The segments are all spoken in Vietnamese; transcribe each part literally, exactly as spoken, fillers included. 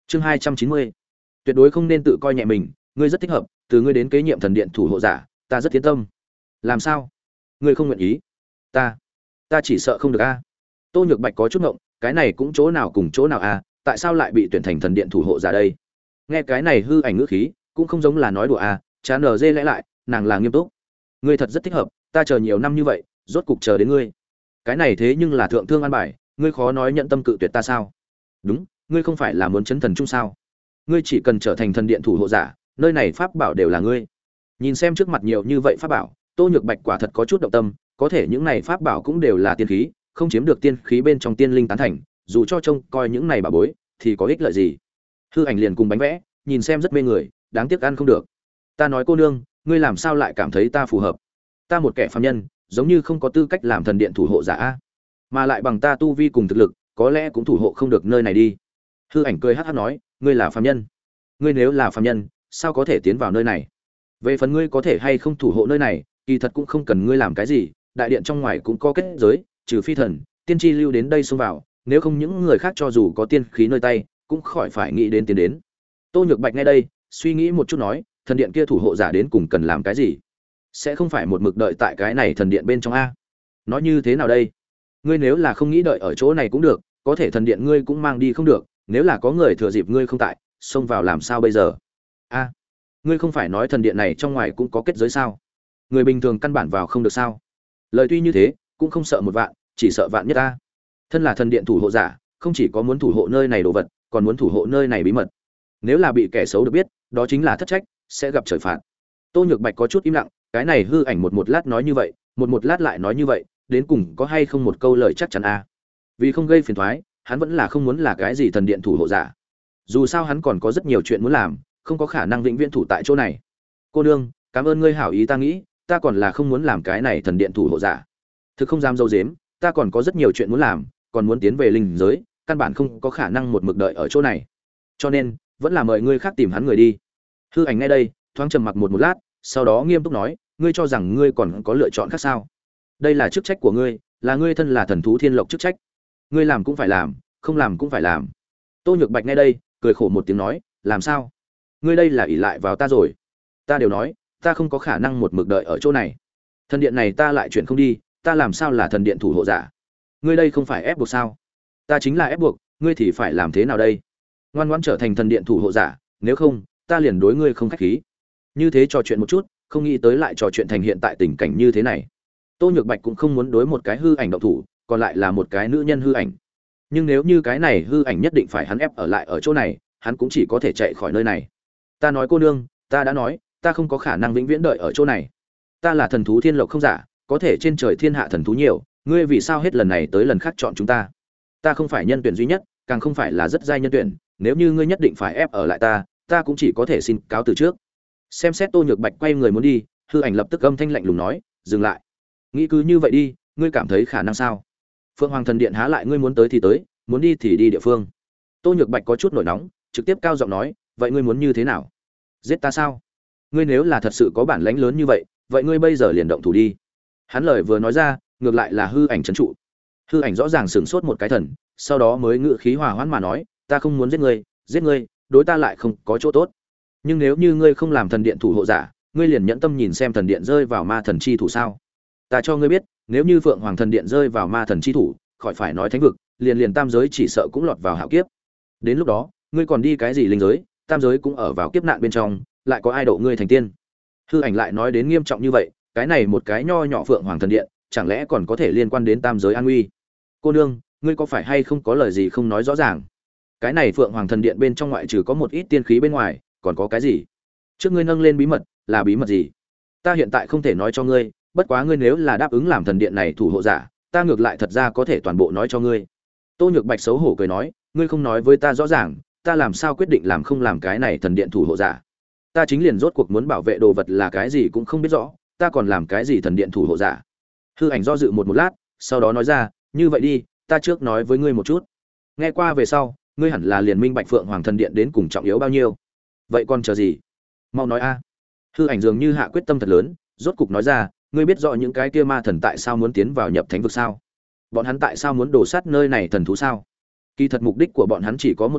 Chương hai trăm chín mươi. Tuyệt đối không nên tự coi nhẹ mình, ngươi rất thích hợp, từ ngươi đến kế nhiệm thần điện thủ hộ giả, ta rất tiến tâm. Làm sao? Ngươi không nguyện ý? Ta, ta chỉ sợ không được a. Tô Nhược Bạch có chút ngộng, cái này cũng chỗ nào cùng chỗ nào a, tại sao lại bị tuyển thành thần điện thủ hộ giả đây? Nghe cái này hư ảnh ngữ khí, cũng không giống là nói đùa a, chán nở dê lẽ lại, nàng là nghiêm túc. Ngươi thật rất thích hợp, ta chờ nhiều năm như vậy, rốt cục chờ đến ngươi. Cái này thế nhưng là thượng thương an bài, ngươi khó nói nhận tâm cự tuyệt ta sao? Đúng, ngươi không phải là muốn chấn thần chung sao? Ngươi chỉ cần trở thành thần điện thủ hộ giả, nơi này pháp bảo đều là ngươi. Nhìn xem trước mặt nhiều như vậy pháp bảo, Tô Nhược Bạch quả thật có chút động tâm, có thể những này pháp bảo cũng đều là tiên khí, không chiếm được tiên khí bên trong tiên linh tán thành, dù cho trông coi những này bảo bối thì có ích lợi gì? Hư ảnh liền cùng bánh vẽ, nhìn xem rất mê người, đáng tiếc ăn không được. Ta nói cô nương, ngươi làm sao lại cảm thấy ta phù hợp? Ta một kẻ phàm nhân, giống như không có tư cách làm thần điện thủ hộ giả a, mà lại bằng ta tu vi cùng thực lực, có lẽ cũng thủ hộ không được nơi này đi. Hư ảnh cười hắc hắc nói, ngươi là phàm nhân, ngươi nếu là phàm nhân, sao có thể tiến vào nơi này? Về phần ngươi có thể hay không thủ hộ nơi này, kỳ thật cũng không cần ngươi làm cái gì, đại điện trong ngoài cũng có kết giới, trừ phi thần, tiên tri lưu đến đây xông vào, nếu không những người khác cho dù có tiên khí nơi tay, cũng khỏi phải nghĩ đến tiến đến. Tô Nhược Bạch nghe đây, suy nghĩ một chút nói, thần điện kia thủ hộ giả đến cùng cần làm cái gì? Sẽ không phải một mực đợi tại cái này thần điện bên trong a? Nói như thế nào đây? Ngươi nếu là không nghĩ đợi ở chỗ này cũng được, có thể thần điện ngươi cũng mang đi không được, nếu là có người thừa dịp ngươi không tại, xông vào làm sao bây giờ? A, ngươi không phải nói thần điện này trong ngoài cũng có kết giới sao? Người bình thường căn bản vào không được sao? Lời tuy như thế, cũng không sợ một vạn, chỉ sợ vạn nhất ta. Thân là thần điện thủ hộ giả, không chỉ có muốn thủ hộ nơi này đồ vật, còn muốn thủ hộ nơi này bí mật. Nếu là bị kẻ xấu được biết, đó chính là thất trách, sẽ gặp trời phạt. Tô Nhược Bạch có chút im lặng, cái này hư ảnh một một lát nói như vậy, một một lát lại nói như vậy, đến cùng có hay không một câu lời chắc chắn a? Vì không gây phiền toái, hắn vẫn là không muốn là cái gì thần điện thủ hộ giả. Dù sao hắn còn có rất nhiều chuyện muốn làm, không có khả năng vĩnh viễn thủ tại chỗ này. Cô nương, cảm ơn ngươi hảo ý, ta nghĩ, ta còn là không muốn làm cái này thần điện thủ hộ giả. Thực không dám dâu dếm, ta còn có rất nhiều chuyện muốn làm, còn muốn tiến về linh giới, căn bản không có khả năng một mực đợi ở chỗ này. Cho nên, vẫn là mời ngươi khác tìm hắn người đi. Hư ảnh ngay đây, thoáng trầm mặc một một lát, sau đó nghiêm túc nói, ngươi cho rằng ngươi còn có lựa chọn khác sao? Đây là chức trách của ngươi, là ngươi thân là thần thú thiên lộc chức trách. Ngươi làm cũng phải làm, không làm cũng phải làm. Tô Nhược Bạch nghe đây, cười khổ một tiếng nói, làm sao? Ngươi đây là ỷ lại vào ta rồi. Ta đều nói, ta không có khả năng một mực đợi ở chỗ này. Thần điện này ta lại chuyển không đi, ta làm sao là thần điện thủ hộ giả? Ngươi đây không phải ép buộc sao? Ta chính là ép buộc, ngươi thì phải làm thế nào đây? Ngoan ngoãn trở thành thần điện thủ hộ giả, nếu không, ta liền đối ngươi không khách khí. Như thế trò chuyện một chút, không nghĩ tới lại trò chuyện thành hiện tại tình cảnh như thế này. Tô Nhược Bạch cũng không muốn đối một cái hư ảnh động thủ, còn lại là một cái nữ nhân hư ảnh. Nhưng nếu như cái này hư ảnh nhất định phải hắn ép ở lại ở chỗ này, hắn cũng chỉ có thể chạy khỏi nơi này. Ta nói cô nương, ta đã nói, ta không có khả năng vĩnh viễn đợi ở chỗ này. Ta là thần thú thiên lộc không giả, có thể trên trời thiên hạ thần thú nhiều, ngươi vì sao hết lần này tới lần khác chọn chúng ta? Ta không phải nhân tuyển duy nhất, càng không phải là rất giai nhân tuyển, nếu như ngươi nhất định phải ép ở lại ta, ta cũng chỉ có thể xin cáo từ trước. Xem xét Tô Nhược Bạch quay người muốn đi, hư ảnh lập tức âm thanh lạnh lùng nói, dừng lại. Nghĩ cứ như vậy đi, ngươi cảm thấy khả năng sao? Phượng Hoàng thần điện há lại ngươi muốn tới thì tới, muốn đi thì đi địa phương. Tô Nhược Bạch có chút nổi nóng, trực tiếp cao giọng nói, vậy ngươi muốn như thế nào? Giết ta sao? Ngươi nếu là thật sự có bản lãnh lớn như vậy, vậy ngươi bây giờ liền động thủ đi. Hắn lời vừa nói ra, ngược lại là hư ảnh trấn trụ. Hư ảnh rõ ràng sửng sốt một cái thần, sau đó mới ngự khí hòa hoãn mà nói, ta không muốn giết ngươi, giết ngươi, đối ta lại không có chỗ tốt. Nhưng nếu như ngươi không làm thần điện thủ hộ giả, ngươi liền nhẫn tâm nhìn xem thần điện rơi vào ma thần chi thủ sao? Ta cho ngươi biết, nếu như Phượng Hoàng thần điện rơi vào ma thần chi thủ, khỏi phải nói thánh vực, liền liền tam giới chỉ sợ cũng lọt vào hạo kiếp. Đến lúc đó, ngươi còn đi cái gì linh giới, tam giới cũng ở vào kiếp nạn bên trong, lại có ai độ ngươi thành tiên? Hư ảnh lại nói đến nghiêm trọng như vậy, cái này một cái nho nhỏ Phượng Hoàng thần điện, chẳng lẽ còn có thể liên quan đến tam giới an nguy? Cô nương, ngươi có phải hay không có lời gì không nói rõ ràng? Cái này Phượng Hoàng thần điện bên trong ngoại trừ có một ít tiên khí bên ngoài, còn có cái gì? Trước ngươi nâng lên bí mật, là bí mật gì? Ta hiện tại không thể nói cho ngươi, bất quá ngươi nếu là đáp ứng làm thần điện này thủ hộ giả, ta ngược lại thật ra có thể toàn bộ nói cho ngươi. Tô Nhược Bạch xấu hổ cười nói, ngươi không nói với ta rõ ràng, ta làm sao quyết định làm không làm cái này thần điện thủ hộ giả? Ta chính liền rốt cuộc muốn bảo vệ đồ vật là cái gì cũng không biết rõ, ta còn làm cái gì thần điện thủ hộ giả? Hư ảnh do dự một một lát, sau đó nói ra, như vậy đi, ta trước nói với ngươi một chút. Nghe qua về sau, ngươi hẳn là liền minh bạch Phượng Hoàng thần điện đến cùng trọng yếu bao nhiêu. Vậy còn chờ gì? Mau nói a. Hư ảnh dường như hạ quyết tâm thật lớn, rốt cục nói ra, ngươi biết rõ những cái kia ma thần tại sao muốn tiến vào nhập thánh vực sao? Bọn hắn tại sao muốn đổ sát nơi này thần thú sao? Kỳ thật mục đích của bọn hắn chỉ có một cái,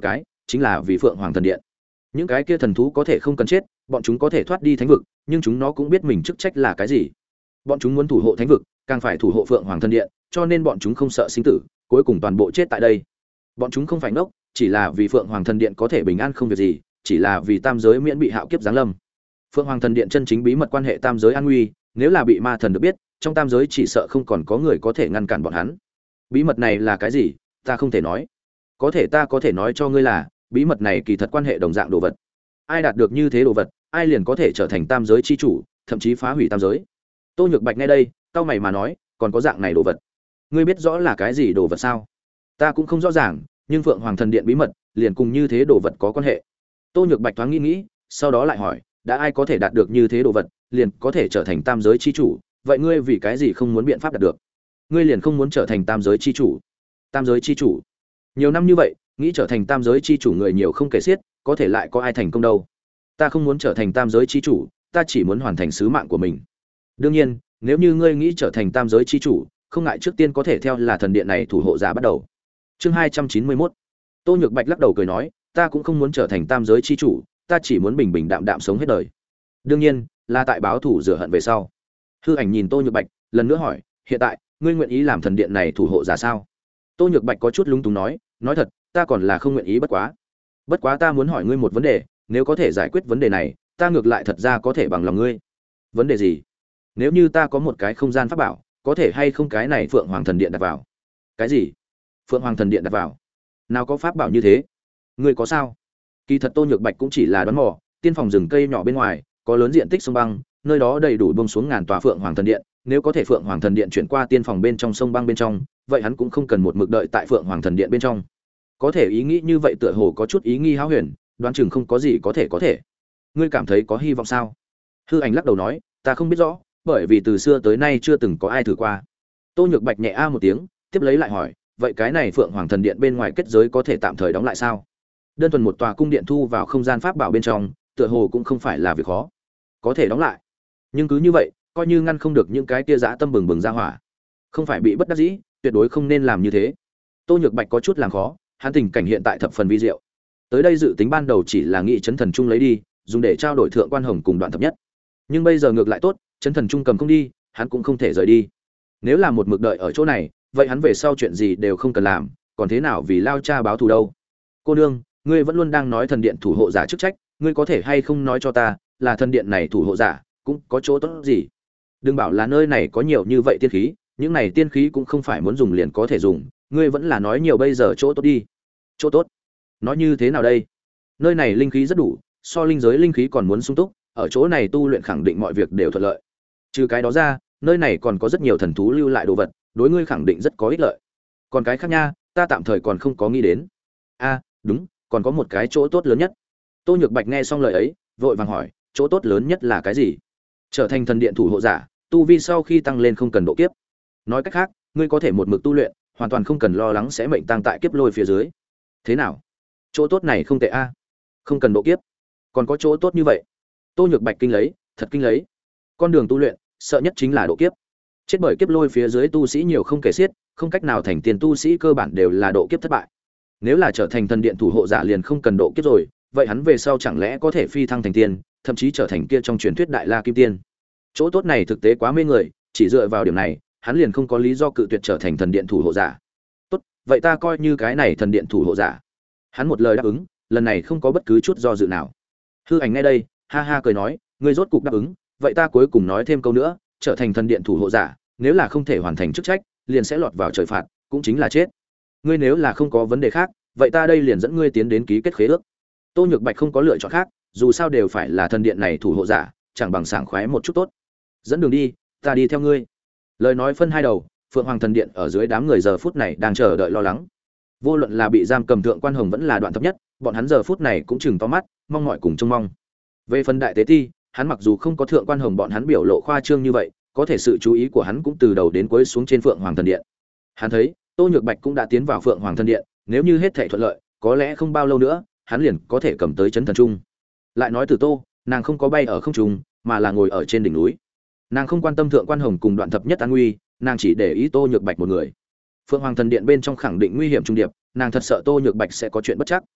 chính là vì Phượng Hoàng thần điện. Những cái kia thần thú có thể không cần chết, bọn chúng có thể thoát đi thánh vực, nhưng chúng nó cũng biết mình chức trách là cái gì. Bọn chúng muốn thủ hộ thánh vực, càng phải thủ hộ Phượng Hoàng thần điện, cho nên bọn chúng không sợ sinh tử, cuối cùng toàn bộ chết tại đây. Bọn chúng không phải ngốc, chỉ là vì Phượng Hoàng thần điện có thể bình an không việc gì, chỉ là vì tam giới miễn bị hạo kiếp giáng lâm. Phượng Hoàng thần điện chân chính bí mật quan hệ tam giới an nguy, nếu là bị ma thần được biết, trong tam giới chỉ sợ không còn có người có thể ngăn cản bọn hắn. Bí mật này là cái gì, ta không thể nói. Có thể ta có thể nói cho ngươi là, bí mật này kỳ thật quan hệ đồng dạng đồ vật. Ai đạt được như thế đồ vật, ai liền có thể trở thành tam giới chi chủ, thậm chí phá hủy tam giới. Tô Nhược Bạch nghe đây, cau mày mà nói, còn có dạng này đồ vật. Ngươi biết rõ là cái gì đồ vật sao? Ta cũng không rõ ràng, nhưng Phượng Hoàng thần điện bí mật, liền cùng như thế đồ vật có quan hệ. Tô Nhược Bạch thoáng nghĩ nghĩ, sau đó lại hỏi, đã ai có thể đạt được như thế đồ vật, liền có thể trở thành tam giới chi chủ, vậy ngươi vì cái gì không muốn biện pháp đạt được? Ngươi liền không muốn trở thành tam giới chi chủ? Tam giới chi chủ? Nhiều năm như vậy, nghĩ trở thành tam giới chi chủ người nhiều không kể xiết, có thể lại có ai thành công đâu. Ta không muốn trở thành tam giới chi chủ, ta chỉ muốn hoàn thành sứ mạng của mình. Đương nhiên, nếu như ngươi nghĩ trở thành tam giới chi chủ, không ngại trước tiên có thể theo là thần điện này thủ hộ giả bắt đầu. Chương hai trăm chín mươi mốt. Tô Nhược Bạch lắc đầu cười nói, ta cũng không muốn trở thành tam giới chi chủ, ta chỉ muốn bình bình đạm đạm sống hết đời. Đương nhiên, là tại báo thủ rửa hận về sau. Hư Ảnh nhìn Tô Nhược Bạch, lần nữa hỏi, hiện tại, ngươi nguyện ý làm thần điện này thủ hộ giả sao? Tô Nhược Bạch có chút lúng túng nói, nói thật, ta còn là không nguyện ý bất quá. Bất quá ta muốn hỏi ngươi một vấn đề, nếu có thể giải quyết vấn đề này, ta ngược lại thật ra có thể bằng lòng ngươi. Vấn đề gì? Nếu như ta có một cái không gian pháp bảo, có thể hay không cái này Phượng Hoàng thần điện đặt vào? Cái gì? Phượng Hoàng thần điện đặt vào? Nào có pháp bảo như thế? Ngươi có sao? Kỳ thật Tô Nhược Bạch cũng chỉ là đoán mò, tiên phòng rừng cây nhỏ bên ngoài, có lớn diện tích sông băng, nơi đó đầy đủ bông xuống ngàn tòa Phượng Hoàng thần điện, nếu có thể Phượng Hoàng thần điện chuyển qua tiên phòng bên trong sông băng bên trong, vậy hắn cũng không cần một mực đợi tại Phượng Hoàng thần điện bên trong. Có thể ý nghĩ như vậy tựa hồ có chút ý nghi hão huyền, đoán chừng không có gì có thể có thể. Ngươi cảm thấy có hy vọng sao? Hư Ảnh lắc đầu nói, ta không biết rõ, bởi vì từ xưa tới nay chưa từng có ai thử qua. Tô Nhược Bạch nhẹ a một tiếng, tiếp lấy lại hỏi, vậy cái này Phượng Hoàng thần điện bên ngoài kết giới có thể tạm thời đóng lại sao? Đơn thuần một tòa cung điện thu vào không gian pháp bảo bên trong, tựa hồ cũng không phải là việc khó. Có thể đóng lại, nhưng cứ như vậy, coi như ngăn không được những cái tia dã tâm bừng bừng ra hỏa. Không phải bị bất đắc dĩ, tuyệt đối không nên làm như thế. Tô Nhược Bạch có chút làm khó, hắn tình cảnh hiện tại thập phần vi diệu. Tới đây dự tính ban đầu chỉ là nghị chấn thần trung lấy đi, dùng để trao đổi thượng quan hồng cùng đoạn thập nhất. Nhưng bây giờ ngược lại tốt, chấn thần trung cầm không đi, hắn cũng không thể rời đi. Nếu là một mực đợi ở chỗ này, vậy hắn về sau chuyện gì đều không cần làm, còn thế nào vì lao cha báo thù đâu? Cô nương, ngươi vẫn luôn đang nói thần điện thủ hộ giả chức trách, ngươi có thể hay không nói cho ta, là thần điện này thủ hộ giả cũng có chỗ tốt gì? Đừng bảo là nơi này có nhiều như vậy tiên khí, những này tiên khí cũng không phải muốn dùng liền có thể dùng, ngươi vẫn là nói nhiều bây giờ chỗ tốt đi. Chỗ tốt? Nói như thế nào đây? Nơi này linh khí rất đủ, so linh giới linh khí còn muốn sung túc, ở chỗ này tu luyện khẳng định mọi việc đều thuận lợi. Trừ cái đó ra, nơi này còn có rất nhiều thần thú lưu lại đồ vật, đối ngươi khẳng định rất có ích lợi. Còn cái khác nha, ta tạm thời còn không có nghĩ đến. A, đúng, còn có một cái chỗ tốt lớn nhất. Tô Nhược Bạch nghe xong lời ấy, vội vàng hỏi, chỗ tốt lớn nhất là cái gì? Trở thành thần điện thủ hộ giả, tu vi sau khi tăng lên không cần độ kiếp. Nói cách khác, ngươi có thể một mực tu luyện, hoàn toàn không cần lo lắng sẽ mệnh tăng tại kiếp lôi phía dưới. Thế nào? Chỗ tốt này không tệ a. Không cần độ kiếp, còn có chỗ tốt như vậy. Tô Nhược Bạch kinh lấy, thật kinh lấy. Con đường tu luyện, sợ nhất chính là độ kiếp. Chết bởi kiếp lôi phía dưới tu sĩ nhiều không kể xiết, không cách nào thành tiền tu sĩ cơ bản đều là độ kiếp thất bại. Nếu là trở thành thần điện thủ hộ giả liền không cần độ kiếp rồi, vậy hắn về sau chẳng lẽ có thể phi thăng thành tiên, thậm chí trở thành kia trong truyền thuyết đại la kim tiên. Chỗ tốt này thực tế quá mê người, chỉ dựa vào điểm này, hắn liền không có lý do cự tuyệt trở thành thần điện thủ hộ giả. Tốt, vậy ta coi như cái này thần điện thủ hộ giả. Hắn một lời đáp ứng, lần này không có bất cứ chút do dự nào. Hư Ảnh nghe đây, ha ha cười nói, ngươi rốt cục đáp ứng, vậy ta cuối cùng nói thêm câu nữa, trở thành thần điện thủ hộ giả, nếu là không thể hoàn thành chức trách, liền sẽ lọt vào trời phạt, cũng chính là chết. Ngươi nếu là không có vấn đề khác, vậy ta đây liền dẫn ngươi tiến đến ký kết khế ước. Tô Nhược Bạch không có lựa chọn khác, dù sao đều phải là thần điện này thủ hộ giả, chẳng bằng sảng khoái một chút tốt. Dẫn đường đi, ta đi theo ngươi. Lời nói phân hai đầu, Phượng Hoàng thần điện ở dưới đám người giờ phút này đang chờ đợi lo lắng. Vô luận là bị giam cầm thượng quan hồng vẫn là đoạn thấp nhất, bọn hắn giờ phút này cũng chừng to mắt, mong mỏi cùng trông mong. Về phần đại tế ti, hắn mặc dù không có thượng quan hồng bọn hắn biểu lộ khoa trương như vậy, có thể sự chú ý của hắn cũng từ đầu đến cuối xuống trên Phượng Hoàng thần điện. Hắn thấy, Tô Nhược Bạch cũng đã tiến vào Phượng Hoàng thần điện, nếu như hết thảy thuận lợi, có lẽ không bao lâu nữa, hắn liền có thể cầm tới chấn thần trung. Lại nói từ Tô, nàng không có bay ở không trung, mà là ngồi ở trên đỉnh núi. Nàng không quan tâm thượng quan hồng cùng đoạn thập nhất an nguy, nàng chỉ để ý Tô Nhược Bạch một người. Phượng Hoàng thần điện bên trong khẳng định nguy hiểm trung điệp, nàng thật sợ Tô Nhược Bạch sẽ có chuyện bất chắc.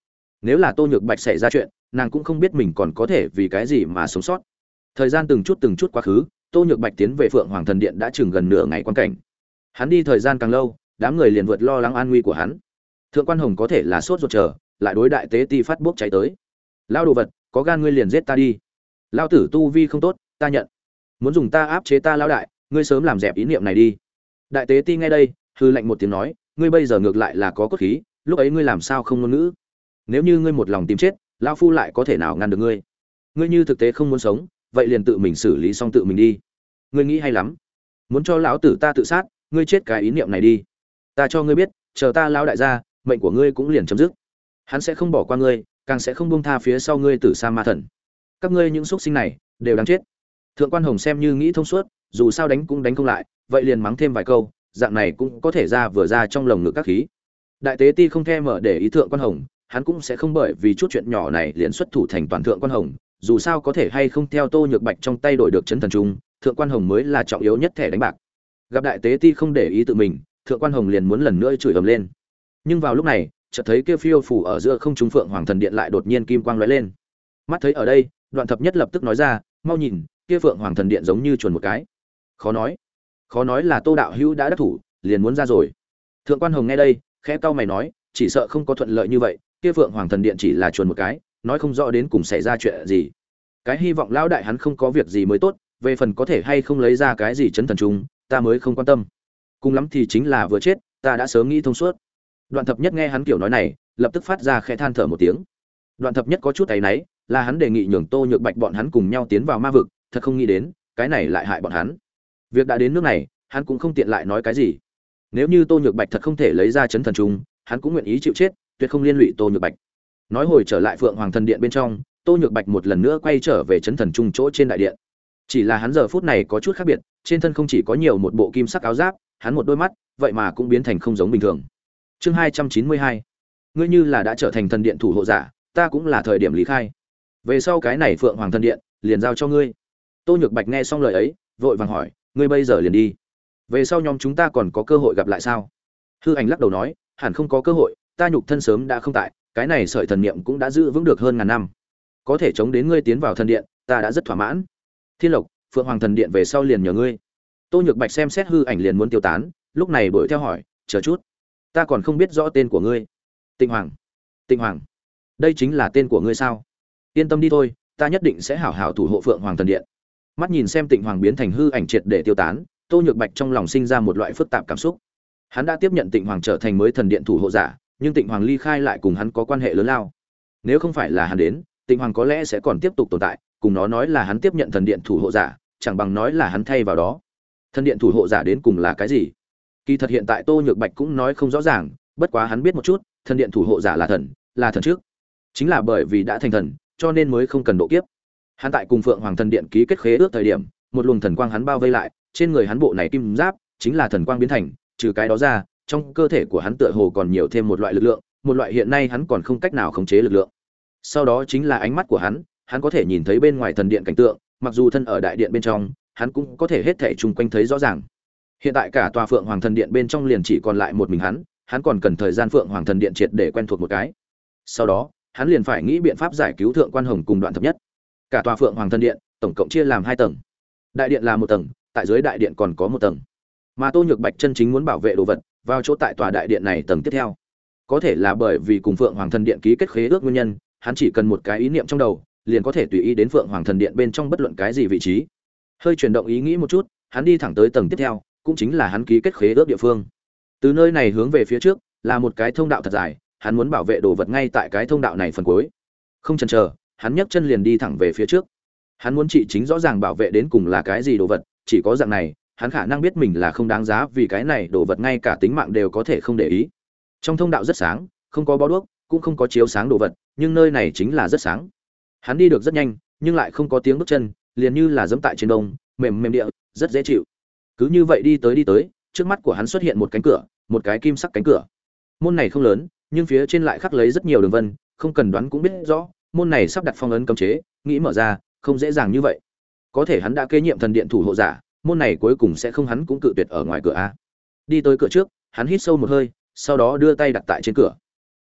Nếu là Tô Nhược Bạch xảy ra chuyện, nàng cũng không biết mình còn có thể vì cái gì mà sống sót. Thời gian từng chút từng chút quá khứ, Tô Nhược Bạch tiến về Phượng Hoàng Thần Điện đã chừng gần nửa ngày quan cảnh. Hắn đi thời gian càng lâu, đám người liền vượt lo lắng an nguy của hắn. Thượng quan Hồng có thể là sốt ruột chờ, lại đối đại tế ti phát bốc cháy tới. Lao đồ vật, có gan ngươi liền giết ta đi. Lao tử tu vi không tốt, ta nhận. Muốn dùng ta áp chế ta lão đại, ngươi sớm làm dẹp ý niệm này đi. Đại tế ti nghe đây, hư lạnh một tiếng nói, ngươi bây giờ ngược lại là có cốt khí, lúc ấy ngươi làm sao không ngôn ngữ? Nếu như ngươi một lòng tìm chết, lão phu lại có thể nào ngăn được ngươi? Ngươi như thực tế không muốn sống, vậy liền tự mình xử lý xong tự mình đi. Ngươi nghĩ hay lắm, muốn cho lão tử ta tự sát, ngươi chết cái ý niệm này đi. Ta cho ngươi biết, chờ ta lão đại gia, mệnh của ngươi cũng liền chấm dứt. Hắn sẽ không bỏ qua ngươi, càng sẽ không buông tha phía sau ngươi tử sa ma thần. Các ngươi những xuất sinh này đều đáng chết. Thượng quan Hồng xem như nghĩ thông suốt, dù sao đánh cũng đánh không lại, vậy liền mắng thêm vài câu, dạng này cũng có thể ra vừa ra trong lồng ngực các khí. Đại tế ti không thèm mở để ý Thượng quan Hồng, hắn cũng sẽ không bởi vì chút chuyện nhỏ này liền xuất thủ thành toàn Thượng quan Hồng, dù sao có thể hay không theo Tô Nhược Bạch trong tay đổi được chấn thần trung, Thượng quan Hồng mới là trọng yếu nhất thẻ đánh bạc. Gặp đại tế ti không để ý tự mình, Thượng quan Hồng liền muốn lần nữa chửi ầm lên. Nhưng vào lúc này, chợt thấy kia phiêu phủ ở giữa không trung Phượng Hoàng Thần Điện lại đột nhiên kim quang lóe lên. Mắt thấy ở đây, Đoạn Thập Nhất lập tức nói ra, mau nhìn, kia Phượng Hoàng Thần Điện giống như chuồn một cái. Khó nói, khó nói là Tô đạo hữu đã đắc thủ, liền muốn ra rồi. Thượng quan Hồng nghe đây, khẽ cau mày nói, chỉ sợ không có thuận lợi như vậy, kia Phượng Hoàng Thần Điện chỉ là chuồn một cái, nói không rõ đến cùng xảy ra chuyện gì. Cái hy vọng lão đại hắn không có việc gì mới tốt, về phần có thể hay không lấy ra cái gì chấn thần trung, ta mới không quan tâm. Cùng lắm thì chính là vừa chết, ta đã sớm nghĩ thông suốt. Đoạn Thập Nhất nghe hắn kiểu nói này, lập tức phát ra khẽ than thở một tiếng. Đoạn Thập Nhất có chút áy náy, là hắn đề nghị nhường Tô Nhược Bạch bọn hắn cùng nhau tiến vào ma vực, thật không nghĩ đến, cái này lại hại bọn hắn. Việc đã đến nước này, hắn cũng không tiện lại nói cái gì. Nếu như Tô Nhược Bạch thật không thể lấy ra chấn thần trung, hắn cũng nguyện ý chịu chết, tuyệt không liên lụy Tô Nhược Bạch. Nói hồi trở lại Phượng Hoàng Thần Điện bên trong, Tô Nhược Bạch một lần nữa quay trở về chấn thần trung chỗ trên đại điện. Chỉ là hắn giờ phút này có chút khác biệt, trên thân không chỉ có nhiều một bộ kim sắc áo giáp, hắn một đôi mắt, vậy mà cũng biến thành không giống bình thường. Chương hai trăm chín mươi hai. Ngươi như là đã trở thành thần điện thủ hộ giả, ta cũng là thời điểm lý khai. Về sau cái này Phượng Hoàng Thần Điện, liền giao cho ngươi. Tô Nhược Bạch nghe xong lời ấy, vội vàng hỏi, ngươi bây giờ liền đi? Về sau nhóm chúng ta còn có cơ hội gặp lại sao? Hư Ảnh lắc đầu nói, hẳn không có cơ hội, ta nhục thân sớm đã không tại, cái này sợi thần niệm cũng đã giữ vững được hơn ngàn năm. Có thể chống đến ngươi tiến vào thần điện, ta đã rất thỏa mãn. Thiên Lộc, Phượng Hoàng Thần Điện về sau liền nhờ ngươi. Tô Nhược Bạch xem xét Hư Ảnh liền muốn tiêu tán, lúc này đuổi theo hỏi, chờ chút, ta còn không biết rõ tên của ngươi. Tịnh Hoàng. Tịnh Hoàng, đây chính là tên của ngươi sao? Yên tâm đi thôi, ta nhất định sẽ hảo hảo thủ hộ Phượng Hoàng Thần Điện. Mắt nhìn xem Tịnh Hoàng biến thành hư ảnh triệt để tiêu tán, Tô Nhược Bạch trong lòng sinh ra một loại phức tạp cảm xúc. Hắn đã tiếp nhận Tịnh Hoàng trở thành mới thần điện thủ hộ giả, nhưng Tịnh Hoàng ly khai lại cùng hắn có quan hệ lớn lao. Nếu không phải là hắn đến, Tịnh Hoàng có lẽ sẽ còn tiếp tục tồn tại, cùng nó nói là hắn tiếp nhận thần điện thủ hộ giả, chẳng bằng nói là hắn thay vào đó. Thần điện thủ hộ giả đến cùng là cái gì? Kỳ thật hiện tại Tô Nhược Bạch cũng nói không rõ ràng, bất quá hắn biết một chút, thần điện thủ hộ giả là thần, là thần trước. Chính là bởi vì đã thành thần, cho nên mới không cần độ kiếp. Hắn tại cùng Phượng Hoàng Thần Điện ký kết khế ước thời điểm, một luồng thần quang hắn bao vây lại, trên người hắn bộ này kim giáp chính là thần quang biến thành, trừ cái đó ra, trong cơ thể của hắn tựa hồ còn nhiều thêm một loại lực lượng, một loại hiện nay hắn còn không cách nào khống chế lực lượng. Sau đó chính là ánh mắt của hắn, hắn có thể nhìn thấy bên ngoài thần điện cảnh tượng, mặc dù thân ở đại điện bên trong, hắn cũng có thể hết thảy chung quanh thấy rõ ràng. Hiện tại cả tòa Phượng Hoàng Thần Điện bên trong liền chỉ còn lại một mình hắn, hắn còn cần thời gian Phượng Hoàng Thần Điện triệt để quen thuộc một cái. Sau đó, hắn liền phải nghĩ biện pháp giải cứu Thượng quan Hồng cùng Đoạn Thập Nhất. Cả tòa Phượng Hoàng Thần Điện tổng cộng chia làm hai tầng. Đại điện là một tầng, tại dưới đại điện còn có một tầng. Mà Tô Nhược Bạch chân chính muốn bảo vệ đồ vật, vào chỗ tại tòa đại điện này tầng tiếp theo. Có thể là bởi vì cùng Phượng Hoàng Thần Điện ký kết khế ước nguyên nhân, hắn chỉ cần một cái ý niệm trong đầu, liền có thể tùy ý đến Phượng Hoàng Thần Điện bên trong bất luận cái gì vị trí. Hơi chuyển động ý nghĩ một chút, hắn đi thẳng tới tầng tiếp theo, cũng chính là hắn ký kết khế ước địa phương. Từ nơi này hướng về phía trước, là một cái thông đạo thật dài, hắn muốn bảo vệ đồ vật ngay tại cái thông đạo này phần cuối. Không chần chờ, hắn nhấc chân liền đi thẳng về phía trước. Hắn muốn chỉ chính rõ ràng bảo vệ đến cùng là cái gì đồ vật, chỉ có dạng này, hắn khả năng biết mình là không đáng giá vì cái này đồ vật ngay cả tính mạng đều có thể không để ý. Trong thông đạo rất sáng, không có bó đuốc, cũng không có chiếu sáng đồ vật, nhưng nơi này chính là rất sáng. Hắn đi được rất nhanh, nhưng lại không có tiếng bước chân, liền như là giẫm tại trên đông, mềm mềm địa, rất dễ chịu. Cứ như vậy đi tới đi tới, trước mắt của hắn xuất hiện một cánh cửa, một cái kim sắc cánh cửa. Môn này không lớn, nhưng phía trên lại khắc lấy rất nhiều đường vân, không cần đoán cũng biết rõ, môn này sắp đặt phong ấn cấm chế, nghĩ mở ra, không dễ dàng như vậy. Có thể hắn đã kế nhiệm thần điện thủ hộ giả, môn này cuối cùng sẽ không hắn cũng cự tuyệt ở ngoài cửa a. Đi tới cửa trước, hắn hít sâu một hơi, sau đó đưa tay đặt tại trên cửa.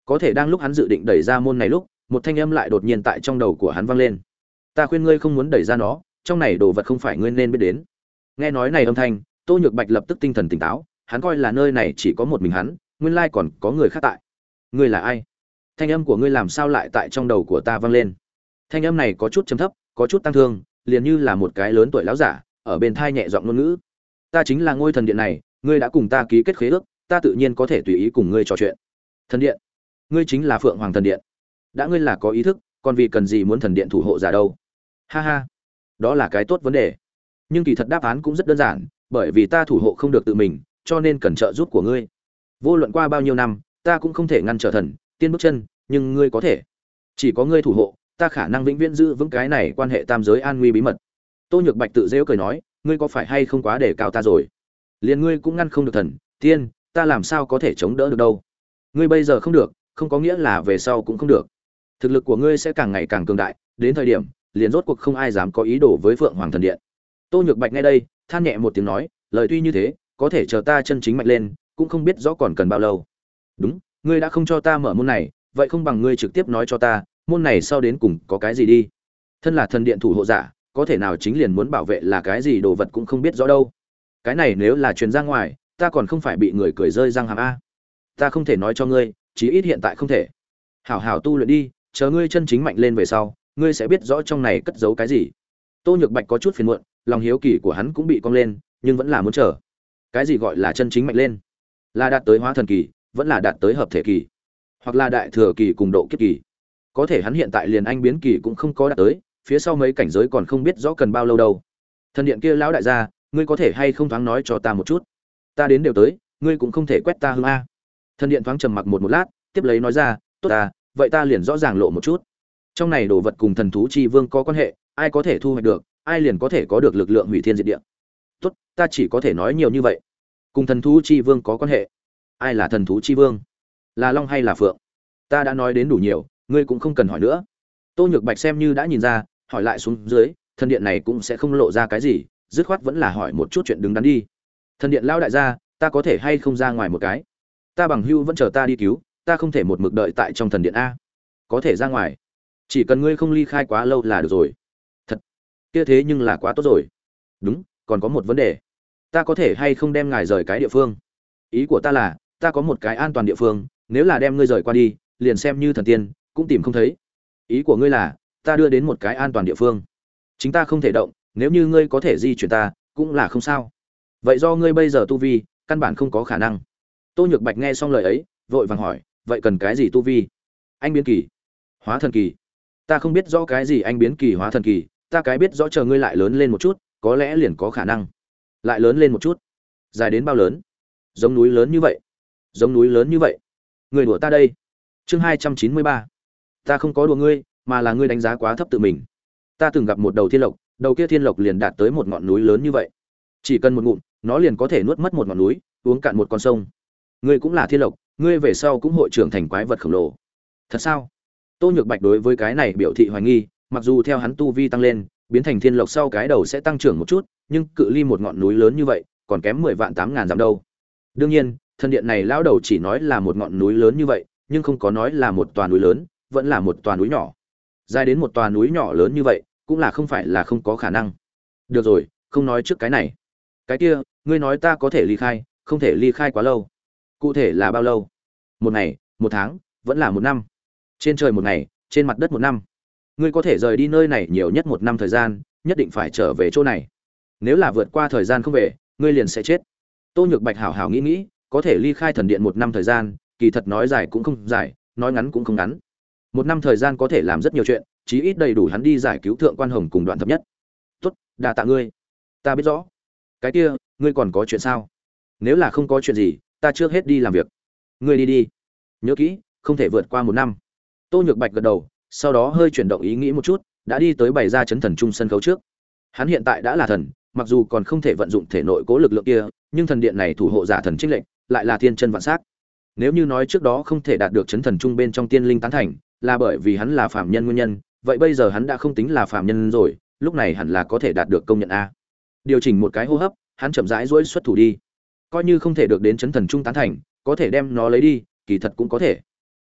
Có thể đang lúc hắn dự định đẩy ra môn này lúc, một thanh âm lại đột nhiên tại trong đầu của hắn vang lên. Ta khuyên ngươi không muốn đẩy ra nó, trong này đồ vật không phải ngươi nên biết đến. Nghe nói này âm thanh, Tô Nhược Bạch lập tức tinh thần tỉnh táo, hắn coi là nơi này chỉ có một mình hắn, nguyên lai còn có người khác tại. Ngươi là ai? Thanh âm của ngươi làm sao lại tại trong đầu của ta vang lên? Thanh âm này có chút trầm thấp, có chút tăng thương, liền như là một cái lớn tuổi lão giả, ở bên thai nhẹ giọng ngôn ngữ. Ta chính là ngôi thần điện này, ngươi đã cùng ta ký kết khế ước, ta tự nhiên có thể tùy ý cùng ngươi trò chuyện. Thần điện? Ngươi chính là Phượng Hoàng thần điện. Đã ngươi là có ý thức, còn vì cần gì muốn thần điện thủ hộ giả đâu? Ha ha, đó là cái tốt vấn đề. Nhưng kỳ thật đáp án cũng rất đơn giản, bởi vì ta thủ hộ không được tự mình, cho nên cần trợ giúp của ngươi. Vô luận qua bao nhiêu năm, ta cũng không thể ngăn trở thần tiên bước chân, nhưng ngươi có thể. Chỉ có ngươi thủ hộ, ta khả năng vĩnh viễn giữ vững cái này quan hệ tam giới an nguy bí mật. Tô Nhược Bạch tự giễu cười nói, ngươi có phải hay không quá để cao ta rồi? Liền ngươi cũng ngăn không được thần tiên, ta làm sao có thể chống đỡ được đâu? Ngươi bây giờ không được, không có nghĩa là về sau cũng không được. Thực lực của ngươi sẽ càng ngày càng cường đại, đến thời điểm liền rốt cuộc không ai dám có ý đồ với Phượng Hoàng thần điện. Tô Nhược Bạch nghe đây, than nhẹ một tiếng nói, lời tuy như thế, có thể chờ ta chân chính mạnh lên, cũng không biết rõ còn cần bao lâu. Đúng, ngươi đã không cho ta mở môn này, vậy không bằng ngươi trực tiếp nói cho ta, môn này sau đến cùng có cái gì đi. Thân là thần điện thủ hộ giả, có thể nào chính liền muốn bảo vệ là cái gì đồ vật cũng không biết rõ đâu. Cái này nếu là truyền ra ngoài, ta còn không phải bị người cười rơi răng hàm a. Ta không thể nói cho ngươi, chí ít hiện tại không thể. Hảo hảo tu luyện đi, chờ ngươi chân chính mạnh lên về sau, ngươi sẽ biết rõ trong này cất giấu cái gì. Tô Nhược Bạch có chút phiền muộn, lòng hiếu kỳ của hắn cũng bị cong lên, nhưng vẫn là muốn chờ. Cái gì gọi là chân chính mạnh lên? Là đạt tới hóa thần kỳ, vẫn là đạt tới hợp thể kỳ, hoặc là đại thừa kỳ cùng độ kiếp kỳ. Có thể hắn hiện tại liền anh biến kỳ cũng không có đạt tới, phía sau mấy cảnh giới còn không biết rõ cần bao lâu đâu. Thần điện kia lão đại gia, ngươi có thể hay không thoáng nói cho ta một chút? Ta đến đều tới, ngươi cũng không thể quét ta hương a. Thần điện thoáng trầm mặc một một lát, tiếp lấy nói ra, tốt ta, vậy ta liền rõ ràng lộ một chút. Trong này đồ vật cùng thần thú chi vương có quan hệ, ai có thể thu hoạch được, ai liền có thể có được lực lượng hủy thiên diệt địa. Tốt, ta chỉ có thể nói nhiều như vậy. Cùng thần thú chi vương có quan hệ. Ai là thần thú chi vương? Là long hay là phượng? Ta đã nói đến đủ nhiều, ngươi cũng không cần hỏi nữa. Tô Nhược Bạch xem như đã nhìn ra, hỏi lại xuống dưới, thần điện này cũng sẽ không lộ ra cái gì, dứt khoát vẫn là hỏi một chút chuyện đứng đắn đi. Thần điện lao đại gia, ta có thể hay không ra ngoài một cái? Ta bằng hưu vẫn chờ ta đi cứu, ta không thể một mực đợi tại trong thần điện a. Có thể ra ngoài, chỉ cần ngươi không ly khai quá lâu là được rồi. Thật? Kia thế nhưng là quá tốt rồi. Đúng, còn có một vấn đề, ta có thể hay không đem ngài rời cái địa phương? Ý của ta là, ta có một cái an toàn địa phương, nếu là đem ngươi rời qua đi, liền xem như thần tiên cũng tìm không thấy. Ý của ngươi là, ta đưa đến một cái an toàn địa phương, chính ta không thể động, nếu như ngươi có thể di chuyển ta, cũng là không sao. Vậy do ngươi bây giờ tu vi, căn bản không có khả năng. Tô Nhược Bạch nghe xong lời ấy, vội vàng hỏi, vậy cần cái gì tu vi? Anh biến kỳ, hóa thần kỳ? Ta không biết rõ cái gì anh biến kỳ hóa thần kỳ, ta cái biết rõ chờ ngươi lại lớn lên một chút, có lẽ liền có khả năng. Lại lớn lên một chút? Dài đến bao lớn? Giống núi lớn như vậy? Giống núi lớn như vậy? Người đùa ta đây. Chương hai trăm chín mươi ba. Ta không có đùa ngươi, mà là ngươi đánh giá quá thấp tự mình. Ta từng gặp một đầu thiên lộc, đầu kia thiên lộc liền đạt tới một ngọn núi lớn như vậy. Chỉ cần một ngụm, nó liền có thể nuốt mất một ngọn núi, uống cạn một con sông. Ngươi cũng là thiên lộc, ngươi về sau cũng hội trưởng thành quái vật khổng lồ. Thật sao? Tô Nhược Bạch đối với cái này biểu thị hoài nghi, mặc dù theo hắn tu vi tăng lên, biến thành thiên lộc sau cái đầu sẽ tăng trưởng một chút, nhưng cự ly một ngọn núi lớn như vậy, còn kém mười vạn tám ngàn dặm đâu. Đương nhiên, thần điện này lão đầu chỉ nói là một ngọn núi lớn như vậy, nhưng không có nói là một tòa núi lớn, vẫn là một tòa núi nhỏ. Dài đến một tòa núi nhỏ lớn như vậy, cũng là không phải là không có khả năng. Được rồi, không nói trước cái này. Cái kia, ngươi nói ta có thể ly khai, không thể ly khai quá lâu. Cụ thể là bao lâu? Một ngày, một tháng, vẫn là một năm? Trên trời một ngày, trên mặt đất một năm. Ngươi có thể rời đi nơi này nhiều nhất một năm thời gian, nhất định phải trở về chỗ này. Nếu là vượt qua thời gian không về, ngươi liền sẽ chết. Tô Nhược Bạch hảo hảo nghĩ nghĩ, có thể ly khai thần điện một năm thời gian, kỳ thật nói dài cũng không dài, nói ngắn cũng không ngắn. Một năm thời gian có thể làm rất nhiều chuyện, chí ít đầy đủ hắn đi giải cứu thượng quan hồng cùng Đoạn Thập Nhất. Tốt, đa tạ ngươi. Ta biết rõ. Cái kia, ngươi còn có chuyện sao? Nếu là không có chuyện gì, ta trước hết đi làm việc. Ngươi đi đi. Nhớ kỹ, không thể vượt qua một năm. Tô Nhược Bạch gật đầu, sau đó hơi chuyển động ý nghĩ một chút, đã đi tới bày ra chấn thần trung sân khấu trước. Hắn hiện tại đã là thần, mặc dù còn không thể vận dụng thể nội cố lực lượng kia, nhưng thần điện này thủ hộ giả thần trinh lệnh, lại là thiên chân vạn sắc. Nếu như nói trước đó không thể đạt được chấn thần trung bên trong tiên linh tán thành, là bởi vì hắn là phàm nhân nguyên nhân, vậy bây giờ hắn đã không tính là phàm nhân rồi, lúc này hẳn là có thể đạt được công nhận a. Điều chỉnh một cái hô hấp, hắn chậm rãi duỗi xuất thủ đi. Coi như không thể được đến chấn thần trung tán thành, có thể đem nó lấy đi, kỳ thật cũng có thể.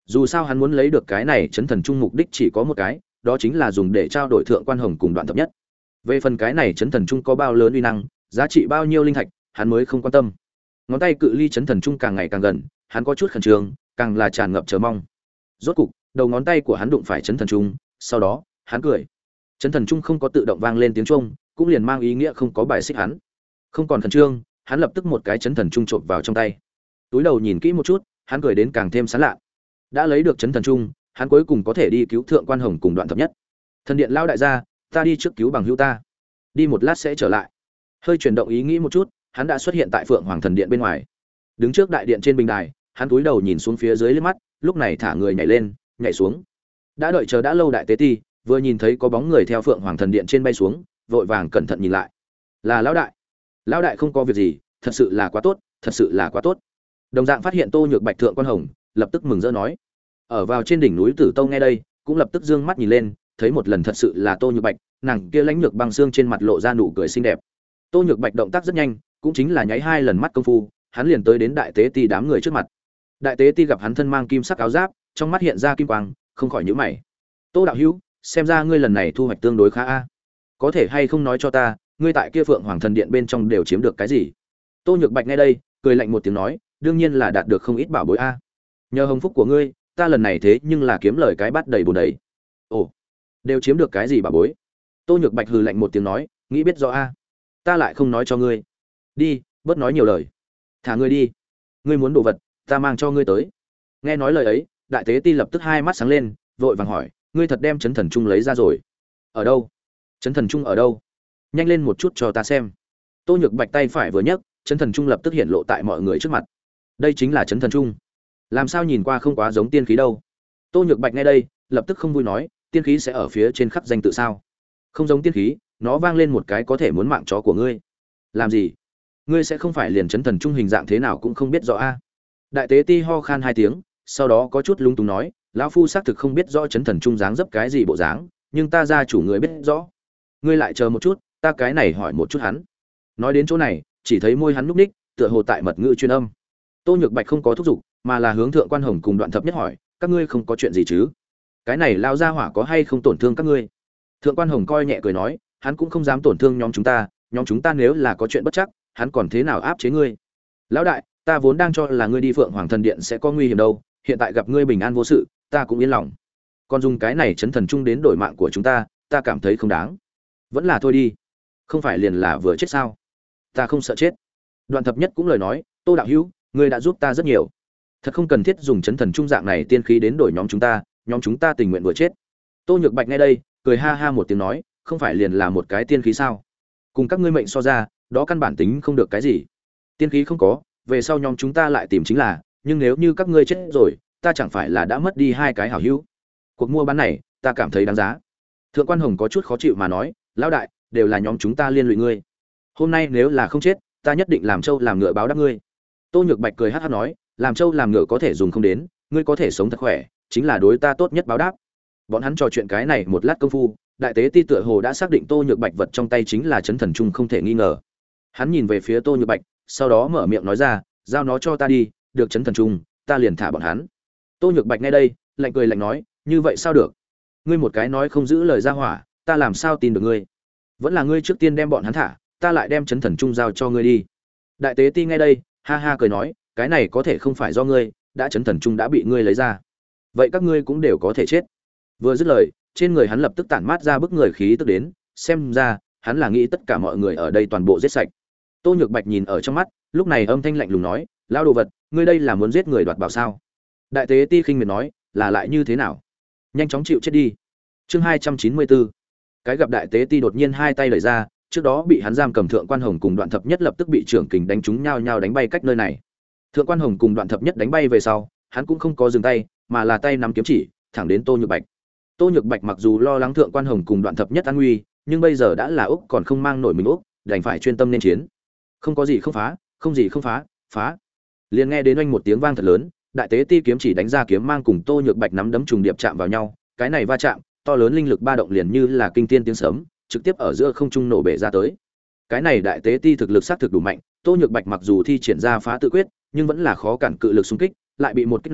Dù sao hắn muốn lấy được cái này chấn thần trung mục đích chỉ có một cái, đó chính là dùng để trao đổi thượng quan hồng cùng đoạn thập nhất. Về phần cái này chấn thần trung có bao lớn uy năng, giá trị bao nhiêu linh thạch, hắn mới không quan tâm. Ngón tay cự ly chấn thần trung càng ngày càng gần, hắn có chút khẩn trương, càng là tràn ngập chờ mong. Rốt cục, đầu ngón tay của hắn đụng phải chấn thần trung, sau đó, hắn cười. Chấn thần trung không có tự động vang lên tiếng chuông, cũng liền mang ý nghĩa không có bài xích hắn. Không còn khẩn trương, hắn lập tức một cái chấn thần trung trộn vào trong tay. Túi đầu nhìn kỹ một chút, hắn cười đến càng thêm sán lạ. Đã lấy được chấn thần trung, hắn cuối cùng có thể đi cứu thượng quan hồng cùng đoạn thập nhất. Thần điện lao đại gia, ta đi trước cứu bằng hữu ta, đi một lát sẽ trở lại. Hơi chuyển động ý nghĩ một chút, hắn đã xuất hiện tại phượng hoàng thần điện bên ngoài. Đứng trước đại điện trên bình đài, hắn cúi đầu nhìn xuống phía dưới liếc mắt, lúc này thả người nhảy lên, nhảy xuống. Đã đợi chờ đã lâu đại tế ti, vừa nhìn thấy có bóng người theo phượng hoàng thần điện trên bay xuống, vội vàng cẩn thận nhìn lại. Là lão đại. Lão đại không có việc gì, thật sự là quá tốt, thật sự là quá tốt. Đồng dạng phát hiện Tô Nhược Bạch thượng quan hồng, lập tức mừng rỡ nói. Ở vào trên đỉnh núi Tử Tâu nghe đây, cũng lập tức dương mắt nhìn lên, thấy một lần thật sự là Tô Nhược Bạch, nàng kia lãnh lược băng xương trên mặt lộ ra nụ cười xinh đẹp. Tô Nhược Bạch động tác rất nhanh, cũng chính là nháy hai lần mắt công phu, hắn liền tới đến đại tế ti đám người trước mặt. Đại tế ti gặp hắn thân mang kim sắc áo giáp, trong mắt hiện ra kim quang, không khỏi nhíu mày. Tô đạo hữu, xem ra ngươi lần này thu hoạch tương đối khá a. Có thể hay không nói cho ta, ngươi tại kia Phượng Hoàng thần điện bên trong đều chiếm được cái gì? Tô Nhược Bạch nghe đây, cười lạnh một tiếng nói, đương nhiên là đạt được không ít bảo bối a. Nhờ hồng phúc của ngươi, ta lần này thế nhưng là kiếm lời cái bát đầy bồn đầy. Ồ, đều chiếm được cái gì bảo bối? Tô Nhược Bạch hừ lạnh một tiếng nói, nghĩ biết rõ a. Ta lại không nói cho ngươi. Đi, bớt nói nhiều lời. Thả ngươi đi. Ngươi muốn đồ vật, ta mang cho ngươi tới. Nghe nói lời ấy, đại tế ti lập tức hai mắt sáng lên, vội vàng hỏi, ngươi thật đem chấn thần trung lấy ra rồi? Ở đâu? Chấn thần trung ở đâu? Nhanh lên một chút cho ta xem. Tô Nhược Bạch tay phải vừa nhấc, chấn thần trung lập tức hiện lộ tại mọi người trước mặt. Đây chính là chấn thần trung. Làm sao nhìn qua không quá giống tiên khí đâu? Tô Nhược Bạch nghe đây, lập tức không vui nói, tiên khí sẽ ở phía trên khắc danh tự sao? Không giống tiên khí, nó vang lên một cái có thể muốn mạng chó của ngươi. Làm gì? Ngươi sẽ không phải liền chấn thần trung hình dạng thế nào cũng không biết rõ a? Đại tế ti ho khan hai tiếng, sau đó có chút lung túng nói, lão phu xác thực không biết rõ chấn thần trung dáng dấp cái gì bộ dáng, nhưng ta gia chủ người biết rõ. Ngươi lại chờ một chút, ta cái này hỏi một chút hắn. Nói đến chỗ này, chỉ thấy môi hắn nhúc ních, tựa hồ tại mật ngữ chuyên âm. Tô Nhược Bạch không có thúc giục, mà là hướng thượng quan hồng cùng đoạn thập nhất hỏi, các ngươi không có chuyện gì chứ? Cái này lao ra hỏa có hay không tổn thương các ngươi? Thượng quan hồng coi nhẹ cười nói, hắn cũng không dám tổn thương nhóm chúng ta, nhóm chúng ta nếu là có chuyện bất chắc, hắn còn thế nào áp chế ngươi? Lão đại, ta vốn đang cho là ngươi đi Phượng Hoàng thần điện sẽ có nguy hiểm đâu, hiện tại gặp ngươi bình an vô sự, ta cũng yên lòng. Còn dùng cái này chấn thần trung đến đổi mạng của chúng ta, ta cảm thấy không đáng. Vẫn là thôi đi. Không phải liền là vừa chết sao? Ta không sợ chết. Đoạn thập nhất cũng lời nói, Tô đạo hữu, ngươi đã giúp ta rất nhiều. Thật không cần thiết dùng chấn thần trung dạng này tiên khí đến đổi nhóm chúng ta, nhóm chúng ta tình nguyện vừa chết. Tô Nhược Bạch nghe đây, cười ha ha một tiếng nói, không phải liền là một cái tiên khí sao? Cùng các ngươi mệnh so ra, đó căn bản tính không được cái gì. Tiên khí không có, về sau nhóm chúng ta lại tìm chính là, nhưng nếu như các ngươi chết rồi, ta chẳng phải là đã mất đi hai cái hảo hữu. Cuộc mua bán này, ta cảm thấy đáng giá. Thượng quan Hồng có chút khó chịu mà nói, lão đại, đều là nhóm chúng ta liên lụy ngươi. Hôm nay nếu là không chết, ta nhất định làm trâu làm ngựa báo đáp ngươi. Tô Nhược Bạch cười hắc hắc nói, làm trâu làm ngựa có thể dùng không đến, ngươi có thể sống thật khỏe, chính là đối ta tốt nhất báo đáp. Bọn hắn trò chuyện cái này một lát công phu, đại tế ti tựa hồ đã xác định Tô Nhược Bạch vật trong tay chính là chấn thần trung không thể nghi ngờ. Hắn nhìn về phía Tô Nhược Bạch, sau đó mở miệng nói ra, giao nó cho ta đi, được chấn thần trung, ta liền thả bọn hắn. Tô Nhược Bạch nghe đây, lạnh cười lạnh nói, như vậy sao được? Ngươi một cái nói không giữ lời ra hỏa, ta làm sao tin được ngươi? Vẫn là ngươi trước tiên đem bọn hắn thả, ta lại đem chấn thần trung giao cho ngươi đi. Đại tế ti nghe đây, ha ha cười nói, cái này có thể không phải do ngươi, đã chấn thần trung đã bị ngươi lấy ra, vậy các ngươi cũng đều có thể chết. Vừa dứt lời, trên người hắn lập tức tản mát ra bức người khí tức đến, xem ra hắn là nghĩ tất cả mọi người ở đây toàn bộ giết sạch. Tô Nhược Bạch nhìn ở trong mắt, lúc này âm thanh lạnh lùng nói, lão đồ vật, ngươi đây là muốn giết người đoạt bảo sao? Đại tế ti khinh miệt nói, là lại như thế nào? Nhanh chóng chịu chết đi. Chương hai trăm chín mươi bốn. Cái gặp đại tế ti đột nhiên hai tay lấy ra, trước đó bị hắn giam cầm thượng quan Hồng cùng Đoạn Thập Nhất lập tức bị trưởng kình đánh trúng nhau nhau đánh bay cách nơi này. Thượng quan Hồng cùng Đoạn Thập Nhất đánh bay về sau, hắn cũng không có dừng tay, mà là tay nắm kiếm chỉ, thẳng đến Tô Nhược Bạch. Tô Nhược Bạch mặc dù lo lắng thượng quan Hồng cùng Đoạn Thập Nhất an nguy, nhưng bây giờ đã là Úc còn không mang nổi mình Úc, đành phải chuyên tâm nên chiến. Không có gì không phá, không gì không phá, phá. Liền nghe đến oanh một tiếng vang thật lớn, đại tế ti kiếm chỉ đánh ra kiếm mang cùng Tô Nhược Bạch nắm đấm trùng điệp chạm vào nhau, cái này va chạm, to lớn linh lực ba động liền như là kinh thiên tiếng sấm, trực tiếp ở giữa không trung nổ bể ra tới. Cái này đại tế ti thực lực sát thực đủ mạnh, Tô Nhược Bạch mặc dù thi triển ra phá tự quyết, nhưng vẫn là khó cản cự lực xung kích, lại bị một kích này,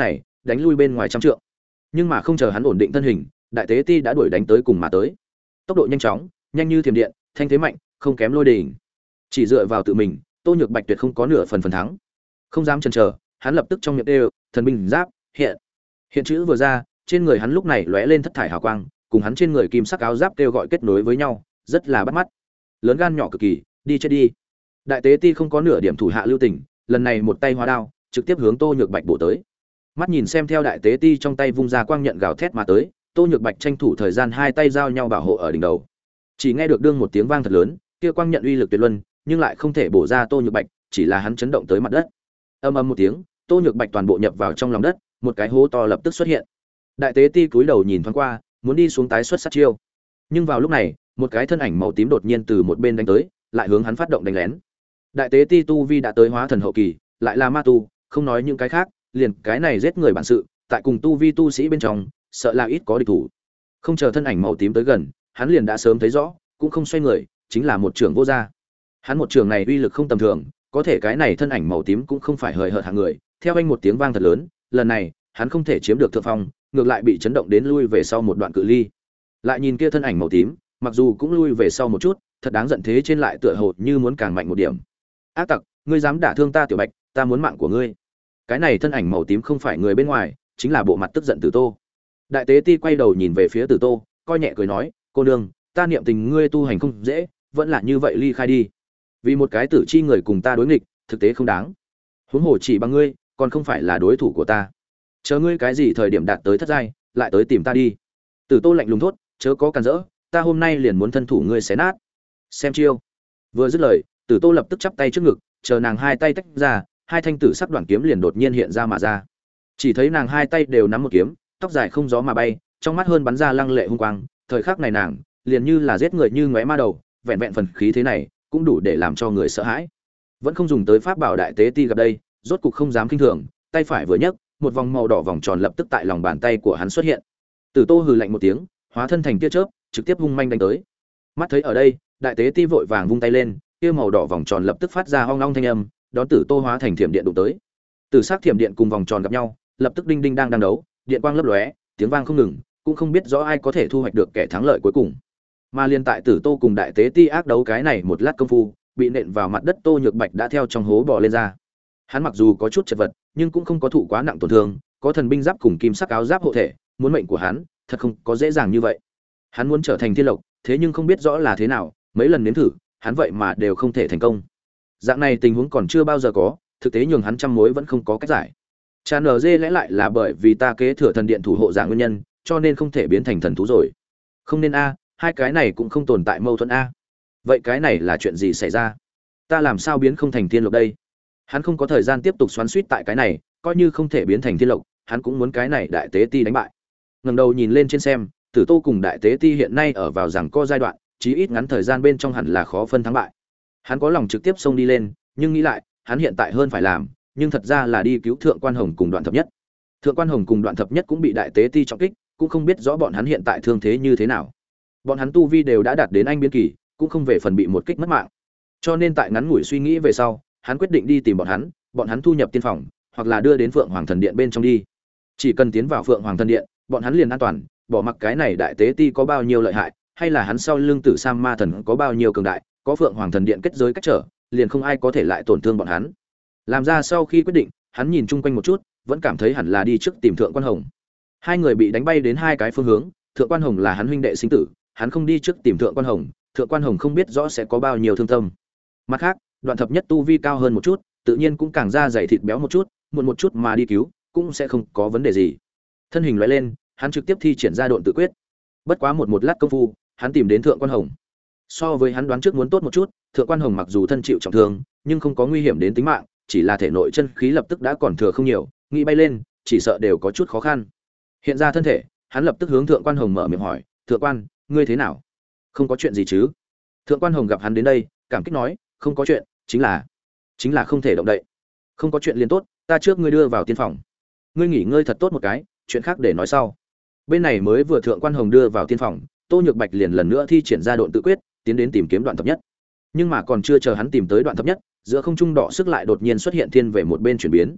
đánh lui bên ngoài trăm trượng. Nhưng mà không chờ hắn ổn định thân hình, đại tế ti đã đuổi đánh tới cùng mà tới. Tốc độ nhanh chóng, nhanh như thiểm điện, thanh thế mạnh, không kém lôi đình. Chỉ dựa vào tự mình, Tô Nhược Bạch tuyệt không có nửa phần phần thắng. Không dám chần chờ, hắn lập tức trong miệng đều, thần binh giáp, hiện. Hiện chữ vừa ra, trên người hắn lúc này lóe lên thất thải hào quang, cùng hắn trên người kim sắc áo giáp kêu gọi kết nối với nhau, rất là bắt mắt. Lớn gan nhỏ cực kỳ, đi chết đi. Đại tế ti không có nửa điểm thủ hạ lưu tình, lần này một tay hóa đao, trực tiếp hướng Tô Nhược Bạch bổ tới. Mắt nhìn xem theo đại tế ti trong tay vung ra quang nhận gào thét mà tới, Tô Nhược Bạch tranh thủ thời gian hai tay giao nhau bảo hộ ở đỉnh đầu. Chỉ nghe được đương một tiếng vang thật lớn, kia quang nhận uy lực tuyệt luân, nhưng lại không thể bổ ra Tô Nhược Bạch, chỉ là hắn chấn động tới mặt đất. Ầm ầm một tiếng, Tô Nhược Bạch toàn bộ nhập vào trong lòng đất, một cái hố to lập tức xuất hiện. Đại tế ti cúi đầu nhìn thoáng qua, muốn đi xuống tái xuất sát chiêu. Nhưng vào lúc này, một cái thân ảnh màu tím đột nhiên từ một bên đánh tới, lại hướng hắn phát động đánh lén. Đại tế ti tu vi đã tới hóa thần hậu kỳ, lại là ma tu, không nói những cái khác, liền cái này giết người bản sự, tại cùng tu vi tu sĩ bên trong, sợ là ít có địch thủ. Không chờ thân ảnh màu tím tới gần, hắn liền đã sớm thấy rõ, cũng không xoay người, chính là một trường vô gia. Hắn một trường này uy lực không tầm thường, có thể cái này thân ảnh màu tím cũng không phải hời hợt hạng người, theo anh một tiếng vang thật lớn, lần này, hắn không thể chiếm được thượng phong, ngược lại bị chấn động đến lui về sau một đoạn cự ly. Lại nhìn kia thân ảnh màu tím, mặc dù cũng lui về sau một chút, thật đáng giận thế trên lại tựa hồ như muốn càng mạnh một điểm. Ác tặc, ngươi dám đả thương ta Tiểu Bạch, ta muốn mạng của ngươi. Cái này thân ảnh màu tím không phải người bên ngoài, chính là bộ mặt tức giận Tử Tô. Đại tế ti quay đầu nhìn về phía Tử Tô, coi nhẹ cười nói, cô nương, ta niệm tình ngươi tu hành không dễ, vẫn là như vậy ly khai đi. Vì một cái tử chi người cùng ta đối nghịch, thực tế không đáng. Huống hồ chỉ bằng ngươi, còn không phải là đối thủ của ta. Chờ ngươi cái gì thời điểm đạt tới thất giai, lại tới tìm ta đi. Tử Tô lạnh lùng thốt, chớ có cản rỡ, ta hôm nay liền muốn thân thủ ngươi xé nát. Xem chiêu. Vừa dứt lời, Tử Tô lập tức chắp tay trước ngực, chờ nàng hai tay tách ra, hai thanh tử sắc đoạn kiếm liền đột nhiên hiện ra mà ra. Chỉ thấy nàng hai tay đều nắm một kiếm, tóc dài không gió mà bay, trong mắt hơn bắn ra lăng lệ hung quang, thời khắc này nàng, liền như là giết người như ngóe ma đầu, vẹn vẹn phần khí thế này, cũng đủ để làm cho người sợ hãi. Vẫn không dùng tới pháp bảo đại tế ti gặp đây, rốt cục không dám kinh thường, tay phải vừa nhấc, một vòng màu đỏ vòng tròn lập tức tại lòng bàn tay của hắn xuất hiện. Tử Tô hừ lạnh một tiếng, hóa thân thành tia chớp, trực tiếp hung manh đánh tới. Mắt thấy ở đây, đại tế ti vội vàng vung tay lên, kia màu đỏ vòng tròn lập tức phát ra ong ong thanh âm, đón Tử Tô hóa thành thiểm điện đụng tới. Tử sắc thiểm điện cùng vòng tròn gặp nhau, lập tức đinh đinh đang đang đấu, điện quang lấp lóe, tiếng vang không ngừng, cũng không biết rõ ai có thể thu hoạch được kẻ thắng lợi cuối cùng. Mà liên tại Tử Tô cùng đại tế ti ác đấu cái này một lát công phu, bị nện vào mặt đất Tô Nhược Bạch đã theo trong hố bò lên ra. Hắn mặc dù có chút chật vật, nhưng cũng không có thụ quá nặng tổn thương, có thần binh giáp cùng kim sắc áo giáp hộ thể, muốn mệnh của hắn, thật không có dễ dàng như vậy. Hắn muốn trở thành thiên lộc, thế nhưng không biết rõ là thế nào, mấy lần nếm thử, hắn vậy mà đều không thể thành công. Dạng này tình huống còn chưa bao giờ có, thực tế nhường hắn trăm mối vẫn không có cách giải. Cha en giê lẽ lại là bởi vì ta kế thừa thần điện thủ hộ dạng nguyên nhân, cho nên không thể biến thành thần thú rồi. Không nên a, hai cái này cũng không tồn tại mâu thuẫn a. Vậy cái này là chuyện gì xảy ra? Ta làm sao biến không thành thiên lộc đây? Hắn không có thời gian tiếp tục xoắn xuýt tại cái này, coi như không thể biến thành thiên lộc, hắn cũng muốn cái này đại tế ti đánh bại. Ngẩng đầu nhìn lên trên xem, Tử Tô cùng đại tế ti hiện nay ở vào rằng co giai đoạn, chí ít ngắn thời gian bên trong hẳn là khó phân thắng bại. Hắn có lòng trực tiếp xông đi lên, nhưng nghĩ lại, hắn hiện tại hơn phải làm, nhưng thật ra là đi cứu Thượng Quan Hồng cùng Đoạn Thập Nhất. Thượng Quan Hồng cùng Đoạn Thập Nhất cũng bị đại tế ti trọng kích, cũng không biết rõ bọn hắn hiện tại thương thế như thế nào. Bọn hắn tu vi đều đã đạt đến anh biến kỳ, cũng không về phần bị một kích mất mạng. Cho nên tại ngắn ngủi suy nghĩ về sau, hắn quyết định đi tìm bọn hắn, bọn hắn thu nhập tiên phòng, hoặc là đưa đến Phượng Hoàng Thần Điện bên trong đi. Chỉ cần tiến vào Phượng Hoàng Thần Điện, bọn hắn liền an toàn, bỏ mặc cái này đại tế ti có bao nhiêu lợi hại, hay là hắn sau lưng Tử Sam Ma Thần có bao nhiêu cường đại, có Phượng Hoàng Thần Điện kết giới cách trở, liền không ai có thể lại tổn thương bọn hắn. Làm ra sau khi quyết định, hắn nhìn chung quanh một chút, vẫn cảm thấy hẳn là đi trước tìm Thượng Quan Hồng. Hai người bị đánh bay đến hai cái phương hướng, Thượng Quan Hồng là hắn huynh đệ sinh tử, hắn không đi trước tìm Thượng Quan Hồng, Thượng Quan Hồng không biết rõ sẽ có bao nhiêu thương tâm. Mặt khác, Đoạn Thập Nhất tu vi cao hơn một chút, tự nhiên cũng càng da dày thịt béo một chút, muộn một chút mà đi cứu, cũng sẽ không có vấn đề gì. Thân hình lóe lên, hắn trực tiếp thi triển ra độn tự quyết. Bất quá một một lát công phu, hắn tìm đến Thượng Quan Hồng. So với hắn đoán trước muốn tốt một chút, Thượng Quan Hồng mặc dù thân chịu trọng thương, nhưng không có nguy hiểm đến tính mạng, chỉ là thể nội chân khí lập tức đã còn thừa không nhiều, nghĩ bay lên, chỉ sợ đều có chút khó khăn. Hiện ra thân thể, hắn lập tức hướng Thượng Quan Hồng mở miệng hỏi, "Thượng Quan, ngươi thế nào? Không có chuyện gì chứ?" Thượng Quan Hồng gặp hắn đến đây, cảm kích nói, "Không có chuyện, chính là chính là không thể động đậy." "Không có chuyện liền tốt, ta trước ngươi đưa vào tiên phòng. Ngươi nghỉ ngơi thật tốt một cái, chuyện khác để nói sau." Bên này mới vừa Thượng Quan Hồng đưa vào tiên phòng, Tô Nhược Bạch liền lần nữa thi triển ra độn tự quyết, tiến đến tìm kiếm Đoạn Thập Nhất. Nhưng mà còn chưa chờ hắn tìm tới Đoạn Thập Nhất, giữa không trung đỏ sức lại đột nhiên xuất hiện thiên về một bên chuyển biến.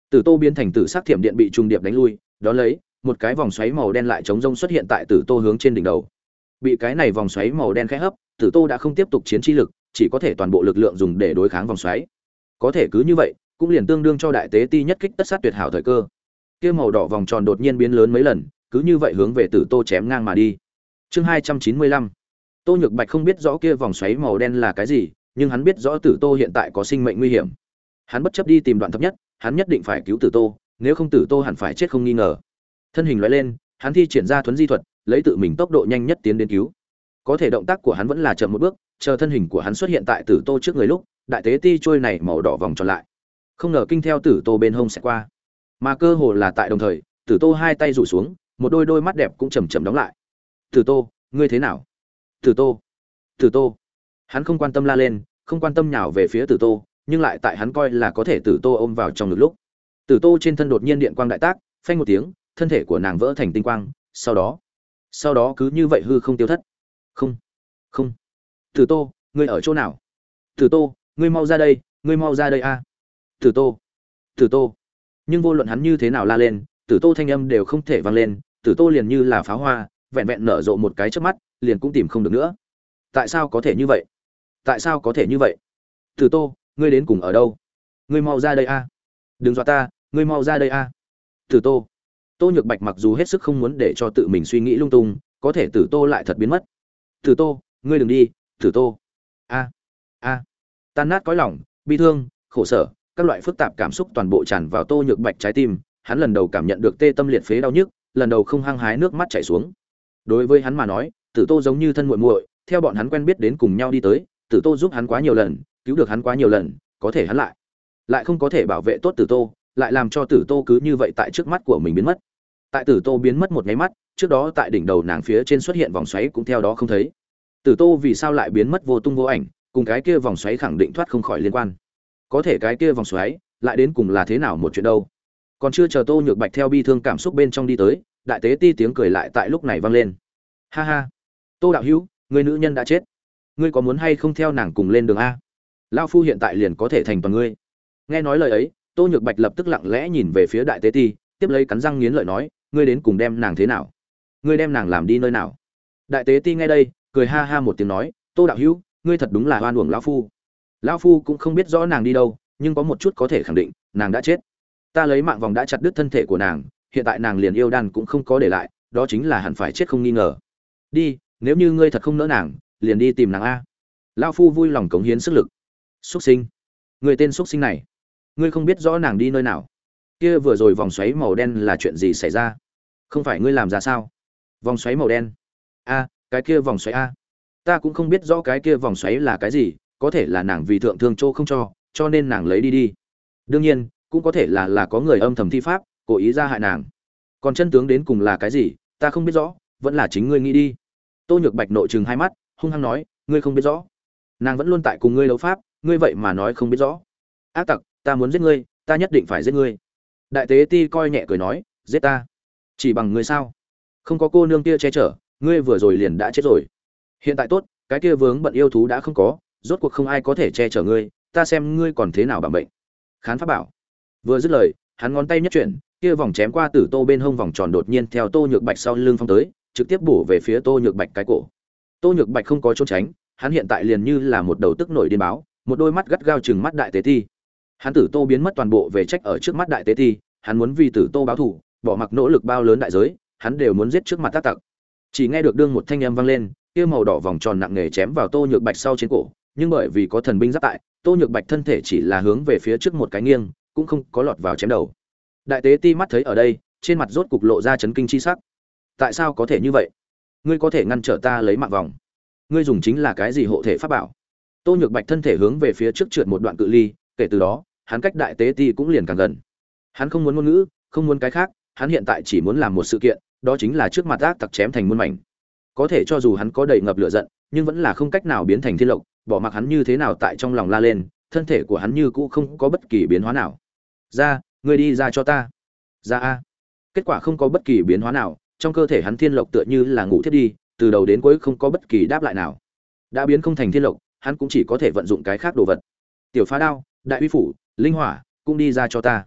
Tử Tô biến thành tử sắc thiểm điện bị trùng điệp đánh lui, đó lấy, một cái vòng xoáy màu đen lại chống rông xuất hiện tại Tử Tô hướng trên đỉnh đầu. Bị cái này vòng xoáy màu đen khẽ hấp, Tử Tô đã không tiếp tục chiến chi lực, chỉ có thể toàn bộ lực lượng dùng để đối kháng vòng xoáy. Có thể cứ như vậy, cũng liền tương đương cho đại tế ti nhất kích tất sát tuyệt hảo thời cơ. Kia màu đỏ vòng tròn đột nhiên biến lớn mấy lần, cứ như vậy hướng về Tử Tô chém ngang mà đi. Chương hai trăm chín mươi lăm. Tô Nhược Bạch không biết rõ kia vòng xoáy màu đen là cái gì, nhưng hắn biết rõ Tử Tô hiện tại có sinh mệnh nguy hiểm. Hắn bất chấp đi tìm đoạn thấp nhất, hắn nhất định phải cứu Tử Tô, nếu không Tử Tô hẳn phải chết không nghi ngờ. Thân hình lóe lên, hắn thi triển ra thuấn di thuật, lấy tự mình tốc độ nhanh nhất tiến đến cứu. Có thể động tác của hắn vẫn là chậm một bước, chờ thân hình của hắn xuất hiện tại Tử Tô trước người lúc, đại tế ti trôi này màu đỏ vòng tròn lại. Không ngờ kinh theo Tử Tô bên hông sẽ qua. Mà cơ hồ là tại đồng thời, Tử Tô hai tay rủ xuống, một đôi đôi mắt đẹp cũng chậm chậm đóng lại. "Tử Tô, ngươi thế nào?" "Tử Tô, Tử Tô." Hắn không quan tâm la lên, không quan tâm nhào về phía Tử Tô, nhưng lại tại hắn coi là có thể Tử Tô ôm vào trong ngực lúc, Tử Tô trên thân đột nhiên điện quang đại tác, phanh một tiếng, thân thể của nàng vỡ thành tinh quang, sau đó, sau đó cứ như vậy hư không tiêu thất. "Không, không. Tử Tô, ngươi ở chỗ nào? Tử Tô, ngươi mau ra đây, ngươi mau ra đây a." "Tử Tô, Tử Tô." Nhưng vô luận hắn như thế nào la lên, Tử Tô thanh âm đều không thể vang lên, Tử Tô liền như là pháo hoa, vẹn vẹn nở rộ một cái chớp mắt, liền cũng tìm không được nữa. Tại sao có thể như vậy? Tại sao có thể như vậy? Tử Tô, ngươi đến cùng ở đâu? Ngươi mau ra đây a. Đừng dọa ta, ngươi mau ra đây a. Tử Tô. Tô Nhược Bạch mặc dù hết sức không muốn để cho tự mình suy nghĩ lung tung, có thể Tử Tô lại thật biến mất. Tử Tô, ngươi đừng đi, Tử Tô. A. A. Tan nát cõi lòng, bi thương, khổ sở, các loại phức tạp cảm xúc toàn bộ tràn vào Tô Nhược Bạch trái tim, hắn lần đầu cảm nhận được tê tâm liệt phế đau nhức, lần đầu không hăng hái nước mắt chảy xuống. Đối với hắn mà nói, Tử Tô giống như thân muội muội, theo bọn hắn quen biết đến cùng nhau đi tới, Tử Tô giúp hắn quá nhiều lần, cứu được hắn quá nhiều lần, có thể hắn lại lại không có thể bảo vệ tốt Tử Tô, lại làm cho Tử Tô cứ như vậy tại trước mắt của mình biến mất. Tại Tử Tô biến mất một cái mắt, trước đó tại đỉnh đầu nàng phía trên xuất hiện vòng xoáy cũng theo đó không thấy. Tử Tô vì sao lại biến mất vô tung vô ảnh, cùng cái kia vòng xoáy khẳng định thoát không khỏi liên quan. Có thể cái kia vòng xoáy lại đến cùng là thế nào một chuyện đâu? Còn chưa chờ Tô Nhược Bạch theo bi thương cảm xúc bên trong đi tới, đại tế ti tiếng cười lại tại lúc này vang lên. Ha ha, Tô đạo hữu, người nữ nhân đã chết, ngươi có muốn hay không theo nàng cùng lên đường a? Lão phu hiện tại liền có thể thành toàn ngươi. Nghe nói lời ấy, Tô Nhược Bạch lập tức lặng lẽ nhìn về phía đại tế ti, tiếp lấy cắn răng nghiến lợi nói, ngươi đến cùng đem nàng thế nào? Ngươi đem nàng làm đi nơi nào? Đại tế ti nghe đây, cười ha ha một tiếng nói, Tô đạo hữu, ngươi thật đúng là oan uổng lão phu. Lão phu cũng không biết rõ nàng đi đâu, nhưng có một chút có thể khẳng định, nàng đã chết. Ta lấy mạng vòng đã chặt đứt thân thể của nàng, hiện tại nàng liền yêu đan cũng không có để lại, đó chính là hẳn phải chết không nghi ngờ. Đi, nếu như ngươi thật không nỡ nàng, liền đi tìm nàng a. Lão phu vui lòng cống hiến sức lực. Xuất sinh, người tên xuất sinh này, ngươi không biết rõ nàng đi nơi nào? Kia vừa rồi vòng xoáy màu đen là chuyện gì xảy ra? Không phải ngươi làm ra sao? Vòng xoáy màu đen? A, cái kia vòng xoáy a. Ta cũng không biết rõ cái kia vòng xoáy là cái gì, có thể là nàng vì thượng thương châu không cho, cho nên nàng lấy đi đi. Đương nhiên, cũng có thể là là có người âm thầm thi pháp, cố ý ra hại nàng. Còn chân tướng đến cùng là cái gì, ta không biết rõ, vẫn là chính ngươi nghĩ đi. Tô Nhược Bạch nội trừng hai mắt, hung hăng nói, ngươi không biết rõ? Nàng vẫn luôn tại cùng ngươi đấu pháp, ngươi vậy mà nói không biết rõ? Ác tặc, ta muốn giết ngươi, ta nhất định phải giết ngươi. Đại tế ti coi nhẹ cười nói, giết ta? Chỉ bằng ngươi sao? Không có cô nương kia che chở, ngươi vừa rồi liền đã chết rồi. Hiện tại tốt, cái kia vướng bận yêu thú đã không có, rốt cuộc không ai có thể che chở ngươi, ta xem ngươi còn thế nào bằng bệnh. Khán pháp bảo. Vừa dứt lời, hắn ngón tay nhất chuyển, kia vòng chém qua Tử Tô bên hông vòng tròn đột nhiên theo Tô Nhược Bạch sau lưng phong tới, trực tiếp bổ về phía Tô Nhược Bạch cái cổ. Tô Nhược Bạch không có trốn tránh, hắn hiện tại liền như là một đầu tức nổi điên báo, một đôi mắt gắt gao trừng mắt đại tế ti. Hắn Tử Tô biến mất toàn bộ về trách ở trước mắt đại tế ti, hắn muốn vì Tử Tô báo thù, bỏ mặc nỗ lực bao lớn đại giới, hắn đều muốn giết trước mặt tác tặc. Chỉ nghe được đương một thanh âm vang lên, kia màu đỏ vòng tròn nặng nề chém vào Tô Nhược Bạch sau trên cổ, nhưng bởi vì có thần binh giáp tại, Tô Nhược Bạch thân thể chỉ là hướng về phía trước một cái nghiêng, cũng không có lọt vào chém đầu. Đại tế ti mắt thấy ở đây, trên mặt rốt cục lộ ra chấn kinh chi sắc. Tại sao có thể như vậy? Ngươi có thể ngăn trở ta lấy mạng vòng? Ngươi dùng chính là cái gì hộ thể pháp bảo? Tô Nhược Bạch thân thể hướng về phía trước trượt một đoạn cự ly, kể từ đó, hắn cách đại tế ti cũng liền càng gần. Hắn không muốn ngôn ngữ, không muốn cái khác, hắn hiện tại chỉ muốn làm một sự kiện, đó chính là trước mặt ác tặc chém thành muôn mảnh. Có thể cho dù hắn có đầy ngập lửa giận, nhưng vẫn là không cách nào biến thành thiên lộc, bỏ mặc hắn như thế nào tại trong lòng la lên, thân thể của hắn như cũ không có bất kỳ biến hóa nào. Ra, ngươi đi ra cho ta. Ra a. Kết quả không có bất kỳ biến hóa nào, trong cơ thể hắn thiên lộc tựa như là ngủ thiết đi, từ đầu đến cuối không có bất kỳ đáp lại nào. Đã biến không thành thiên lộc, hắn cũng chỉ có thể vận dụng cái khác đồ vật. Tiểu phá đao, đại uy phủ, linh hỏa, cũng đi ra cho ta.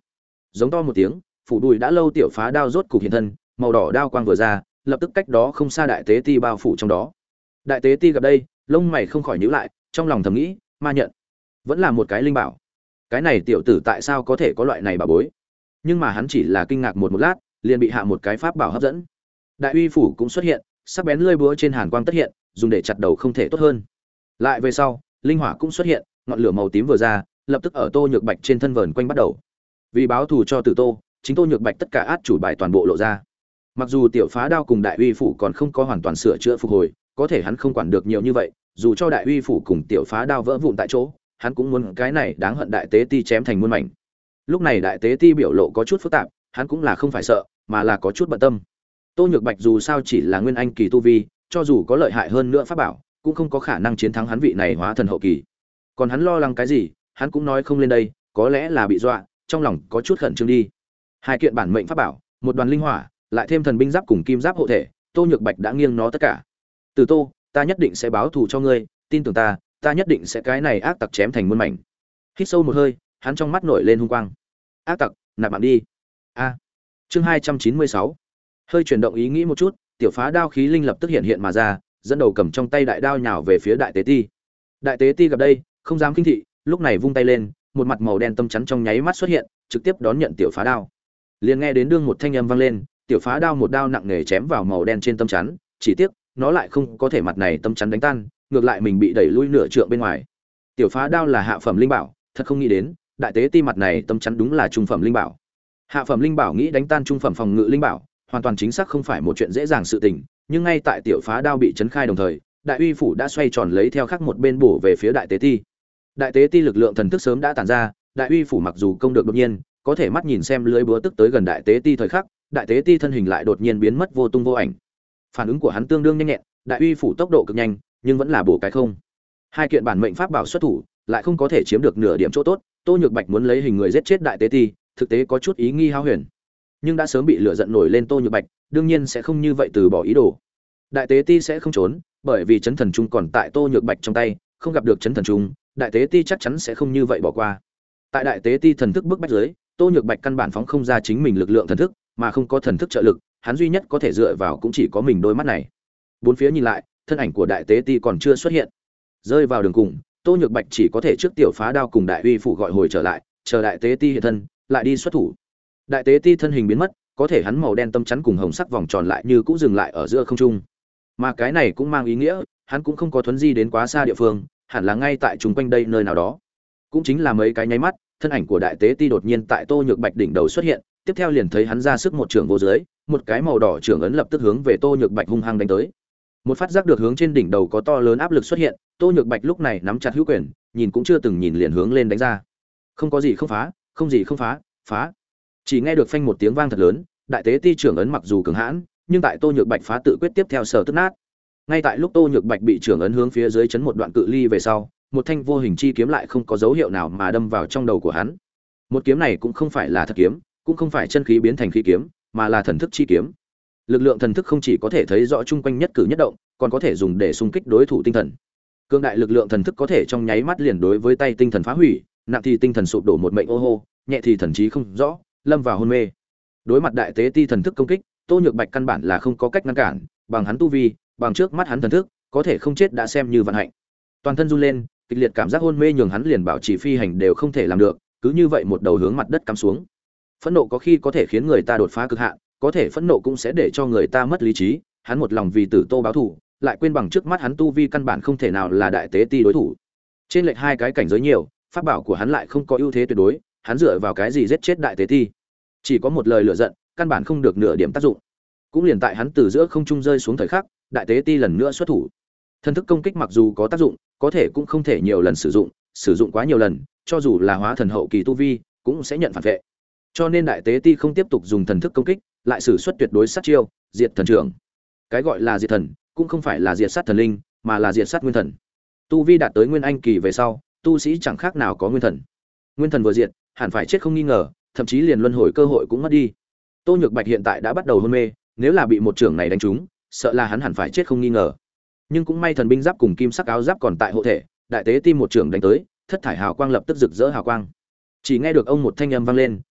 Giống to một tiếng, phủ đùi đã lâu tiểu phá đao rốt cục hiện thân, màu đỏ đao quang vừa ra, lập tức cách đó không xa đại tế ti bao phủ trong đó. Đại tế ti gặp đây, lông mày không khỏi nhíu lại, trong lòng thầm nghĩ, ma nhận, vẫn là một cái linh bảo. Cái này tiểu tử tại sao có thể có loại này bảo bối? Nhưng mà hắn chỉ là kinh ngạc một một lát, liền bị hạ một cái pháp bảo hấp dẫn. Đại uy phủ cũng xuất hiện, sắc bén lưỡi búa trên hàn quang tất hiện, dùng để chặt đầu không thể tốt hơn. Lại về sau, linh hỏa cũng xuất hiện, ngọn lửa màu tím vừa ra, lập tức ở Tô Nhược Bạch trên thân vờn quanh bắt đầu. Vì báo thù cho Tử Tô, chính Tô Nhược Bạch tất cả át chủ bài toàn bộ lộ ra. Mặc dù tiểu phá đao cùng đại uy phủ còn không có hoàn toàn sửa chữa phục hồi, có thể hắn không quản được nhiều như vậy, dù cho đại uy phủ cùng tiểu phá đao vỡ vụn tại chỗ, hắn cũng muốn cái này đáng hận đại tế ti chém thành muôn mảnh. Lúc này đại tế ti biểu lộ có chút phức tạp, hắn cũng là không phải sợ, mà là có chút bận tâm. Tô Nhược Bạch dù sao chỉ là nguyên anh kỳ tu vi, cho dù có lợi hại hơn nữa pháp bảo, cũng không có khả năng chiến thắng hắn vị này hóa thần hậu kỳ. Còn hắn lo lắng cái gì, hắn cũng nói không lên đây, có lẽ là bị dọa, trong lòng có chút khẩn trương đi. Hai kiện bản mệnh pháp bảo, một đoàn linh hỏa, lại thêm thần binh giáp cùng kim giáp hộ thể, Tô Nhược Bạch đã nghiêng nó tất cả. Từ Tô, ta nhất định sẽ báo thù cho ngươi, tin tưởng ta, ta nhất định sẽ cái này ác tặc chém thành muôn mảnh. Hít sâu một hơi, hắn trong mắt nổi lên hung quang. Ác tặc, nạp mạng đi. A. Chương hai trăm chín mươi sáu. Hơi chuyển động ý nghĩ một chút, tiểu phá đao khí linh lập tức hiện hiện mà ra, dẫn đầu cầm trong tay đại đao nhào về phía đại tế ti. Đại tế ti gặp đây, không dám khinh thị, lúc này vung tay lên, một mặt màu đen tâm chắn trong nháy mắt xuất hiện, trực tiếp đón nhận tiểu phá đao. Liền nghe đến đương một thanh âm vang lên, tiểu phá đao một đao nặng nề chém vào màu đen trên tâm chắn, chỉ tiếc nó lại không có thể mặt này tâm chắn đánh tan, ngược lại mình bị đẩy lui nửa trượng bên ngoài. Tiểu phá đao là hạ phẩm linh bảo, thật không nghĩ đến, đại tế ti mặt này tâm chắn đúng là trung phẩm linh bảo. Hạ phẩm linh bảo nghĩ đánh tan trung phẩm phòng ngự linh bảo, hoàn toàn chính xác không phải một chuyện dễ dàng sự tình, nhưng ngay tại tiểu phá đao bị chấn khai đồng thời, đại uy phủ đã xoay tròn lấy theo khác một bên bổ về phía đại tế ti. Đại tế ti lực lượng thần thức sớm đã tản ra, đại uy phủ mặc dù công được đột nhiên, có thể mắt nhìn xem lưới búa tức tới gần đại tế ti thời khắc, đại tế ti thân hình lại đột nhiên biến mất vô tung vô ảnh. Phản ứng của hắn tương đương nhanh nhẹn, đại uy phủ tốc độ cực nhanh, nhưng vẫn là bổ cái không. Hai kiện bản mệnh pháp bảo xuất thủ, lại không có thể chiếm được nửa điểm chỗ tốt, Tô Nhược Bạch muốn lấy hình người giết chết đại tế ti, thực tế có chút ý nghi hao huyền. Nhưng đã sớm bị lửa giận nổi lên Tô Nhược Bạch, đương nhiên sẽ không như vậy từ bỏ ý đồ. Đại tế ti sẽ không trốn, bởi vì chấn thần trung còn tại Tô Nhược Bạch trong tay, không gặp được chấn thần trung, đại tế ti chắc chắn sẽ không như vậy bỏ qua. Tại đại tế ti thần thức bức bách dưới, Tô Nhược Bạch căn bản phóng không ra chính mình lực lượng thần thức, mà không có thần thức trợ lực, hắn duy nhất có thể dựa vào cũng chỉ có mình đôi mắt này. Bốn phía nhìn lại, thân ảnh của đại tế ti còn chưa xuất hiện. Rơi vào đường cùng, Tô Nhược Bạch chỉ có thể trước tiểu phá đao cùng đại uy phủ gọi hồi trở lại, chờ đại tế ti hiện thân, lại đi xuất thủ. Đại tế ti thân hình biến mất, có thể hắn màu đen tâm chắn cùng hồng sắc vòng tròn lại như cũ dừng lại ở giữa không trung. Mà cái này cũng mang ý nghĩa, hắn cũng không có thuấn di đến quá xa địa phương, hẳn là ngay tại chung quanh đây nơi nào đó. Cũng chính là mấy cái nháy mắt, thân ảnh của đại tế ti đột nhiên tại Tô Nhược Bạch đỉnh đầu xuất hiện, tiếp theo liền thấy hắn ra sức một trường vô dưới, một cái màu đỏ trường ấn lập tức hướng về Tô Nhược Bạch hung hăng đánh tới. Một phát giác được hướng trên đỉnh đầu có to lớn áp lực xuất hiện, Tô Nhược Bạch lúc này nắm chặt hữu quyền, nhìn cũng chưa từng nhìn liền hướng lên đánh ra. Không có gì không phá, không gì không phá, phá. Chỉ nghe được phanh một tiếng vang thật lớn, đại tế ti trưởng ấn mặc dù cường hãn, nhưng tại Tô Nhược Bạch phá tự quyết tiếp theo sở tức nát. Ngay tại lúc Tô Nhược Bạch bị trưởng ấn hướng phía dưới chấn một đoạn cự ly về sau, một thanh vô hình chi kiếm lại không có dấu hiệu nào mà đâm vào trong đầu của hắn. Một kiếm này cũng không phải là thật kiếm, cũng không phải chân khí biến thành khí kiếm, mà là thần thức chi kiếm. Lực lượng thần thức không chỉ có thể thấy rõ chung quanh nhất cử nhất động, còn có thể dùng để xung kích đối thủ tinh thần. Cương đại lực lượng thần thức có thể trong nháy mắt liền đối với tay tinh thần phá hủy, nặng thì tinh thần sụp đổ một mệnh ô hô, nhẹ thì thần trí không rõ, lâm vào hôn mê. Đối mặt đại tế ti thần thức công kích, Tô Nhược Bạch căn bản là không có cách ngăn cản, bằng hắn tu vi, bằng trước mắt hắn thần thức, có thể không chết đã xem như vận hạnh. Toàn thân run lên, kịch liệt cảm giác hôn mê nhường hắn liền bảo trì phi hành đều không thể làm được, cứ như vậy một đầu hướng mặt đất cắm xuống. Phẫn nộ có khi có thể khiến người ta đột phá cực hạn, có thể phẫn nộ cũng sẽ để cho người ta mất lý trí, hắn một lòng vì Tử Tô báo thù, lại quên bằng trước mắt hắn tu vi căn bản không thể nào là đại tế ti đối thủ. Trên lệch hai cái cảnh giới nhiều, pháp bảo của hắn lại không có ưu thế tuyệt đối, hắn dựa vào cái gì giết chết đại tế ti? Chỉ có một lời lựa giận, căn bản không được nửa điểm tác dụng. Cũng liền tại hắn từ giữa không trung rơi xuống thời khắc, đại tế ti lần nữa xuất thủ. Thần thức công kích mặc dù có tác dụng, có thể cũng không thể nhiều lần sử dụng, sử dụng quá nhiều lần, cho dù là hóa thần hậu kỳ tu vi, cũng sẽ nhận phản vệ. Cho nên đại tế ti không tiếp tục dùng thần thức công kích, lại sử xuất tuyệt đối sát chiêu, diệt thần trưởng. Cái gọi là diệt thần, cũng không phải là diệt sát thần linh, mà là diệt sát nguyên thần. Tu vi đạt tới nguyên anh kỳ về sau, tu sĩ chẳng khác nào có nguyên thần. Nguyên thần vừa diệt, hẳn phải chết không nghi ngờ, thậm chí liền luân hồi cơ hội cũng mất đi. Tô Nhược Bạch hiện tại đã bắt đầu hôn mê, nếu là bị một trưởng này đánh trúng, sợ là hắn hẳn phải chết không nghi ngờ. Nhưng cũng may thần binh giáp cùng kim sắc áo giáp còn tại hộ thể, đại tế tim một trưởng đánh tới, thất thải hào quang lập tức rực rỡ hào quang. Chỉ nghe được ông một thanh âm vang lên,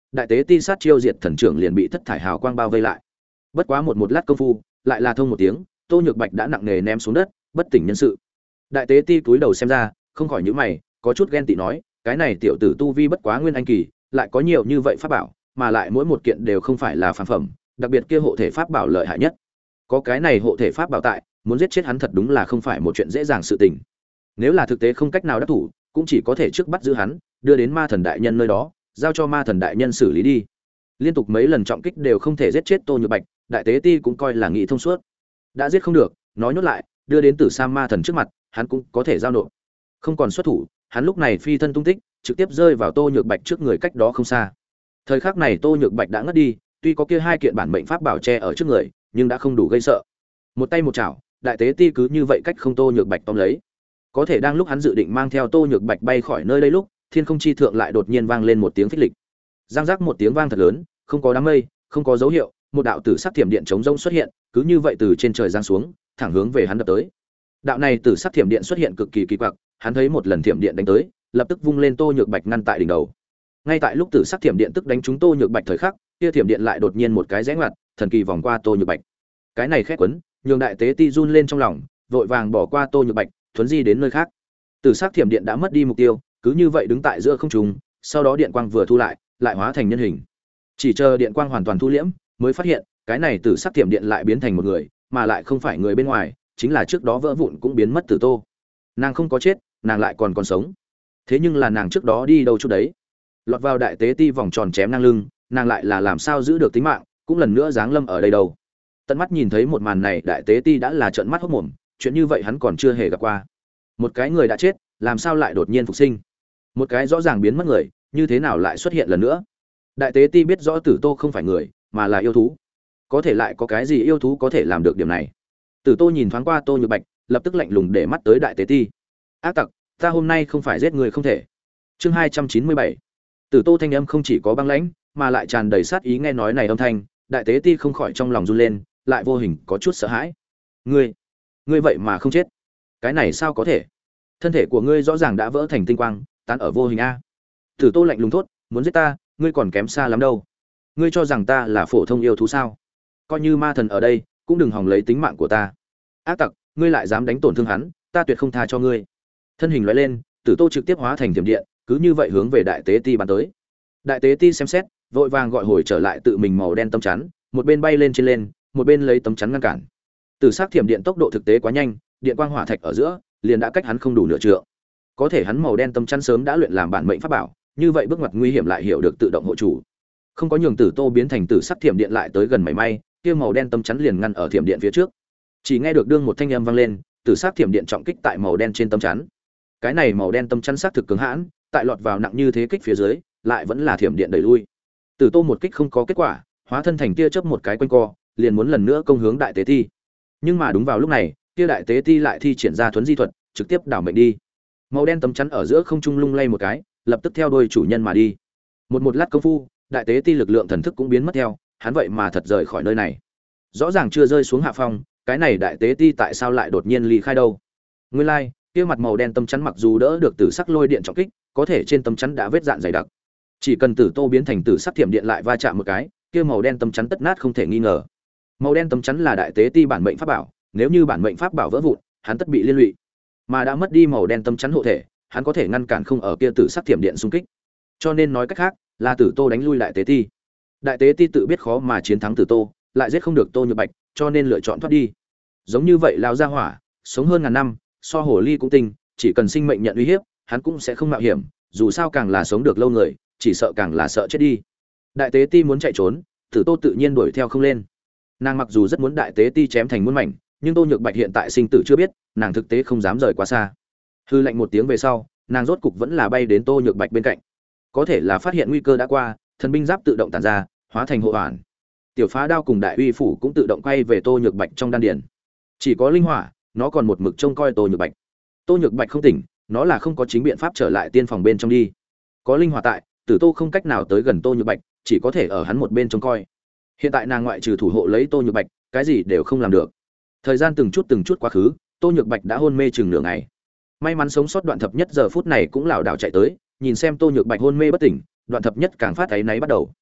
đại tế ti sát chiêu diệt thần trưởng liền bị thất thải hào quang bao vây lại. Bất quá một một lát công phu, lại là thông một tiếng, Tô Nhược Bạch đã nặng nề ném xuống đất, bất tỉnh nhân sự. Đại tế ti cúi đầu xem ra, không khỏi nhíu mày, có chút ghen tị nói, cái này tiểu tử tu vi bất quá nguyên anh kỳ, lại có nhiều như vậy pháp bảo, mà lại mỗi một kiện đều không phải là phàm phẩm, đặc biệt kia hộ thể pháp bảo lợi hại nhất. Có cái này hộ thể pháp bảo tại, muốn giết chết hắn thật đúng là không phải một chuyện dễ dàng sự tình. Nếu là thực tế không cách nào đắc thủ, cũng chỉ có thể trước bắt giữ hắn, đưa đến Ma Thần đại nhân nơi đó, giao cho Ma Thần đại nhân xử lý đi. Liên tục mấy lần trọng kích đều không thể giết chết Tô Nhược Bạch, đại tế ti cũng coi là nghĩ thông suốt. Đã giết không được, nói nhốt lại, đưa đến Tử Sa Ma Thần trước mặt, hắn cũng có thể giao nộp. Không còn xuất thủ, hắn lúc này phi thân tung tích, trực tiếp rơi vào Tô Nhược Bạch trước người cách đó không xa. Thời khắc này Tô Nhược Bạch đã ngất đi, tuy có kia hai kiện bản mệnh pháp bảo che ở trước người, nhưng đã không đủ gây sợ. Một tay một chảo, đại tế ti cứ như vậy cách không Tô Nhược Bạch tóm lấy. Có thể đang lúc hắn dự định mang theo Tô Nhược Bạch bay khỏi nơi đây lúc, thiên không chi thượng lại đột nhiên vang lên một tiếng phích lịch. Giang giác một tiếng vang thật lớn, không có đám mây, không có dấu hiệu, một đạo tử sắc thiểm điện chống rông xuất hiện, cứ như vậy từ trên trời giáng xuống, thẳng hướng về hắn đập tới. Đạo này tử sắc thiểm điện xuất hiện cực kỳ kỳ quặc, hắn thấy một lần thiểm điện đánh tới, lập tức vung lên Tô Nhược Bạch ngăn tại đỉnh đầu. Ngay tại lúc tử sắc thiểm điện tức đánh trúng Tô Nhược Bạch thời khắc, kia thiểm điện lại đột nhiên một cái rẽ ngoặt, thần kỳ vòng qua Tô Nhược Bạch. Cái này khét quấn, nhường đại tế ti run lên trong lòng, vội vàng bỏ qua Tô Nhược Bạch, thuấn di đến nơi khác. Tử sắc thiểm điện đã mất đi mục tiêu, cứ như vậy đứng tại giữa không trung, sau đó điện quang vừa thu lại, lại hóa thành nhân hình. Chỉ chờ điện quang hoàn toàn thu liễm, mới phát hiện, cái này tử sắc thiểm điện lại biến thành một người, mà lại không phải người bên ngoài, chính là trước đó vỡ vụn cũng biến mất Tử Tô. Nàng không có chết, nàng lại còn còn sống. Thế nhưng là nàng trước đó đi đâu chút đấy? Lọt vào đại tế ti vòng tròn chém ngang lưng, nàng lại là làm sao giữ được tính mạng, cũng lần nữa giáng lâm ở đây đâu. Tận mắt nhìn thấy một màn này, đại tế ti đã là trợn mắt hốt mồm, chuyện như vậy hắn còn chưa hề gặp qua. Một cái người đã chết, làm sao lại đột nhiên phục sinh? Một cái rõ ràng biến mất người, như thế nào lại xuất hiện lần nữa? Đại tế ti biết rõ Tử Tô không phải người, mà là yêu thú. Có thể lại có cái gì yêu thú có thể làm được điểm này? Tử Tô nhìn thoáng qua Tô Nhược Bạch, lập tức lạnh lùng để mắt tới đại tế ti. Ác tặc, ta hôm nay không phải giết người không thể. Chương hai trăm chín mươi bảy. Tử Tô thanh âm không chỉ có băng lãnh, mà lại tràn đầy sát ý, nghe nói này âm thanh, đại tế ti không khỏi trong lòng run lên, lại vô hình có chút sợ hãi. Ngươi, ngươi vậy mà không chết? Cái này sao có thể? Thân thể của ngươi rõ ràng đã vỡ thành tinh quang, tán ở vô hình a. Tử Tô lạnh lùng thốt, muốn giết ta, ngươi còn kém xa lắm đâu. Ngươi cho rằng ta là phổ thông yêu thú sao? Coi như ma thần ở đây, cũng đừng hòng lấy tính mạng của ta. Ác tặc, ngươi lại dám đánh tổn thương hắn, ta tuyệt không tha cho ngươi. Thân hình lóe lên, Tử Tô trực tiếp hóa thành thiểm điện, cứ như vậy hướng về đại tế ti bắn tới. Đại tế ti xem xét, vội vàng gọi hồi trở lại tự mình màu đen tấm chắn, một bên bay lên trên lên, một bên lấy tấm chắn ngăn cản. Tử sắc thiểm điện tốc độ thực tế quá nhanh, điện quang hỏa thạch ở giữa, liền đã cách hắn không đủ nửa trượng. Có thể hắn màu đen tấm chắn sớm đã luyện làm bản mệnh pháp bảo, như vậy bước ngoặt nguy hiểm lại hiểu được tự động hộ chủ. Không có nhường Tử Tô biến thành tử sắc thiểm điện lại tới gần mảy may, kia màu đen tấm chắn liền ngăn ở thiểm điện phía trước. Chỉ nghe được đương một thanh âm vang lên, tử sắc thiểm điện trọng kích tại màu đen trên tấm chắn. Cái này màu đen tấm chắn sắc thực cứng hãn, tại lọt vào nặng như thế kích phía dưới, lại vẫn là thiểm điện đẩy lui. Tử Tô một kích không có kết quả, hóa thân thành tia chớp một cái quanh co, liền muốn lần nữa công hướng đại tế ti. Nhưng mà đúng vào lúc này, kia đại tế ti lại thi triển ra thuấn di thuật, trực tiếp đảo mệnh đi. Màu đen tấm chắn ở giữa không trung lung lay một cái, lập tức theo đuôi chủ nhân mà đi. Một một lát công phu, đại tế ti lực lượng thần thức cũng biến mất theo, hắn vậy mà thật rời khỏi nơi này. Rõ ràng chưa rơi xuống hạ phong, cái này đại tế ti tại sao lại đột nhiên ly khai đâu? Nguyên lai, like, kia mặt màu đen tấm chắn mặc dù đỡ được tử sắc lôi điện trọng kích, có thể trên tấm chắn đã vết dạn dày đặc. Chỉ cần Tử Tô biến thành tử sắc thiểm điện lại va chạm một cái, kia màu đen tấm chắn tất nát không thể nghi ngờ. Màu đen tấm chắn là đại tế ti bản mệnh pháp bảo, nếu như bản mệnh pháp bảo vỡ vụn, hắn tất bị liên lụy. Mà đã mất đi màu đen tấm chắn hộ thể, hắn có thể ngăn cản không ở kia tử sắc thiểm điện xung kích. Cho nên nói cách khác, là Tử Tô đánh lui đại tế ti. Đại tế ti tự biết khó mà chiến thắng Tử Tô, lại giết không được Tô Nhược Bạch, cho nên lựa chọn thoát đi. Giống như vậy lão gia hỏa, sống hơn ngàn năm, so hồ ly cũng tinh, chỉ cần sinh mệnh nhận uy hiếp, hắn cũng sẽ không mạo hiểm, dù sao càng là sống được lâu người, chỉ sợ càng là sợ chết đi. Đại tế ti muốn chạy trốn, Tử Tô tự nhiên đuổi theo không lên. Nàng mặc dù rất muốn đại tế ti chém thành muôn mảnh, nhưng Tô Nhược Bạch hiện tại sinh tử chưa biết, nàng thực tế không dám rời quá xa. Hư lạnh một tiếng về sau, nàng rốt cục vẫn là bay đến Tô Nhược Bạch bên cạnh. Có thể là phát hiện nguy cơ đã qua, thần binh giáp tự động tản ra, hóa thành hộ hoàn. Tiểu phá đao cùng đại uy phủ cũng tự động quay về Tô Nhược Bạch trong đan điền. Chỉ có linh hỏa, nó còn một mực trông coi Tô Nhược Bạch. Tô Nhược Bạch không tỉnh, nó là không có chính biện pháp trở lại tiên phòng bên trong đi. Có linh hỏa tại, Tử Tô không cách nào tới gần Tô Nhược Bạch, chỉ có thể ở hắn một bên trông coi. Hiện tại nàng ngoại trừ thủ hộ lấy Tô Nhược Bạch, cái gì đều không làm được. Thời gian từng chút từng chút quá khứ, Tô Nhược Bạch đã hôn mê chừng nửa ngày. May mắn sống sót Đoạn Thập Nhất giờ phút này cũng lảo đảo chạy tới, nhìn xem Tô Nhược Bạch hôn mê bất tỉnh, Đoạn Thập Nhất càng phát áy náy bắt đầu.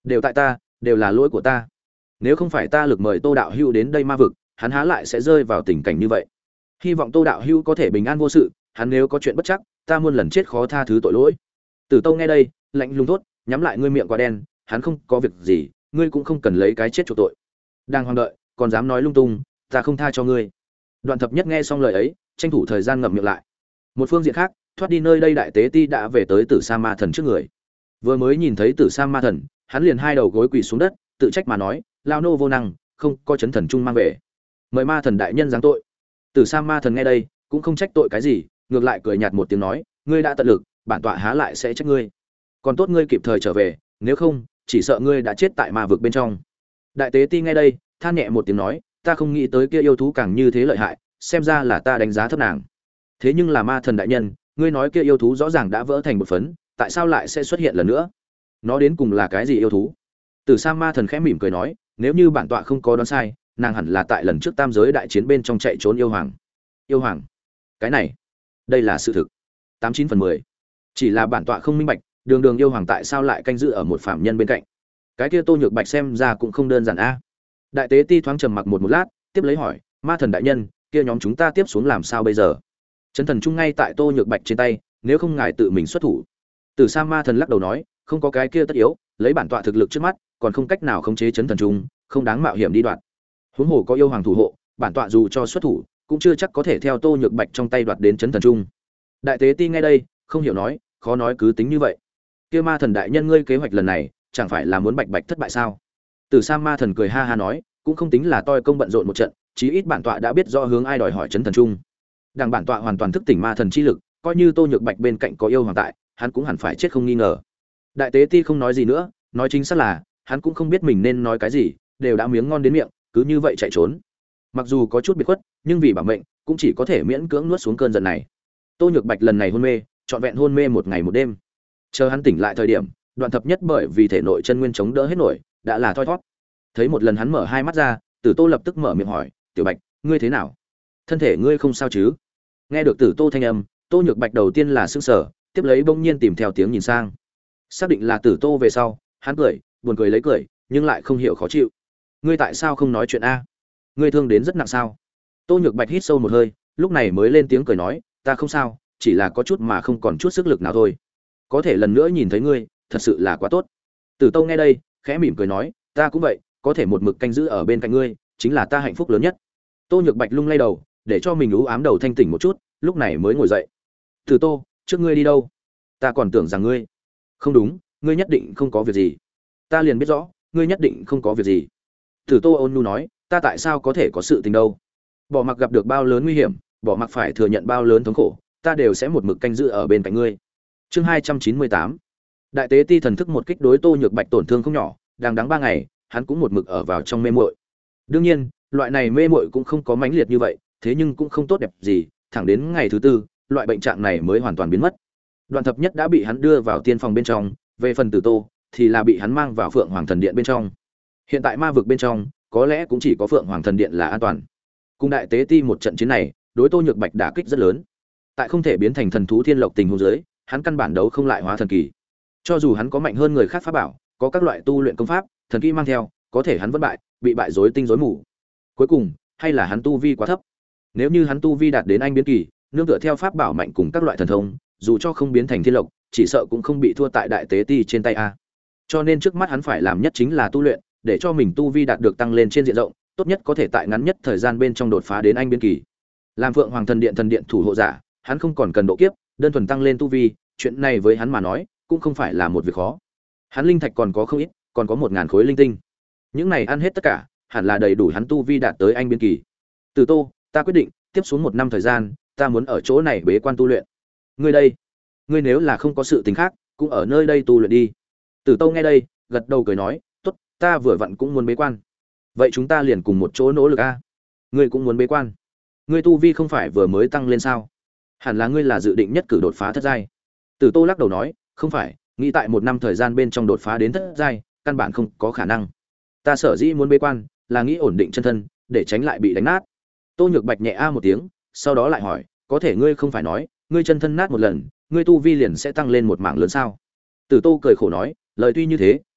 Đều tại ta, đều là lỗi của ta. Nếu không phải ta lực mời Tô đạo hữu đến đây ma vực, hắn há lại sẽ rơi vào tình cảnh như vậy. Hy vọng Tô đạo hữu có thể bình an vô sự, hắn nếu có chuyện bất trắc, ta muôn lần chết khó tha thứ tội lỗi. Tử Tâu nghe đây, lạnh lùng thốt, nhắm lại ngươi miệng quá đen, hắn không có việc gì, ngươi cũng không cần lấy cái chết chuộc tội. Đang hoang đợi, còn dám nói lung tung, ta không tha cho ngươi. Đoạn Thập Nhất nghe xong lời ấy, tranh thủ thời gian ngậm miệng lại. Một phương diện khác, thoát đi nơi đây đại tế ti đã về tới Tử Sa Ma Thần trước người. Vừa mới nhìn thấy Tử Sa Ma Thần, hắn liền hai đầu gối quỳ xuống đất, tự trách mà nói, lao nô vô năng, không có chấn thần trung mang về. Mời Ma Thần đại nhân giáng tội. Tử Sa Ma Thần nghe đây, cũng không trách tội cái gì, ngược lại cười nhạt một tiếng nói, ngươi đã tận lực, bản tọa há lại sẽ trách ngươi. Còn tốt ngươi kịp thời trở về, nếu không, chỉ sợ ngươi đã chết tại ma vực bên trong. Đại tế ti nghe đây, than nhẹ một tiếng nói, ta không nghĩ tới kia yêu thú càng như thế lợi hại, xem ra là ta đánh giá thấp nàng. Thế nhưng là Ma Thần đại nhân, ngươi nói kia yêu thú rõ ràng đã vỡ thành một phấn, tại sao lại sẽ xuất hiện lần nữa? Nó đến cùng là cái gì yêu thú? Tử Sa Ma Thần khẽ mỉm cười nói, nếu như bản tọa không có đoán sai, nàng hẳn là tại lần trước tam giới đại chiến bên trong chạy trốn yêu hoàng. Yêu hoàng? Cái này, đây là sự thực. Tám chín phần mười. Chỉ là bản tọa không minh bạch, đường đường yêu hoàng tại sao lại canh giữ ở một phạm nhân bên cạnh? Cái kia Tô Nhược Bạch xem ra cũng không đơn giản a. Đại tế ti thoáng trầm mặc một một lát, tiếp lấy hỏi, Ma Thần đại nhân, kia nhóm chúng ta tiếp xuống làm sao bây giờ? Chấn thần trung ngay tại Tô Nhược Bạch trên tay, nếu không ngài tự mình xuất thủ. Tử Sa Ma Thần lắc đầu nói, không có cái kia tất yếu, lấy bản tọa thực lực trước mắt, còn không cách nào khống chế chấn thần trung, không đáng mạo hiểm đi đoạt. Huống hồ có yêu hoàng thủ hộ, bản tọa dù cho xuất thủ, cũng chưa chắc có thể theo Tô Nhược Bạch trong tay đoạt đến chấn thần trung. Đại tế ti nghe đây, không hiểu nói, khó nói cứ tính như vậy. Kia Ma Thần đại nhân ngươi kế hoạch lần này, chẳng phải là muốn bạch bạch thất bại sao? Tử Sa Ma Thần cười ha ha nói, cũng không tính là toi công bận rộn một trận, chí ít bản tọa đã biết rõ hướng ai đòi hỏi chấn thần trung. Đằng bản tọa hoàn toàn thức tỉnh ma thần chi lực, coi như Tô Nhược Bạch bên cạnh có yêu hoàng tại, hắn cũng hẳn phải chết không nghi ngờ. Đại tế ti không nói gì nữa, nói chính xác là, hắn cũng không biết mình nên nói cái gì, đều đã miếng ngon đến miệng, cứ như vậy chạy trốn. Mặc dù có chút biệt khuất, nhưng vì bảo mệnh, cũng chỉ có thể miễn cưỡng nuốt xuống cơn giận này. Tô Nhược Bạch lần này hôn mê, trọn vẹn hôn mê một ngày một đêm. Chờ hắn tỉnh lại thời điểm, Đoạn Thập Nhất bởi vì thể nội chân nguyên chống đỡ hết nổi, đã là thoi thoát. Thấy một lần hắn mở hai mắt ra, Tử Tô lập tức mở miệng hỏi, "Tiểu Bạch, ngươi thế nào? Thân thể ngươi không sao chứ?" Nghe được Tử Tô thanh âm, Tô Nhược Bạch đầu tiên là sững sờ, tiếp lấy bỗng nhiên tìm theo tiếng nhìn sang. Xác định là Tử Tô về sau, hắn cười, buồn cười lấy cười, nhưng lại không hiểu khó chịu. "Ngươi tại sao không nói chuyện a? Ngươi thương đến rất nặng sao?" Tô Nhược Bạch hít sâu một hơi, lúc này mới lên tiếng cười nói, "Ta không sao, chỉ là có chút mà không còn chút sức lực nào thôi. Có thể lần nữa nhìn thấy ngươi, thật sự là quá tốt." Tử Tô nghe đây, khẽ mỉm cười nói, "Ta cũng vậy, có thể một mực canh giữ ở bên cạnh ngươi, chính là ta hạnh phúc lớn nhất." Tô Nhược Bạch lung lay đầu, để cho mình u ám đầu thanh tỉnh một chút, lúc này mới ngồi dậy. "Tử Tô, trước ngươi đi đâu? Ta còn tưởng rằng ngươi..." "Không đúng, ngươi nhất định không có việc gì." "Ta liền biết rõ, ngươi nhất định không có việc gì." Tử Tô ôn nhu nói, "Ta tại sao có thể có sự tình đâu? Bỏ mặc gặp được bao lớn nguy hiểm, bỏ mặc phải thừa nhận bao lớn thống khổ, ta đều sẽ một mực canh giữ ở bên cạnh ngươi." Chương hai trăm chín mươi tám. Đại tế ti thần thức một kích đối Tô Nhược Bạch tổn thương không nhỏ, đang đắng ba ngày, hắn cũng một mực ở vào trong mê muội. Đương nhiên, loại này mê muội cũng không có mãnh liệt như vậy, thế nhưng cũng không tốt đẹp gì, thẳng đến ngày thứ tư, loại bệnh trạng này mới hoàn toàn biến mất. Đoạn Thập Nhất đã bị hắn đưa vào tiên phòng bên trong, về phần Tử Tô thì là bị hắn mang vào Phượng Hoàng Thần Điện bên trong. Hiện tại ma vực bên trong, có lẽ cũng chỉ có Phượng Hoàng Thần Điện là an toàn. Cùng đại tế ti một trận chiến này, đối Tô Nhược Bạch đả kích rất lớn. Tại không thể biến thành thần thú thiên lộc tình huống dưới, hắn căn bản đấu không lại hóa thần kỳ. Cho dù hắn có mạnh hơn người khác pháp bảo, có các loại tu luyện công pháp, thần kỹ mang theo, có thể hắn vẫn bại, bị bại rối tinh rối mù. Cuối cùng, hay là hắn tu vi quá thấp. Nếu như hắn tu vi đạt đến anh biến kỳ, nương tựa theo pháp bảo mạnh cùng các loại thần thông, dù cho không biến thành thiên lộc, chỉ sợ cũng không bị thua tại đại tế ti trên tay a. Cho nên trước mắt hắn phải làm nhất chính là tu luyện, để cho mình tu vi đạt được tăng lên trên diện rộng, tốt nhất có thể tại ngắn nhất thời gian bên trong đột phá đến anh biến kỳ. Làm Phượng Hoàng Thần Điện thần điện thủ hộ giả, hắn không còn cần độ kiếp, đơn thuần tăng lên tu vi, chuyện này với hắn mà nói, cũng không phải là một việc khó. Hắn linh thạch còn có không ít, còn có một ngàn khối linh tinh. Những này ăn hết tất cả, hẳn là đầy đủ hắn tu vi đạt tới anh biến kỳ. Từ Tô, ta quyết định, tiếp xuống một năm thời gian, ta muốn ở chỗ này bế quan tu luyện. Ngươi đây, ngươi nếu là không có sự tình khác, cũng ở nơi đây tu luyện đi. Tử Tô nghe đây, gật đầu cười nói, tốt, ta vừa vặn cũng muốn bế quan. Vậy chúng ta liền cùng một chỗ nỗ lực a. Ngươi cũng muốn bế quan? Ngươi tu vi không phải vừa mới tăng lên sao? Hẳn là ngươi là dự định nhất cử đột phá thất giai. Tử Tô lắc đầu nói, không phải, nghĩ tại một năm thời gian bên trong đột phá đến thất giai, căn bản không có khả năng. Ta sở dĩ muốn bế quan, là nghĩ ổn định chân thân, để tránh lại bị đánh nát. Tô Nhược Bạch nhẹ a một tiếng, sau đó lại hỏi, có thể ngươi không phải nói, ngươi chân thân nát một lần, ngươi tu vi liền sẽ tăng lên một mảng lớn sao? Tử Tô cười khổ nói, lời tuy như thế,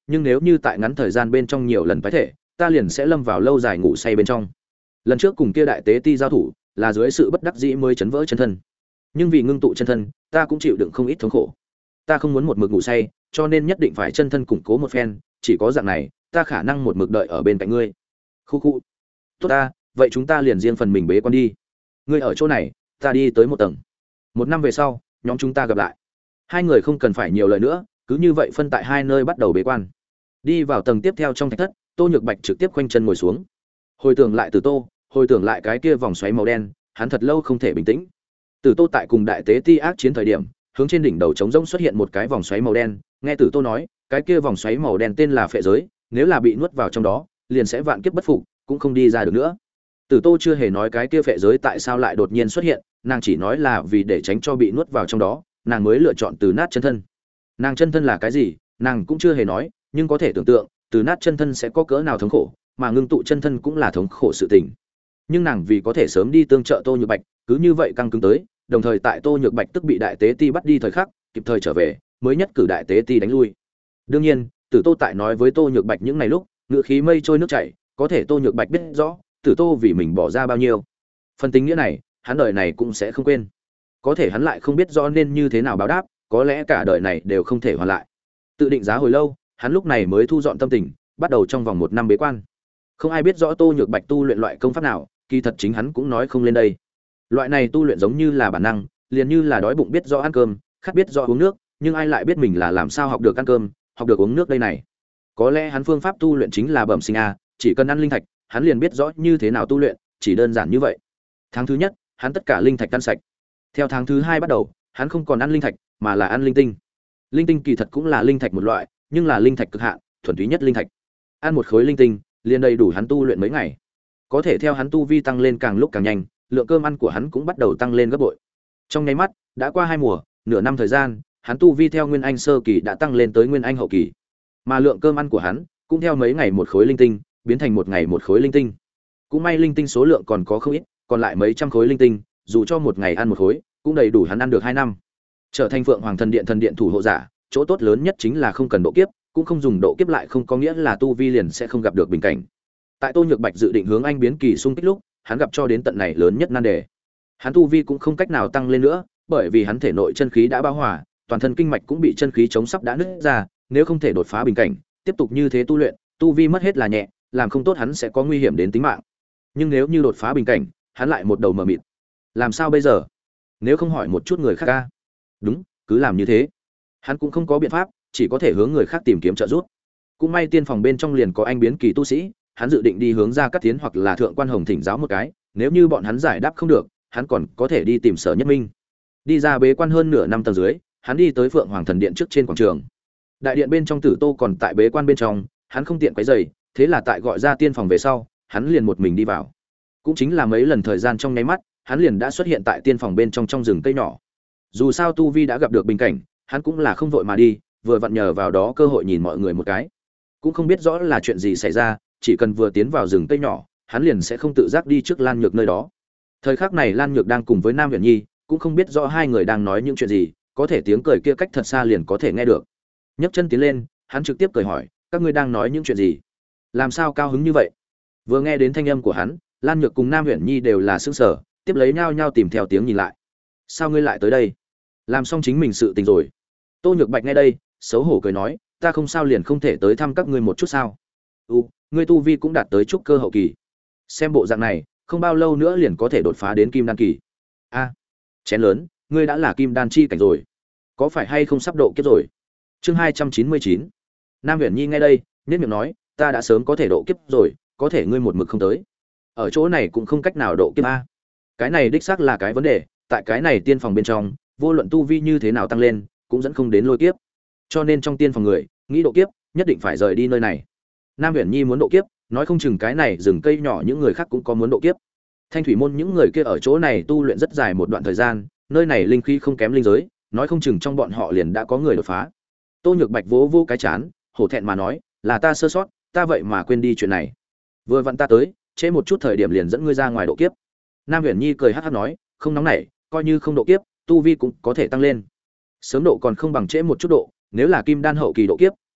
nhưng nếu như tại ngắn thời gian bên trong nhiều lần tái thể, ta liền sẽ lâm vào lâu dài ngủ say bên trong. Lần trước cùng kia đại tế ti giao thủ, là dưới sự bất đắc dĩ mới chấn vỡ chân thân. Nhưng vì ngưng tụ chân thân, ta cũng chịu đựng không ít thống khổ. Ta không muốn một mực ngủ say, cho nên nhất định phải chân thân củng cố một phen, chỉ có dạng này, ta khả năng một mực đợi ở bên cạnh ngươi. Khu khu. Tốt ta, vậy chúng ta liền riêng phần mình bế quan đi. Ngươi ở chỗ này, ta đi tới một tầng. Một năm về sau, nhóm chúng ta gặp lại. Hai người không cần phải nhiều lời nữa, cứ như vậy phân tại hai nơi bắt đầu bế quan. Đi vào tầng tiếp theo trong thạch thất, Tô Nhược Bạch trực tiếp khoanh chân ngồi xuống. Hồi tưởng lại Tử Tô, hồi tưởng lại cái kia vòng xoáy màu đen, hắn thật lâu không thể bình tĩnh. Tử Tô tại cùng đại tế ti ác chiến thời điểm, hướng trên đỉnh đầu trống rỗng xuất hiện một cái vòng xoáy màu đen, nghe Tử Tô nói, cái kia vòng xoáy màu đen tên là phệ giới, nếu là bị nuốt vào trong đó, liền sẽ vạn kiếp bất phục, cũng không đi ra được nữa. Tử Tô chưa hề nói cái kia phệ giới tại sao lại đột nhiên xuất hiện, nàng chỉ nói là vì để tránh cho bị nuốt vào trong đó, nàng mới lựa chọn từ nát chân thân. Nàng chân thân là cái gì, nàng cũng chưa hề nói, nhưng có thể tưởng tượng, từ nát chân thân sẽ có cỡ nào thống khổ, mà ngưng tụ chân thân cũng là thống khổ sự tình. Nhưng nàng vì có thể sớm đi tương trợ Tô Nhược Bạch, cứ như vậy căng cứng tới, đồng thời tại Tô Nhược Bạch tức bị đại tế ti bắt đi thời khắc, kịp thời trở về, mới nhất cử đại tế ti đánh lui. Đương nhiên, Tử Tô tại nói với Tô Nhược Bạch những ngày lúc, ngữ khí mây trôi nước chảy, có thể Tô Nhược Bạch biết rõ, Tử Tô vì mình bỏ ra bao nhiêu. Phần tính nghĩa này, hắn đời này cũng sẽ không quên. Có thể hắn lại không biết rõ nên như thế nào báo đáp, có lẽ cả đời này đều không thể hoàn lại. Tự định giá hồi lâu, hắn lúc này mới thu dọn tâm tình, bắt đầu trong vòng một năm bế quan. Không ai biết rõ Tô Nhược Bạch tu luyện loại công pháp nào, kỳ thật chính hắn cũng nói không lên đây. Loại này tu luyện giống như là bản năng, liền như là đói bụng biết rõ ăn cơm, khát biết rõ uống nước, nhưng ai lại biết mình là làm sao học được ăn cơm, học được uống nước đây này. Có lẽ hắn phương pháp tu luyện chính là bẩm sinh a, chỉ cần ăn linh thạch, hắn liền biết rõ như thế nào tu luyện, chỉ đơn giản như vậy. Tháng thứ nhất, hắn tất cả linh thạch ăn sạch. Theo tháng thứ hai bắt đầu, hắn không còn ăn linh thạch, mà là ăn linh tinh. Linh tinh kỳ thật cũng là linh thạch một loại, nhưng là linh thạch cực hạn, thuần túy nhất linh thạch. Ăn một khối linh tinh, liền đầy đủ hắn tu luyện mấy ngày. Có thể theo hắn tu vi tăng lên càng lúc càng nhanh, lượng cơm ăn của hắn cũng bắt đầu tăng lên gấp bội. Trong nháy mắt, đã qua hai mùa, nửa năm thời gian, hắn tu vi theo nguyên anh sơ kỳ đã tăng lên tới nguyên anh hậu kỳ. Mà lượng cơm ăn của hắn cũng theo mấy ngày một khối linh tinh, biến thành một ngày một khối linh tinh. Cũng may linh tinh số lượng còn có không ít, còn lại mấy trăm khối linh tinh, dù cho một ngày ăn một khối, cũng đầy đủ hắn ăn được hai năm. Trở thành Phượng Hoàng Thần Điện thần điện thủ hộ giả, chỗ tốt lớn nhất chính là không cần độ kiếp, cũng không dùng độ kiếp lại không có nghĩa là tu vi liền sẽ không gặp được bình cảnh. Tại Tô Nhược Bạch dự định hướng anh biến kỳ xung kích lúc, hắn gặp cho đến tận này lớn nhất nan đề. Hắn tu vi cũng không cách nào tăng lên nữa, bởi vì hắn thể nội chân khí đã bão hòa, toàn thân kinh mạch cũng bị chân khí chống sắp đã nứt ra, nếu không thể đột phá bình cảnh, tiếp tục như thế tu luyện, tu vi mất hết là nhẹ, làm không tốt hắn sẽ có nguy hiểm đến tính mạng. Nhưng nếu như đột phá bình cảnh, hắn lại một đầu mờ mịt. Làm sao bây giờ? Nếu không hỏi một chút người khác a? Đúng, cứ làm như thế. Hắn cũng không có biện pháp, chỉ có thể hướng người khác tìm kiếm trợ giúp. Cũng may tiên phòng bên trong liền có anh biến kỳ tu sĩ, hắn dự định đi hướng ra Cát Tiến hoặc là Thượng Quan Hồng thỉnh giáo một cái, nếu như bọn hắn giải đáp không được, hắn còn có thể đi tìm Sở Nhất Minh. Đi ra bế quan hơn nửa năm tầng dưới, hắn đi tới Phượng Hoàng Thần Điện trước trên quảng trường. Đại điện bên trong Tử Tô còn tại bế quan bên trong, hắn không tiện quấy rầy, thế là tại gọi ra tiên phòng về sau, hắn liền một mình đi vào. Cũng chính là mấy lần thời gian trong nháy mắt, hắn liền đã xuất hiện tại tiên phòng bên trong trong rừng cây nhỏ. Dù sao tu vi đã gặp được bình cảnh, hắn cũng là không vội mà đi, vừa vặn nhờ vào đó cơ hội nhìn mọi người một cái. Cũng không biết rõ là chuyện gì xảy ra, chỉ cần vừa tiến vào rừng cây nhỏ, hắn liền sẽ không tự giác đi trước Lan Nhược nơi đó. Thời khắc này Lan Nhược đang cùng với Nam Viễn Nhi, cũng không biết rõ hai người đang nói những chuyện gì, có thể tiếng cười kia cách thật xa liền có thể nghe được. Nhấc chân tiến lên, hắn trực tiếp cười hỏi, các ngươi đang nói những chuyện gì? Làm sao cao hứng như vậy? Vừa nghe đến thanh âm của hắn, Lan Nhược cùng Nam Viễn Nhi đều là sững sờ, tiếp lấy nhao nhao tìm theo tiếng nhìn lại. Sao ngươi lại tới đây? Làm xong chính mình sự tình rồi. Tô Nhược Bạch nghe đây, xấu hổ cười nói, ta không sao liền không thể tới thăm các ngươi một chút sao? U, ngươi tu vi cũng đạt tới trúc cơ hậu kỳ. Xem bộ dạng này, không bao lâu nữa liền có thể đột phá đến kim đan kỳ. A, chén lớn, ngươi đã là kim đan chi cảnh rồi, có phải hay không sắp độ kiếp rồi? Chương hai trăm chín mươi chín. Nam Viễn Nhi nghe đây, nhếch miệng nói, ta đã sớm có thể độ kiếp rồi, có thể ngươi một mực không tới. Ở chỗ này cũng không cách nào độ kiếp a. Cái này đích xác là cái vấn đề, tại cái này tiên phòng bên trong, vô luận tu vi như thế nào tăng lên, cũng dẫn không đến lôi kiếp. Cho nên trong tiên phòng người, nghĩ độ kiếp, nhất định phải rời đi nơi này. Nam Viễn Nhi muốn độ kiếp, nói không chừng cái này rừng cây nhỏ những người khác cũng có muốn độ kiếp. Thanh thủy môn những người kia ở chỗ này tu luyện rất dài một đoạn thời gian, nơi này linh khí không kém linh giới, nói không chừng trong bọn họ liền đã có người đột phá. Tô Nhược Bạch vỗ vỗ cái chán, hổ thẹn mà nói, là ta sơ sót, ta vậy mà quên đi chuyện này. Vừa vặn ta tới, trễ một chút thời điểm liền dẫn ngươi ra ngoài độ kiếp. Nam Viễn Nhi cười hắc hắc nói, không nóng nảy, coi như không độ kiếp, tu vi cũng có thể tăng lên. Sớm độ còn không bằng trễ một chút độ, nếu là kim đan hậu kỳ độ kiếp,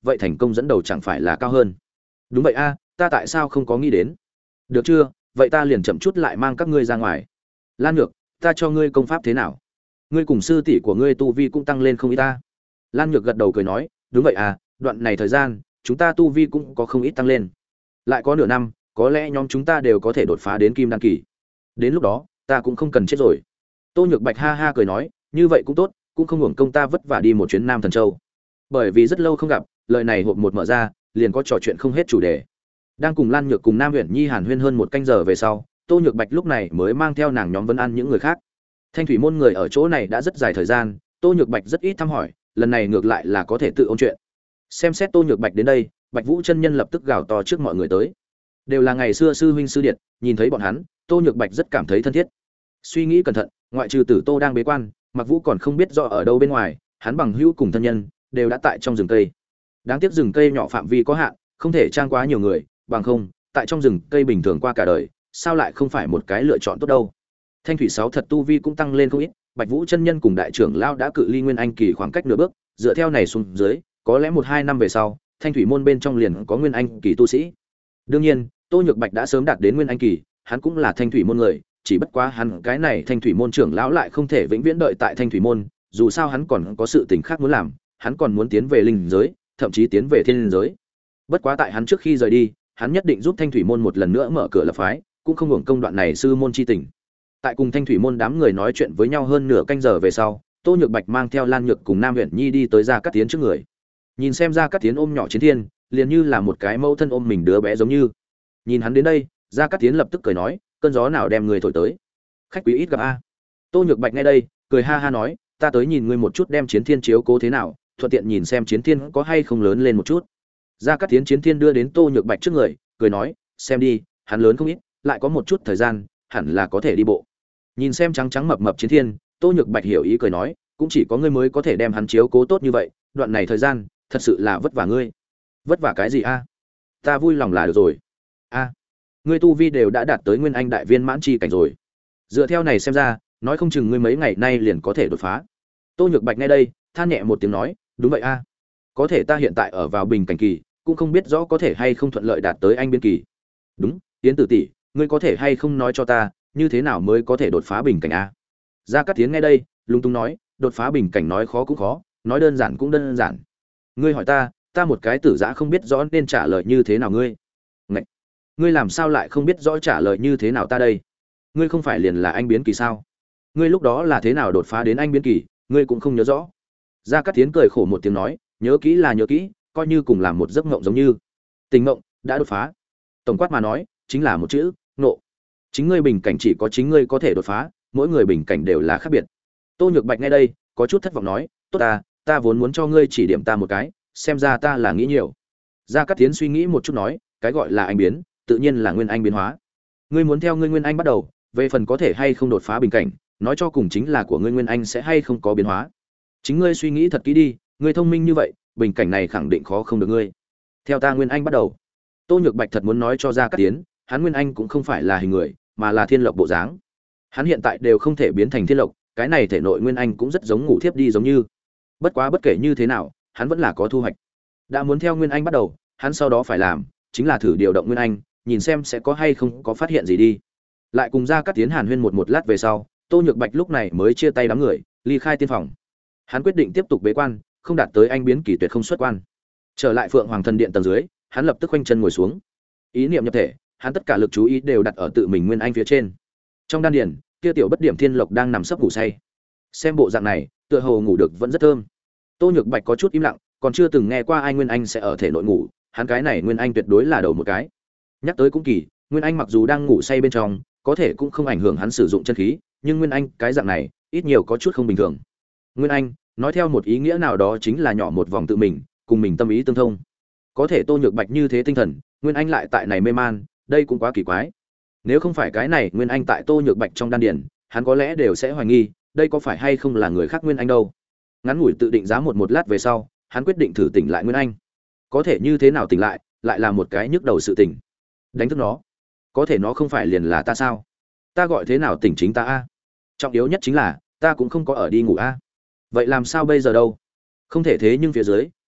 vậy thành công dẫn đầu chẳng phải là cao hơn. Đúng vậy a, ta tại sao không có nghĩ đến? Được chưa, vậy ta liền chậm chút lại mang các ngươi ra ngoài. Lan Nhược, ta cho ngươi công pháp thế nào? Ngươi cùng sư tỷ của ngươi tu vi cũng tăng lên không ít ta. Lan Nhược gật đầu cười nói, đúng vậy à, đoạn này thời gian, chúng ta tu vi cũng có không ít tăng lên. Lại có nửa năm, có lẽ nhóm chúng ta đều có thể đột phá đến kim đan kỳ. Đến lúc đó, ta cũng không cần chết rồi. Tô Nhược Bạch ha ha cười nói, như vậy cũng tốt, cũng không hưởng công ta vất vả đi một chuyến Nam Thần Châu. Bởi vì rất lâu không gặp, lời này hộp một mở ra, liền có trò chuyện không hết chủ đề. Đang cùng Lan Nhược cùng Nam Uyển Nhi hàn huyên hơn một canh giờ về sau, Tô Nhược Bạch lúc này mới mang theo nàng nhóm vấn ăn những người khác. Thanh thủy môn người ở chỗ này đã rất dài thời gian, Tô Nhược Bạch rất ít thăm hỏi, lần này ngược lại là có thể tự ôn chuyện. Xem xét Tô Nhược Bạch đến đây, Bạch Vũ chân nhân lập tức gào to trước mọi người tới. Đều là ngày xưa sư huynh sư điệt, nhìn thấy bọn hắn, Tô Nhược Bạch rất cảm thấy thân thiết. Suy nghĩ cẩn thận, ngoại trừ Tử Tô đang bế quan, Mặc Vũ còn không biết rõ ở đâu bên ngoài, hắn bằng hữu cùng thân nhân đều đã tại trong rừng cây. Đáng tiếc rừng cây nhỏ phạm vi có hạn, không thể trang quá nhiều người, bằng không, tại trong rừng cây bình thường qua cả đời, sao lại không phải một cái lựa chọn tốt đâu. Thanh thủy sáu thật tu vi cũng tăng lên không ít, Bạch Vũ chân nhân cùng đại trưởng lão đã cự ly nguyên anh kỳ khoảng cách nửa bước, dựa theo này xuống dưới, có lẽ một hai năm về sau, Thanh thủy môn bên trong liền có nguyên anh kỳ tu sĩ. Đương nhiên, Tô Nhược Bạch đã sớm đạt đến nguyên anh kỳ, hắn cũng là Thanh thủy môn người, chỉ bất quá hắn cái này Thanh thủy môn trưởng lão lại không thể vĩnh viễn đợi tại Thanh thủy môn, dù sao hắn còn có sự tình khác muốn làm, hắn còn muốn tiến về linh giới, thậm chí tiến về thiên linh giới. Bất quá tại hắn trước khi rời đi, hắn nhất định giúp Thanh thủy môn một lần nữa mở cửa lập phái, cũng không hưởng công đoạn này sư môn chi tình. Tại cùng Thanh thủy môn đám người nói chuyện với nhau hơn nửa canh giờ về sau, Tô Nhược Bạch mang theo Lan Nhược cùng Nam Uyển Nhi đi tới Gia Cát Tiến trước người. Nhìn xem Gia Cát Tiến ôm nhỏ Chiến Thiên, liền như là một cái mẫu thân ôm mình đứa bé giống như. Nhìn hắn đến đây, Gia Cát Tiến lập tức cười nói, cơn gió nào đem người thổi tới? Khách quý ít gặp a. Tô Nhược Bạch nghe đây, cười ha ha nói, ta tới nhìn ngươi một chút đem Chiến Thiên chiếu cố thế nào, thuận tiện nhìn xem Chiến Thiên có hay không lớn lên một chút. Gia Cát Tiến Chiến Thiên đưa đến Tô Nhược Bạch trước người, cười nói, xem đi, hắn lớn không ít, lại có một chút thời gian, hẳn là có thể đi bộ. Nhìn xem trắng trắng mập mập Chiến Thiên, Tô Nhược Bạch hiểu ý cười nói, cũng chỉ có ngươi mới có thể đem hắn chiếu cố tốt như vậy, đoạn này thời gian, thật sự là vất vả ngươi. Vất vả cái gì a? Ta vui lòng là được rồi. A, ngươi tu vi đều đã đạt tới nguyên anh đại viên mãn chi cảnh rồi. Dựa theo này xem ra, nói không chừng ngươi mấy ngày nay liền có thể đột phá. Tô Nhược Bạch nghe đây, than nhẹ một tiếng nói, đúng vậy a. Có thể ta hiện tại ở vào bình cảnh kỳ, cũng không biết rõ có thể hay không thuận lợi đạt tới anh biên kỳ. Đúng, Tiến Tử tỷ, ngươi có thể hay không nói cho ta, như thế nào mới có thể đột phá bình cảnh a? Gia Cát Tiến nghe đây, lung tung nói, đột phá bình cảnh nói khó cũng khó, nói đơn giản cũng đơn giản. Ngươi hỏi ta, ta một cái tử dã không biết rõ nên trả lời như thế nào ngươi. Ngậy! Ngươi làm sao lại không biết rõ trả lời như thế nào ta đây? Ngươi không phải liền là anh biến kỳ sao? Ngươi lúc đó là thế nào đột phá đến anh biến kỳ, ngươi cũng không nhớ rõ. Gia Cát Tiến cười khổ một tiếng nói, nhớ kỹ là nhớ kỹ, coi như cùng làm một giấc mộng giống như. Tình mộng đã đột phá. Tổng quát mà nói, chính là một chữ, nộ. Chính ngươi bình cảnh chỉ có chính ngươi có thể đột phá, mỗi người bình cảnh đều là khác biệt. Tô Nhược Bạch nghe đây, có chút thất vọng nói, tốt ta, ta vốn muốn cho ngươi chỉ điểm ta một cái, xem ra ta là nghĩ nhiều. Gia Cát Tiến suy nghĩ một chút nói, cái gọi là anh biến, tự nhiên là nguyên anh biến hóa. Ngươi muốn theo ngươi nguyên anh bắt đầu, về phần có thể hay không đột phá bình cảnh, nói cho cùng chính là của ngươi nguyên anh sẽ hay không có biến hóa. Chính ngươi suy nghĩ thật kỹ đi, ngươi thông minh như vậy, bình cảnh này khẳng định khó không được ngươi. Theo ta nguyên anh bắt đầu. Tô Nhược Bạch thật muốn nói cho Gia Cát Tiến, hắn nguyên anh cũng không phải là hình người, mà là thiên lộc bộ dáng. Hắn hiện tại đều không thể biến thành thiên lộc, cái này thể nội nguyên anh cũng rất giống ngủ thiếp đi giống như. Bất quá bất kể như thế nào, hắn vẫn là có thu hoạch. Đã muốn theo nguyên anh bắt đầu, hắn sau đó phải làm chính là thử điều động nguyên anh, nhìn xem sẽ có hay không có phát hiện gì đi. Lại cùng Gia Cát Tiến hàn huyên một một lát về sau, Tô Nhược Bạch lúc này mới chia tay đám người, ly khai tiên phòng. Hắn quyết định tiếp tục bế quan, không đạt tới anh biến kỳ tuyệt không xuất quan. Trở lại Phượng Hoàng Thần Điện tầng dưới, hắn lập tức khoanh chân ngồi xuống. Ý niệm nhập thể, hắn tất cả lực chú ý đều đặt ở tự mình nguyên anh phía trên. Trong đan điền, kia tiểu bất điểm thiên lộc đang nằm sấp ngủ say. Xem bộ dạng này, tựa hồ ngủ được vẫn rất thơm. Tô Nhược Bạch có chút im lặng, còn chưa từng nghe qua ai nguyên anh sẽ ở thể nội ngủ, hắn cái này nguyên anh tuyệt đối là đầu một cái. Nhắc tới cũng kỳ, nguyên anh mặc dù đang ngủ say bên trong, có thể cũng không ảnh hưởng hắn sử dụng chân khí, nhưng nguyên anh cái dạng này, ít nhiều có chút không bình thường. Nguyên anh, nói theo một ý nghĩa nào đó chính là nhỏ một vòng tự mình, cùng mình tâm ý tương thông. Có thể Tô Nhược Bạch như thế tinh thần, nguyên anh lại tại này mê man, đây cũng quá kỳ quái. Nếu không phải cái này nguyên anh tại Tô Nhược Bạch trong đan điền, hắn có lẽ đều sẽ hoài nghi, đây có phải hay không là người khác nguyên anh đâu. Ngắn ngủi tự định giá một một lát về sau, hắn quyết định thử tỉnh lại nguyên anh. Có thể như thế nào tỉnh lại, lại là một cái nhức đầu sự tỉnh. Đánh thức nó, có thể nó không phải liền là ta sao? Ta gọi thế nào tỉnh chính ta a? Trọng yếu nhất chính là ta cũng không có ở đi ngủ a. Vậy làm sao bây giờ đâu? Không thể thế nhưng phía dưới,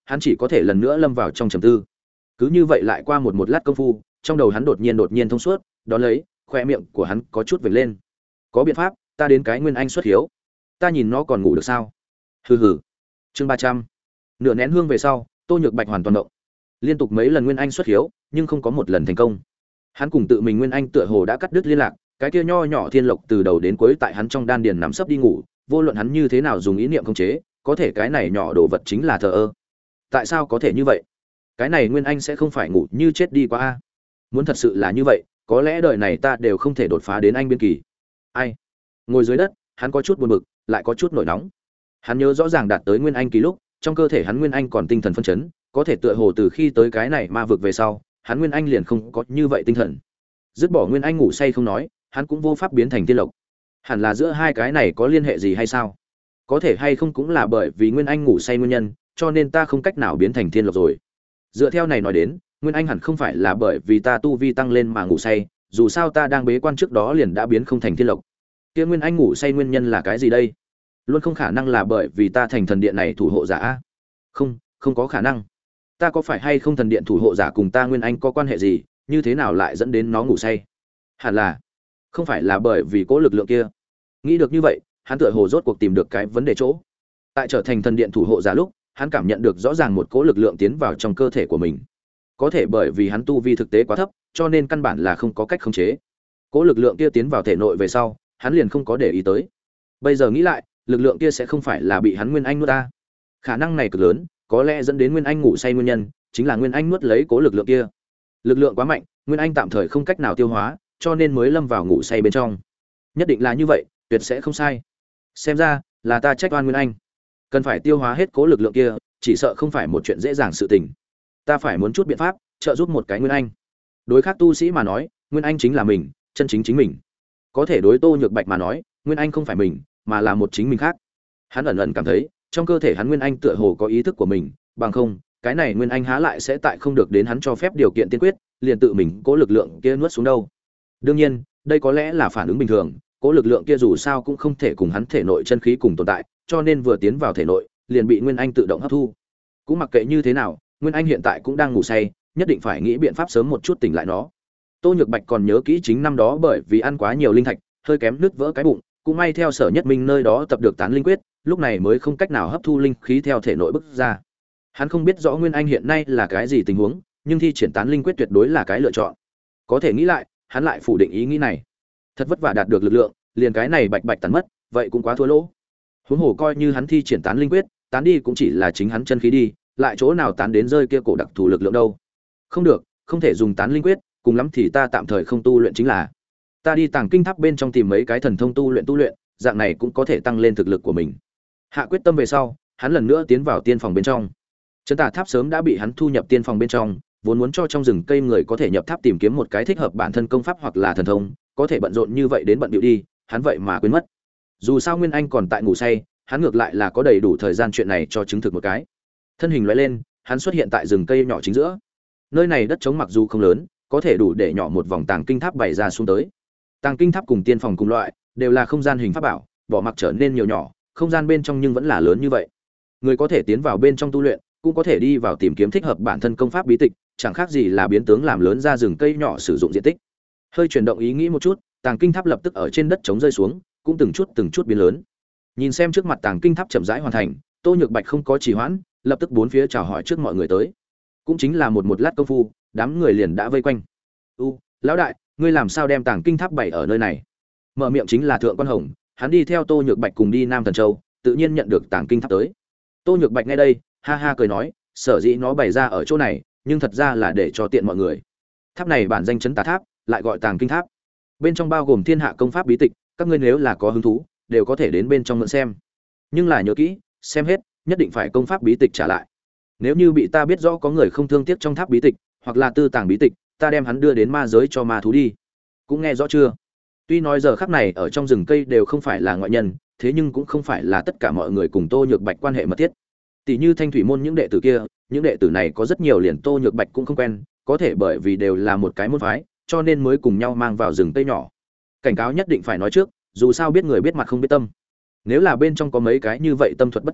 hắn chỉ có thể lần nữa lâm vào trong trầm tư. Cứ như vậy lại qua một một lát công phu, trong đầu hắn đột nhiên đột nhiên thông suốt, đón lấy, khoe miệng của hắn có chút vểnh lên. Có biện pháp, ta đến cái Nguyên Anh xuất hiếu. Ta nhìn nó còn ngủ được sao? Hừ hừ. Chương ba trăm. Nửa nén hương về sau, Tô Nhược Bạch hoàn toàn động. Liên tục mấy lần Nguyên Anh xuất hiếu, nhưng không có một lần thành công. Hắn cùng tự mình Nguyên Anh tựa hồ đã cắt đứt liên lạc, cái kia nho nhỏ thiên lộc từ đầu đến cuối tại hắn trong đan điền nằm sấp đi ngủ, vô luận hắn như thế nào dùng ý niệm khống chế, có thể cái này nhỏ đồ vật chính là thờ ơ. Tại sao có thể như vậy? Cái này Nguyên Anh sẽ không phải ngủ như chết đi qua a? Muốn thật sự là như vậy, có lẽ đời này ta đều không thể đột phá đến anh biên kỳ. Ai? Ngồi dưới đất, hắn có chút buồn bực, lại có chút nổi nóng. Hắn nhớ rõ ràng đạt tới Nguyên Anh kỳ lúc, trong cơ thể hắn Nguyên Anh còn tinh thần phân chấn, có thể tựa hồ từ khi tới cái này ma vực về sau, hắn Nguyên Anh liền không có như vậy tinh thần. Dứt bỏ Nguyên Anh ngủ say không nói, hắn cũng vô pháp biến thành tiên lộc. Hẳn là giữa hai cái này có liên hệ gì hay sao? Có thể hay không cũng là bởi vì Nguyên Anh ngủ say nguyên nhân, cho nên ta không cách nào biến thành tiên lộc rồi. Dựa theo này nói đến, Nguyên Anh hẳn không phải là bởi vì ta tu vi tăng lên mà ngủ say, dù sao ta đang bế quan trước đó liền đã biến không thành tiên lộc. Kia Nguyên Anh ngủ say nguyên nhân là cái gì đây? Luôn không khả năng là bởi vì ta thành thần điện này thủ hộ giả. Không, không có khả năng. Ta có phải hay không thần điện thủ hộ giả cùng ta Nguyên Anh có quan hệ gì, như thế nào lại dẫn đến nó ngủ say? Hẳn là không phải là bởi vì cố lực lượng kia. Nghĩ được như vậy, hắn tựa hồ rốt cuộc tìm được cái vấn đề chỗ. Tại trở thành thần điện thủ hộ giả lúc, hắn cảm nhận được rõ ràng một cố lực lượng tiến vào trong cơ thể của mình. Có thể bởi vì hắn tu vi thực tế quá thấp, cho nên căn bản là không có cách khống chế. Cố lực lượng kia tiến vào thể nội về sau, hắn liền không có để ý tới. Bây giờ nghĩ lại, lực lượng kia sẽ không phải là bị hắn Nguyên Anh nuốt ta. Khả năng này cực lớn, có lẽ dẫn đến Nguyên Anh ngủ say nguyên nhân chính là Nguyên Anh nuốt lấy cố lực lượng kia. Lực lượng quá mạnh, Nguyên Anh tạm thời không cách nào tiêu hóa, cho nên mới lâm vào ngủ say bên trong. Nhất định là như vậy, tuyệt sẽ không sai. Xem ra là ta trách oan Nguyên Anh. Cần phải tiêu hóa hết cố lực lượng kia, chỉ sợ không phải một chuyện dễ dàng sự tình. Ta phải muốn chút biện pháp, trợ giúp một cái Nguyên Anh. Đối khác tu sĩ mà nói, Nguyên Anh chính là mình, chân chính chính mình. Có thể đối Tô Nhược Bạch mà nói, Nguyên Anh không phải mình, mà là một chính mình khác. Hắn ẩn ẩn cảm thấy, trong cơ thể hắn Nguyên Anh tựa hồ có ý thức của mình, bằng không, cái này Nguyên Anh há lại sẽ tại không được đến hắn cho phép điều kiện tiên quyết, liền tự mình cố lực lượng kia nuốt xuống đâu. Đương nhiên, đây có lẽ là phản ứng bình thường, cố lực lượng kia dù sao cũng không thể cùng hắn thể nội chân khí cùng tồn tại, cho nên vừa tiến vào thể nội, liền bị Nguyên Anh tự động hấp thu. Cũng mặc kệ như thế nào, Nguyên Anh hiện tại cũng đang ngủ say, nhất định phải nghĩ biện pháp sớm một chút tỉnh lại nó. Tô Nhược Bạch còn nhớ kỹ chính năm đó bởi vì ăn quá nhiều linh thạch, hơi kém nứt vỡ cái bụng, cũng may theo Sở Nhất Minh nơi đó tập được tán linh quyết, lúc này mới không cách nào hấp thu linh khí theo thể nội bức ra. Hắn không biết rõ Nguyên Anh hiện nay là cái gì tình huống, nhưng thi triển tán linh quyết tuyệt đối là cái lựa chọn. Có thể nghĩ lại, hắn lại phủ định ý nghĩ này. Thật vất vả đạt được lực lượng, liền cái này bạch bạch tàn mất, vậy cũng quá thua lỗ. Huống hồ coi như hắn thi triển tán linh quyết, tán đi cũng chỉ là chính hắn chân khí đi, lại chỗ nào tán đến rơi kia cổ đặc thù lực lượng đâu. Không được, không thể dùng tán linh quyết, cùng lắm thì ta tạm thời không tu luyện chính là. Ta đi Tàng Kinh Tháp bên trong tìm mấy cái thần thông tu luyện tu luyện, dạng này cũng có thể tăng lên thực lực của mình. Hạ quyết tâm về sau, hắn lần nữa tiến vào tiên phòng bên trong. Trấn Tà Tháp sớm đã bị hắn thu nhập tiên phòng bên trong, vốn muốn cho trong rừng cây người có thể nhập tháp tìm kiếm một cái thích hợp bản thân công pháp hoặc là thần thông, có thể bận rộn như vậy đến bận điệu đi, hắn vậy mà quên mất. Dù sao Nguyên Anh còn tại ngủ say, hắn ngược lại là có đầy đủ thời gian chuyện này cho chứng thực một cái. Thân hình lóe lên, hắn xuất hiện tại rừng cây nhỏ chính giữa. Nơi này đất trống mặc dù không lớn, có thể đủ để nhỏ một vòng Tàng Kinh Tháp bày ra xuống tới. Tàng Kinh Tháp cùng tiên phòng cùng loại, đều là không gian hình pháp bảo, bỏ mặc trở nên nhiều nhỏ, không gian bên trong nhưng vẫn là lớn như vậy. Người có thể tiến vào bên trong tu luyện, cũng có thể đi vào tìm kiếm thích hợp bản thân công pháp bí tịch, chẳng khác gì là biến tướng làm lớn ra rừng cây nhỏ sử dụng diện tích. Hơi chuyển động ý nghĩ một chút, Tàng Kinh Tháp lập tức ở trên đất trống rơi xuống, cũng từng chút từng chút biến lớn. Nhìn xem trước mặt Tàng Kinh Tháp chậm rãi hoàn thành, Tô Nhược Bạch không có trì hoãn, lập tức bốn phía chào hỏi trước mọi người tới. Cũng chính là một một lát công phu, đám người liền đã vây quanh. "U, lão đại, ngươi làm sao đem Tàng Kinh Tháp bày ở nơi này?" Mở miệng chính là Thượng Quan Hồng, hắn đi theo Tô Nhược Bạch cùng đi Nam Thần Châu, tự nhiên nhận được Tàng Kinh Tháp tới. Tô Nhược Bạch nghe đây, ha ha cười nói, sở dĩ nó bày ra ở chỗ này, nhưng thật ra là để cho tiện mọi người. Tháp này bản danh Trấn Tà Tháp, lại gọi Tàng Kinh Tháp. Bên trong bao gồm thiên hạ công pháp bí tịch, các ngươi nếu là có hứng thú, đều có thể đến bên trong mượn xem. Nhưng là nhớ kỹ, xem hết, nhất định phải công pháp bí tịch trả lại. Nếu như bị ta biết rõ có người không thương tiếc trong tháp bí tịch, hoặc là tư tàng bí tịch, ta đem hắn đưa đến ma giới cho ma thú đi. Cũng nghe rõ chưa? Tuy nói giờ khắc này ở trong rừng cây đều không phải là ngoại nhân, thế nhưng cũng không phải là tất cả mọi người cùng Tô Nhược Bạch quan hệ mật thiết. Tỷ như Thanh Thủy môn những đệ tử kia, những đệ tử này có rất nhiều liền Tô Nhược Bạch cũng không quen, có thể bởi vì đều là một cái môn phái, cho nên mới cùng nhau mang vào rừng cây nhỏ. Cảnh cáo nhất định phải nói trước, dù sao biết người biết mặt không biết tâm. Nếu là bên trong có mấy cái như vậy tâm thuật bất chính,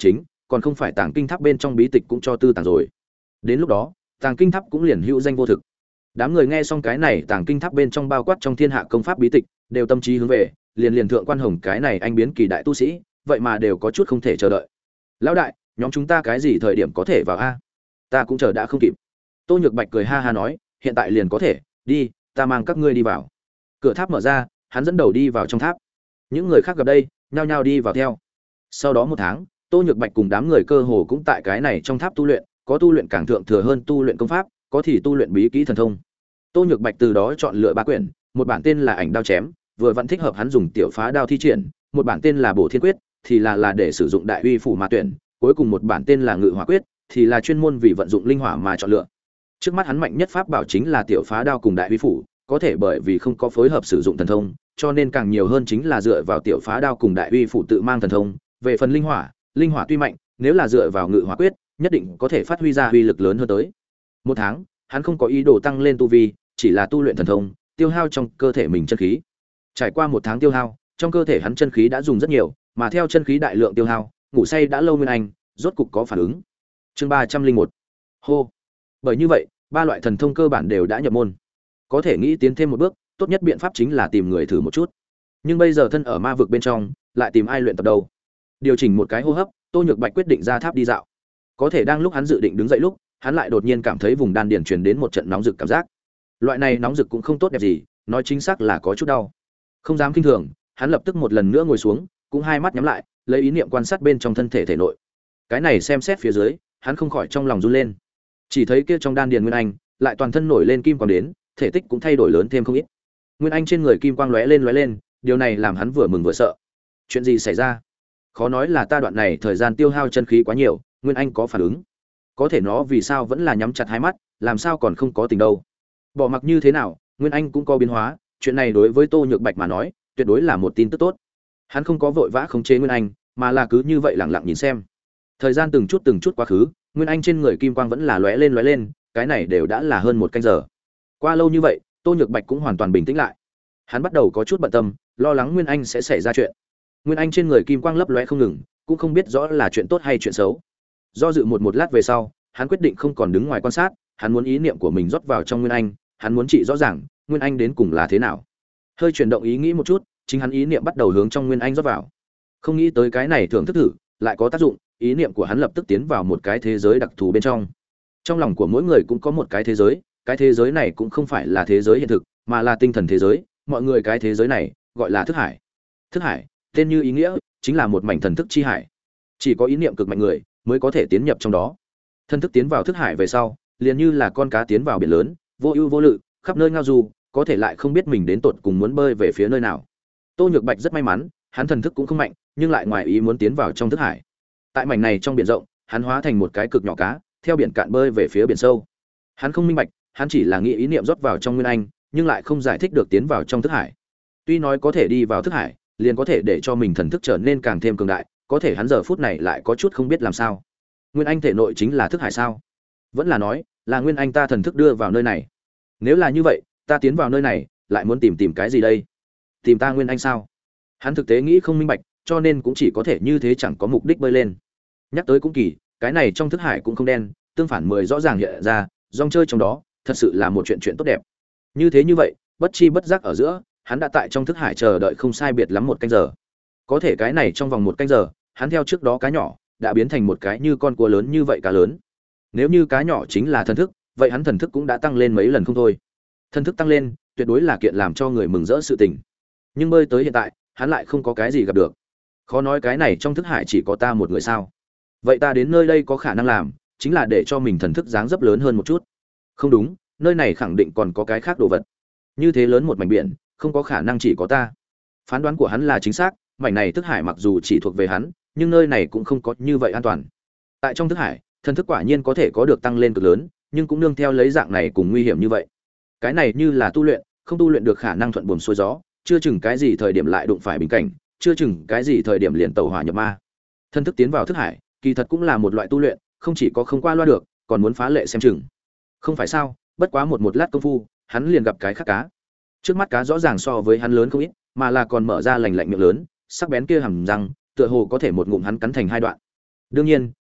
còn không phải tàng kinh tháp bên trong bí tịch cũng cho tư tàng rồi. Đến lúc đó, tàng kinh tháp cũng liền hữu danh vô thực. Đám người nghe xong cái này tàng kinh tháp bên trong bao quát trong thiên hạ công pháp bí tịch, đều tâm trí hướng về, liền liền thượng quan hồng cái này anh biến kỳ đại tu sĩ, vậy mà đều có chút không thể chờ đợi. Lão đại, nhóm chúng ta cái gì thời điểm có thể vào a? Ta cũng chờ đã không kịp. Tô Nhược Bạch cười ha ha nói, hiện tại liền có thể, đi, ta mang các ngươi đi vào. Cửa tháp mở ra, hắn dẫn đầu đi vào trong tháp. Những người khác gặp đây, nhao nhao đi vào theo. Sau đó một tháng, Tô Nhược Bạch cùng đám người cơ hồ cũng tại cái này trong tháp tu luyện, có tu luyện càng thượng thừa hơn tu luyện công pháp, có thì tu luyện bí kỹ thần thông. Tô Nhược Bạch từ đó chọn lựa ba quyển, một bản tên là Ảnh Đao Chém, vừa vẫn thích hợp hắn dùng tiểu phá đao thi triển, một bản tên là Bổ Thiên Quyết, thì là là để sử dụng đại uy phủ mà tuyển, cuối cùng một bản tên là Ngự Hỏa Quyết, thì là chuyên môn vì vận dụng linh hỏa mà chọn lựa. Trước mắt hắn mạnh nhất pháp bảo chính là tiểu phá đao cùng đại uy phủ, có thể bởi vì không có phối hợp sử dụng thần thông, cho nên càng nhiều hơn chính là dựa vào tiểu phá đao cùng đại uy phủ tự mang thần thông. Về phần linh hỏa, linh hỏa tuy mạnh, nếu là dựa vào Ngự Hỏa Quyết, nhất định có thể phát huy ra uy lực lớn hơn tới. Một tháng, hắn không có ý đồ tăng lên tu vi, chỉ là tu luyện thần thông, tiêu hao trong cơ thể mình chân khí. Trải qua một tháng tiêu hao, trong cơ thể hắn chân khí đã dùng rất nhiều, mà theo chân khí đại lượng tiêu hao, ngủ say đã lâu Nguyên Anh rốt cục có phản ứng. Chương ba trăm linh một. Hô. Bởi như vậy, ba loại thần thông cơ bản đều đã nhập môn. Có thể nghĩ tiến thêm một bước, tốt nhất biện pháp chính là tìm người thử một chút. Nhưng bây giờ thân ở ma vực bên trong, lại tìm ai luyện tập đâu? Điều chỉnh một cái hô hấp, Tô Nhược Bạch quyết định ra tháp đi dạo. Có thể đang lúc hắn dự định đứng dậy lúc, hắn lại đột nhiên cảm thấy vùng đan điền truyền đến một trận nóng rực cảm giác. Loại này nóng rực cũng không tốt đẹp gì, nói chính xác là có chút đau. Không dám kinh thường, hắn lập tức một lần nữa ngồi xuống, cũng hai mắt nhắm lại, lấy ý niệm quan sát bên trong thân thể thể nội. Cái này xem xét phía dưới, hắn không khỏi trong lòng run lên. Chỉ thấy kia trong đan điền Nguyên Anh, lại toàn thân nổi lên kim quang đến, thể tích cũng thay đổi lớn thêm không ít. Nguyên Anh trên người kim quang lóe lên lóe lên, điều này làm hắn vừa mừng vừa sợ. Chuyện gì xảy ra? Khó nói là ta đoạn này thời gian tiêu hao chân khí quá nhiều, Nguyên Anh có phản ứng. Có thể nó vì sao vẫn là nhắm chặt hai mắt, làm sao còn không có tình đâu? Bỏ mặc như thế nào, Nguyên Anh cũng có biến hóa, chuyện này đối với Tô Nhược Bạch mà nói, tuyệt đối là một tin tức tốt. Hắn không có vội vã khống chế Nguyên Anh, mà là cứ như vậy lặng lặng nhìn xem. Thời gian từng chút từng chút quá khứ, Nguyên Anh trên người kim quang vẫn là lóe lên lóe lên, cái này đều đã là hơn một canh giờ. Qua lâu như vậy, Tô Nhược Bạch cũng hoàn toàn bình tĩnh lại. Hắn bắt đầu có chút bận tâm, lo lắng Nguyên Anh sẽ xảy ra chuyện. Nguyên Anh trên người kim quang lấp lóe không ngừng, cũng không biết rõ là chuyện tốt hay chuyện xấu. Do dự một một lát về sau, hắn quyết định không còn đứng ngoài quan sát, hắn muốn ý niệm của mình rót vào trong Nguyên Anh, hắn muốn trị rõ ràng, Nguyên Anh đến cùng là thế nào. Hơi chuyển động ý nghĩ một chút, chính hắn ý niệm bắt đầu hướng trong Nguyên Anh rót vào. Không nghĩ tới cái này thưởng thức thử, lại có tác dụng, ý niệm của hắn lập tức tiến vào một cái thế giới đặc thù bên trong. Trong lòng của mỗi người cũng có một cái thế giới, cái thế giới này cũng không phải là thế giới hiện thực, mà là tinh thần thế giới, mọi người cái thế giới này gọi là thức hải. Thức hải, tên như ý nghĩa, chính là một mảnh thần thức chi hải. Chỉ có ý niệm cực mạnh người mới có thể tiến nhập trong đó. Thần thức tiến vào thức hải về sau, liền như là con cá tiến vào biển lớn, vô ưu vô lự, khắp nơi ngao du, có thể lại không biết mình đến tột cùng muốn bơi về phía nơi nào. Tô Nhược Bạch rất may mắn, hắn thần thức cũng không mạnh, nhưng lại ngoài ý muốn tiến vào trong thức hải. Tại mảnh này trong biển rộng, hắn hóa thành một cái cực nhỏ cá, theo biển cạn bơi về phía biển sâu. Hắn không minh bạch, hắn chỉ là nghĩ ý niệm rót vào trong Nguyên Anh, nhưng lại không giải thích được tiến vào trong thức hải. Tuy nói có thể đi vào thức hải, liền có thể để cho mình thần thức trở nên càng thêm cường đại, có thể hắn giờ phút này lại có chút không biết làm sao. Nguyên Anh thể nội chính là thức hải sao? Vẫn là nói, là Nguyên Anh ta thần thức đưa vào nơi này. Nếu là như vậy, ta tiến vào nơi này, lại muốn tìm tìm cái gì đây? Tìm ta Nguyên Anh sao? Hắn thực tế nghĩ không minh bạch, cho nên cũng chỉ có thể như thế chẳng có mục đích bơi lên. Nhắc tới cũng kỳ, cái này trong thức hải cũng không đen, tương phản mười rõ ràng hiện ra, rong chơi trong đó, thật sự là một chuyện chuyện tốt đẹp. Như thế như vậy, bất chi bất giác ở giữa, hắn đã tại trong thức hải chờ đợi không sai biệt lắm một canh giờ. Có thể cái này trong vòng một canh giờ, hắn theo trước đó cá nhỏ, đã biến thành một cái như con cua lớn như vậy cá lớn. Nếu như cá nhỏ chính là thần thức, vậy hắn thần thức cũng đã tăng lên mấy lần không thôi. Thần thức tăng lên, tuyệt đối là kiện làm cho người mừng rỡ sự tình. Nhưng bơi tới hiện tại, hắn lại không có cái gì gặp được. Khó nói cái này trong thức hải chỉ có ta một người sao? Vậy ta đến nơi đây có khả năng làm, chính là để cho mình thần thức dáng dấp lớn hơn một chút. Không đúng, nơi này khẳng định còn có cái khác đồ vật. Như thế lớn một mảnh biển, không có khả năng chỉ có ta. Phán đoán của hắn là chính xác, mảnh này thức hải mặc dù chỉ thuộc về hắn, nhưng nơi này cũng không có như vậy an toàn. Tại trong thức hải, thần thức quả nhiên có thể có được tăng lên cực lớn, nhưng cũng nương theo lấy dạng này cùng nguy hiểm như vậy. Cái này như là tu luyện, không tu luyện được khả năng thuận buồm xuôi gió, chưa chừng cái gì thời điểm lại đụng phải bình cảnh, chưa chừng cái gì thời điểm liền tẩu hỏa nhập ma. Thần thức tiến vào thức hải, kỳ thật cũng là một loại tu luyện, không chỉ có không qua loa được, còn muốn phá lệ xem chừng. Không phải sao? Bất quá một một lát công phu, hắn liền gặp cái khác cá. Trước mắt cá rõ ràng so với hắn lớn không ít, mà là còn mở ra lành lạnh miệng lớn, sắc bén kia hàm răng, tựa hồ có thể một ngụm hắn cắn thành hai đoạn. Đương nhiên,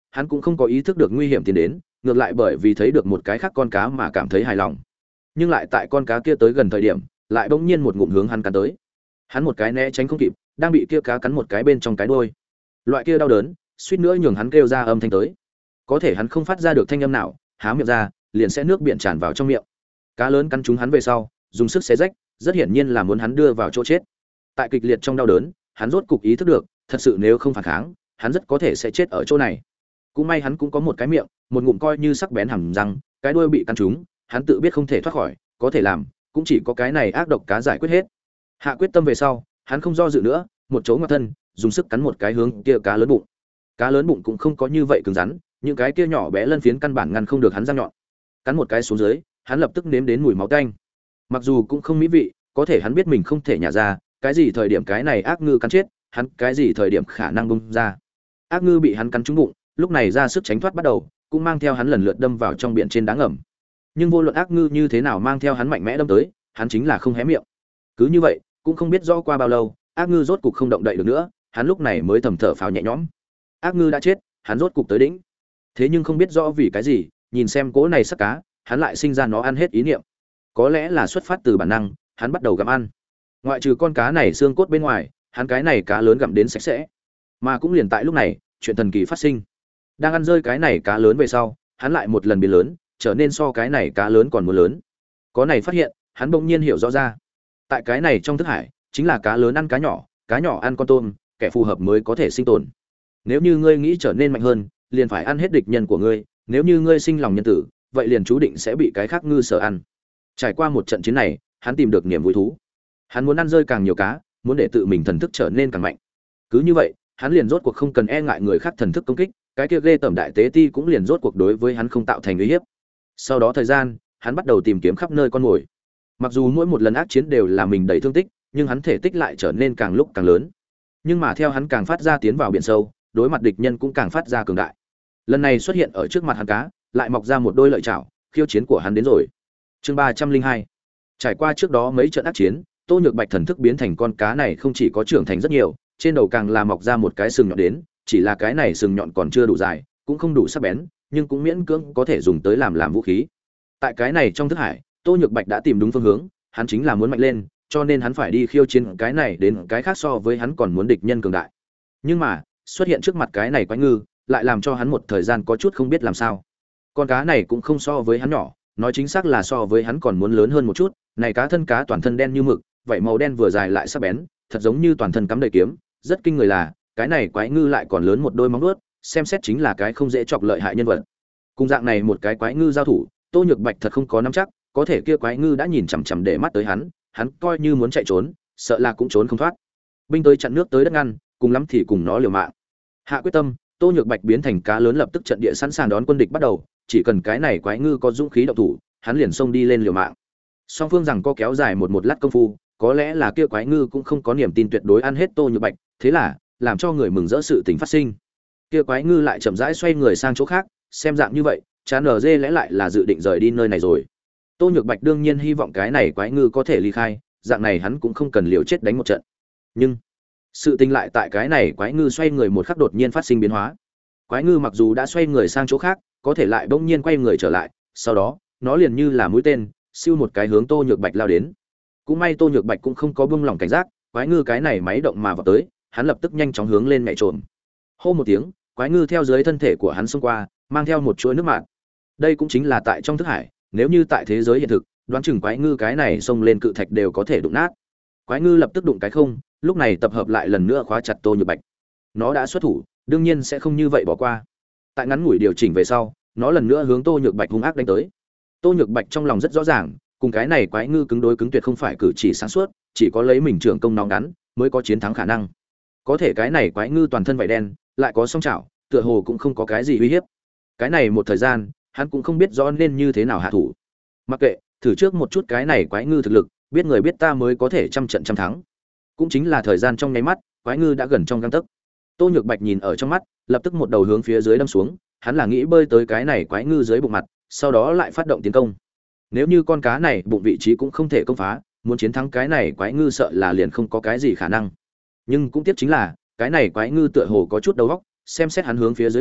hắn cũng không có ý thức được nguy hiểm tiến đến, ngược lại bởi vì thấy được một cái khác con cá mà cảm thấy hài lòng. Nhưng lại tại con cá kia tới gần thời điểm, lại bỗng nhiên một ngụm hướng hắn cắn tới. Hắn một cái né tránh không kịp, đang bị kia cá cắn một cái bên trong cái đuôi. Loại kia đau đớn, suýt nữa nhường hắn kêu ra âm thanh tới. Có thể hắn không phát ra được thanh âm nào, há miệng ra, liền sẽ nước biển tràn vào trong miệng. Cá lớn cắn trúng hắn về sau, dùng sức xé rách, rất hiển nhiên là muốn hắn đưa vào chỗ chết. Tại kịch liệt trong đau đớn, hắn rốt cục ý thức được, thật sự nếu không phản kháng, hắn rất có thể sẽ chết ở chỗ này. Cũng may hắn cũng có một cái miệng, một ngụm coi như sắc bén hàm răng, cái đuôi bị cắn trúng, hắn tự biết không thể thoát khỏi, có thể làm, cũng chỉ có cái này ác độc cá giải quyết hết. Hạ quyết tâm về sau, hắn không do dự nữa, một chỗ ngoặt thân, dùng sức cắn một cái hướng kia cá lớn bụng. Cá lớn bụng cũng không có như vậy cứng rắn, những cái kia nhỏ bé lân phiến căn bản ngăn không được hắn răng nhọn. Cắn một cái xuống dưới, hắn lập tức nếm đến mùi máu tanh. Mặc dù cũng không mỹ vị, có thể hắn biết mình không thể nhả ra, cái gì thời điểm cái này ác ngư cắn chết, hắn cái gì thời điểm khả năng bung ra. Ác ngư bị hắn cắn trúng bụng, lúc này ra sức tránh thoát bắt đầu, cũng mang theo hắn lần lượt đâm vào trong biển trên đá ngầm. Nhưng vô luận ác ngư như thế nào mang theo hắn mạnh mẽ đâm tới, hắn chính là không hé miệng. Cứ như vậy, cũng không biết rõ qua bao lâu, ác ngư rốt cục không động đậy được nữa, hắn lúc này mới thầm thở phào nhẹ nhõm. Ác ngư đã chết, hắn rốt cục tới đỉnh. Thế nhưng không biết rõ vì cái gì, nhìn xem cỗ này sắc cá, hắn lại sinh ra nó ăn hết ý niệm. Có lẽ là xuất phát từ bản năng, hắn bắt đầu gặm ăn. Ngoại trừ con cá này xương cốt bên ngoài, hắn cái này cá lớn gặm đến sạch sẽ. Mà cũng liền tại lúc này, chuyện thần kỳ phát sinh. Đang ăn rơi cái này cá lớn về sau, hắn lại một lần biến lớn, trở nên so cái này cá lớn còn muốn lớn. Có này phát hiện, hắn bỗng nhiên hiểu rõ ra. Tại cái này trong thức hải, chính là cá lớn ăn cá nhỏ, cá nhỏ ăn con tôm, kẻ phù hợp mới có thể sinh tồn. Nếu như ngươi nghĩ trở nên mạnh hơn, liền phải ăn hết địch nhân của ngươi, nếu như ngươi sinh lòng nhân tử, vậy liền chú định sẽ bị cái khác ngư sở ăn. Trải qua một trận chiến này, hắn tìm được niềm vui thú. Hắn muốn ăn rơi càng nhiều cá, muốn để tự mình thần thức trở nên càng mạnh. Cứ như vậy, hắn liền rốt cuộc không cần e ngại người khác thần thức công kích, cái kia ghê tởm đại tế ti cũng liền rốt cuộc đối với hắn không tạo thành uy hiếp. Sau đó thời gian, hắn bắt đầu tìm kiếm khắp nơi con mồi. Mặc dù mỗi một lần ác chiến đều là mình đầy thương tích, nhưng hắn thể tích lại trở nên càng lúc càng lớn. Nhưng mà theo hắn càng phát ra tiến vào biển sâu, đối mặt địch nhân cũng càng phát ra cường đại. Lần này xuất hiện ở trước mặt hắn cá, lại mọc ra một đôi lợi chảo, khiêu chiến của hắn đến rồi. Chương ba trăm linh hai. Trải qua trước đó mấy trận ác chiến, Tô Nhược Bạch thần thức biến thành con cá này không chỉ có trưởng thành rất nhiều, trên đầu càng là mọc ra một cái sừng nhọn đến, chỉ là cái này sừng nhọn còn chưa đủ dài, cũng không đủ sắc bén, nhưng cũng miễn cưỡng có thể dùng tới làm làm vũ khí. Tại cái này trong thức hải, Tô Nhược Bạch đã tìm đúng phương hướng, hắn chính là muốn mạnh lên, cho nên hắn phải đi khiêu chiến cái này đến cái khác so với hắn còn muốn địch nhân cường đại. Nhưng mà, xuất hiện trước mặt cái này quái ngư, lại làm cho hắn một thời gian có chút không biết làm sao. Con cá này cũng không so với hắn nhỏ, nói chính xác là so với hắn còn muốn lớn hơn một chút, này cá thân cá toàn thân đen như mực, vậy màu đen vừa dài lại sắc bén, thật giống như toàn thân cắm đầy kiếm, rất kinh người là, cái này quái ngư lại còn lớn một đôi móng vuốt, xem xét chính là cái không dễ chọc lợi hại nhân vật. Cùng dạng này một cái quái ngư giao thủ, Tô Nhược Bạch thật không có nắm chắc, có thể kia quái ngư đã nhìn chằm chằm để mắt tới hắn, hắn coi như muốn chạy trốn, sợ là cũng trốn không thoát. Binh tới chặn nước tới đất ngăn, cùng lắm thì cùng nó liều mạng. Hạ quyết tâm, Tô Nhược Bạch biến thành cá lớn lập tức trận địa sẵn sàng đón quân địch bắt đầu, chỉ cần cái này quái ngư có dũng khí động thủ, hắn liền xông đi lên liều mạng. Song phương rằng có kéo dài một một lát công phu, có lẽ là kia quái ngư cũng không có niềm tin tuyệt đối ăn hết Tô Nhược Bạch, thế là làm cho người mừng rỡ sự tình phát sinh. Kia quái ngư lại chậm rãi xoay người sang chỗ khác, xem dạng như vậy, chán ở dê lẽ lại là dự định rời đi nơi này rồi. Tô Nhược Bạch đương nhiên hy vọng cái này quái ngư có thể ly khai, dạng này hắn cũng không cần liều chết đánh một trận. Nhưng sự tình lại tại cái này quái ngư xoay người một khắc đột nhiên phát sinh biến hóa. Quái ngư mặc dù đã xoay người sang chỗ khác, có thể lại bỗng nhiên quay người trở lại, sau đó, nó liền như là mũi tên, siêu một cái hướng Tô Nhược Bạch lao đến. Cũng may Tô Nhược Bạch cũng không có buông lỏng cảnh giác, quái ngư cái này máy động mà vào tới, hắn lập tức nhanh chóng hướng lên nhảy trộm. Hô một tiếng, quái ngư theo dưới thân thể của hắn xông qua, mang theo một chuỗi nước mạn. Đây cũng chính là tại trong thức hải, nếu như tại thế giới hiện thực, đoán chừng quái ngư cái này xông lên cự thạch đều có thể đụng nát. Quái ngư lập tức đụng cái không, lúc này tập hợp lại lần nữa khóa chặt Tô Nhược Bạch. Nó đã xuất thủ, đương nhiên sẽ không như vậy bỏ qua. Tại ngắn ngủi điều chỉnh về sau, nó lần nữa hướng Tô Nhược Bạch hung ác đánh tới. Tô Nhược Bạch trong lòng rất rõ ràng, cùng cái này quái ngư cứng đối cứng tuyệt không phải cử chỉ sáng suốt, chỉ có lấy mình trưởng công nóng ngắn mới có chiến thắng khả năng. Có thể cái này quái ngư toàn thân vảy đen, lại có song chảo, tựa hồ cũng không có cái gì uy hiếp. Cái này một thời gian, hắn cũng không biết rõ nên như thế nào hạ thủ. Mặc kệ, thử trước một chút cái này quái ngư thực lực, biết người biết ta mới có thể trăm trận trăm thắng. Cũng chính là thời gian trong nháy mắt, quái ngư đã gần trong gang tấc. Tô Nhược Bạch nhìn ở trong mắt, lập tức một đầu hướng phía dưới đâm xuống, hắn là nghĩ bơi tới cái này quái ngư dưới bụng mặt, sau đó lại phát động tiến công. Nếu như con cá này bụng vị trí cũng không thể công phá, muốn chiến thắng cái này quái ngư sợ là liền không có cái gì khả năng. Nhưng cũng tiếc chính là, cái này quái ngư tựa hồ có chút đầu óc, xem xét hắn hướng phía dưới buộc,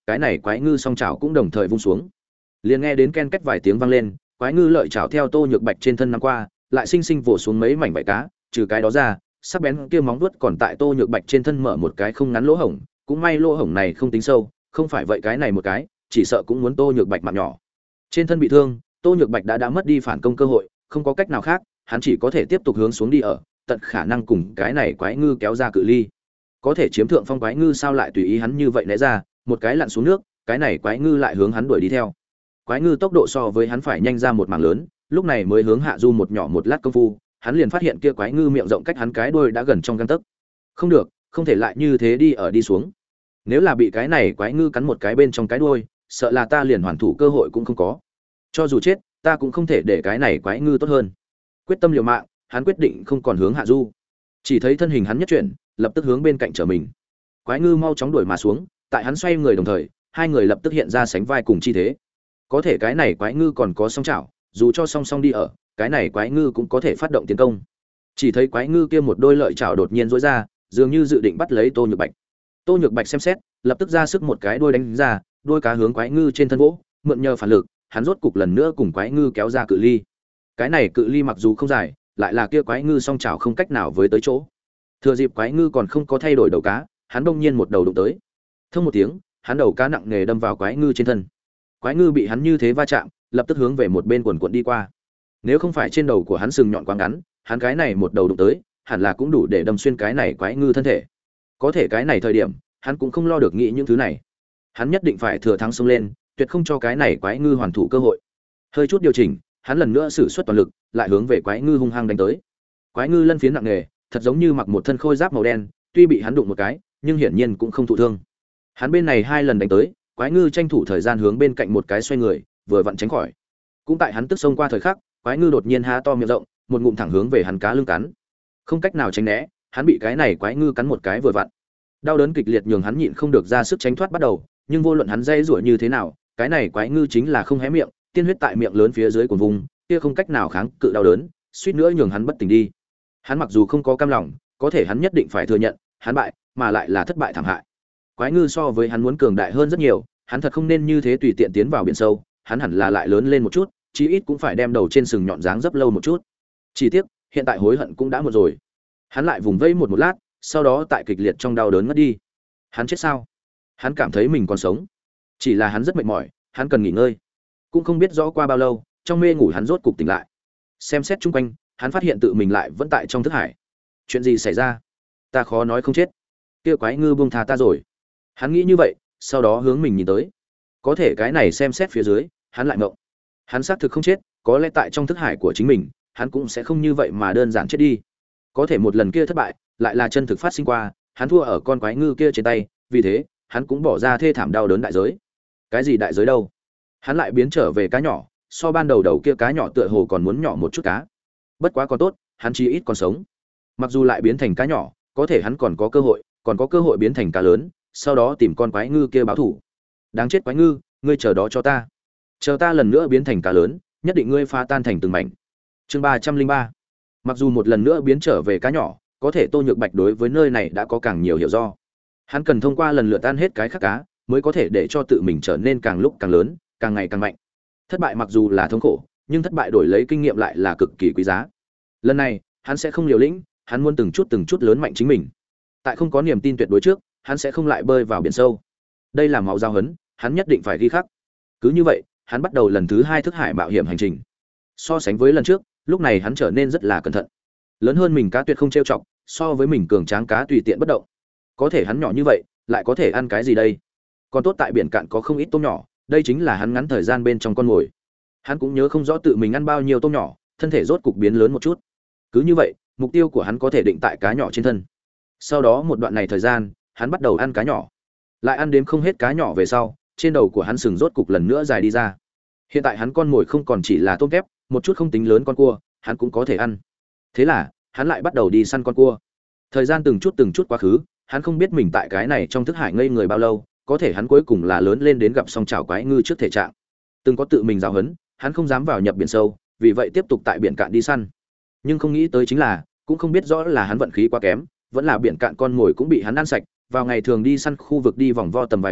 cái này quái ngư song chảo cũng đồng thời vung xuống. Liền nghe đến ken két vài tiếng vang lên, quái ngư lợi chảo theo Tô Nhược Bạch trên thân năm qua, lại sinh sinh vồ xuống mấy mảnh vảy cá, trừ cái đó ra, sắc bén kia móng vuốt còn tại Tô Nhược Bạch trên thân mở một cái không ngắn lỗ hổng, cũng may lỗ hổng này không tính sâu, không phải vậy cái này một cái, chỉ sợ cũng muốn Tô Nhược Bạch mạng nhỏ. Trên thân bị thương, Tô Nhược Bạch đã đã mất đi phản công cơ hội, không có cách nào khác, hắn chỉ có thể tiếp tục hướng xuống đi ở, tận khả năng cùng cái này quái ngư kéo ra cự ly. Có thể chiếm thượng phong quái ngư sao lại tùy ý hắn như vậy lẽ ra, một cái lặn xuống nước, cái này quái ngư lại hướng hắn đuổi đi theo. Quái ngư tốc độ so với hắn phải nhanh ra một mảng lớn, lúc này mới hướng hạ du một nhỏ một lát công phu, hắn liền phát hiện kia quái ngư miệng rộng cách hắn cái đuôi đã gần trong gang tấc. Không được, không thể lại như thế đi ở đi xuống. Nếu là bị cái này quái ngư cắn một cái bên trong cái đuôi, sợ là ta liền hoàn thủ cơ hội cũng không có. Cho dù chết, ta cũng không thể để cái này quái ngư tốt hơn. Quyết tâm liều mạng, hắn quyết định không còn hướng hạ du. Chỉ thấy thân hình hắn nhất chuyển, lập tức hướng bên cạnh trở mình. Quái ngư mau chóng đuổi mà xuống, tại hắn xoay người đồng thời, hai người lập tức hiện ra sánh vai cùng chi thế. Có thể cái này quái ngư còn có song chảo, dù cho song song đi ở, cái này quái ngư cũng có thể phát động tiến công. Chỉ thấy quái ngư kia một đôi lợi chảo đột nhiên rối ra, dường như dự định bắt lấy Tô Nhược Bạch. Tô Nhược Bạch xem xét, lập tức ra sức một cái đuôi đánh ra, đuôi cá hướng quái ngư trên thân vỗ, mượn nhờ phản lực, hắn rốt cục lần nữa cùng quái ngư kéo ra cự ly. Cái này cự ly mặc dù không dài, lại là kia quái ngư song chảo không cách nào với tới chỗ. Thừa dịp quái ngư còn không có thay đổi đầu cá, hắn bỗng nhiên một đầu đụng tới. Thông một tiếng, hắn đầu cá nặng nề đâm vào quái ngư trên thân. Quái ngư bị hắn như thế va chạm, lập tức hướng về một bên quần quần đi qua. Nếu không phải trên đầu của hắn sừng nhọn quá ngắn, hắn cái này một đầu đụng tới, hẳn là cũng đủ để đâm xuyên cái này quái ngư thân thể. Có thể cái này thời điểm, hắn cũng không lo được nghĩ những thứ này. Hắn nhất định phải thừa thắng xông lên, tuyệt không cho cái này quái ngư hoàn thủ cơ hội. Hơi chút điều chỉnh, hắn lần nữa sử xuất toàn lực, lại hướng về quái ngư hung hăng đánh tới. Quái ngư lân phiến nặng nề, thật giống như mặc một thân khôi giáp màu đen, tuy bị hắn đụng một cái, nhưng hiển nhiên cũng không thụ thương. Hắn bên này hai lần đánh tới, quái ngư tranh thủ thời gian hướng bên cạnh một cái xoay người, vừa vặn tránh khỏi. Cũng tại hắn tức xông qua thời khắc, quái ngư đột nhiên há to miệng rộng, một ngụm thẳng hướng về hắn cá lưng cắn. Không cách nào tránh né, hắn bị cái này quái ngư cắn một cái vừa vặn. Đau đớn kịch liệt nhường hắn nhịn không được ra sức tránh thoát bắt đầu, nhưng vô luận hắn dây rủa như thế nào, cái này quái ngư chính là không hé miệng, tiên huyết tại miệng lớn phía dưới của vùng, kia không cách nào kháng cự đau đớn, suýt nữa nhường hắn bất tỉnh đi. Hắn mặc dù không có cam lòng, có thể hắn nhất định phải thừa nhận, hắn bại, mà lại là thất bại thảm hại. Quái ngư so với hắn muốn cường đại hơn rất nhiều, hắn thật không nên như thế tùy tiện tiến vào biển sâu, hắn hẳn là lại lớn lên một chút, chí ít cũng phải đem đầu trên sừng nhọn dáng dấp lâu một chút. Chỉ tiếc, hiện tại hối hận cũng đã muộn rồi. Hắn lại vùng vẫy một một lát, sau đó tại kịch liệt trong đau đớn ngất đi. Hắn chết sao? Hắn cảm thấy mình còn sống, chỉ là hắn rất mệt mỏi, hắn cần nghỉ ngơi. Cũng không biết rõ qua bao lâu, trong mê ngủ hắn rốt cục tỉnh lại. Xem xét chung quanh, hắn phát hiện tự mình lại vẫn tại trong thức hải. Chuyện gì xảy ra? Ta khó nói không chết. Kia quái ngư buông tha ta rồi. Hắn nghĩ như vậy, sau đó hướng mình nhìn tới. Có thể cái này xem xét phía dưới, hắn lại ngộng. Hắn xác thực không chết, có lẽ tại trong thức hải của chính mình, hắn cũng sẽ không như vậy mà đơn giản chết đi. Có thể một lần kia thất bại, lại là chân thực phát sinh qua, hắn thua ở con quái ngư kia trên tay, vì thế, hắn cũng bỏ ra thê thảm đau đớn đại giới. Cái gì đại giới đâu? Hắn lại biến trở về cá nhỏ, so ban đầu đầu kia cá nhỏ tựa hồ còn muốn nhỏ một chút cá. Bất quá còn tốt, hắn chỉ ít còn sống. Mặc dù lại biến thành cá nhỏ, có thể hắn còn có cơ hội, còn có cơ hội biến thành cá lớn, sau đó tìm con quái ngư kia báo thủ. Đáng chết quái ngư, ngươi chờ đó cho ta. Chờ ta lần nữa biến thành cá lớn, nhất định ngươi phá tan thành từng mảnh. Chương ba trăm linh ba. Mặc dù một lần nữa biến trở về cá nhỏ, có thể Tô Nhược Bạch đối với nơi này đã có càng nhiều hiểu do. Hắn cần thông qua lần lượt tan hết cái khác cá, mới có thể để cho tự mình trở nên càng lúc càng lớn, càng ngày càng mạnh. Thất bại mặc dù là thống khổ, nhưng thất bại đổi lấy kinh nghiệm lại là cực kỳ quý giá. Lần này, hắn sẽ không liều lĩnh, hắn muốn từng chút từng chút lớn mạnh chính mình. Tại không có niềm tin tuyệt đối trước, hắn sẽ không lại bơi vào biển sâu. Đây là máu giao hấn, hắn nhất định phải ghi khắc. Cứ như vậy, hắn bắt đầu lần thứ hai thức hải mạo hiểm hành trình. So sánh với lần trước, lúc này hắn trở nên rất là cẩn thận. Lớn hơn mình cá tuyệt không trêu chọc, so với mình cường tráng cá tùy tiện bất động. Có thể hắn nhỏ như vậy, lại có thể ăn cái gì đây? Còn tốt tại biển cạn có không ít tôm nhỏ, đây chính là hắn ngắn thời gian bên trong con mồi. Hắn cũng nhớ không rõ tự mình ăn bao nhiêu tôm nhỏ, thân thể rốt cục biến lớn một chút. Cứ như vậy, mục tiêu của hắn có thể định tại cá nhỏ trên thân. Sau đó một đoạn này thời gian, hắn bắt đầu ăn cá nhỏ. Lại ăn đếm không hết cá nhỏ về sau, trên đầu của hắn sừng rốt cục lần nữa dài đi ra. Hiện tại hắn con mồi không còn chỉ là tôm tép, một chút không tính lớn con cua, hắn cũng có thể ăn. Thế là, hắn lại bắt đầu đi săn con cua. Thời gian từng chút từng chút quá khứ, hắn không biết mình tại cái này trong thức hải ngây người bao lâu, có thể hắn cuối cùng là lớn lên đến gặp song chảo quái ngư trước thể trạng. Từng có tự mình giáo huấn, hắn không dám vào nhập biển sâu, vì vậy tiếp tục tại biển cạn đi săn. Nhưng không nghĩ tới chính là, cũng không biết rõ là hắn vận khí quá kém, vẫn là biển cạn con mồi cũng bị hắn ăn sạch, vào ngày thường đi săn khu vực đi vòng vo tầm vài vòng,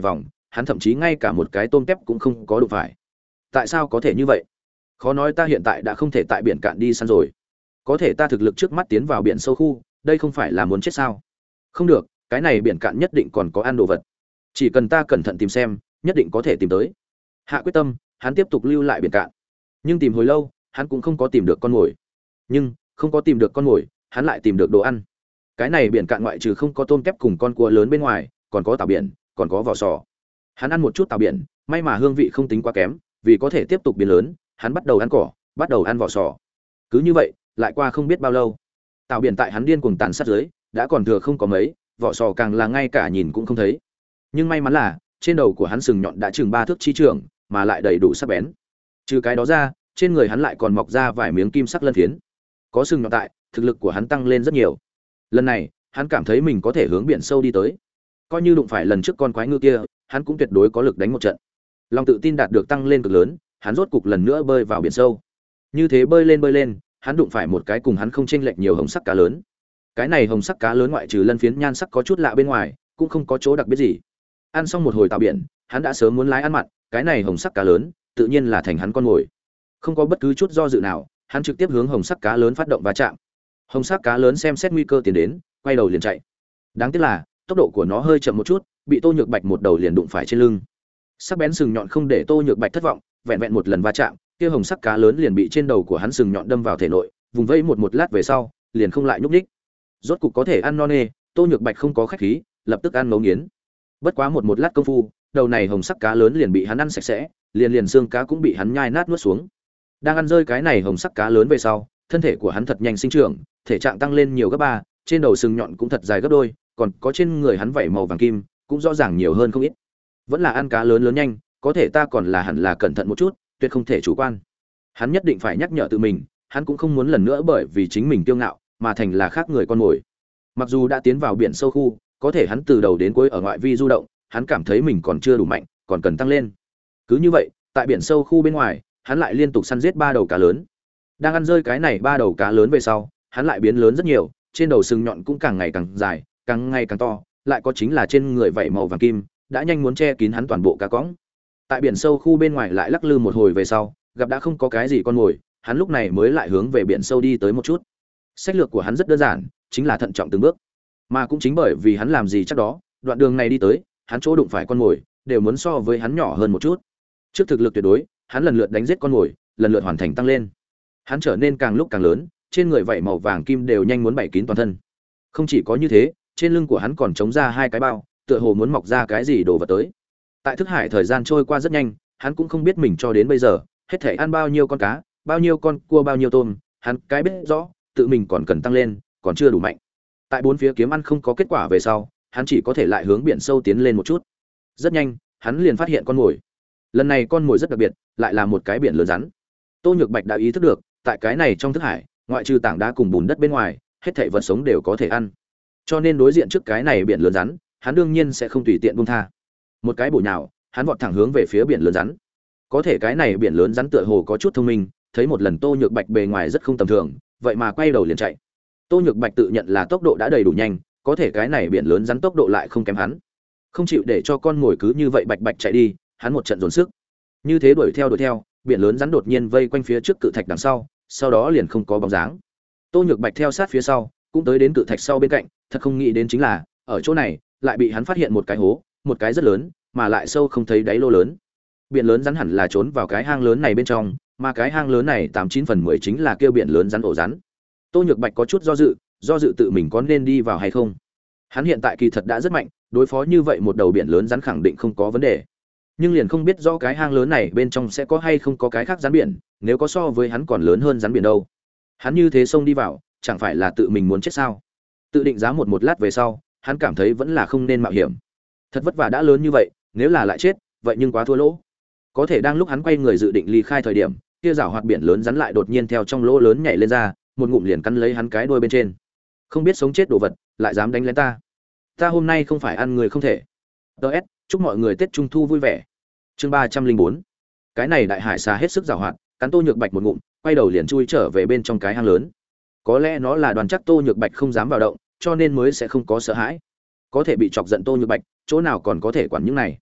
hắn thậm chí ngay cả một cái tôm tép cũng không có đụng phải. Tại sao có thể như vậy? Khó nói ta hiện tại đã không thể tại biển cạn đi săn rồi. Có thể ta thực lực trước mắt tiến vào biển sâu khu, đây không phải là muốn chết sao? Không được, cái này biển cạn nhất định còn có ăn đồ vật. Chỉ cần ta cẩn thận tìm xem, nhất định có thể tìm tới. Hạ quyết tâm, hắn tiếp tục lưu lại biển cạn. Nhưng tìm hồi lâu, hắn cũng không có tìm được con mồi. Nhưng không có tìm được con mồi, hắn lại tìm được đồ ăn. Cái này biển cạn ngoại trừ không có tôm kép cùng con cua lớn bên ngoài, còn có tảo biển, còn có vỏ sò. Hắn ăn một chút tảo biển, may mà hương vị không tính quá kém, vì có thể tiếp tục biến lớn, hắn bắt đầu ăn cỏ, bắt đầu ăn vỏ sò. Cứ như vậy, lại qua không biết bao lâu. Tảo biển tại hắn điên cuồng tàn sát dưới, đã còn thừa không có mấy, vỏ sò càng là ngay cả nhìn cũng không thấy. Nhưng may mắn là, trên đầu của hắn sừng nhọn đã chừng ba thước chi trường, mà lại đầy đủ sắc bén. Trừ cái đó ra, trên người hắn lại còn mọc ra vài miếng kim sắc lân phiến. Có sừng nhọn tại, thực lực của hắn tăng lên rất nhiều. Lần này, hắn cảm thấy mình có thể hướng biển sâu đi tới. Coi như đụng phải lần trước con quái ngư kia, hắn cũng tuyệt đối có lực đánh một trận. Lòng tự tin đạt được tăng lên cực lớn, hắn rốt cục lần nữa bơi vào biển sâu. Như thế bơi lên bơi lên, hắn đụng phải một cái cùng hắn không chênh lệch nhiều hồng sắc cá lớn. Cái này hồng sắc cá lớn ngoại trừ lân phiến nhan sắc có chút lạ bên ngoài, cũng không có chỗ đặc biệt gì. Ăn xong một hồi tàu biển, hắn đã sớm muốn lái ăn mặn, cái này hồng sắc cá lớn, tự nhiên là thành hắn con mồi. Không có bất cứ chút do dự nào, hắn trực tiếp hướng hồng sắc cá lớn phát động va chạm. Hồng sắc cá lớn xem xét nguy cơ tiến đến, quay đầu liền chạy. Đáng tiếc là, tốc độ của nó hơi chậm một chút, bị Tô Nhược Bạch một đầu liền đụng phải trên lưng. Sắc bén sừng nhọn không để Tô Nhược Bạch thất vọng, vẹn vẹn một lần va chạm, kia hồng sắc cá lớn liền bị trên đầu của hắn sừng nhọn đâm vào thể nội, vùng vẫy một một lát về sau, liền không lại nhúc nhích. Rốt cục có thể ăn no nê, Tô Nhược Bạch không có khách khí, lập tức ăn ngấu nghiến. Bất quá một một lát công phu, đầu này hồng sắc cá lớn liền bị hắn ăn sạch sẽ, liền liền xương cá cũng bị hắn nhai nát nuốt xuống. Đang ăn rơi cái này hồng sắc cá lớn về sau, thân thể của hắn thật nhanh sinh trưởng, thể trạng tăng lên nhiều gấp ba, trên đầu sừng nhọn cũng thật dài gấp đôi, còn có trên người hắn vảy màu vàng kim, cũng rõ ràng nhiều hơn không ít. Vẫn là ăn cá lớn lớn nhanh, có thể ta còn là hẳn là cẩn thận một chút, tuyệt không thể chủ quan. Hắn nhất định phải nhắc nhở tự mình, hắn cũng không muốn lần nữa bởi vì chính mình kiêu ngạo mà thành là khác người con mồi. Mặc dù đã tiến vào biển sâu khu, có thể hắn từ đầu đến cuối ở ngoại vi du động, hắn cảm thấy mình còn chưa đủ mạnh, còn cần tăng lên. Cứ như vậy, tại biển sâu khu bên ngoài, hắn lại liên tục săn giết ba đầu cá lớn. Đang ăn rơi cái này ba đầu cá lớn về sau, hắn lại biến lớn rất nhiều, trên đầu sừng nhọn cũng càng ngày càng dài, càng ngày càng to, lại có chính là trên người vảy màu vàng kim, đã nhanh muốn che kín hắn toàn bộ cá cõng. Tại biển sâu khu bên ngoài lại lắc lư một hồi về sau, gặp đã không có cái gì con mồi, hắn lúc này mới lại hướng về biển sâu đi tới một chút. Sách lược của hắn rất đơn giản, chính là thận trọng từng bước. Mà cũng chính bởi vì hắn làm gì chắc đó, đoạn đường này đi tới, hắn chỗ đụng phải con mồi, đều muốn so với hắn nhỏ hơn một chút. Trước thực lực tuyệt đối, hắn lần lượt đánh giết con mồi, lần lượt hoàn thành tăng lên. Hắn trở nên càng lúc càng lớn, trên người vảy màu vàng kim đều nhanh muốn bày kín toàn thân. Không chỉ có như thế, trên lưng của hắn còn trống ra hai cái bao, tựa hồ muốn mọc ra cái gì đồ vật tới. Tại thức hải thời gian trôi qua rất nhanh, hắn cũng không biết mình cho đến bây giờ, hết thể ăn bao nhiêu con cá, bao nhiêu con cua bao nhiêu tôm, hắn cái biết rõ, tự mình còn cần tăng lên, còn chưa đủ mạnh. Tại bốn phía kiếm ăn không có kết quả về sau, hắn chỉ có thể lại hướng biển sâu tiến lên một chút. Rất nhanh, hắn liền phát hiện con mồi. Lần này con mồi rất đặc biệt, lại là một cái biển lớn rắn. Tô Nhược Bạch đã ý thức được, tại cái này trong thức hải, ngoại trừ tảng đá cùng bùn đất bên ngoài, hết thảy vật sống đều có thể ăn. Cho nên đối diện trước cái này biển lớn rắn, hắn đương nhiên sẽ không tùy tiện buông tha. Một cái bổ nhào, hắn vọt thẳng hướng về phía biển lớn rắn. Có thể cái này biển lớn rắn tựa hồ có chút thông minh, thấy một lần Tô Nhược Bạch bề ngoài rất không tầm thường, vậy mà quay đầu liền chạy. Tô Nhược Bạch tự nhận là tốc độ đã đầy đủ nhanh, có thể cái này biển lớn rắn tốc độ lại không kém hắn. Không chịu để cho con ngồi cứ như vậy bạch bạch chạy đi, hắn một trận dồn sức. Như thế đuổi theo đuổi theo, biển lớn rắn đột nhiên vây quanh phía trước cự thạch đằng sau, sau đó liền không có bóng dáng. Tô Nhược Bạch theo sát phía sau, cũng tới đến cự thạch sau bên cạnh, thật không nghĩ đến chính là, ở chỗ này, lại bị hắn phát hiện một cái hố, một cái rất lớn, mà lại sâu không thấy đáy lô lớn. Biển lớn rắn hẳn là trốn vào cái hang lớn này bên trong, mà cái hang lớn này tám chín phần mười chính là kêu biển lớn rắn ổ rắn. Tô Nhược Bạch có chút do dự, do dự tự mình có nên đi vào hay không. Hắn hiện tại kỳ thật đã rất mạnh, đối phó như vậy một đầu biển lớn rắn khẳng định không có vấn đề. Nhưng liền không biết rõ cái hang lớn này bên trong sẽ có hay không có cái khác rắn biển, nếu có so với hắn còn lớn hơn rắn biển đâu. Hắn như thế xông đi vào, chẳng phải là tự mình muốn chết sao? Tự định giá một một lát về sau, hắn cảm thấy vẫn là không nên mạo hiểm. Thật vất vả đã lớn như vậy, nếu là lại chết, vậy nhưng quá thua lỗ. Có thể đang lúc hắn quay người dự định ly khai thời điểm, kia rảo hoạt biển lớn rắn lại đột nhiên theo trong lỗ lớn nhảy lên ra, một ngụm liền cắn lấy hắn cái đuôi bên trên. Không biết sống chết đồ vật, lại dám đánh lén ta. Ta hôm nay không phải ăn người không thể. ê ét, chúc mọi người Tết Trung thu vui vẻ. Chương ba trăm linh bốn. Cái này đại hải xà hết sức giàu hoạt, cắn Tô Nhược Bạch một ngụm, quay đầu liền chui trở về bên trong cái hang lớn. Có lẽ nó là đoàn chắc Tô Nhược Bạch không dám vào động, cho nên mới sẽ không có sợ hãi. Có thể bị chọc giận Tô Nhược Bạch, chỗ nào còn có thể quản những này.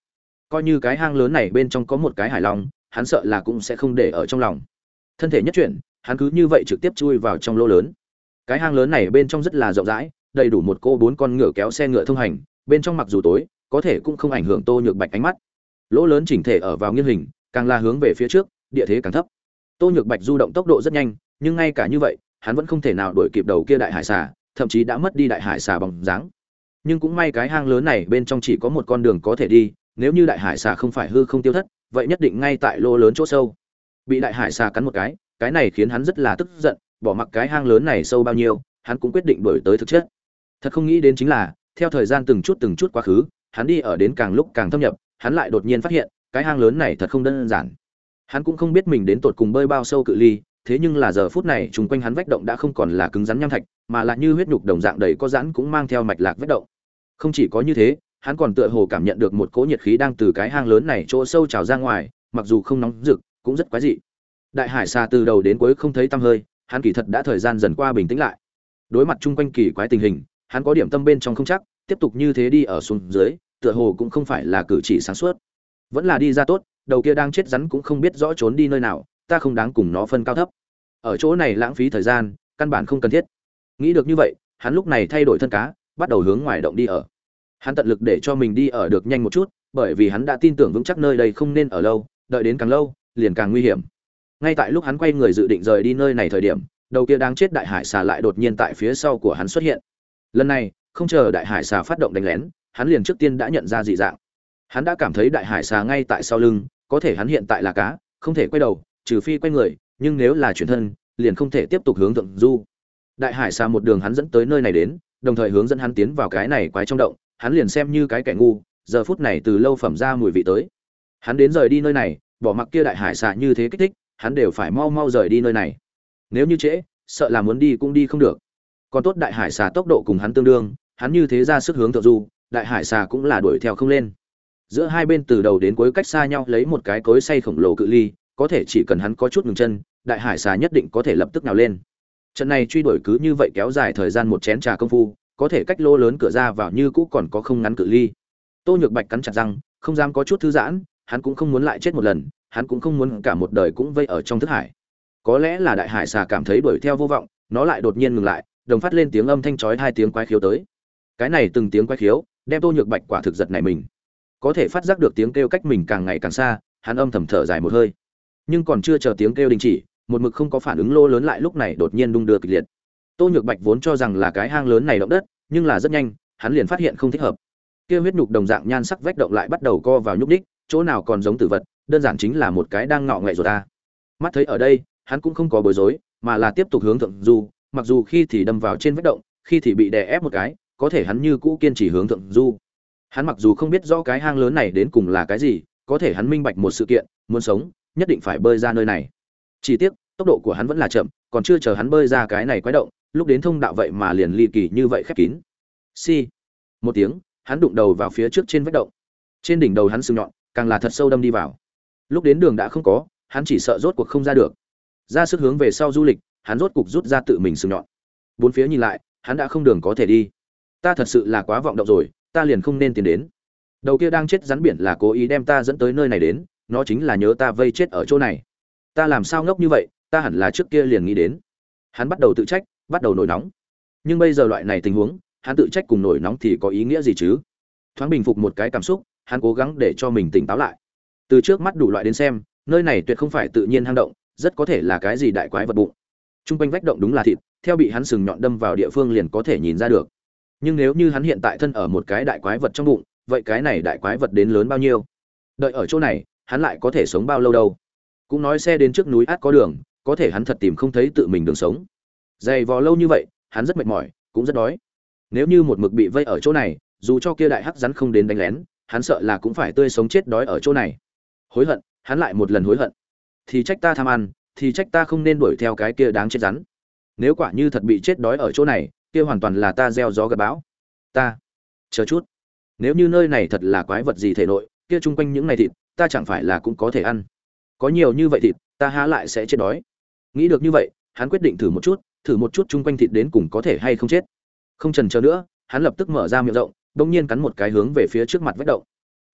Coi như cái hang lớn này bên trong có một cái hải long, hắn sợ là cũng sẽ không để ở trong lòng. Thân thể nhất chuyển, hắn cứ như vậy trực tiếp chui vào trong lỗ lớn. Cái hang lớn này bên trong rất là rộng rãi, đầy đủ một cô bốn con ngựa kéo xe ngựa thông hành, bên trong mặc dù tối, có thể cũng không ảnh hưởng Tô Nhược Bạch ánh mắt. Lỗ lớn chỉnh thể ở vào nghiêng hình, càng là hướng về phía trước, địa thế càng thấp. Tô Nhược Bạch du động tốc độ rất nhanh, nhưng ngay cả như vậy, hắn vẫn không thể nào đuổi kịp đầu kia đại hải xà, thậm chí đã mất đi đại hải xà bóng dáng. Nhưng cũng may cái hang lớn này bên trong chỉ có một con đường có thể đi, nếu như đại hải xà không phải hư không tiêu thất, vậy nhất định ngay tại lỗ lớn chỗ sâu. Bị đại hải xà cắn một cái, cái này khiến hắn rất là tức giận, bỏ mặc cái hang lớn này sâu bao nhiêu, hắn cũng quyết định đuổi tới thực chất. Thật không nghĩ đến chính là, theo thời gian từng chút từng chút quá khứ, hắn đi ở đến càng lúc càng thâm nhập, hắn lại đột nhiên phát hiện, cái hang lớn này thật không đơn giản. Hắn cũng không biết mình đến tột cùng bơi bao sâu cự ly, thế nhưng là giờ phút này chung quanh hắn vách động đã không còn là cứng rắn nham thạch, mà là như huyết nhục đồng dạng đầy có giãn cũng mang theo mạch lạc vách động. Không chỉ có như thế, hắn còn tựa hồ cảm nhận được một cỗ nhiệt khí đang từ cái hang lớn này chỗ sâu trào ra ngoài, mặc dù không nóng rực, cũng rất quái dị. Đại hải xà từ đầu đến cuối không thấy tăm hơi, hắn kỳ thật đã thời gian dần qua bình tĩnh lại. Đối mặt chung quanh kỳ quái tình hình, hắn có điểm tâm bên trong không chắc, tiếp tục như thế đi ở xuống dưới, tựa hồ cũng không phải là cử chỉ sáng suốt. Vẫn là đi ra tốt, đầu kia đang chết rắn cũng không biết rõ trốn đi nơi nào, ta không đáng cùng nó phân cao thấp. Ở chỗ này lãng phí thời gian, căn bản không cần thiết. Nghĩ được như vậy, hắn lúc này thay đổi thân cá, bắt đầu hướng ngoài động đi ở. Hắn tận lực để cho mình đi ở được nhanh một chút, bởi vì hắn đã tin tưởng vững chắc nơi đây không nên ở lâu, đợi đến càng lâu, liền càng nguy hiểm. Ngay tại lúc hắn quay người dự định rời đi nơi này thời điểm, đầu kia đang chết đại hải xà lại đột nhiên tại phía sau của hắn xuất hiện. Lần này, không chờ đại hải xà phát động đánh lén, hắn liền trước tiên đã nhận ra dị dạng. Hắn đã cảm thấy đại hải xà ngay tại sau lưng, có thể hắn hiện tại là cá, không thể quay đầu, trừ phi quay người, nhưng nếu là chuyển thân, liền không thể tiếp tục hướng thượng du. Đại hải xà một đường hắn dẫn tới nơi này đến, đồng thời hướng dẫn hắn tiến vào cái này quái trong động, hắn liền xem như cái kẻ ngu, giờ phút này từ lâu phẩm ra mùi vị tới. Hắn đến rời đi nơi này, bỏ mặc kia đại hải xà như thế kích thích, hắn đều phải mau mau rời đi nơi này. Nếu như trễ, sợ là muốn đi cũng đi không được. Còn tốt đại hải xà tốc độ cùng hắn tương đương, hắn như thế ra sức hướng thượng du, đại hải xà cũng là đuổi theo không lên. Giữa hai bên từ đầu đến cuối cách xa nhau lấy một cái cối xay khổng lồ cự ly, có thể chỉ cần hắn có chút ngừng chân, đại hải xà nhất định có thể lập tức nào lên. Trận này truy đuổi cứ như vậy kéo dài thời gian một chén trà công phu, có thể cách lô lớn cửa ra vào như cũ còn có không ngắn cự ly. Tô Nhược Bạch cắn chặt răng, không dám có chút thư giãn, hắn cũng không muốn lại chết một lần, hắn cũng không muốn cả một đời cũng vây ở trong thức hải. Có lẽ là đại hải xà cảm thấy đuổi theo vô vọng, nó lại đột nhiên ngừng lại, đồng phát lên tiếng âm thanh chói hai tiếng quái khiếu tới. Cái này từng tiếng quái khiếu, đem Tô Nhược Bạch quả thực giật nảy mình. Có thể phát giác được tiếng kêu cách mình càng ngày càng xa, hắn âm thầm thở dài một hơi. Nhưng còn chưa chờ tiếng kêu đình chỉ, một mực không có phản ứng lô lớn lại lúc này đột nhiên đung đưa kịch liệt. Tô Nhược Bạch vốn cho rằng là cái hang lớn này động đất, nhưng là rất nhanh, hắn liền phát hiện không thích hợp. Kia huyết nhục đồng dạng nhan sắc vách động lại bắt đầu co vào nhúc nhích, chỗ nào còn giống tử vật, đơn giản chính là một cái đang ngọ ngậy rồi ta. Mắt thấy ở đây, hắn cũng không có bối rối, mà là tiếp tục hướng thượng du, mặc dù khi thì đâm vào trên vách động, khi thì bị đè ép một cái, có thể hắn như cũ kiên trì hướng thượng du. Hắn mặc dù không biết rõ cái hang lớn này đến cùng là cái gì, có thể hắn minh bạch một sự kiện, muốn sống, nhất định phải bơi ra nơi này. Chỉ tiếc, tốc độ của hắn vẫn là chậm, còn chưa chờ hắn bơi ra cái này quái động, lúc đến thông đạo vậy mà liền ly kỳ như vậy khép kín. Xi. Một tiếng, hắn đụng đầu vào phía trước trên vách động. Trên đỉnh đầu hắn sừng nhọn, càng là thật sâu đâm đi vào. Lúc đến đường đã không có, hắn chỉ sợ rốt cuộc không ra được. Ra sức hướng về sau du lịch, hắn rốt cục rút ra tự mình sừng nhọn. Bốn phía nhìn lại, hắn đã không đường có thể đi. Ta thật sự là quá vọng động rồi, ta liền không nên tiến đến. Đầu kia đang chết rắn biển là cố ý đem ta dẫn tới nơi này đến, nó chính là nhớ ta vây chết ở chỗ này. Ta làm sao ngốc như vậy, ta hẳn là trước kia liền nghĩ đến. Hắn bắt đầu tự trách, bắt đầu nổi nóng. Nhưng bây giờ loại này tình huống, hắn tự trách cùng nổi nóng thì có ý nghĩa gì chứ? Thoáng bình phục một cái cảm xúc, hắn cố gắng để cho mình tỉnh táo lại. Từ trước mắt đủ loại đến xem, nơi này tuyệt không phải tự nhiên hang động, rất có thể là cái gì đại quái vật bụng. Trung quanh vách động đúng là thịt, theo bị hắn sừng nhọn đâm vào địa phương liền có thể nhìn ra được. Nhưng nếu như hắn hiện tại thân ở một cái đại quái vật trong bụng, vậy cái này đại quái vật đến lớn bao nhiêu? Đợi ở chỗ này, hắn lại có thể sống bao lâu đâu? Cũng nói xe đến trước núi át có đường, có thể hắn thật tìm không thấy tự mình đường sống. Dày vò lâu như vậy, hắn rất mệt mỏi, cũng rất đói. Nếu như một mực bị vây ở chỗ này, dù cho kia đại hắc rắn không đến đánh lén, hắn sợ là cũng phải tươi sống chết đói ở chỗ này. Hối hận, hắn lại một lần hối hận. Thì trách ta tham ăn, thì trách ta không nên đuổi theo cái kia đáng chết rắn. Nếu quả như thật bị chết đói ở chỗ này, kia hoàn toàn là ta gieo gió gặt bão. Ta, chờ chút. Nếu như nơi này thật là quái vật gì thể nội, kia chung quanh những này thịt, ta chẳng phải là cũng có thể ăn. Có nhiều như vậy thịt, ta há lại sẽ chết đói. Nghĩ được như vậy, hắn quyết định thử một chút, thử một chút chung quanh thịt đến cùng có thể hay không chết. Không chần chờ nữa, hắn lập tức mở ra miệng rộng, đột nhiên cắn một cái hướng về phía trước mặt vách động.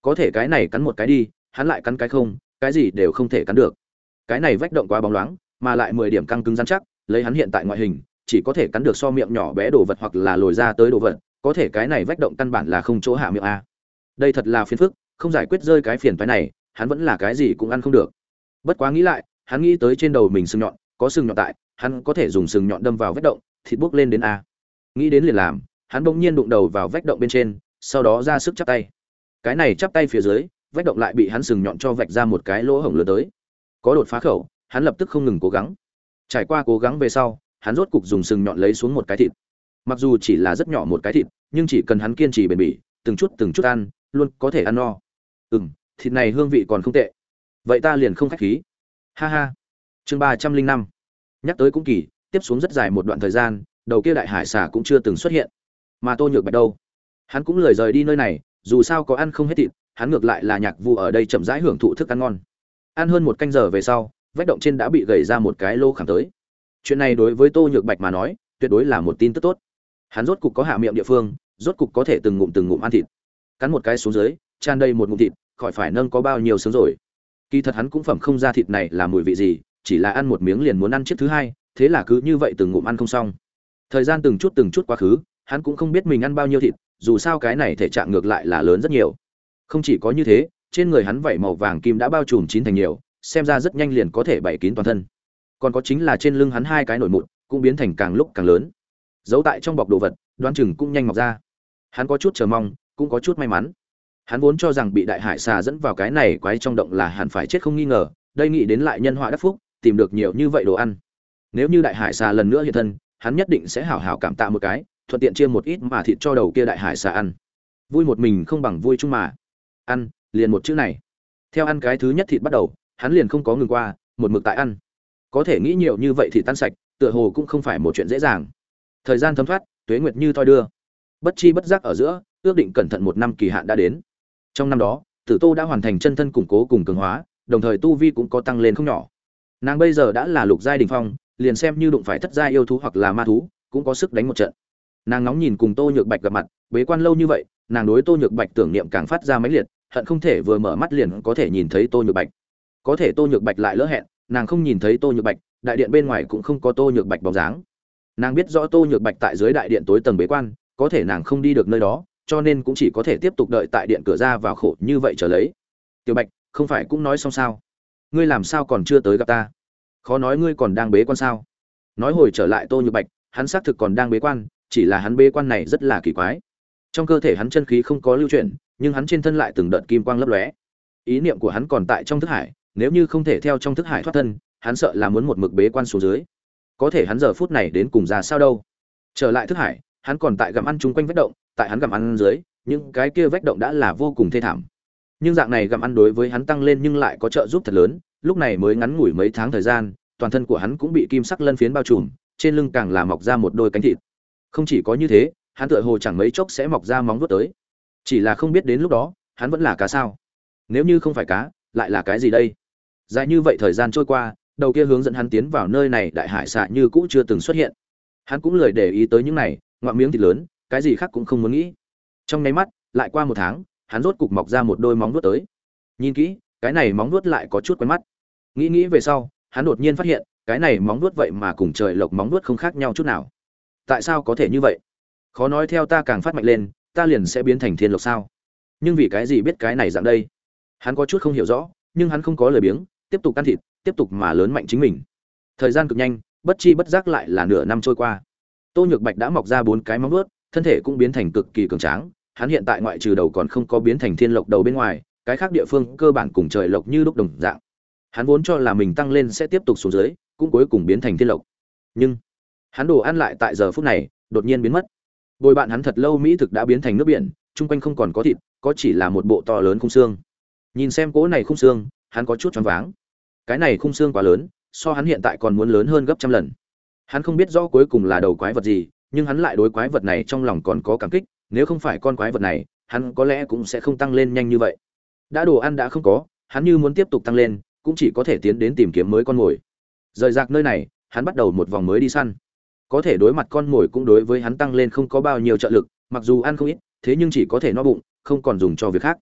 Có thể cái này cắn một cái đi, hắn lại cắn cái không, cái gì đều không thể cắn được. Cái này vách động quá bóng loáng, mà lại mười điểm căng cứng rắn chắc, lấy hắn hiện tại ngoại hình, chỉ có thể cắn được so miệng nhỏ bé đồ vật hoặc là lồi ra tới đồ vật, có thể cái này vách động căn bản là không chỗ hạ miệng a. Đây thật là phiền phức, không giải quyết rơi cái phiền toái này, hắn vẫn là cái gì cũng ăn không được. Bất quá nghĩ lại, hắn nghĩ tới trên đầu mình sừng nhọn, có sừng nhọn tại, hắn có thể dùng sừng nhọn đâm vào vách động, thịt bốc lên đến a. Nghĩ đến liền làm, hắn bỗng nhiên đụng đầu vào vách động bên trên, sau đó ra sức chắp tay. Cái này chắp tay phía dưới, vách động lại bị hắn sừng nhọn cho vạch ra một cái lỗ hổng lớn tới. Có đột phá khẩu, hắn lập tức không ngừng cố gắng. Trải qua cố gắng về sau, hắn rốt cục dùng sừng nhọn lấy xuống một cái thịt. Mặc dù chỉ là rất nhỏ một cái thịt, nhưng chỉ cần hắn kiên trì bền bỉ, từng chút từng chút ăn, luôn có thể ăn no. Ừm, thịt này hương vị còn không tệ. Vậy ta liền không khách khí. Ha ha. Chương ba trăm linh năm. Nhắc tới cũng kỳ, tiếp xuống rất dài một đoạn thời gian, đầu kia đại hải xà cũng chưa từng xuất hiện. Mà Tô Nhược Bạch đâu? Hắn cũng lười rời đi nơi này, dù sao có ăn không hết thịt, hắn ngược lại là Nhạc Vu ở đây chậm rãi hưởng thụ thức ăn ngon. Ăn hơn một canh giờ về sau, vách động trên đã bị gầy ra một cái lỗ khảm tới. Chuyện này đối với Tô Nhược Bạch mà nói, tuyệt đối là một tin tức tốt. Hắn rốt cục có hạ miệng địa phương, rốt cục có thể từng ngụm từng ngụm ăn thịt. Cắn một cái xuống dưới, tràn đầy một ngụm thịt, khỏi phải nâng có bao nhiêu sướng rồi. Kỳ thật hắn cũng phẩm không ra thịt này là mùi vị gì, chỉ là ăn một miếng liền muốn ăn chiếc thứ hai, thế là cứ như vậy từng ngụm ăn không xong. Thời gian từng chút từng chút quá khứ, hắn cũng không biết mình ăn bao nhiêu thịt, dù sao cái này thể trạng ngược lại là lớn rất nhiều. Không chỉ có như thế, trên người hắn vảy màu vàng kim đã bao trùm chín thành nhiều, xem ra rất nhanh liền có thể bày kín toàn thân. Còn có chính là trên lưng hắn hai cái nổi mụn, cũng biến thành càng lúc càng lớn. Giấu tại trong bọc đồ vật, đoán chừng cũng nhanh mọc ra. Hắn có chút chờ mong, cũng có chút may mắn. Hắn vốn cho rằng bị đại hải xà dẫn vào cái này quái trong động là hẳn phải chết không nghi ngờ, đây nghĩ đến lại nhân họa đắc phúc, tìm được nhiều như vậy đồ ăn. Nếu như đại hải xà lần nữa hiện thân, hắn nhất định sẽ hảo hảo cảm tạ một cái, thuận tiện chia một ít mà thịt cho đầu kia đại hải xà ăn. Vui một mình không bằng vui chung mà. Ăn, liền một chữ này. Theo ăn cái thứ nhất thịt bắt đầu, hắn liền không có ngừng qua, một mực tại ăn. Có thể nghĩ nhiều như vậy thì tan sạch, tựa hồ cũng không phải một chuyện dễ dàng. Thời gian thấm thoát, tuế nguyệt như thoi đưa. Bất chi bất giác ở giữa, ước định cẩn thận một năm kỳ hạn đã đến. Trong năm đó, Tử Tô đã hoàn thành chân thân củng cố cùng cường hóa, đồng thời tu vi cũng có tăng lên không nhỏ. Nàng bây giờ đã là lục giai đỉnh phong, liền xem như đụng phải thất giai yêu thú hoặc là ma thú, cũng có sức đánh một trận. Nàng ngóng nhìn cùng Tô Nhược Bạch gặp mặt, bế quan lâu như vậy, nàng đối Tô Nhược Bạch tưởng niệm càng phát ra mãnh liệt, hận không thể vừa mở mắt liền có thể nhìn thấy Tô Nhược Bạch. Có thể Tô Nhược Bạch lại lỡ hẹn, nàng không nhìn thấy Tô Nhược Bạch, đại điện bên ngoài cũng không có Tô Nhược Bạch bóng dáng. Nàng biết rõ Tô Nhược Bạch tại dưới đại điện tối tầng bế quan, có thể nàng không đi được nơi đó, cho nên cũng chỉ có thể tiếp tục đợi tại điện cửa ra vào khổ như vậy chờ lấy. Tiểu Bạch, không phải cũng nói xong sao? Ngươi làm sao còn chưa tới gặp ta? Khó nói ngươi còn đang bế quan sao? Nói hồi trở lại Tô Nhược Bạch, hắn xác thực còn đang bế quan, chỉ là hắn bế quan này rất là kỳ quái. Trong cơ thể hắn chân khí không có lưu chuyển, nhưng hắn trên thân lại từng đợt kim quang lấp lóe. Ý niệm của hắn còn tại trong thức hải, nếu như không thể theo trong thức hải thoát thân, hắn sợ là muốn một mực bế quan xuống dưới. Có thể hắn giờ phút này đến cùng ra sao đâu? Trở lại thức hải, hắn còn tại gặm ăn chung quanh vách động, tại hắn gặm ăn dưới, những cái kia vách động đã là vô cùng thê thảm. Nhưng dạng này gặm ăn đối với hắn tăng lên nhưng lại có trợ giúp thật lớn, lúc này mới ngắn ngủi mấy tháng thời gian, toàn thân của hắn cũng bị kim sắc lân phiến bao trùm, trên lưng càng là mọc ra một đôi cánh thịt. Không chỉ có như thế, hắn tựa hồ chẳng mấy chốc sẽ mọc ra móng vuốt tới. Chỉ là không biết đến lúc đó, hắn vẫn là cá sao? Nếu như không phải cá, lại là cái gì đây? Dài như vậy thời gian trôi qua, đầu kia hướng dẫn hắn tiến vào nơi này đại hải xạ như cũ chưa từng xuất hiện. Hắn cũng lười để ý tới những này, ngoạm miếng thịt lớn, cái gì khác cũng không muốn nghĩ. Trong nháy mắt, lại qua một tháng, hắn rốt cục mọc ra một đôi móng vuốt tới. Nhìn kỹ, cái này móng vuốt lại có chút quen mắt. Nghĩ nghĩ về sau, hắn đột nhiên phát hiện, cái này móng vuốt vậy mà cùng trời lộc móng vuốt không khác nhau chút nào. Tại sao có thể như vậy? Khó nói theo ta càng phát mạnh lên, ta liền sẽ biến thành thiên lộc sao? Nhưng vì cái gì biết cái này dạng đây? Hắn có chút không hiểu rõ, nhưng hắn không có lời biếng, tiếp tục ăn thịt, tiếp tục mà lớn mạnh chính mình. Thời gian cực nhanh, bất chi bất giác lại là nửa năm trôi qua. Tô Nhược Bạch đã mọc ra bốn cái móng vuốt, thân thể cũng biến thành cực kỳ cường tráng, hắn hiện tại ngoại trừ đầu còn không có biến thành thiên lộc đầu bên ngoài, cái khác địa phương cơ bản cùng trời lộc như lúc đồng dạng. Hắn vốn cho là mình tăng lên sẽ tiếp tục xuống dưới, cũng cuối cùng biến thành thiên lộc. Nhưng hắn đồ ăn lại tại giờ phút này đột nhiên biến mất. Bồi bạn hắn thật lâu mỹ thực đã biến thành nước biển, chung quanh không còn có thịt, có chỉ là một bộ to lớn khung xương. Nhìn xem cố này khung xương, hắn có chút choáng váng. Cái này khung xương quá lớn, so hắn hiện tại còn muốn lớn hơn gấp trăm lần. Hắn không biết rõ cuối cùng là đầu quái vật gì, nhưng hắn lại đối quái vật này trong lòng còn có cảm kích, nếu không phải con quái vật này, hắn có lẽ cũng sẽ không tăng lên nhanh như vậy. Đã đồ ăn đã không có, hắn như muốn tiếp tục tăng lên, cũng chỉ có thể tiến đến tìm kiếm mới con mồi. Rời rạc nơi này, hắn bắt đầu một vòng mới đi săn. Có thể đối mặt con mồi cũng đối với hắn tăng lên không có bao nhiêu trợ lực, mặc dù ăn không ít, thế nhưng chỉ có thể no bụng, không còn dùng cho việc khác.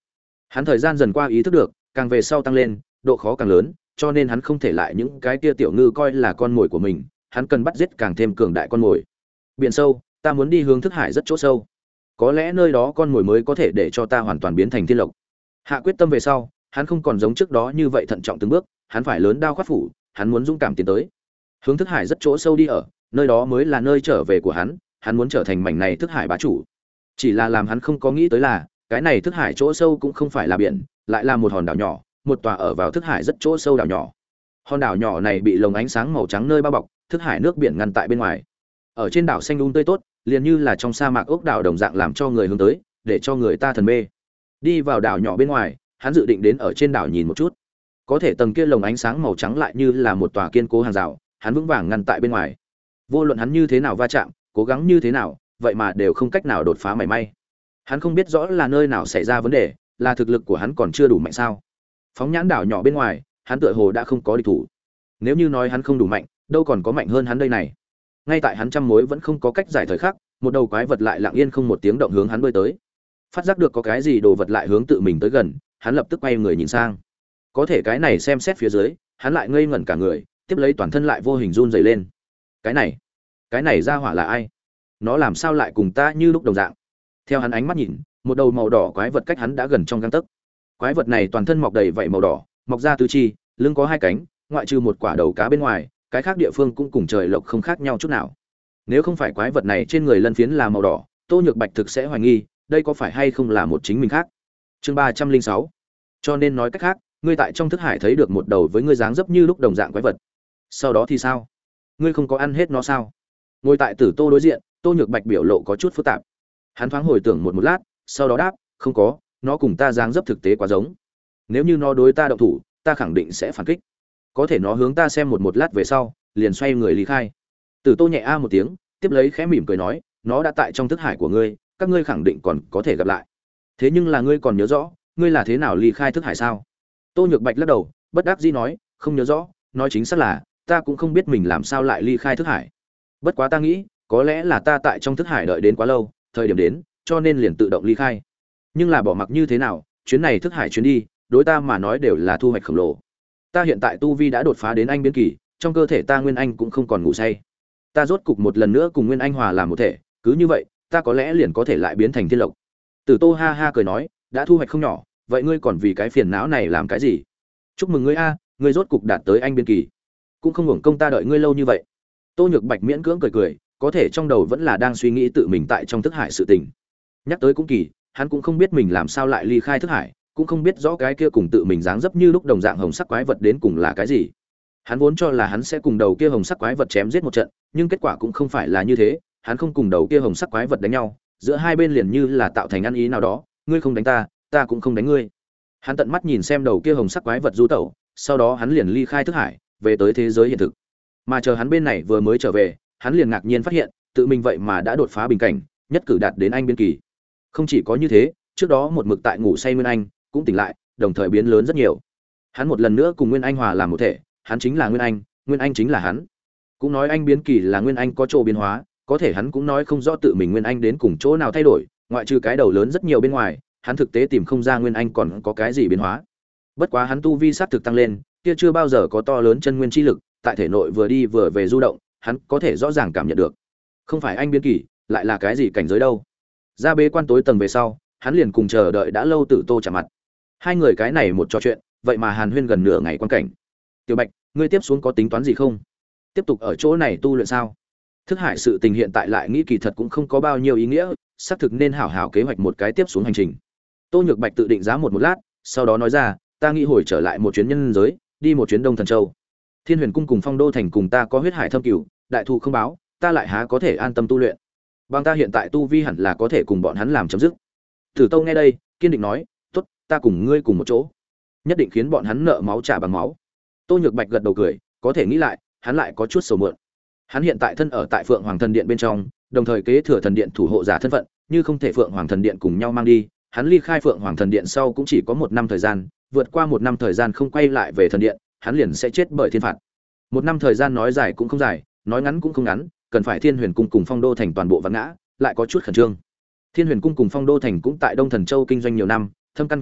Hắn thời gian dần qua ý thức được, càng về sau tăng lên, độ khó càng lớn, cho nên hắn không thể lại những cái kia tiểu ngư coi là con mồi của mình, hắn cần bắt giết càng thêm cường đại con mồi. Biển sâu, ta muốn đi hướng thức hải rất chỗ sâu. Có lẽ nơi đó con mồi mới có thể để cho ta hoàn toàn biến thành thiên lộc. Hạ quyết tâm về sau, hắn không còn giống trước đó như vậy thận trọng từng bước, hắn phải lớn đao khoát phủ, hắn muốn dũng cảm tiến tới. Hướng thức hải rất chỗ sâu đi ở, nơi đó mới là nơi trở về của hắn, hắn muốn trở thành mảnh này thức hải bá chủ. Chỉ là làm hắn không có nghĩ tới là, cái này thức hải chỗ sâu cũng không phải là biển, lại là một hòn đảo nhỏ, một tòa ở vào thức hải rất chỗ sâu đảo nhỏ. Hòn đảo nhỏ này bị lồng ánh sáng màu trắng nơi bao bọc, thức hải nước biển ngăn tại bên ngoài. Ở trên đảo xanh um tươi tốt, liền như là trong sa mạc ốc đảo đồng dạng làm cho người hướng tới, để cho người ta thần mê. Đi vào đảo nhỏ bên ngoài, hắn dự định đến ở trên đảo nhìn một chút. Có thể tầng kia lồng ánh sáng màu trắng lại như là một tòa kiên cố hàng rào, hắn vững vàng ngăn tại bên ngoài. Vô luận hắn như thế nào va chạm, cố gắng như thế nào, vậy mà đều không cách nào đột phá mảy may. Hắn không biết rõ là nơi nào xảy ra vấn đề, là thực lực của hắn còn chưa đủ mạnh sao? Phóng nhãn đảo nhỏ bên ngoài, hắn tựa hồ đã không có địch thủ. Nếu như nói hắn không đủ mạnh, đâu còn có mạnh hơn hắn đây này. Ngay tại hắn trăm mối vẫn không có cách giải thời khắc, một đầu quái vật lại lặng yên không một tiếng động hướng hắn bơi tới. Phát giác được có cái gì đồ vật lại hướng tự mình tới gần, hắn lập tức quay người nhìn sang. Có thể cái này xem xét phía dưới, hắn lại ngây ngẩn cả người, tiếp lấy toàn thân lại vô hình run rẩy lên. Cái này, cái này ra hỏa là ai? Nó làm sao lại cùng ta như lúc đồng dạng? Theo hắn ánh mắt nhìn, một đầu màu đỏ quái vật cách hắn đã gần trong gang tấc. Quái vật này toàn thân mọc đầy vảy màu đỏ, mọc ra tứ chi, lưng có hai cánh, ngoại trừ một quả đầu cá bên ngoài, cái khác địa phương cũng cùng trời lộc không khác nhau chút nào. Nếu không phải quái vật này trên người lân phiến là màu đỏ, Tô Nhược Bạch thực sẽ hoài nghi, đây có phải hay không là một chính mình khác. Chương ba trăm linh sáu. Cho nên nói cách khác, ngươi tại trong thức hải thấy được một đầu với ngươi dáng dấp như lúc đồng dạng quái vật. Sau đó thì sao? Ngươi không có ăn hết nó sao? Ngồi tại Tử Tô đối diện, Tô Nhược Bạch biểu lộ có chút phức tạp. Hắn thoáng hồi tưởng một một lát, sau đó đáp, không có, nó cùng ta dáng dấp thực tế quá giống. Nếu như nó đối ta động thủ, ta khẳng định sẽ phản kích. Có thể nó hướng ta xem một một lát về sau, liền xoay người lý khai. Tử Tô nhẹ a một tiếng, tiếp lấy khẽ mỉm cười nói, nó đã tại trong thức hải của ngươi, các ngươi khẳng định còn có thể gặp lại. Thế nhưng là ngươi còn nhớ rõ, ngươi là thế nào ly khai thức hải sao? Tô Nhược Bạch lắc đầu, bất đắc dĩ nói, không nhớ rõ, nói chính xác là, ta cũng không biết mình làm sao lại ly khai thức hải. Bất quá ta nghĩ, có lẽ là ta tại trong thức hải đợi đến quá lâu, thời điểm đến, cho nên liền tự động ly khai. Nhưng là bỏ mặc như thế nào, chuyến này thức hải chuyến đi, đối ta mà nói đều là thu hoạch khổng lồ. Ta hiện tại tu vi đã đột phá đến anh biến kỳ, trong cơ thể ta nguyên anh cũng không còn ngủ say. Ta rốt cục một lần nữa cùng nguyên anh hòa làm một thể, cứ như vậy, ta có lẽ liền có thể lại biến thành thiên lộc. Tử Tô ha ha cười nói, đã thu hoạch không nhỏ, vậy ngươi còn vì cái phiền não này làm cái gì? Chúc mừng ngươi a, ngươi rốt cục đạt tới anh biến kỳ. Cũng không hưởng công ta đợi ngươi lâu như vậy. Tô Nhược Bạch miễn cưỡng cười cười, có thể trong đầu vẫn là đang suy nghĩ tự mình tại trong thức hải sự tình. Nhắc tới cũng kỳ, hắn cũng không biết mình làm sao lại ly khai thức hải, cũng không biết rõ cái kia cùng tự mình dáng dấp như lúc đồng dạng hồng sắc quái vật đến cùng là cái gì. Hắn vốn cho là hắn sẽ cùng đầu kia hồng sắc quái vật chém giết một trận, nhưng kết quả cũng không phải là như thế, hắn không cùng đầu kia hồng sắc quái vật đánh nhau, giữa hai bên liền như là tạo thành ăn ý nào đó, ngươi không đánh ta, ta cũng không đánh ngươi. Hắn tận mắt nhìn xem đầu kia hồng sắc quái vật du tẩu, sau đó hắn liền ly khai thức hải, về tới thế giới hiện thực. Mà chờ hắn bên này vừa mới trở về, hắn liền ngạc nhiên phát hiện, tự mình vậy mà đã đột phá bình cảnh, nhất cử đạt đến anh biên kỳ. Không chỉ có như thế, trước đó một mực tại ngủ say Nguyên Anh cũng tỉnh lại, đồng thời biến lớn rất nhiều. Hắn một lần nữa cùng Nguyên Anh hòa làm một thể, hắn chính là Nguyên Anh, Nguyên Anh chính là hắn. Cũng nói anh biến kỳ là Nguyên Anh có chỗ biến hóa, có thể hắn cũng nói không rõ tự mình Nguyên Anh đến cùng chỗ nào thay đổi, ngoại trừ cái đầu lớn rất nhiều bên ngoài, hắn thực tế tìm không ra Nguyên Anh còn có cái gì biến hóa. Bất quá hắn tu vi sát thực tăng lên, kia chưa bao giờ có to lớn chân nguyên chi lực, tại thể nội vừa đi vừa về du động, hắn có thể rõ ràng cảm nhận được. Không phải anh biến kỳ, lại là cái gì cảnh giới đâu? Ra bế quan tối tầng về sau, hắn liền cùng chờ đợi đã lâu Tử Tô chạm mặt. Hai người cái này một trò chuyện, vậy mà Hàn Huyên gần nửa ngày quan cảnh. Tiểu Bạch, ngươi tiếp xuống có tính toán gì không? Tiếp tục ở chỗ này tu luyện sao? Thức hải sự tình hiện tại lại nghĩ kỳ thật cũng không có bao nhiêu ý nghĩa, xác thực nên hảo hảo kế hoạch một cái tiếp xuống hành trình. Tô Nhược Bạch tự định giá một một lát, sau đó nói ra, ta nghĩ hồi trở lại một chuyến nhân giới, đi một chuyến Đông Thần Châu. Thiên Huyền Cung cùng Phong Đô Thành cùng ta có huyết hải thâm cửu, đại thù không báo, ta lại há có thể an tâm tu luyện. Bằng ta hiện tại tu vi hẳn là có thể cùng bọn hắn làm chấm dứt. Tử Tâu nghe đây, kiên định nói, "Tốt, ta cùng ngươi cùng một chỗ, nhất định khiến bọn hắn nợ máu trả bằng máu." Tô Nhược Bạch gật đầu cười, có thể nghĩ lại, hắn lại có chút sầu muộn. Hắn hiện tại thân ở tại Phượng Hoàng Thần Điện bên trong, đồng thời kế thừa thần điện thủ hộ giả thân phận, như không thể Phượng Hoàng Thần Điện cùng nhau mang đi, hắn ly khai Phượng Hoàng Thần Điện sau cũng chỉ có một năm thời gian, vượt qua một năm thời gian không quay lại về thần điện, hắn liền sẽ chết bởi thiên phạt. Một năm thời gian nói dài cũng không dài, nói ngắn cũng không ngắn, cần phải Thiên Huyền Cung cùng Phong Đô Thành toàn bộ vặn ngã, lại có chút khẩn trương. Thiên Huyền Cung cùng Phong Đô Thành cũng tại Đông Thần Châu kinh doanh nhiều năm, thâm căn cố đế,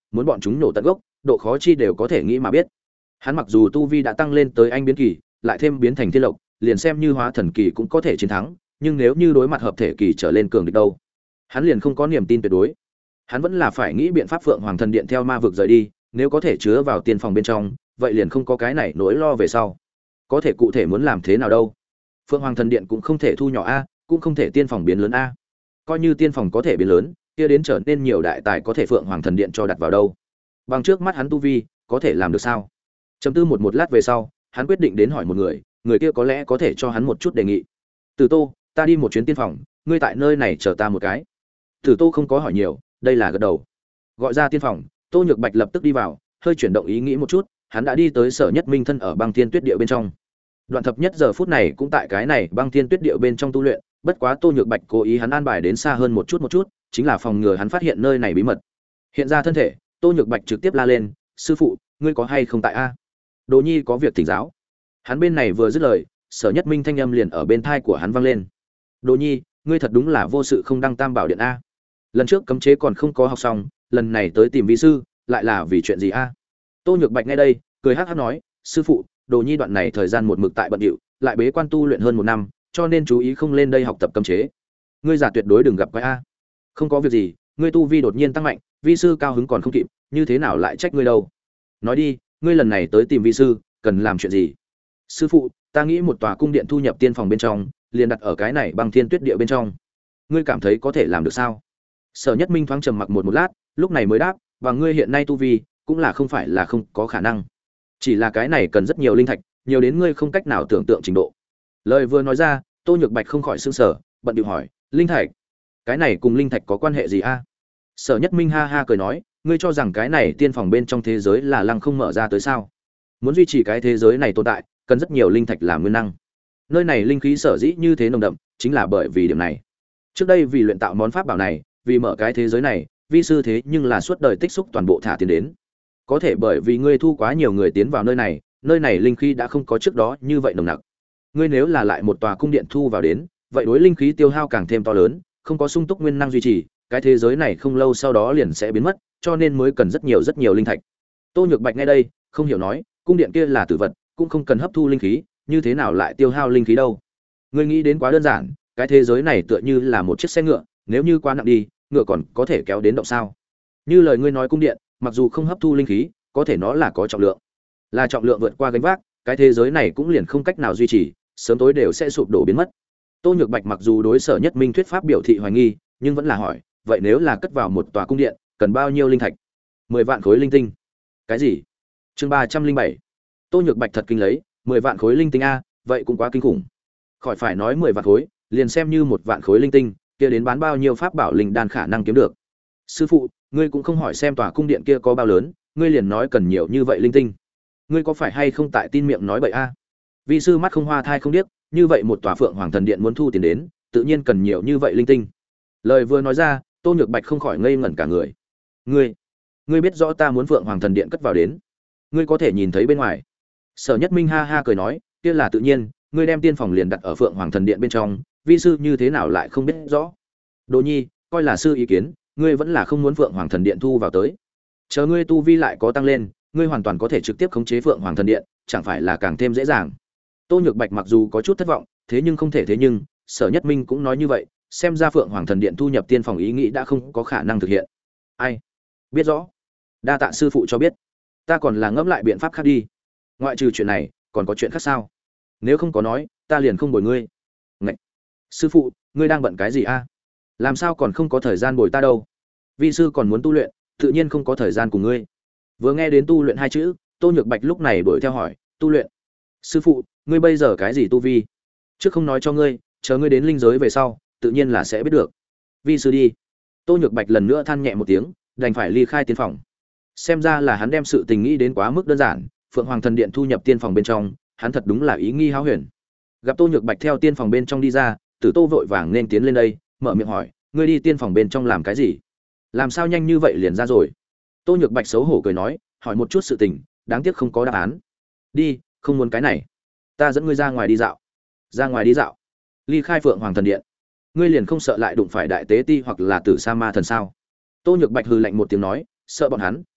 muốn bọn chúng nổ tận gốc, độ khó chi đều có thể nghĩ mà biết. Hắn mặc dù tu vi đã tăng lên tới anh biến kỳ, lại thêm biến thành thiên lộc, liền xem như hóa thần kỳ cũng có thể chiến thắng, nhưng nếu như đối mặt hợp thể kỳ trở lên cường địch đâu, hắn liền không có niềm tin tuyệt đối. Hắn vẫn là phải nghĩ biện pháp Phượng Hoàng Thần Điện theo ma vực rời đi, nếu có thể chứa vào tiên phòng bên trong, vậy liền không có cái này nỗi lo về sau. Có thể cụ thể muốn làm thế nào đâu? Phượng Hoàng Thần Điện cũng không thể thu nhỏ a, cũng không thể tiên phòng biến lớn a. Coi như tiên phòng có thể biến lớn, kia đến trở nên nhiều đại tài có thể Phượng Hoàng Thần Điện cho đặt vào đâu. Bằng trước mắt hắn tu vi, có thể làm được sao? Chấm tư một một lát về sau, hắn quyết định đến hỏi một người, người kia có lẽ có thể cho hắn một chút đề nghị. Tử Tô, ta đi một chuyến tiên phòng, ngươi tại nơi này chờ ta một cái. Tử Tô không có hỏi nhiều, đây là gật đầu. Gọi ra tiên phòng, Tô Nhược Bạch lập tức đi vào, hơi chuyển động ý nghĩ một chút, hắn đã đi tới Sở Nhất Minh thân ở Băng Thiên Tuyết Địa bên trong. Đoạn thập nhất giờ phút này cũng tại cái này Băng Thiên Tuyết Địa bên trong tu luyện, bất quá Tô Nhược Bạch cố ý hắn an bài đến xa hơn một chút một chút, chính là phòng ngừa hắn phát hiện nơi này bí mật. Hiện ra thân thể, Tô Nhược Bạch trực tiếp la lên, "Sư phụ, ngươi có hay không tại a? Đồ Nhi có việc thỉnh giáo." Hắn bên này vừa dứt lời, Sở Nhất Minh thanh âm liền ở bên tai của hắn vang lên. "Đồ Nhi, ngươi thật đúng là vô sự không đăng Tam Bảo Điện a. Lần trước cấm chế còn không có học xong, lần này tới tìm vi sư, lại là vì chuyện gì a?" Tô Nhược Bạch nghe đây, cười hắc hắc nói, "Sư phụ, Đồ Nhi đoạn này thời gian một mực tại bận rộn, lại bế quan tu luyện hơn một năm, cho nên chú ý không lên đây học tập cấm chế. Ngươi giả tuyệt đối đừng gặp quái a." "Không có việc gì, ngươi tu vi đột nhiên tăng mạnh, vi sư cao hứng còn không kịp, như thế nào lại trách ngươi đâu. Nói đi, ngươi lần này tới tìm vi sư, cần làm chuyện gì?" "Sư phụ, ta nghĩ một tòa cung điện thu nhập tiên phòng bên trong, liền đặt ở cái này Băng Thiên Tuyết Địa bên trong. Ngươi cảm thấy có thể làm được sao?" Sở Nhất Minh thoáng trầm mặc một một lát, lúc này mới đáp, "Và ngươi hiện nay tu vi, cũng là không phải là không có khả năng. Chỉ là cái này cần rất nhiều linh thạch, nhiều đến ngươi không cách nào tưởng tượng trình độ." Lời vừa nói ra, Tô Nhược Bạch không khỏi sửng sở, bận điệu hỏi, "Linh thạch? Cái này cùng linh thạch có quan hệ gì a?" Sở Nhất Minh ha ha cười nói, "Ngươi cho rằng cái này tiên phòng bên trong thế giới là lăng không mở ra tới sao? Muốn duy trì cái thế giới này tồn tại, cần rất nhiều linh thạch làm nguyên năng. Nơi này linh khí sở dĩ như thế nồng đậm, chính là bởi vì điểm này. Trước đây vì luyện tạo món pháp bảo này, vì mở cái thế giới này, vi sư thế nhưng là suốt đời tích xúc toàn bộ thả tiền đến. Có thể bởi vì ngươi thu quá nhiều người tiến vào nơi này, nơi này linh khí đã không có trước đó như vậy nồng nặc. Ngươi nếu là lại một tòa cung điện thu vào đến, vậy đối linh khí tiêu hao càng thêm to lớn, không có sung túc nguyên năng duy trì, cái thế giới này không lâu sau đó liền sẽ biến mất, cho nên mới cần rất nhiều rất nhiều linh thạch." Tô Nhược Bạch nghe đây, không hiểu nói, "Cung điện kia là tử vật, cũng không cần hấp thu linh khí, như thế nào lại tiêu hao linh khí đâu? Ngươi nghĩ đến quá đơn giản, cái thế giới này tựa như là một chiếc xe ngựa, nếu như quá nặng đi, ngựa còn có thể kéo đến động sao? Như lời ngươi nói cung điện, mặc dù không hấp thu linh khí, có thể nó là có trọng lượng. Là trọng lượng vượt qua gánh vác, cái thế giới này cũng liền không cách nào duy trì, sớm tối đều sẽ sụp đổ biến mất." Tô Nhược Bạch mặc dù đối Sở Nhất Minh thuyết pháp biểu thị hoài nghi, nhưng vẫn là hỏi, "Vậy nếu là cất vào một tòa cung điện, cần bao nhiêu linh thạch?" Mười vạn khối linh tinh." "Cái gì?" Chương ba trăm linh bảy. Tô Nhược Bạch thật kinh lấy, mười vạn khối linh tinh a, vậy cũng quá kinh khủng. Khỏi phải nói mười vạn khối, liền xem như một vạn khối linh tinh, kia đến bán bao nhiêu pháp bảo linh đan khả năng kiếm được. "Sư phụ, ngươi cũng không hỏi xem tòa cung điện kia có bao lớn, ngươi liền nói cần nhiều như vậy linh tinh. Ngươi có phải hay không tại tin miệng nói bậy a?" Vi sư mắt không hoa thai không điếc, như vậy một tòa Phượng Hoàng Thần Điện muốn thu tiền đến, tự nhiên cần nhiều như vậy linh tinh. Lời vừa nói ra, Tô Nhược Bạch không khỏi ngây ngẩn cả người. "Ngươi, ngươi biết rõ ta muốn Phượng Hoàng Thần Điện cất vào đến, ngươi có thể nhìn thấy bên ngoài." Sở Nhất Minh ha ha cười nói, "Kia là tự nhiên, ngươi đem tiên phòng liền đặt ở Phượng Hoàng Thần Điện bên trong, vi sư như thế nào lại không biết rõ. Đồ Nhi, coi là sư ý kiến, ngươi vẫn là không muốn Phượng Hoàng Thần Điện thu vào tới. Chờ ngươi tu vi lại có tăng lên, ngươi hoàn toàn có thể trực tiếp khống chế Phượng Hoàng Thần Điện, chẳng phải là càng thêm dễ dàng." Tô Nhược Bạch mặc dù có chút thất vọng, thế nhưng không thể thế nhưng, Sở Nhất Minh cũng nói như vậy, xem ra Phượng Hoàng Thần Điện thu nhập tiên phòng ý nghĩ đã không có khả năng thực hiện. Ai? Biết rõ. Đa tạ sư phụ cho biết. Ta còn là ngẫm lại biện pháp khác đi. Ngoại trừ chuyện này, còn có chuyện khác sao? Nếu không có nói, ta liền không bồi ngươi. Ngậy. Sư phụ, ngươi đang bận cái gì a? Làm sao còn không có thời gian bồi ta đâu? Vi sư còn muốn tu luyện, tự nhiên không có thời gian cùng ngươi. Vừa nghe đến tu luyện hai chữ, Tô Nhược Bạch lúc này đuổi theo hỏi, tu luyện? Sư phụ, ngươi bây giờ cái gì tu vi? Trước không nói cho ngươi, chờ ngươi đến linh giới về sau, tự nhiên là sẽ biết được. Vi sư đi. Tô Nhược Bạch lần nữa than nhẹ một tiếng, đành phải ly khai tiên phòng. Xem ra là hắn đem sự tình nghĩ đến quá mức đơn giản, Phượng Hoàng Thần Điện thu nhập tiên phòng bên trong, hắn thật đúng là ý nghi háo huyền. Gặp Tô Nhược Bạch theo tiên phòng bên trong đi ra, Tử Tô vội vàng nên tiến lên đây, mở miệng hỏi, ngươi đi tiên phòng bên trong làm cái gì? Làm sao nhanh như vậy liền ra rồi? Tô Nhược Bạch xấu hổ cười nói, hỏi một chút sự tình, đáng tiếc không có đáp án. Đi, không muốn cái này. Ta dẫn ngươi ra ngoài đi dạo. Ra ngoài đi dạo? Ly khai Phượng Hoàng Thần Điện. Ngươi liền không sợ lại đụng phải đại tế ti hoặc là Tử Sa Ma thần sao? Tô Nhược Bạch hừ lạnh một tiếng nói, sợ bọn hắn,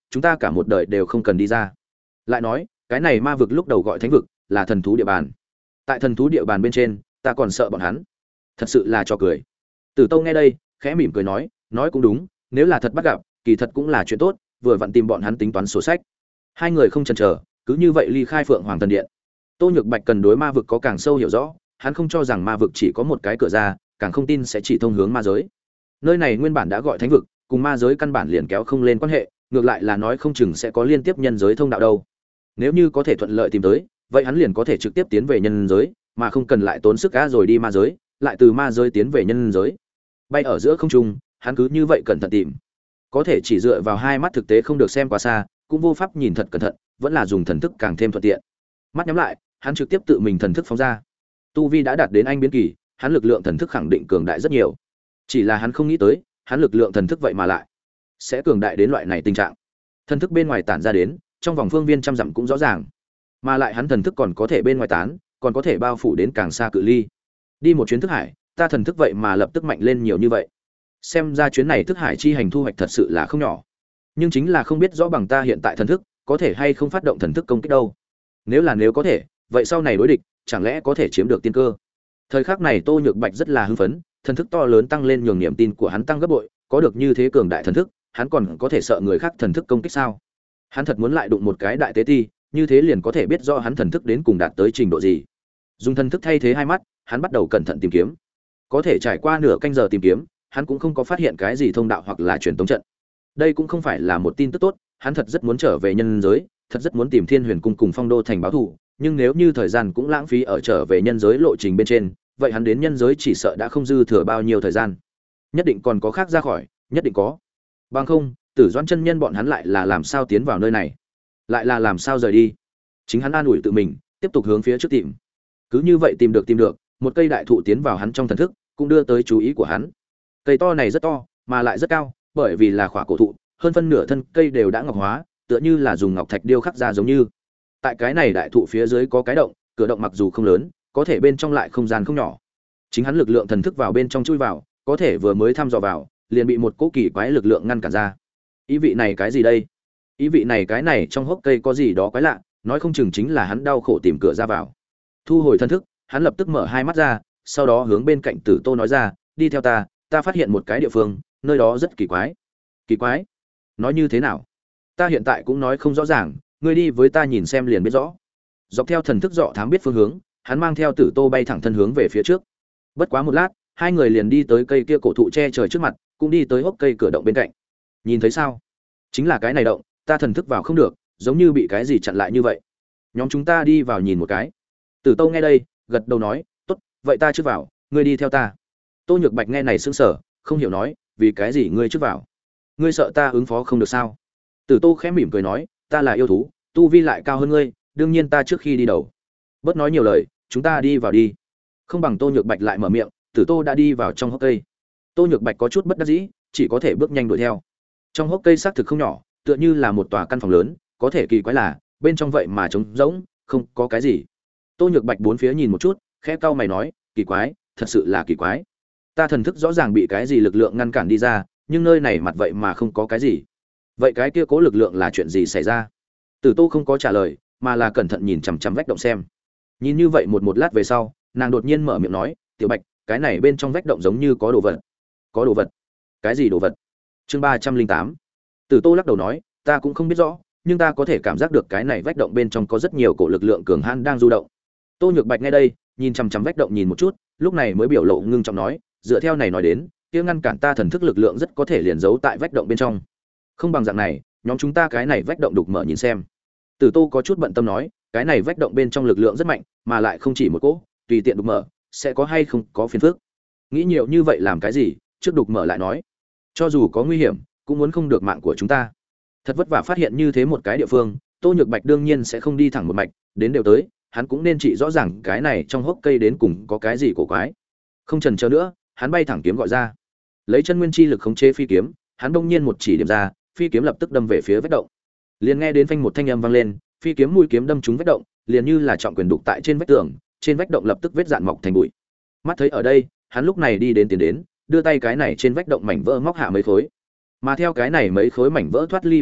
chúng ta cả một đời đều không cần đi ra. Lại nói, cái này ma vực lúc đầu gọi thánh vực, là thần thú địa bàn. Tại thần thú địa bàn bên trên, ta còn sợ bọn hắn. Thật sự là cho cười. Tử Tâu nghe đây, khẽ mỉm cười nói, nói cũng đúng, nếu là thật bắt gặp, kỳ thật cũng là chuyện tốt, vừa vặn tìm bọn hắn tính toán sổ sách. Hai người không chần chờ, cứ như vậy ly khai Phượng Hoàng Thần Điện. Tô Nhược Bạch cần đối ma vực có càng sâu hiểu rõ, hắn không cho rằng ma vực chỉ có một cái cửa ra, càng không tin sẽ chỉ thông hướng ma giới. Nơi này nguyên bản đã gọi thánh vực, cùng ma giới căn bản liền kéo không lên quan hệ, ngược lại là nói không chừng sẽ có liên tiếp nhân giới thông đạo đâu. Nếu như có thể thuận lợi tìm tới, vậy hắn liền có thể trực tiếp tiến về nhân giới, mà không cần lại tốn sức á rồi đi ma giới, lại từ ma giới tiến về nhân giới. Bay ở giữa không trung, hắn cứ như vậy cẩn thận tìm. Có thể chỉ dựa vào hai mắt thực tế không được xem quá xa, cũng vô pháp nhìn thật cẩn thận, vẫn là dùng thần thức càng thêm thuận tiện. Mắt nhắm lại, hắn trực tiếp tự mình thần thức phóng ra. Tu vi đã đạt đến anh biến kỳ, hắn lực lượng thần thức khẳng định cường đại rất nhiều. Chỉ là hắn không nghĩ tới, hắn lực lượng thần thức vậy mà lại sẽ cường đại đến loại này tình trạng. Thần thức bên ngoài tản ra đến, trong vòng phương viên trăm dặm cũng rõ ràng. Mà lại hắn thần thức còn có thể bên ngoài tán, còn có thể bao phủ đến càng xa cự ly. Đi một chuyến thức hải, ta thần thức vậy mà lập tức mạnh lên nhiều như vậy. Xem ra chuyến này thức hải chi hành thu hoạch thật sự là không nhỏ. Nhưng chính là không biết rõ bằng ta hiện tại thần thức, có thể hay không phát động thần thức công kích đâu. Nếu là nếu có thể, vậy sau này đối địch, chẳng lẽ có thể chiếm được tiên cơ. Thời khắc này Tô Nhược Bạch rất là hưng phấn, thần thức to lớn tăng lên nhường niềm tin của hắn tăng gấp bội, có được như thế cường đại thần thức, hắn còn có thể sợ người khác thần thức công kích sao? Hắn thật muốn lại đụng một cái đại tế ti, như thế liền có thể biết rõ hắn thần thức đến cùng đạt tới trình độ gì. Dùng thần thức thay thế hai mắt, hắn bắt đầu cẩn thận tìm kiếm. Có thể trải qua nửa canh giờ tìm kiếm, hắn cũng không có phát hiện cái gì thông đạo hoặc là truyền tống trận. Đây cũng không phải là một tin tức tốt, hắn thật rất muốn trở về nhân giới, thật rất muốn tìm Thiên Huyền cung cùng Phong Đô thành báo thù, nhưng nếu như thời gian cũng lãng phí ở trở về nhân giới lộ trình bên trên, vậy hắn đến nhân giới chỉ sợ đã không dư thừa bao nhiêu thời gian. Nhất định còn có khác ra khỏi, nhất định có. Bằng không, Tử Doãn chân nhân bọn hắn lại là làm sao tiến vào nơi này, lại là làm sao rời đi. Chính hắn an ủi tự mình, tiếp tục hướng phía trước tìm. Cứ như vậy tìm được tìm được, một cây đại thụ tiến vào hắn trong thần thức, cũng đưa tới chú ý của hắn. Cây to này rất to, mà lại rất cao, bởi vì là khỏa cổ thụ, hơn phân nửa thân cây đều đã ngọc hóa, tựa như là dùng ngọc thạch điêu khắc ra giống như. Tại cái này đại thụ phía dưới có cái động, cửa động mặc dù không lớn, có thể bên trong lại không gian không nhỏ. Chính hắn lực lượng thần thức vào bên trong chui vào, có thể vừa mới thăm dò vào, liền bị một cỗ kỳ quái lực lượng ngăn cản ra. Ý vị này cái gì đây? Ý vị này cái này trong hốc cây có gì đó quái lạ, nói không chừng chính là hắn đau khổ tìm cửa ra vào. Thu hồi thần thức, hắn lập tức mở hai mắt ra, sau đó hướng bên cạnh Tử Tô nói ra, đi theo ta, ta phát hiện một cái địa phương, nơi đó rất kỳ quái. Kỳ quái? Nói như thế nào? Ta hiện tại cũng nói không rõ ràng, ngươi đi với ta nhìn xem liền biết rõ. Dọc theo thần thức dọ thám biết phương hướng, hắn mang theo Tử Tô bay thẳng thân hướng về phía trước. Bất quá một lát, hai người liền đi tới cây kia cổ thụ che trời trước mặt, cũng đi tới hốc cây cửa động bên cạnh. Nhìn thấy sao? Chính là cái này động, ta thần thức vào không được, giống như bị cái gì chặn lại như vậy. Nhóm chúng ta đi vào nhìn một cái. Tử Tô nghe đây, gật đầu nói, tốt, vậy ta trước vào, ngươi đi theo ta. Tô Nhược Bạch nghe này sững sờ, không hiểu nói, vì cái gì ngươi trước vào? Ngươi sợ ta ứng phó không được sao? Tử Tô khẽ mỉm cười nói, ta là yêu thú, tu vi lại cao hơn ngươi, đương nhiên ta trước khi đi đầu. Bớt nói nhiều lời, chúng ta đi vào đi. Không bằng Tô Nhược Bạch lại mở miệng, Tử Tô đã đi vào trong hốc cây. Tô Nhược Bạch có chút bất đắc dĩ, chỉ có thể bước nhanh đuổi theo. Trong hốc cây xác thực không nhỏ, tựa như là một tòa căn phòng lớn, có thể kỳ quái là, bên trong vậy mà trống rỗng, không có cái gì. Tô Nhược Bạch bốn phía nhìn một chút, khẽ cau mày nói, kỳ quái, thật sự là kỳ quái. Ta thần thức rõ ràng bị cái gì lực lượng ngăn cản đi ra, nhưng nơi này mặt vậy mà không có cái gì. Vậy cái kia cố lực lượng là chuyện gì xảy ra? Tử Tô không có trả lời, mà là cẩn thận nhìn chằm chằm vách động xem. Nhìn như vậy một một lát về sau, nàng đột nhiên mở miệng nói, "Tiểu Bạch, cái này bên trong vách động giống như có đồ vật." "Có đồ vật? Cái gì đồ vật?" Chương ba trăm linh tám. Tử Tô lắc đầu nói, "Ta cũng không biết rõ, nhưng ta có thể cảm giác được cái này vách động bên trong có rất nhiều cổ lực lượng cường hãn đang du động." Tô Nhược Bạch nghe đây, nhìn chằm chằm vách động nhìn một chút, lúc này mới biểu lộ ngưng trọng nói, "Dựa theo này nói đến, kia ngăn cản ta thần thức lực lượng rất có thể liền giấu tại vách động bên trong. Không bằng dạng này, nhóm chúng ta cái này vách động đục mở nhìn xem." Tử Tô có chút bận tâm nói, "Cái này vách động bên trong lực lượng rất mạnh, mà lại không chỉ một cỗ, tùy tiện đục mở, sẽ có hay không có phiền phức. Nghĩ nhiều như vậy làm cái gì, trước đục mở lại nói. Cho dù có nguy hiểm, cũng muốn không được mạng của chúng ta." Thật vất vả phát hiện như thế một cái địa phương, Tô Nhược Bạch đương nhiên sẽ không đi thẳng một mạch, đến đều tới, hắn cũng nên chỉ rõ ràng cái này trong hốc cây đến cùng có cái gì cổ quái. Không chần chờ nữa, hắn bay thẳng kiếm gọi ra. Lấy chân nguyên chi lực khống chế phi kiếm, hắn bỗng nhiên một chỉ điểm ra, phi kiếm lập tức đâm về phía vách động. Liền nghe đến phanh một thanh âm vang lên, phi kiếm mũi kiếm đâm trúng vách động, liền như là trọng quyền đục tại trên vách tường, trên vách động lập tức vết dạn mọc thành bụi. Mắt thấy ở đây, hắn lúc này đi đến tiến đến, đưa tay cái này trên vách động mảnh vỡ móc hạ mấy khối. Mà theo cái này mấy khối mảnh vỡ thoát ly vách động,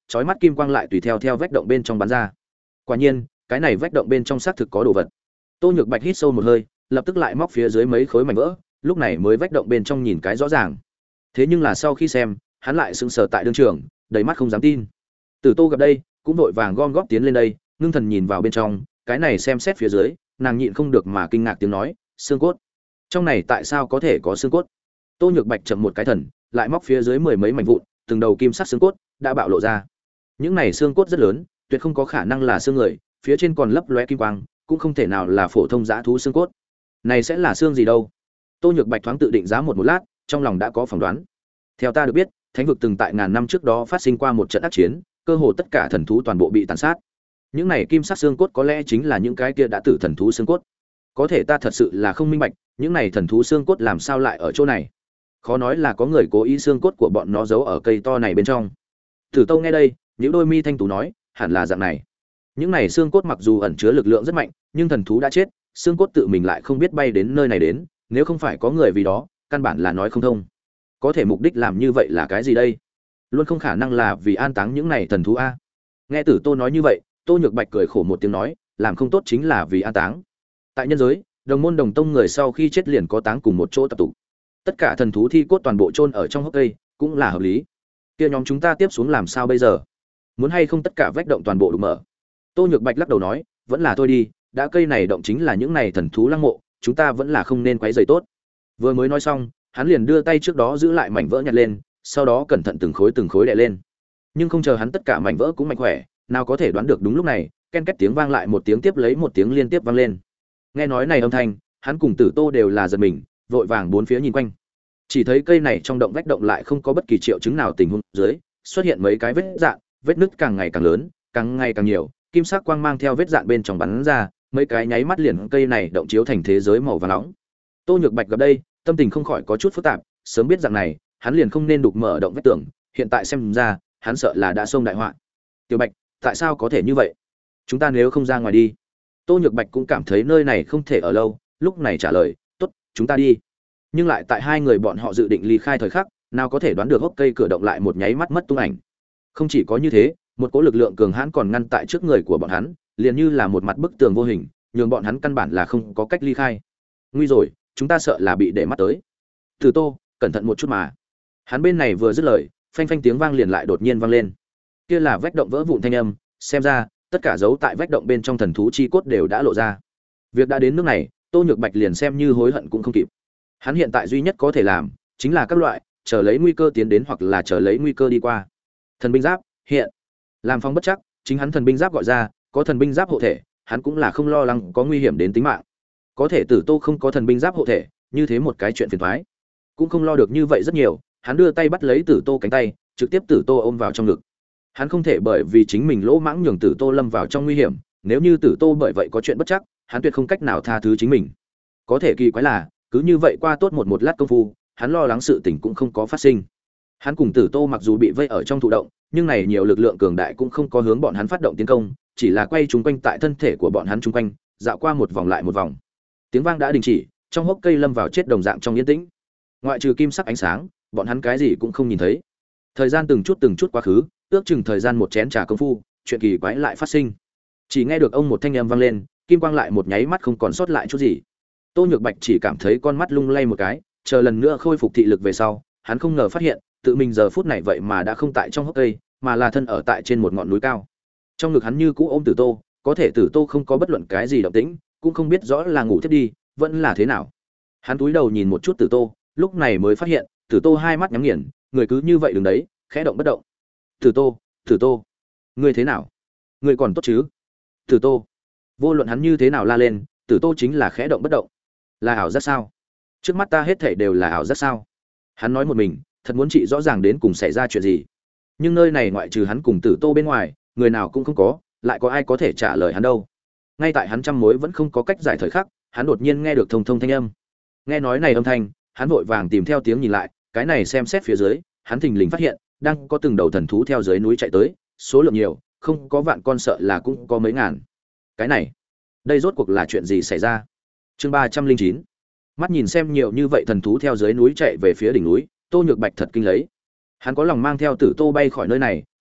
chói mắt kim quang lại tùy theo theo vách động bên trong bắn ra. Quả nhiên, cái này vách động bên trong xác thực có đồ vật. Tô Nhược Bạch hít sâu một hơi, lập tức lại móc phía dưới mấy khối mảnh vỡ, lúc này mới vách động bên trong nhìn cái rõ ràng. Thế nhưng là sau khi xem, hắn lại sững sờ tại đương trường, đầy mắt không dám tin. Tử Tô gặp đây, cũng vội vàng gom góp tiến lên đây, ngưng thần nhìn vào bên trong, cái này xem xét phía dưới, nàng nhịn không được mà kinh ngạc tiếng nói, xương cốt. Trong này tại sao có thể có xương cốt? Tô Nhược Bạch chậm một cái thần, lại móc phía dưới mười mấy mảnh vụn, từng đầu kim sắc xương cốt đã bạo lộ ra. Những này xương cốt rất lớn, tuyệt không có khả năng là xương người, phía trên còn lấp lóe kim quang, cũng không thể nào là phổ thông dã thú xương cốt. Này sẽ là xương gì đâu? Tô Nhược Bạch thoáng tự định giá một một lát, trong lòng đã có phỏng đoán. Theo ta được biết, Thánh vực từng tại ngàn năm trước đó phát sinh qua một trận ác chiến, cơ hồ tất cả thần thú toàn bộ bị tàn sát. Những này kim sắc xương cốt có lẽ chính là những cái kia đã tử thần thú xương cốt. Có thể ta thật sự là không minh bạch, những này thần thú xương cốt làm sao lại ở chỗ này? Khó nói là có người cố ý xương cốt của bọn nó giấu ở cây to này bên trong. Tử Tâu nghe đây, những đôi mi thanh tú nói, hẳn là dạng này. Những này xương cốt mặc dù ẩn chứa lực lượng rất mạnh, nhưng thần thú đã chết, xương cốt tự mình lại không biết bay đến nơi này đến, nếu không phải có người vì đó, căn bản là nói không thông. Có thể mục đích làm như vậy là cái gì đây? Luôn không khả năng là vì an táng những này thần thú a. Nghe Tử Tô nói như vậy, Tô Nhược Bạch cười khổ một tiếng nói, làm không tốt chính là vì an táng. Tại nhân giới, đồng môn đồng tông người sau khi chết liền có táng cùng một chỗ tập tụ. Tất cả thần thú thi cốt toàn bộ chôn ở trong hốc cây, cũng là hợp lý. Kia nhóm chúng ta tiếp xuống làm sao bây giờ? Muốn hay không tất cả vách động toàn bộ đục mở? Tô Nhược Bạch lắc đầu nói, vẫn là thôi đi, đã cây này động chính là những này thần thú lăng mộ, chúng ta vẫn là không nên quấy rầy tốt. Vừa mới nói xong, hắn liền đưa tay trước đó giữ lại mảnh vỡ nhặt lên, sau đó cẩn thận từng khối từng khối đè lên. Nhưng không chờ hắn tất cả mảnh vỡ cũng mạnh khỏe, nào có thể đoán được đúng lúc này, ken két tiếng vang lại một tiếng tiếp lấy một tiếng liên tiếp vang lên. Nghe nói này âm thanh, hắn cùng Tử Tô đều là giật mình, vội vàng bốn phía nhìn quanh. Chỉ thấy cây này trong động vách động lại không có bất kỳ triệu chứng nào tình huống dưới, xuất hiện mấy cái vết dạn, vết nứt càng ngày càng lớn, càng ngày càng nhiều, kim sắc quang mang theo vết dạn bên trong bắn ra, mấy cái nháy mắt liền cây này động chiếu thành thế giới màu vàng nóng. Tô Nhược Bạch gặp đây, tâm tình không khỏi có chút phức tạp, sớm biết rằng này, hắn liền không nên đục mở động vách tường, hiện tại xem ra, hắn sợ là đã xông đại họa. Tiểu Bạch, tại sao có thể như vậy? Chúng ta nếu không ra ngoài đi? Tô Nhược Bạch cũng cảm thấy nơi này không thể ở lâu, lúc này trả lời, "Tốt, chúng ta đi." Nhưng lại tại hai người bọn họ dự định ly khai thời khắc, nào có thể đoán được hốc cây cửa động lại một nháy mắt mất tung ảnh. Không chỉ có như thế, một cỗ lực lượng cường hãn còn ngăn tại trước người của bọn hắn, liền như là một mặt bức tường vô hình, nhường bọn hắn căn bản là không có cách ly khai. Nguy rồi, chúng ta sợ là bị để mắt tới. Từ Tô, cẩn thận một chút mà. Hắn bên này vừa dứt lời, phanh phanh tiếng vang liền lại đột nhiên vang lên. Kia là vách động vỡ vụn thanh âm, xem ra tất cả dấu tại vách động bên trong thần thú chi cốt đều đã lộ ra. Việc đã đến nước này, Tô Nhược Bạch liền xem như hối hận cũng không kịp. Hắn hiện tại duy nhất có thể làm chính là các loại chờ lấy nguy cơ tiến đến hoặc là chờ lấy nguy cơ đi qua. Thần binh giáp hiện, làm phong bất chắc, chính hắn thần binh giáp gọi ra, có thần binh giáp hộ thể, hắn cũng là không lo lắng có nguy hiểm đến tính mạng. Có thể Tử Tô không có thần binh giáp hộ thể, như thế một cái chuyện phiền toái, cũng không lo được như vậy rất nhiều. Hắn đưa tay bắt lấy Tử Tô cánh tay, trực tiếp Tử Tô ôm vào trong ngực. Hắn không thể bởi vì chính mình lỗ mãng nhường Tử Tô lâm vào trong nguy hiểm, nếu như Tử Tô bởi vậy có chuyện bất chắc, hắn tuyệt không cách nào tha thứ chính mình. Có thể kỳ quái là, cứ như vậy qua tốt một một lát công phu, hắn lo lắng sự tình cũng không có phát sinh. Hắn cùng Tử Tô mặc dù bị vây ở trong thụ động, nhưng này nhiều lực lượng cường đại cũng không có hướng bọn hắn phát động tiến công, chỉ là quay chúng quanh tại thân thể của bọn hắn chung quanh, dạo qua một vòng lại một vòng. Tiếng vang đã đình chỉ, trong hốc cây lâm vào chết đồng dạng trong yên tĩnh. Ngoại trừ kim sắc ánh sáng, bọn hắn cái gì cũng không nhìn thấy. Thời gian từng chút từng chút quá khứ, ước chừng thời gian một chén trà công phu, chuyện kỳ quái lại phát sinh. Chỉ nghe được ông một thanh âm vang lên, kim quang lại một nháy mắt không còn sót lại chút gì. Tô Nhược Bạch chỉ cảm thấy con mắt lung lay một cái, chờ lần nữa khôi phục thị lực về sau, hắn không ngờ phát hiện, tự mình giờ phút này vậy mà đã không tại trong hốc cây, mà là thân ở tại trên một ngọn núi cao. Trong ngực hắn như cũ ôm Tử Tô, có thể Tử Tô không có bất luận cái gì động tĩnh, cũng không biết rõ là ngủ thiếp đi, vẫn là thế nào. Hắn cúi đầu nhìn một chút Tử Tô, lúc này mới phát hiện, Tử Tô hai mắt nhắm nghiền, người cứ như vậy đứng đấy, khẽ động bất động. Tử Tô, Tử Tô, ngươi thế nào? Ngươi còn tốt chứ? Tử Tô. Vô luận hắn như thế nào la lên, Tử Tô chính là khẽ động bất động. Là ảo giác sao? Trước mắt ta hết thảy đều là ảo giác sao? Hắn nói một mình, thật muốn trị rõ ràng đến cùng xảy ra chuyện gì. Nhưng nơi này ngoại trừ hắn cùng Tử Tô bên ngoài, người nào cũng không có, lại có ai có thể trả lời hắn đâu. Ngay tại hắn trăm mối vẫn không có cách giải thời khắc, hắn đột nhiên nghe được thông thông thanh âm. Nghe nói này âm thanh, hắn vội vàng tìm theo tiếng nhìn lại, cái này xem xét phía dưới, hắn thình lình phát hiện, đang có từng đầu thần thú theo dưới núi chạy tới, số lượng nhiều, không có vạn con sợ là cũng có mấy ngàn. Cái này, đây rốt cuộc là chuyện gì xảy ra? Chương ba trăm linh chín. Mắt nhìn xem nhiều như vậy thần thú theo dưới núi chạy về phía đỉnh núi, Tô Nhược Bạch thật kinh lấy. Hắn có lòng mang theo Tử Tô bay khỏi nơi này,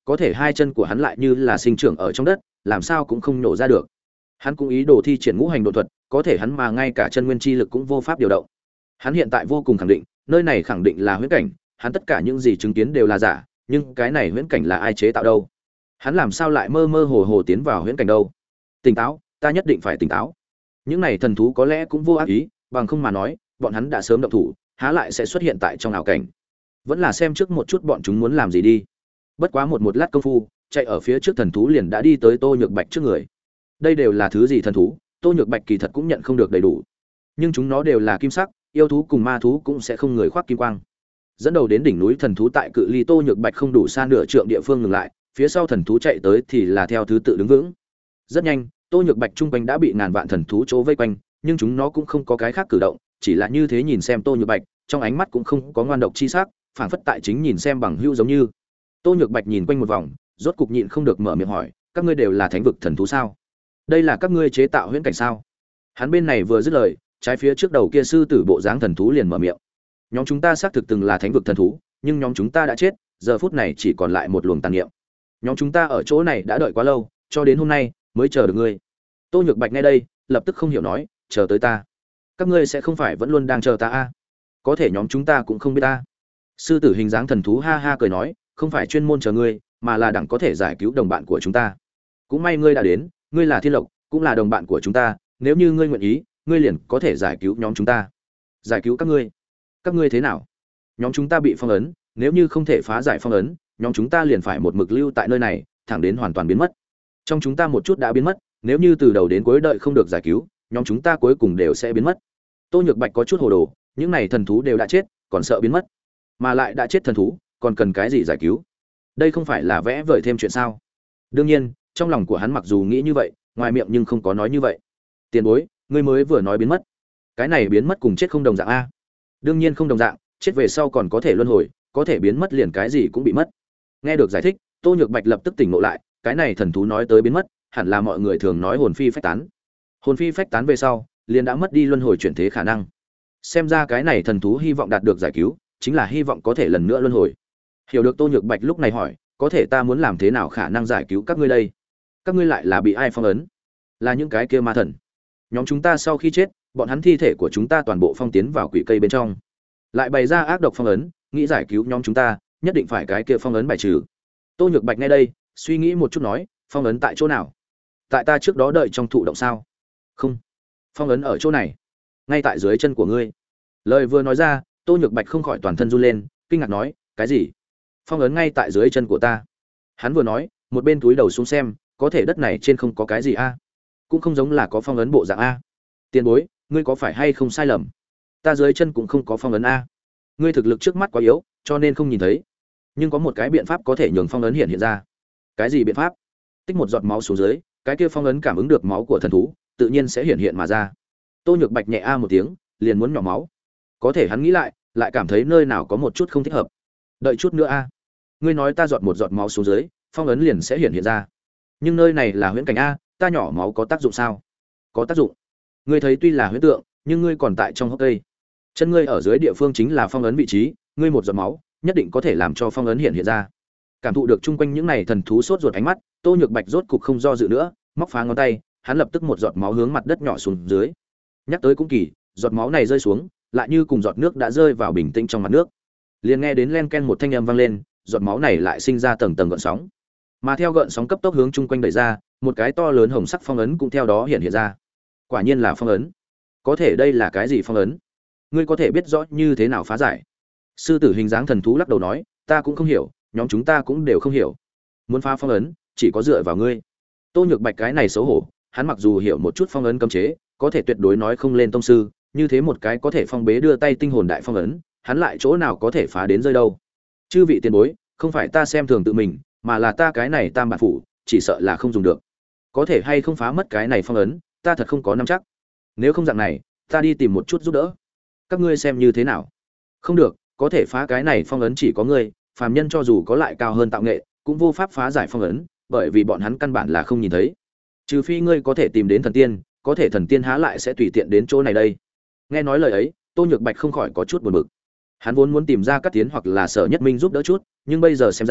có thể hai chân của hắn lại như là sinh trưởng ở trong đất, làm sao cũng không nổ ra được. Hắn cũng ý đồ thi triển ngũ hành độ thuật, có thể hắn mà ngay cả chân nguyên chi lực cũng vô pháp điều động. Hắn hiện tại vô cùng khẳng định, nơi này khẳng định là huyễn cảnh, hắn tất cả những gì chứng kiến đều là giả, nhưng cái này huyễn cảnh là ai chế tạo đâu? Hắn làm sao lại mơ mơ hồ hồ tiến vào huyễn cảnh đâu? Tỉnh táo, ta nhất định phải tỉnh táo. Những này thần thú có lẽ cũng vô ác ý, bằng không mà nói, bọn hắn đã sớm động thủ, há lại sẽ xuất hiện tại trong ảo cảnh. Vẫn là xem trước một chút bọn chúng muốn làm gì đi. Bất quá một một lát công phu, chạy ở phía trước thần thú liền đã đi tới Tô Nhược Bạch trước người. Đây đều là thứ gì thần thú, Tô Nhược Bạch kỳ thật cũng nhận không được đầy đủ. Nhưng chúng nó đều là kim sắc, yêu thú cùng ma thú cũng sẽ không người khoác kim quang. Dẫn đầu đến đỉnh núi thần thú tại cự ly Tô Nhược Bạch không đủ xa nửa trượng địa phương ngừng lại, phía sau thần thú chạy tới thì là theo thứ tự đứng vững. Rất nhanh, Tô Nhược Bạch trung quanh đã bị ngàn vạn thần thú chỗ vây quanh, nhưng chúng nó cũng không có cái khác cử động, chỉ là như thế nhìn xem Tô Nhược Bạch, trong ánh mắt cũng không có ngoan độc chi sắc, phảng phất tại chính nhìn xem bằng hữu giống như. Tô Nhược Bạch nhìn quanh một vòng, rốt cục nhịn không được mở miệng hỏi, các ngươi đều là thánh vực thần thú sao? Đây là các ngươi chế tạo huyễn cảnh sao? Hắn bên này vừa dứt lời, trái phía trước đầu kia sư tử bộ dáng thần thú liền mở miệng. Nhóm chúng ta xác thực từng là thánh vực thần thú, nhưng nhóm chúng ta đã chết, giờ phút này chỉ còn lại một luồng tàn niệm. Nhóm chúng ta ở chỗ này đã đợi quá lâu, cho đến hôm nay mới chờ được ngươi. Tô Nhược Bạch nghe đây, lập tức không hiểu nói, chờ tới ta? Các ngươi sẽ không phải vẫn luôn đang chờ ta a? À? Có thể nhóm chúng ta cũng không biết ta. Sư tử hình dáng thần thú ha ha cười nói, không phải chuyên môn chờ ngươi, mà là đặng có thể giải cứu đồng bạn của chúng ta. Cũng may ngươi đã đến, ngươi là Thiên Lộc, cũng là đồng bạn của chúng ta, nếu như ngươi nguyện ý, ngươi liền có thể giải cứu nhóm chúng ta. Giải cứu các ngươi? Các ngươi thế nào? Nhóm chúng ta bị phong ấn, nếu như không thể phá giải phong ấn, nhóm chúng ta liền phải một mực lưu tại nơi này, thẳng đến hoàn toàn biến mất. Trong chúng ta một chút đã biến mất, nếu như từ đầu đến cuối đợi không được giải cứu, nhóm chúng ta cuối cùng đều sẽ biến mất. Tô Nhược Bạch có chút hồ đồ, những này thần thú đều đã chết, còn sợ biến mất, mà lại đã chết thần thú, còn cần cái gì giải cứu? Đây không phải là vẽ vời thêm chuyện sao? Đương nhiên, trong lòng của hắn mặc dù nghĩ như vậy, ngoài miệng nhưng không có nói như vậy. Tiền bối, ngươi mới vừa nói biến mất, cái này biến mất cùng chết không đồng dạng a? Đương nhiên không đồng dạng, chết về sau còn có thể luân hồi, có thể biến mất liền cái gì cũng bị mất. Nghe được giải thích, Tô Nhược Bạch lập tức tỉnh ngộ lại, cái này thần thú nói tới biến mất, hẳn là mọi người thường nói hồn phi phách tán. Hồn phi phách tán về sau, liền đã mất đi luân hồi chuyển thế khả năng. Xem ra cái này thần thú hy vọng đạt được giải cứu, chính là hy vọng có thể lần nữa luân hồi. Hiểu được Tô Nhược Bạch lúc này hỏi, có thể ta muốn làm thế nào khả năng giải cứu các ngươi đây? Các ngươi lại là bị ai phong ấn? Là những cái kia ma thần. Nhóm chúng ta sau khi chết, bọn hắn thi thể của chúng ta toàn bộ phong tiến vào quỷ cây bên trong, lại bày ra ác độc phong ấn, nghĩ giải cứu nhóm chúng ta, nhất định phải cái kia phong ấn bài trừ. Tô Nhược Bạch nghe đây, suy nghĩ một chút nói, phong ấn tại chỗ nào? Tại ta trước đó đợi trong thụ động sao? Không, phong ấn ở chỗ này, ngay tại dưới chân của ngươi. Lời vừa nói ra, Tô Nhược Bạch không khỏi toàn thân run lên, kinh ngạc nói, cái gì? Phong ấn ngay tại dưới chân của ta? Hắn vừa nói, một bên túi đầu xuống xem, có thể đất này trên không có cái gì a? Cũng không giống là có phong ấn bộ dạng a. Tiền bối, ngươi có phải hay không sai lầm? Ta dưới chân cũng không có phong ấn a. Ngươi thực lực trước mắt quá yếu, cho nên không nhìn thấy. Nhưng có một cái biện pháp có thể nhường phong ấn hiện hiện ra. Cái gì biện pháp? Tích một giọt máu xuống dưới, cái kia phong ấn cảm ứng được máu của thần thú, tự nhiên sẽ hiện hiện mà ra. Tô Nhược Bạch nhẹ a một tiếng, liền muốn nhỏ máu. Có thể hắn nghĩ lại, lại cảm thấy nơi nào có một chút không thích hợp. Đợi chút nữa a. Ngươi nói ta giọt một giọt máu xuống dưới, phong ấn liền sẽ hiện hiện ra. Nhưng nơi này là huyễn cảnh a, ta nhỏ máu có tác dụng sao? Có tác dụng. Ngươi thấy tuy là huyễn tượng, nhưng ngươi còn tại trong hốc cây. Chân ngươi ở dưới địa phương chính là phong ấn vị trí, ngươi một giọt máu, nhất định có thể làm cho phong ấn hiện hiện ra. Cảm thụ được chung quanh những này thần thú sốt ruột ánh mắt, Tô Nhược Bạch rốt cục không do dự nữa, móc phá ngón tay, hắn lập tức một giọt máu hướng mặt đất nhỏ xuống dưới. Nhắc tới cũng kỳ, giọt máu này rơi xuống, lại như cùng giọt nước đã rơi vào bình tĩnh trong mặt nước. Liền nghe đến len ken một thanh âm vang lên, giọt máu này lại sinh ra tầng tầng gợn sóng. Mà theo gợn sóng cấp tốc hướng chung quanh đẩy ra, một cái to lớn hồng sắc phong ấn cũng theo đó hiện hiện ra. Quả nhiên là phong ấn. Có thể đây là cái gì phong ấn? Ngươi có thể biết rõ như thế nào phá giải? Sư tử hình dáng thần thú lắc đầu nói, ta cũng không hiểu, nhóm chúng ta cũng đều không hiểu. Muốn phá phong ấn, chỉ có dựa vào ngươi. Tô Nhược Bạch cái này xấu hổ, hắn mặc dù hiểu một chút phong ấn cấm chế, có thể tuyệt đối nói không lên tông sư, như thế một cái có thể phong bế đưa tay tinh hồn đại phong ấn, hắn lại chỗ nào có thể phá đến rơi đâu. Chư vị tiền bối, không phải ta xem thường tự mình, mà là ta cái này tam bản phủ, chỉ sợ là không dùng được. Có thể hay không phá mất cái này phong ấn, ta thật không có nắm chắc. Nếu không dạng này, ta đi tìm một chút giúp đỡ. Các ngươi xem như thế nào? Không được, có thể phá cái này phong ấn chỉ có ngươi, phàm nhân cho dù có lại cao hơn tạo nghệ, cũng vô pháp phá giải phong ấn, bởi vì bọn hắn căn bản là không nhìn thấy. Trừ phi ngươi có thể tìm đến thần tiên, có thể thần tiên há lại sẽ tùy tiện đến chỗ này đây. Nghe nói lời ấy, Tô Nhược Bạch không khỏi có chút buồn bực. Hắn vốn muốn tìm ra Cát Tiến hoặc là Sở Nhất Minh giúp đỡ chút, nhưng bây giờ xem ra,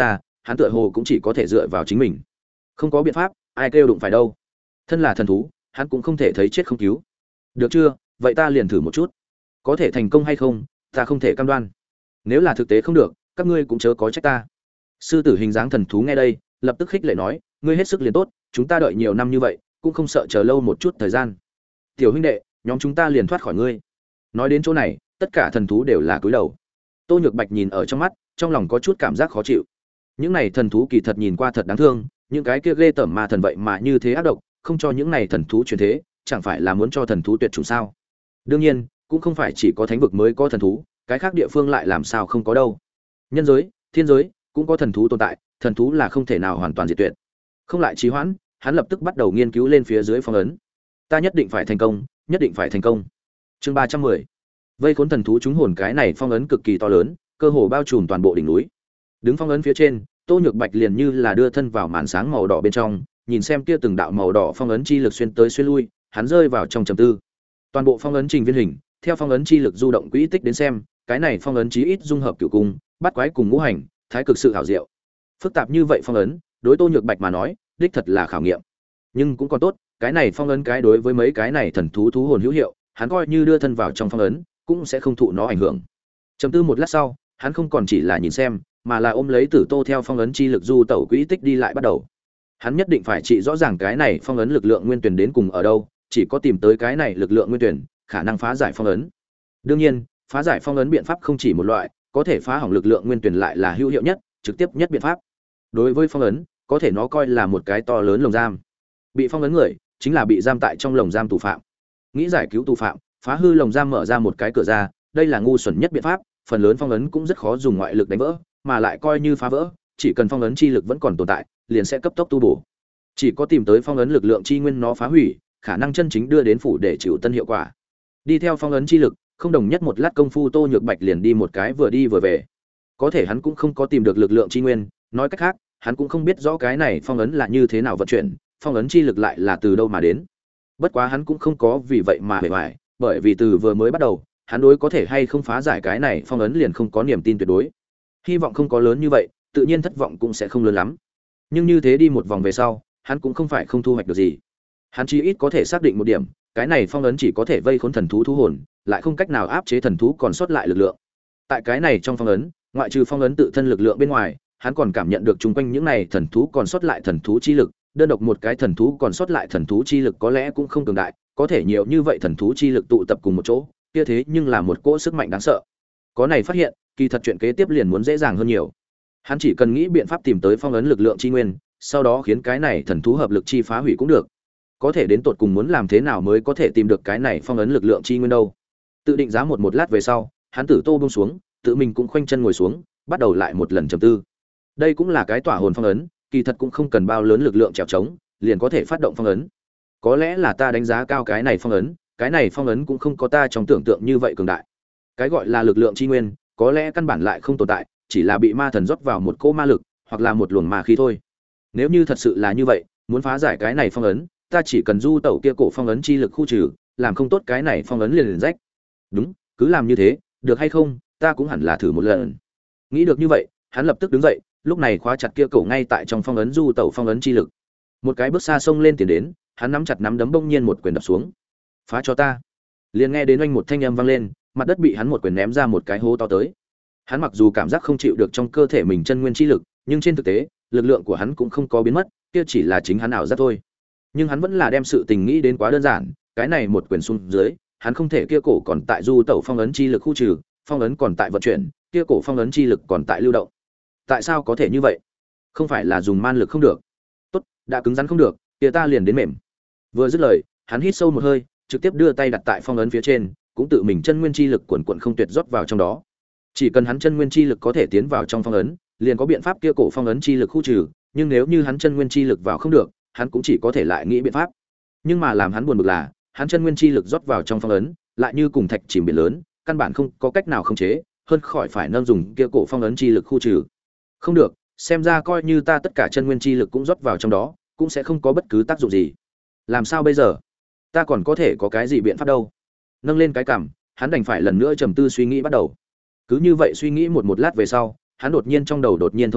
hắn tựa hồ cũng chỉ có thể dựa vào chính mình. Không có biện pháp, ai kêu đụng phải đâu. Thân là thần thú, hắn cũng không thể thấy chết không cứu. Được chưa, vậy ta liền thử một chút. Có thể thành công hay không, ta không thể cam đoan. Nếu là thực tế không được, các ngươi cũng chớ có trách ta. Sư tử hình dáng thần thú nghe đây, lập tức khích lệ nói, ngươi hết sức liền tốt, chúng ta đợi nhiều năm như vậy, cũng không sợ chờ lâu một chút thời gian. Tiểu huynh đệ, nhóm chúng ta liền thoát khỏi ngươi. Nói đến chỗ này, tất cả thần thú đều là cúi đầu. Tô Nhược Bạch nhìn ở trong mắt, trong lòng có chút cảm giác khó chịu. Những này thần thú kỳ thật nhìn qua thật đáng thương, những cái kia ghê tởm ma thần vậy mà như thế ác độc, không cho những này thần thú truyền thế, chẳng phải là muốn cho thần thú tuyệt chủng sao? Đương nhiên, cũng không phải chỉ có thánh vực mới có thần thú, cái khác địa phương lại làm sao không có đâu. Nhân giới, thiên giới cũng có thần thú tồn tại, thần thú là không thể nào hoàn toàn diệt tuyệt. Không lại trì hoãn, hắn lập tức bắt đầu nghiên cứu lên phía dưới phong ấn. Ta nhất định phải thành công, nhất định phải thành công. Chương ba trăm mười. Vây khốn thần thú chúng hồn, cái này phong ấn cực kỳ to lớn, cơ hồ bao trùm toàn bộ đỉnh núi. Đứng phong ấn phía trên, Tô Nhược Bạch liền như là đưa thân vào màn sáng màu đỏ bên trong, nhìn xem kia từng đạo màu đỏ phong ấn chi lực xuyên tới xuyên lui, hắn rơi vào trong trầm tư. Toàn bộ phong ấn trình viên hình, theo phong ấn chi lực du động quỹ tích đến xem, cái này phong ấn chí ít dung hợp cửu cung, bắt quái cùng ngũ hành, thái cực sự hảo diệu. Phức tạp như vậy phong ấn, đối Tô Nhược Bạch mà nói, đích thật là khảo nghiệm. Nhưng cũng còn tốt, cái này phong ấn cái đối với mấy cái này thần thú thú hồn hữu hiệu, hắn coi như đưa thân vào trong phong ấn, cũng sẽ không thụ nó ảnh hưởng. Trầm tư một lát sau, hắn không còn chỉ là nhìn xem, mà là ôm lấy Tử Tô theo phong ấn chi lực du tẩu quỹ tích đi lại bắt đầu. Hắn nhất định phải trị rõ ràng cái này phong ấn lực lượng nguyên tuyển đến cùng ở đâu, chỉ có tìm tới cái này lực lượng nguyên tuyển, khả năng phá giải phong ấn. Đương nhiên, phá giải phong ấn biện pháp không chỉ một loại, có thể phá hỏng lực lượng nguyên tuyển lại là hữu hiệu nhất, trực tiếp nhất biện pháp. Đối với phong ấn, có thể nó coi là một cái to lớn lồng giam. Bị phong ấn người, chính là bị giam tại trong lồng giam tù phạm. Nghĩ giải cứu tù phạm, phá hư lồng giam mở ra một cái cửa ra, đây là ngu xuẩn nhất biện pháp, phần lớn phong ấn cũng rất khó dùng ngoại lực đánh vỡ, mà lại coi như phá vỡ, chỉ cần phong ấn chi lực vẫn còn tồn tại, liền sẽ cấp tốc tu bổ. Chỉ có tìm tới phong ấn lực lượng chi nguyên nó phá hủy, khả năng chân chính đưa đến phủ để chịu tân hiệu quả. Đi theo phong ấn chi lực, không đồng nhất một lát công phu Tô Nhược Bạch liền đi một cái vừa đi vừa về. Có thể hắn cũng không có tìm được lực lượng chi nguyên, nói cách khác, hắn cũng không biết rõ cái này phong ấn là như thế nào vận chuyển, phong ấn chi lực lại là từ đâu mà đến. Bất quá hắn cũng không có vì vậy mà bề ngoài, bởi vì từ vừa mới bắt đầu, hắn đối có thể hay không phá giải cái này phong ấn liền không có niềm tin tuyệt đối. Hy vọng không có lớn như vậy, tự nhiên thất vọng cũng sẽ không lớn lắm. Nhưng như thế đi một vòng về sau, hắn cũng không phải không thu hoạch được gì. Hắn chỉ ít có thể xác định một điểm, cái này phong ấn chỉ có thể vây khốn thần thú thú hồn, lại không cách nào áp chế thần thú còn sót lại lực lượng. Tại cái này trong phong ấn, ngoại trừ phong ấn tự thân lực lượng bên ngoài, hắn còn cảm nhận được chung quanh những này thần thú còn sót lại thần thú chi lực, đơn độc một cái thần thú còn sót lại thần thú chi lực có lẽ cũng không cường đại, có thể nhiều như vậy thần thú chi lực tụ tập cùng một chỗ, kia thế nhưng là một cỗ sức mạnh đáng sợ. Có này phát hiện, kỳ thật chuyện kế tiếp liền muốn dễ dàng hơn nhiều. Hắn chỉ cần nghĩ biện pháp tìm tới phong ấn lực lượng chi nguyên, sau đó khiến cái này thần thú hợp lực chi phá hủy cũng được. Có thể đến tột cùng muốn làm thế nào mới có thể tìm được cái này phong ấn lực lượng chi nguyên đâu? Tự định giá một một lát về sau, hắn Tử Tô buông xuống, tự mình cũng khoanh chân ngồi xuống, bắt đầu lại một lần trầm tư. Đây cũng là cái tỏa hồn phong ấn, kỳ thật cũng không cần bao lớn lực lượng trèo trống, liền có thể phát động phong ấn. Có lẽ là ta đánh giá cao cái này phong ấn, cái này phong ấn cũng không có ta trong tưởng tượng như vậy cường đại. Cái gọi là lực lượng chi nguyên, có lẽ căn bản lại không tồn tại, chỉ là bị ma thần rót vào một cỗ ma lực, hoặc là một luồng ma khí thôi. Nếu như thật sự là như vậy, muốn phá giải cái này phong ấn, ta chỉ cần du tẩu kia cổ phong ấn chi lực khu trừ, làm không tốt cái này phong ấn liền liền rách. Đúng, cứ làm như thế, được hay không, ta cũng hẳn là thử một lần. Nghĩ được như vậy, hắn lập tức đứng dậy, lúc này khóa chặt kia cổ ngay tại trong phong ấn du tẩu phong ấn chi lực. Một cái bước xa xông lên tiền đến, hắn nắm chặt nắm đấm bỗng nhiên một quyền đập xuống. Phá cho ta. Liền nghe đến oanh một thanh âm vang lên, mặt đất bị hắn một quyền ném ra một cái hố to tới. Hắn mặc dù cảm giác không chịu được trong cơ thể mình chân nguyên chi lực, nhưng trên thực tế, lực lượng của hắn cũng không có biến mất, kia chỉ là chính hắn ảo giác thôi. Nhưng hắn vẫn là đem sự tình nghĩ đến quá đơn giản, cái này một quyền xuống dưới, hắn không thể kia cổ còn tại du tẩu phong ấn chi lực khu trừ, phong ấn còn tại vận chuyển, kia cổ phong ấn chi lực còn tại lưu động. Tại sao có thể như vậy? Không phải là dùng man lực không được? Tốt, đã cứng rắn không được, kia ta liền đến mềm. Vừa dứt lời, hắn hít sâu một hơi, trực tiếp đưa tay đặt tại phong ấn phía trên, cũng tự mình chân nguyên chi lực quần quần không tuyệt rót vào trong đó. Chỉ cần hắn chân nguyên chi lực có thể tiến vào trong phong ấn, liền có biện pháp kia cổ phong ấn chi lực khu trừ, nhưng nếu như hắn chân nguyên chi lực vào không được, hắn cũng chỉ có thể lại nghĩ biện pháp. Nhưng mà làm hắn buồn bực là, hắn chân nguyên chi lực rót vào trong phong ấn, lại như cùng thạch chìm biển lớn, căn bản không có cách nào khống chế, hơn khỏi phải nâng dùng kia cổ phong ấn chi lực khu trừ. Không được, xem ra coi như ta tất cả chân nguyên chi lực cũng rót vào trong đó, cũng sẽ không có bất cứ tác dụng gì. Làm sao bây giờ? Ta còn có thể có cái gì biện pháp đâu? Nâng lên cái cằm, hắn đành phải lần nữa trầm tư suy nghĩ bắt đầu. Cứ như vậy suy nghĩ một một lát về sau, hắn đột nhiên trong đầu đột nhiên thông suốt,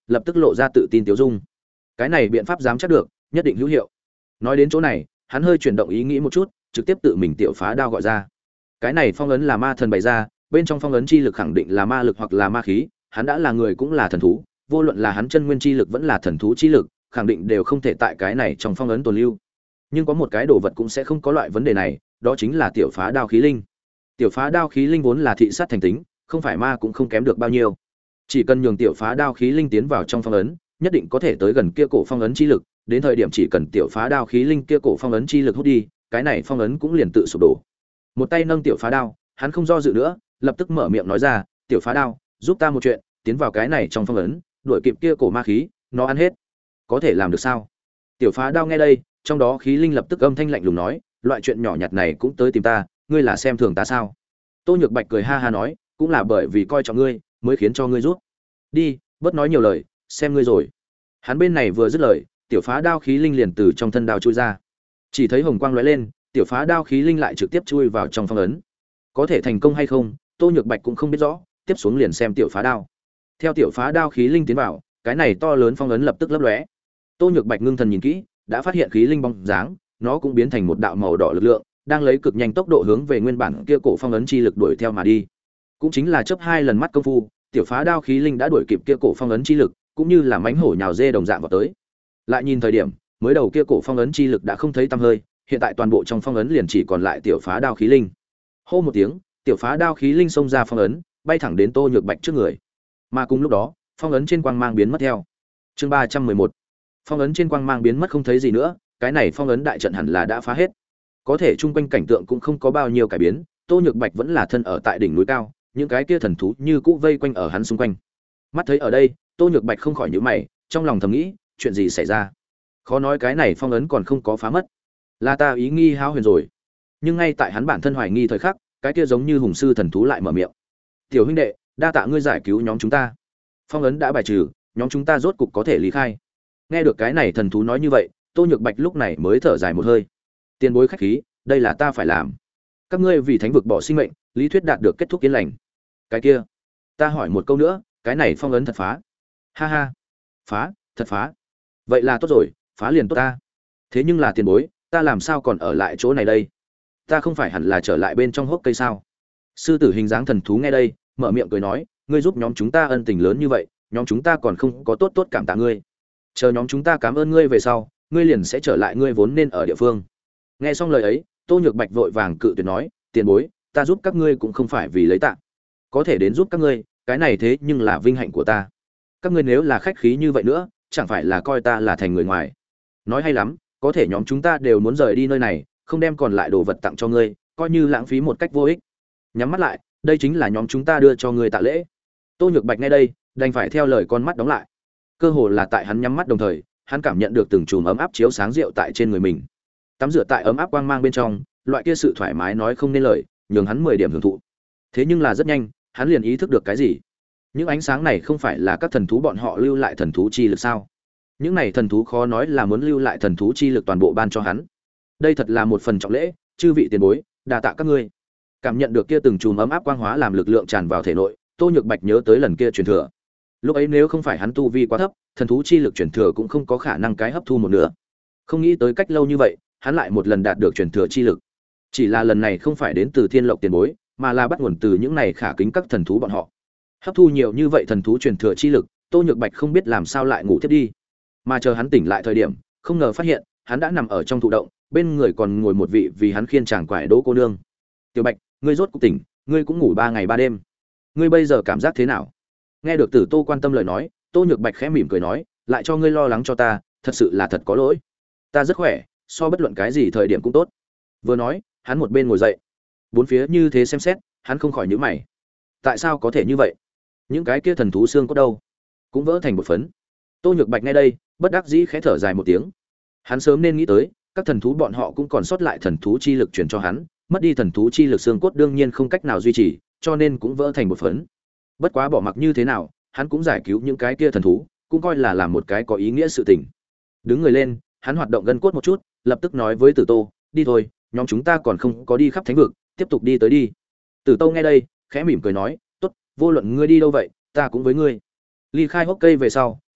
lập tức lộ ra tự tin tiêu dung. Cái này biện pháp dám chắc được, nhất định hữu hiệu. Nói đến chỗ này, hắn hơi chuyển động ý nghĩ một chút, trực tiếp tự mình tiểu phá đao gọi ra. Cái này phong ấn là ma thần bày ra, bên trong phong ấn chi lực khẳng định là ma lực hoặc là ma khí, hắn đã là người cũng là thần thú, vô luận là hắn chân nguyên chi lực vẫn là thần thú chi lực, khẳng định đều không thể tại cái này trong phong ấn tồn lưu. Nhưng có một cái đồ vật cũng sẽ không có loại vấn đề này, đó chính là tiểu phá đao khí linh. Tiểu phá đao khí linh vốn là thị sát thành tính, không phải ma cũng không kém được bao nhiêu. Chỉ cần nhường tiểu phá đao khí linh tiến vào trong phong ấn, nhất định có thể tới gần kia cổ phong ấn chi lực, đến thời điểm chỉ cần tiểu phá đao khí linh kia cổ phong ấn chi lực hút đi, cái này phong ấn cũng liền tự sụp đổ. Một tay nâng tiểu phá đao, hắn không do dự nữa, lập tức mở miệng nói ra, "Tiểu phá đao, giúp ta một chuyện, tiến vào cái này trong phong ấn, đuổi kịp kia cổ ma khí, nó ăn hết." "Có thể làm được sao?" Tiểu phá đao nghe đây, trong đó khí linh lập tức âm thanh lạnh lùng nói, "Loại chuyện nhỏ nhặt này cũng tới tìm ta, ngươi là xem thường ta sao?" Tô Nhược Bạch cười ha ha nói, "Cũng là bởi vì coi trọng ngươi, mới khiến cho ngươi giúp. Đi, bớt nói nhiều lời, xem ngươi rồi." Hắn bên này vừa dứt lời, tiểu phá đao khí linh liền từ trong thân đao chui ra. Chỉ thấy hồng quang lóe lên, tiểu phá đao khí linh lại trực tiếp chui vào trong phong ấn. Có thể thành công hay không, Tô Nhược Bạch cũng không biết rõ, tiếp xuống liền xem tiểu phá đao. Theo tiểu phá đao khí linh tiến vào, cái này to lớn phong ấn lập tức lấp lóe. Tô Nhược Bạch ngưng thần nhìn kỹ, đã phát hiện khí linh bóng dáng, nó cũng biến thành một đạo màu đỏ lực lượng, đang lấy cực nhanh tốc độ hướng về nguyên bản kia cổ phong ấn chi lực đuổi theo mà đi. Cũng chính là chớp hai lần mắt công phu, tiểu phá đao khí linh đã đuổi kịp kia cổ phong ấn chi lực, cũng như là mãnh hổ nhào dê đồng dạng vào tới. Lại nhìn thời điểm, mới đầu kia cổ phong ấn chi lực đã không thấy tăm hơi, hiện tại toàn bộ trong phong ấn liền chỉ còn lại tiểu phá đao khí linh. Hô một tiếng, tiểu phá đao khí linh xông ra phong ấn, bay thẳng đến Tô Nhược Bạch trước người. Mà cùng lúc đó, phong ấn trên quang mang biến mất theo. Chương ba trăm mười một. Phong ấn trên quang mang biến mất không thấy gì nữa, cái này phong ấn đại trận hẳn là đã phá hết. Có thể chung quanh cảnh tượng cũng không có bao nhiêu cải biến, Tô Nhược Bạch vẫn là thân ở tại đỉnh núi cao, những cái kia thần thú như cũ vây quanh ở hắn xung quanh. Mắt thấy ở đây, Tô Nhược Bạch không khỏi nhíu mày, trong lòng thầm nghĩ, chuyện gì xảy ra? Khó nói cái này phong ấn còn không có phá mất, là ta ý nghi hao huyền rồi. Nhưng ngay tại hắn bản thân hoài nghi thời khắc, cái kia giống như hùng sư thần thú lại mở miệng. "Tiểu huynh đệ, đa tạ ngươi giải cứu nhóm chúng ta. Phong ấn đã bài trừ, nhóm chúng ta rốt cục có thể lý khai." Nghe được cái này thần thú nói như vậy, Tô Nhược Bạch lúc này mới thở dài một hơi. "Tiền bối khách khí, đây là ta phải làm. Các ngươi vì thánh vực bỏ sinh mệnh, lý thuyết đạt được kết thúc yên lành. Cái kia, ta hỏi một câu nữa, cái này phong ấn thật phá?" "Ha ha, phá, thật phá. Vậy là tốt rồi, phá liền tốt ta. Thế nhưng là tiền bối, ta làm sao còn ở lại chỗ này đây? Ta không phải hẳn là trở lại bên trong hốc cây sao?" Sư tử hình dáng thần thú nghe đây, mở miệng cười nói, "Ngươi giúp nhóm chúng ta ân tình lớn như vậy, nhóm chúng ta còn không có tốt tốt cảm tạ ngươi. Chờ nhóm chúng ta cảm ơn ngươi về sau, ngươi liền sẽ trở lại ngươi vốn nên ở địa phương." Nghe xong lời ấy, Tô Nhược Bạch vội vàng cự tuyệt nói, "Tiền bối, ta giúp các ngươi cũng không phải vì lấy tạ. Có thể đến giúp các ngươi, cái này thế nhưng là vinh hạnh của ta. Các ngươi nếu là khách khí như vậy nữa, chẳng phải là coi ta là thành người ngoài. Nói hay lắm, có thể nhóm chúng ta đều muốn rời đi nơi này, không đem còn lại đồ vật tặng cho ngươi, coi như lãng phí một cách vô ích. Nhắm mắt lại, đây chính là nhóm chúng ta đưa cho ngươi tạ lễ." Tô Nhược Bạch nghe đây, đành phải theo lời con mắt đóng lại. Cơ hồ là tại hắn nhắm mắt đồng thời, hắn cảm nhận được từng chùm ấm áp chiếu sáng rượu tại trên người mình. Tắm rửa tại ấm áp quang mang bên trong, loại kia sự thoải mái nói không nên lời, nhường hắn mười điểm hưởng thụ. Thế nhưng là rất nhanh, hắn liền ý thức được cái gì? Những ánh sáng này không phải là các thần thú bọn họ lưu lại thần thú chi lực sao? Những này thần thú khó nói là muốn lưu lại thần thú chi lực toàn bộ ban cho hắn. Đây thật là một phần trọng lễ, chư vị tiền bối, đa tạ các ngươi. Cảm nhận được kia từng chùm ấm áp quang hóa làm lực lượng tràn vào thể nội, Tô Nhược Bạch nhớ tới lần kia truyền thừa. Lúc ấy nếu không phải hắn tu vi quá thấp, thần thú chi lực truyền thừa cũng không có khả năng cái hấp thu một nửa. Không nghĩ tới cách lâu như vậy, hắn lại một lần đạt được truyền thừa chi lực. Chỉ là lần này không phải đến từ Thiên Lộc tiền bối, mà là bắt nguồn từ những này khả kính các thần thú bọn họ. Hấp thu nhiều như vậy thần thú truyền thừa chi lực, Tô Nhược Bạch không biết làm sao lại ngủ tiếp đi. Mà chờ hắn tỉnh lại thời điểm, không ngờ phát hiện, hắn đã nằm ở trong thụ động, bên người còn ngồi một vị vì hắn khiên chàng quải Đỗ cô nương. "Tiểu Bạch, ngươi rốt cuộc tỉnh, ngươi cũng ngủ ba ngày ba đêm. Ngươi bây giờ cảm giác thế nào?" Nghe được Tử Tô quan tâm lời nói, Tô Nhược Bạch khẽ mỉm cười nói, "Lại cho ngươi lo lắng cho ta, thật sự là thật có lỗi. Ta rất khỏe, so bất luận cái gì thời điểm cũng tốt." Vừa nói, hắn một bên ngồi dậy. Bốn phía như thế xem xét, hắn không khỏi nhíu mày. Tại sao có thể như vậy? Những cái kia thần thú xương cốt đâu? Cũng vỡ thành một phấn. Tô Nhược Bạch nghe đây, bất đắc dĩ khẽ thở dài một tiếng. Hắn sớm nên nghĩ tới, các thần thú bọn họ cũng còn sót lại thần thú chi lực truyền cho hắn, mất đi thần thú chi lực xương cốt đương nhiên không cách nào duy trì, cho nên cũng vỡ thành một phấn. Bất quá bỏ mặc như thế nào, hắn cũng giải cứu những cái kia thần thú, cũng coi là làm một cái có ý nghĩa sự tình. Đứng người lên, hắn hoạt động gân cốt một chút, lập tức nói với Tử Tô, "Đi thôi, nhóm chúng ta còn không có đi khắp thánh vực, tiếp tục đi tới đi." Tử Tô nghe đây, khẽ mỉm cười nói, "Tốt, vô luận ngươi đi đâu vậy, ta cũng với ngươi." Ly khai hốc cây về sau,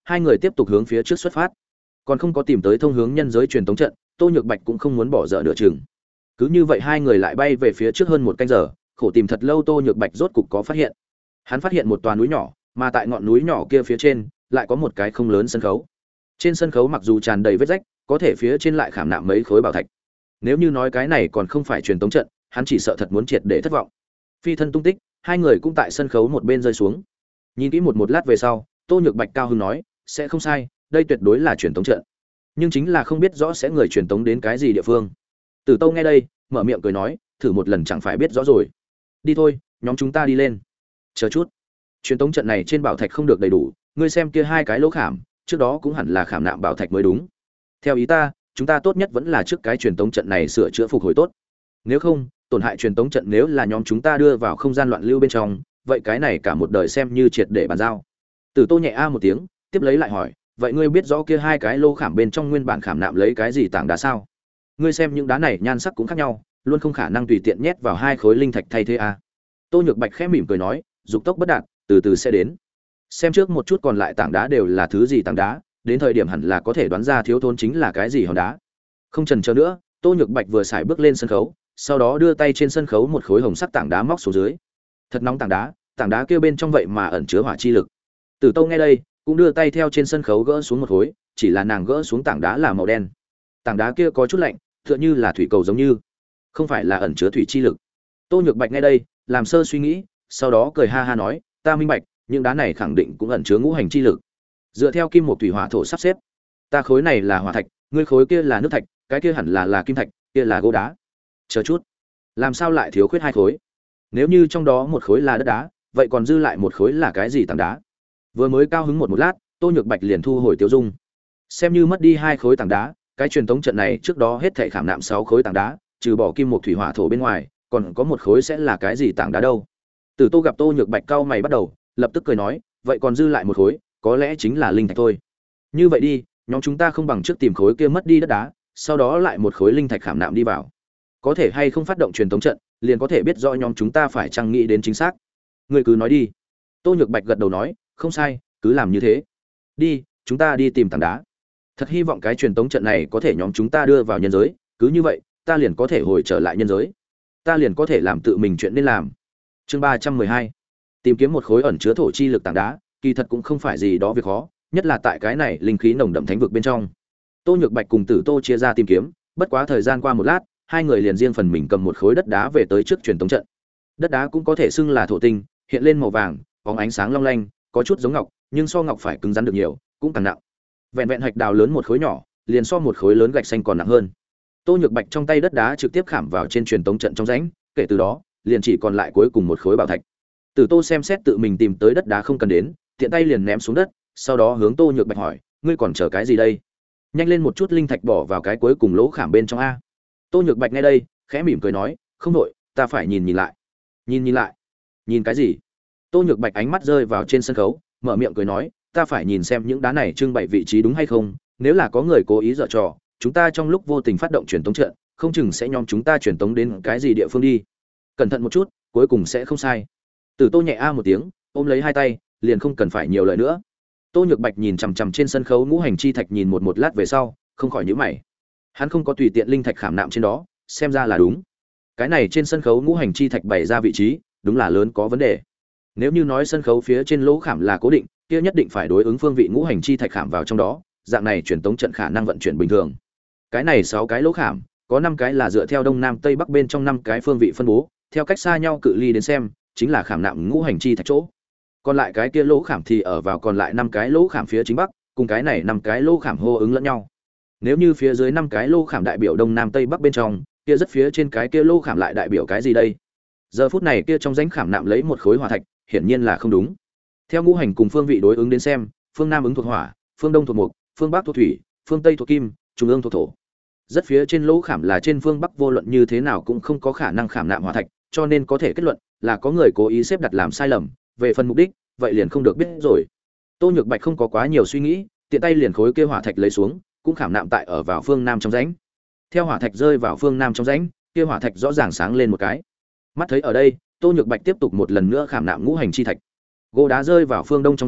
hai người tiếp tục hướng phía trước xuất phát. Còn không có tìm tới thông hướng nhân giới truyền tống trận, Tô Nhược Bạch cũng không muốn bỏ dở nửa chừng. Cứ như vậy hai người lại bay về phía trước hơn một canh giờ, khổ tìm thật lâu Tô Nhược Bạch rốt cục có phát hiện. Hắn phát hiện một tòa núi nhỏ, mà tại ngọn núi nhỏ kia phía trên lại có một cái không lớn sân khấu. Trên sân khấu mặc dù tràn đầy vết rách, có thể phía trên lại khảm nạm mấy khối bảo thạch. Nếu như nói cái này còn không phải truyền tống trận, hắn chỉ sợ thật muốn triệt để thất vọng. Phi thân tung tích, hai người cũng tại sân khấu một bên rơi xuống. Nhìn kỹ một một lát về sau, Tô Nhược Bạch cao hứng nói, sẽ không sai, đây tuyệt đối là truyền tống trận. Nhưng chính là không biết rõ sẽ người truyền tống đến cái gì địa phương. Tử Tâu nghe đây, mở miệng cười nói, thử một lần chẳng phải biết rõ rồi. Đi thôi, nhóm chúng ta đi lên. Chờ chút. Truyền tống trận này trên bảo thạch không được đầy đủ, ngươi xem kia hai cái lỗ khảm, trước đó cũng hẳn là khảm nạm bảo thạch mới đúng. Theo ý ta, chúng ta tốt nhất vẫn là trước cái truyền tống trận này sửa chữa phục hồi tốt. Nếu không, tổn hại truyền tống trận nếu là nhóm chúng ta đưa vào không gian loạn lưu bên trong, vậy cái này cả một đời xem như triệt để bàn giao. Tử Tô nhẹ a một tiếng, tiếp lấy lại hỏi, vậy ngươi biết rõ kia hai cái lô khảm bên trong nguyên bản khảm nạm lấy cái gì tảng đá sao? Ngươi xem những đá này nhan sắc cũng khác nhau, luôn không khả năng tùy tiện nhét vào hai khối linh thạch thay thế a. Tô Nhược Bạch khẽ mỉm cười nói, dục tốc bất đạt, từ từ sẽ đến. Xem trước một chút còn lại tảng đá đều là thứ gì tảng đá, đến thời điểm hẳn là có thể đoán ra thiếu thốn chính là cái gì hòn đá. Không chần chờ nữa, Tô Nhược Bạch vừa xài bước lên sân khấu, sau đó đưa tay trên sân khấu một khối hồng sắc tảng đá móc xuống dưới. Thật nóng tảng đá, tảng đá kia bên trong vậy mà ẩn chứa hỏa chi lực. Tử Tâu nghe đây, cũng đưa tay theo trên sân khấu gỡ xuống một khối, chỉ là nàng gỡ xuống tảng đá là màu đen. Tảng đá kia có chút lạnh, tựa như là thủy cầu giống như, không phải là ẩn chứa thủy chi lực. Tô Nhược Bạch nghe đây, làm sơ suy nghĩ, sau đó cười ha ha nói, ta minh bạch, những đá này khẳng định cũng ẩn chứa ngũ hành chi lực. Dựa theo kim một thủy hỏa thổ sắp xếp, ta khối này là hỏa thạch, ngươi khối kia là nước thạch, cái kia hẳn là là kim thạch, kia là gỗ đá. Chờ chút, làm sao lại thiếu khuyết hai khối? Nếu như trong đó một khối là đất đá, vậy còn dư lại một khối là cái gì tảng đá? Vừa mới cao hứng một một lát, Tô Nhược Bạch liền thu hồi tiêu dung. Xem như mất đi hai khối tảng đá, cái truyền tống trận này trước đó hết thảy khảm nạm sáu khối tảng đá, trừ bỏ kim một thủy hỏa thổ bên ngoài, còn có một khối sẽ là cái gì tảng đá đâu? Tử Tô gặp Tô Nhược Bạch cau mày bắt đầu, lập tức cười nói, vậy còn dư lại một khối, có lẽ chính là linh thạch thôi. Như vậy đi, nhóm chúng ta không bằng trước tìm khối kia mất đi đất đá, sau đó lại một khối linh thạch khảm nạm đi vào. Có thể hay không phát động truyền tống trận, liền có thể biết rõ nhóm chúng ta phải chăng nghĩ đến chính xác. Ngươi cứ nói đi. Tô Nhược Bạch gật đầu nói, không sai, cứ làm như thế. Đi, chúng ta đi tìm tảng đá. Thật hy vọng cái truyền tống trận này có thể nhóm chúng ta đưa vào nhân giới, cứ như vậy, ta liền có thể hồi trở lại nhân giới. Ta liền có thể làm tự mình chuyện nên làm. Chương ba trăm mười hai. Tìm kiếm một khối ẩn chứa thổ chi lực tảng đá, kỳ thật cũng không phải gì đó việc khó, nhất là tại cái này linh khí nồng đậm thánh vực bên trong. Tô Nhược Bạch cùng Tử Tô chia ra tìm kiếm, bất quá thời gian qua một lát, hai người liền riêng phần mình cầm một khối đất đá về tới trước truyền tống trận. Đất đá cũng có thể xưng là thổ tinh, hiện lên màu vàng, bóng ánh sáng long lanh, có chút giống ngọc, nhưng so ngọc phải cứng rắn được nhiều, cũng càng nặng. Vẹn vẹn hạch đào lớn một khối nhỏ, liền so một khối lớn gạch xanh còn nặng hơn. Tô Nhược Bạch trong tay đất đá trực tiếp khảm vào trên truyền tống trận trong rãnh, kể từ đó, liền chỉ còn lại cuối cùng một khối bảo thạch. Tử Tô xem xét tự mình tìm tới đất đá không cần đến, tiện tay liền ném xuống đất, sau đó hướng Tô Nhược Bạch hỏi, ngươi còn chờ cái gì đây? Nhanh lên một chút linh thạch bỏ vào cái cuối cùng lỗ khảm bên trong a. Tô Nhược Bạch nghe đây, khẽ mỉm cười nói, không đổi, ta phải nhìn nhìn lại. Nhìn nhìn lại? Nhìn cái gì? Tô Nhược Bạch ánh mắt rơi vào trên sân khấu, mở miệng cười nói, ta phải nhìn xem những đá này trưng bày vị trí đúng hay không, nếu là có người cố ý giở trò, chúng ta trong lúc vô tình phát động truyền tống trận, không chừng sẽ nhóm chúng ta truyền tống đến cái gì địa phương đi. Cẩn thận một chút, cuối cùng sẽ không sai. Tử Tô nhẹ a một tiếng, ôm lấy hai tay, liền không cần phải nhiều lời nữa. Tô Nhược Bạch nhìn chằm chằm trên sân khấu ngũ hành chi thạch nhìn một một lát về sau, không khỏi nhíu mày. Hắn không có tùy tiện linh thạch khảm nạm trên đó, xem ra là đúng. Cái này trên sân khấu ngũ hành chi thạch bày ra vị trí, đúng là lớn có vấn đề. Nếu như nói sân khấu phía trên lỗ khảm là cố định, kia nhất định phải đối ứng phương vị ngũ hành chi thạch khảm vào trong đó, dạng này truyền tống trận khả năng vận chuyển bình thường. Cái này sáu cái lỗ khảm, có năm cái là dựa theo đông nam tây bắc bên trong năm cái phương vị phân bố, theo cách xa nhau cự ly đến xem, chính là khảm nạm ngũ hành chi thạch chỗ. Còn lại cái kia lỗ khảm thì ở vào còn lại năm cái lỗ khảm phía chính bắc, cùng cái này năm cái lỗ khảm hô ứng lẫn nhau. Nếu như phía dưới năm cái lỗ khảm đại biểu đông nam tây bắc bên trong, kia rất phía trên cái kia lỗ khảm lại đại biểu cái gì đây? Giờ phút này kia trong rãnh khảm nạm lấy một khối hỏa thạch, hiển nhiên là không đúng. Theo ngũ hành cùng phương vị đối ứng đến xem, phương nam ứng thuộc hỏa, phương đông thuộc mộc, phương bắc thuộc thủy, phương tây thuộc kim, trung ương thuộc thổ. Rất phía trên lỗ khảm là trên phương bắc vô luận như thế nào cũng không có khả năng khảm nạm hỏa thạch, cho nên có thể kết luận là có người cố ý xếp đặt làm sai lầm, về phần mục đích, vậy liền không được biết rồi. Tô Nhược Bạch không có quá nhiều suy nghĩ, tiện tay liền khối kia hỏa thạch lấy xuống, cũng khảm nạm tại ở vào phương nam trong rãnh. Theo hỏa thạch rơi vào phương nam trong rãnh, kia hỏa thạch rõ ràng sáng lên một cái. Mắt thấy ở đây, Tô Nhược Bạch tiếp tục một lần nữa khảm nạm ngũ hành chi thạch. Gỗ đá rơi vào phương đông trong rãnh,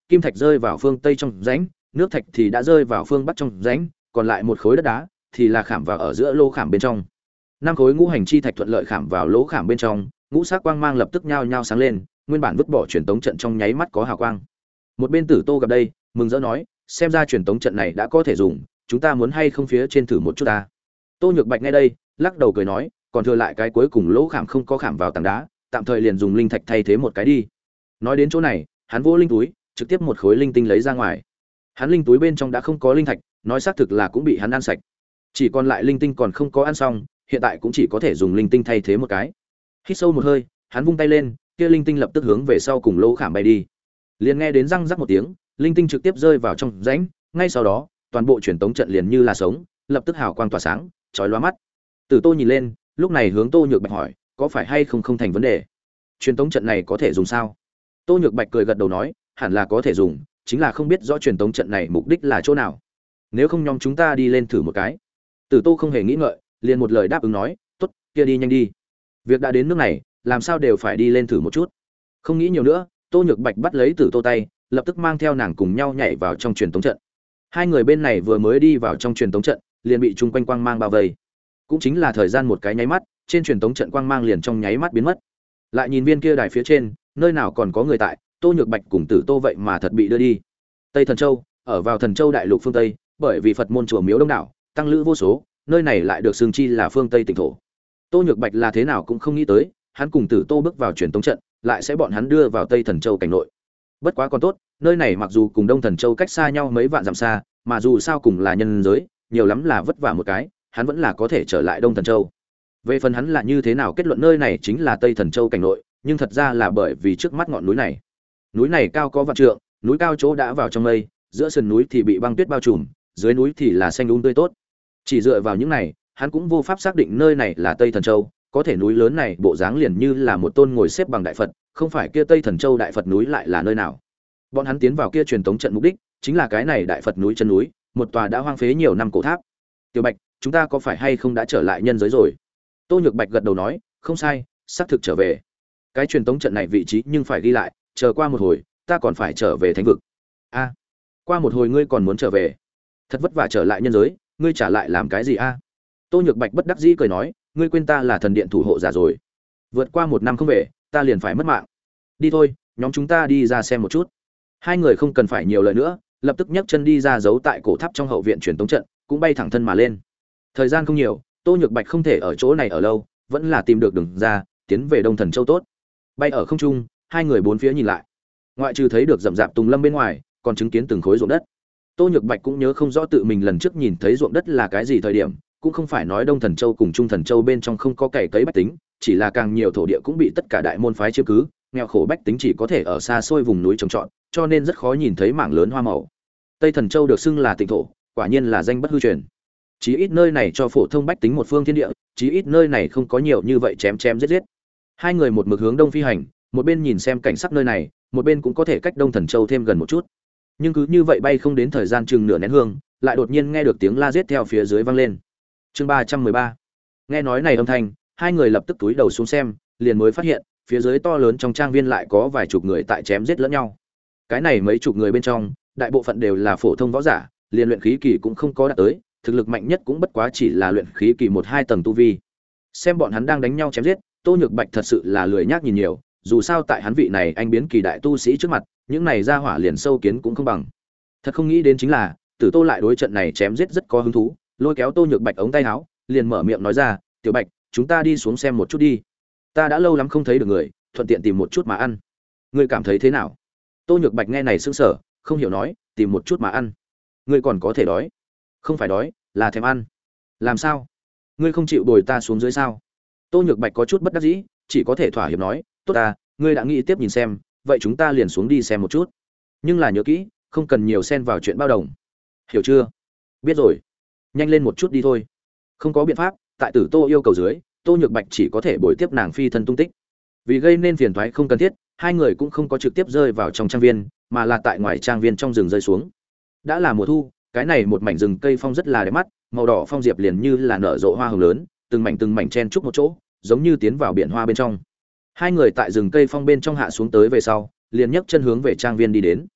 kim thạch rơi vào phương tây trong rãnh, nước thạch thì đã rơi vào phương bắc trong rãnh, còn lại một khối đất đá thì là khảm vào ở giữa lỗ khảm bên trong. Năm khối ngũ hành chi thạch thuận lợi khảm vào lỗ khảm bên trong, ngũ sắc quang mang lập tức nhao nhao sáng lên, nguyên bản vứt bỏ truyền tống trận trong nháy mắt có hào quang. Một bên Tử Tô gặp đây, mừng rỡ nói, xem ra truyền tống trận này đã có thể dùng, chúng ta muốn hay không phía trên thử một chút ta. Tô Nhược Bạch nghe đây, lắc đầu cười nói, còn thừa lại cái cuối cùng lỗ khảm không có khảm vào tảng đá, tạm thời liền dùng linh thạch thay thế một cái đi. Nói đến chỗ này, hắn vỗ linh túi, trực tiếp một khối linh tinh lấy ra ngoài. Hắn linh túi bên trong đã không có linh thạch, nói xác thực là cũng bị hắn ăn sạch. Chỉ còn lại linh tinh còn không có ăn xong, hiện tại cũng chỉ có thể dùng linh tinh thay thế một cái. Hít sâu một hơi, hắn vung tay lên, kia linh tinh lập tức hướng về sau cùng lỗ khảm bay đi. Liền nghe đến răng rắc một tiếng, linh tinh trực tiếp rơi vào trong rãnh, ngay sau đó, toàn bộ truyền tống trận liền như là sống, lập tức hào quang tỏa sáng, chói lóa mắt. Tử Tô nhìn lên, lúc này hướng Tô Nhược Bạch hỏi, có phải hay không không thành vấn đề? Truyền tống trận này có thể dùng sao? Tô Nhược Bạch cười gật đầu nói, hẳn là có thể dùng, chính là không biết rõ truyền tống trận này mục đích là chỗ nào. Nếu không nhóm chúng ta đi lên thử một cái. Tử Tô không hề nghĩ ngợi, liền một lời đáp ứng nói, tốt, kia đi nhanh đi. Việc đã đến nước này, làm sao đều phải đi lên thử một chút. Không nghĩ nhiều nữa, Tô Nhược Bạch bắt lấy Tử Tô tay, lập tức mang theo nàng cùng nhau nhảy vào trong truyền tống trận. Hai người bên này vừa mới đi vào trong truyền tống trận, liền bị chung quanh quang mang bao vây. Cũng chính là thời gian một cái nháy mắt, trên truyền tống trận quang mang liền trong nháy mắt biến mất. Lại nhìn viên kia đài phía trên, nơi nào còn có người tại, Tô Nhược Bạch cùng Tử Tô vậy mà thật bị đưa đi. Tây Thần Châu, ở vào Thần Châu đại lục phương Tây, bởi vì Phật môn chùa miếu đông đảo, tăng lữ vô số, nơi này lại được xưng chi là phương Tây tỉnh thổ. Tô Nhược Bạch là thế nào cũng không nghĩ tới, hắn cùng Tử Tô bước vào truyền tống trận, lại sẽ bọn hắn đưa vào Tây Thần Châu cảnh nội. Bất quá còn tốt, nơi này mặc dù cùng Đông Thần Châu cách xa nhau mấy vạn dặm xa, mà dù sao cùng là nhân giới, nhiều lắm là vất vả một cái, hắn vẫn là có thể trở lại Đông Thần Châu. Về phần hắn là như thế nào kết luận nơi này chính là Tây Thần Châu cảnh nội, nhưng thật ra là bởi vì trước mắt ngọn núi này. Núi này cao có vạn trượng, núi cao chỗ đã vào trong mây, giữa sườn núi thì bị băng tuyết bao trùm, dưới núi thì là xanh um tươi tốt. Chỉ dựa vào những này, hắn cũng vô pháp xác định nơi này là Tây Thần Châu, có thể núi lớn này bộ dáng liền như là một tôn ngồi xếp bằng đại Phật, không phải kia Tây Thần Châu đại Phật núi lại là nơi nào. Bọn hắn tiến vào kia truyền tống trận mục đích chính là cái này đại Phật núi chân núi, một tòa đã hoang phế nhiều năm cổ tháp. Tiểu Bạch, chúng ta có phải hay không đã trở lại nhân giới rồi? Tô Nhược Bạch gật đầu nói, không sai, xác thực trở về. Cái truyền tống trận này vị trí nhưng phải ghi lại, chờ qua một hồi, ta còn phải trở về thánh vực. A, qua một hồi ngươi còn muốn trở về? Thật vất vả trở lại nhân giới, ngươi trả lại làm cái gì a? Tô Nhược Bạch bất đắc dĩ cười nói, ngươi quên ta là thần điện thủ hộ giả rồi. Vượt qua một năm không về, ta liền phải mất mạng. Đi thôi, nhóm chúng ta đi ra xem một chút. Hai người không cần phải nhiều lời nữa, lập tức nhấc chân đi ra giấu tại cổ tháp trong hậu viện truyền tống trận, cũng bay thẳng thân mà lên. Thời gian không nhiều, Tô Nhược Bạch không thể ở chỗ này ở lâu, vẫn là tìm được đường ra, tiến về Đông Thần Châu tốt. Bay ở không trung, hai người bốn phía nhìn lại. Ngoại trừ thấy được rậm rạp tùng lâm bên ngoài, còn chứng kiến từng khối ruộng đất. Tô Nhược Bạch cũng nhớ không rõ tự mình lần trước nhìn thấy ruộng đất là cái gì thời điểm, cũng không phải nói Đông Thần Châu cùng Trung Thần Châu bên trong không có cày cấy bách tính, chỉ là càng nhiều thổ địa cũng bị tất cả đại môn phái chiếm cứ, nghèo khổ bách tính chỉ có thể ở xa xôi vùng núi trồng trọt, cho nên rất khó nhìn thấy mảng lớn hoa màu. Tây Thần Châu được xưng là tịnh thổ, quả nhiên là danh bất hư truyền. Chí ít nơi này cho phổ thông bách tính một phương thiên địa, chí ít nơi này không có nhiều như vậy chém chém giết giết. Hai người một mực hướng đông phi hành, một bên nhìn xem cảnh sắc nơi này, một bên cũng có thể cách Đông Thần Châu thêm gần một chút. Nhưng cứ như vậy bay không đến thời gian chừng nửa nén hương, lại đột nhiên nghe được tiếng la giết theo phía dưới vang lên. Chương ba trăm mười ba. Nghe nói này âm thanh, hai người lập tức túi đầu xuống xem, liền mới phát hiện, phía dưới to lớn trong trang viên lại có vài chục người tại chém giết lẫn nhau. Cái này mấy chục người bên trong, đại bộ phận đều là phổ thông võ giả, liền luyện khí kỳ cũng không có đạt tới, thực lực mạnh nhất cũng bất quá chỉ là luyện khí kỳ một hai tầng tu vi. Xem bọn hắn đang đánh nhau chém giết, Tô Nhược Bạch thật sự là lười nhác nhìn nhiều, dù sao tại hắn vị này anh biến kỳ đại tu sĩ trước mặt, những này ra hỏa liền sâu kiến cũng không bằng. Thật không nghĩ đến chính là, Tử Tô lại đối trận này chém giết rất có hứng thú, lôi kéo Tô Nhược Bạch ống tay áo, liền mở miệng nói ra, "Tiểu Bạch, chúng ta đi xuống xem một chút đi. Ta đã lâu lắm không thấy được người, thuận tiện tìm một chút mà ăn. Ngươi cảm thấy thế nào?" Tô Nhược Bạch nghe này sững sờ, không hiểu nói, "Tìm một chút mà ăn? Ngươi còn có thể đói?" "Không phải đói, là thèm ăn." "Làm sao? Ngươi không chịu bồi ta xuống dưới sao?" Tô Nhược Bạch có chút bất đắc dĩ, chỉ có thể thỏa hiệp nói, "Tốt ta, ngươi đã nghĩ tiếp nhìn xem, vậy chúng ta liền xuống đi xem một chút. Nhưng là nhớ kỹ, không cần nhiều xen vào chuyện bao đồng. Hiểu chưa?" "Biết rồi." "Nhanh lên một chút đi thôi." Không có biện pháp, tại Tử Tô yêu cầu dưới, Tô Nhược Bạch chỉ có thể bồi tiếp nàng phi thân tung tích. Vì gây nên phiền toái không cần thiết, hai người cũng không có trực tiếp rơi vào trong trang viên, mà là tại ngoài trang viên trong rừng rơi xuống. Đã là mùa thu, cái này một mảnh rừng cây phong rất là đẹp mắt, màu đỏ phong diệp liền như là nở rộ hoa hồng lớn, từng mảnh từng mảnh chen chúc một chỗ, giống như tiến vào biển hoa bên trong. Hai người tại rừng cây phong bên trong hạ xuống tới về sau, liền nhấc chân hướng về trang viên đi đến.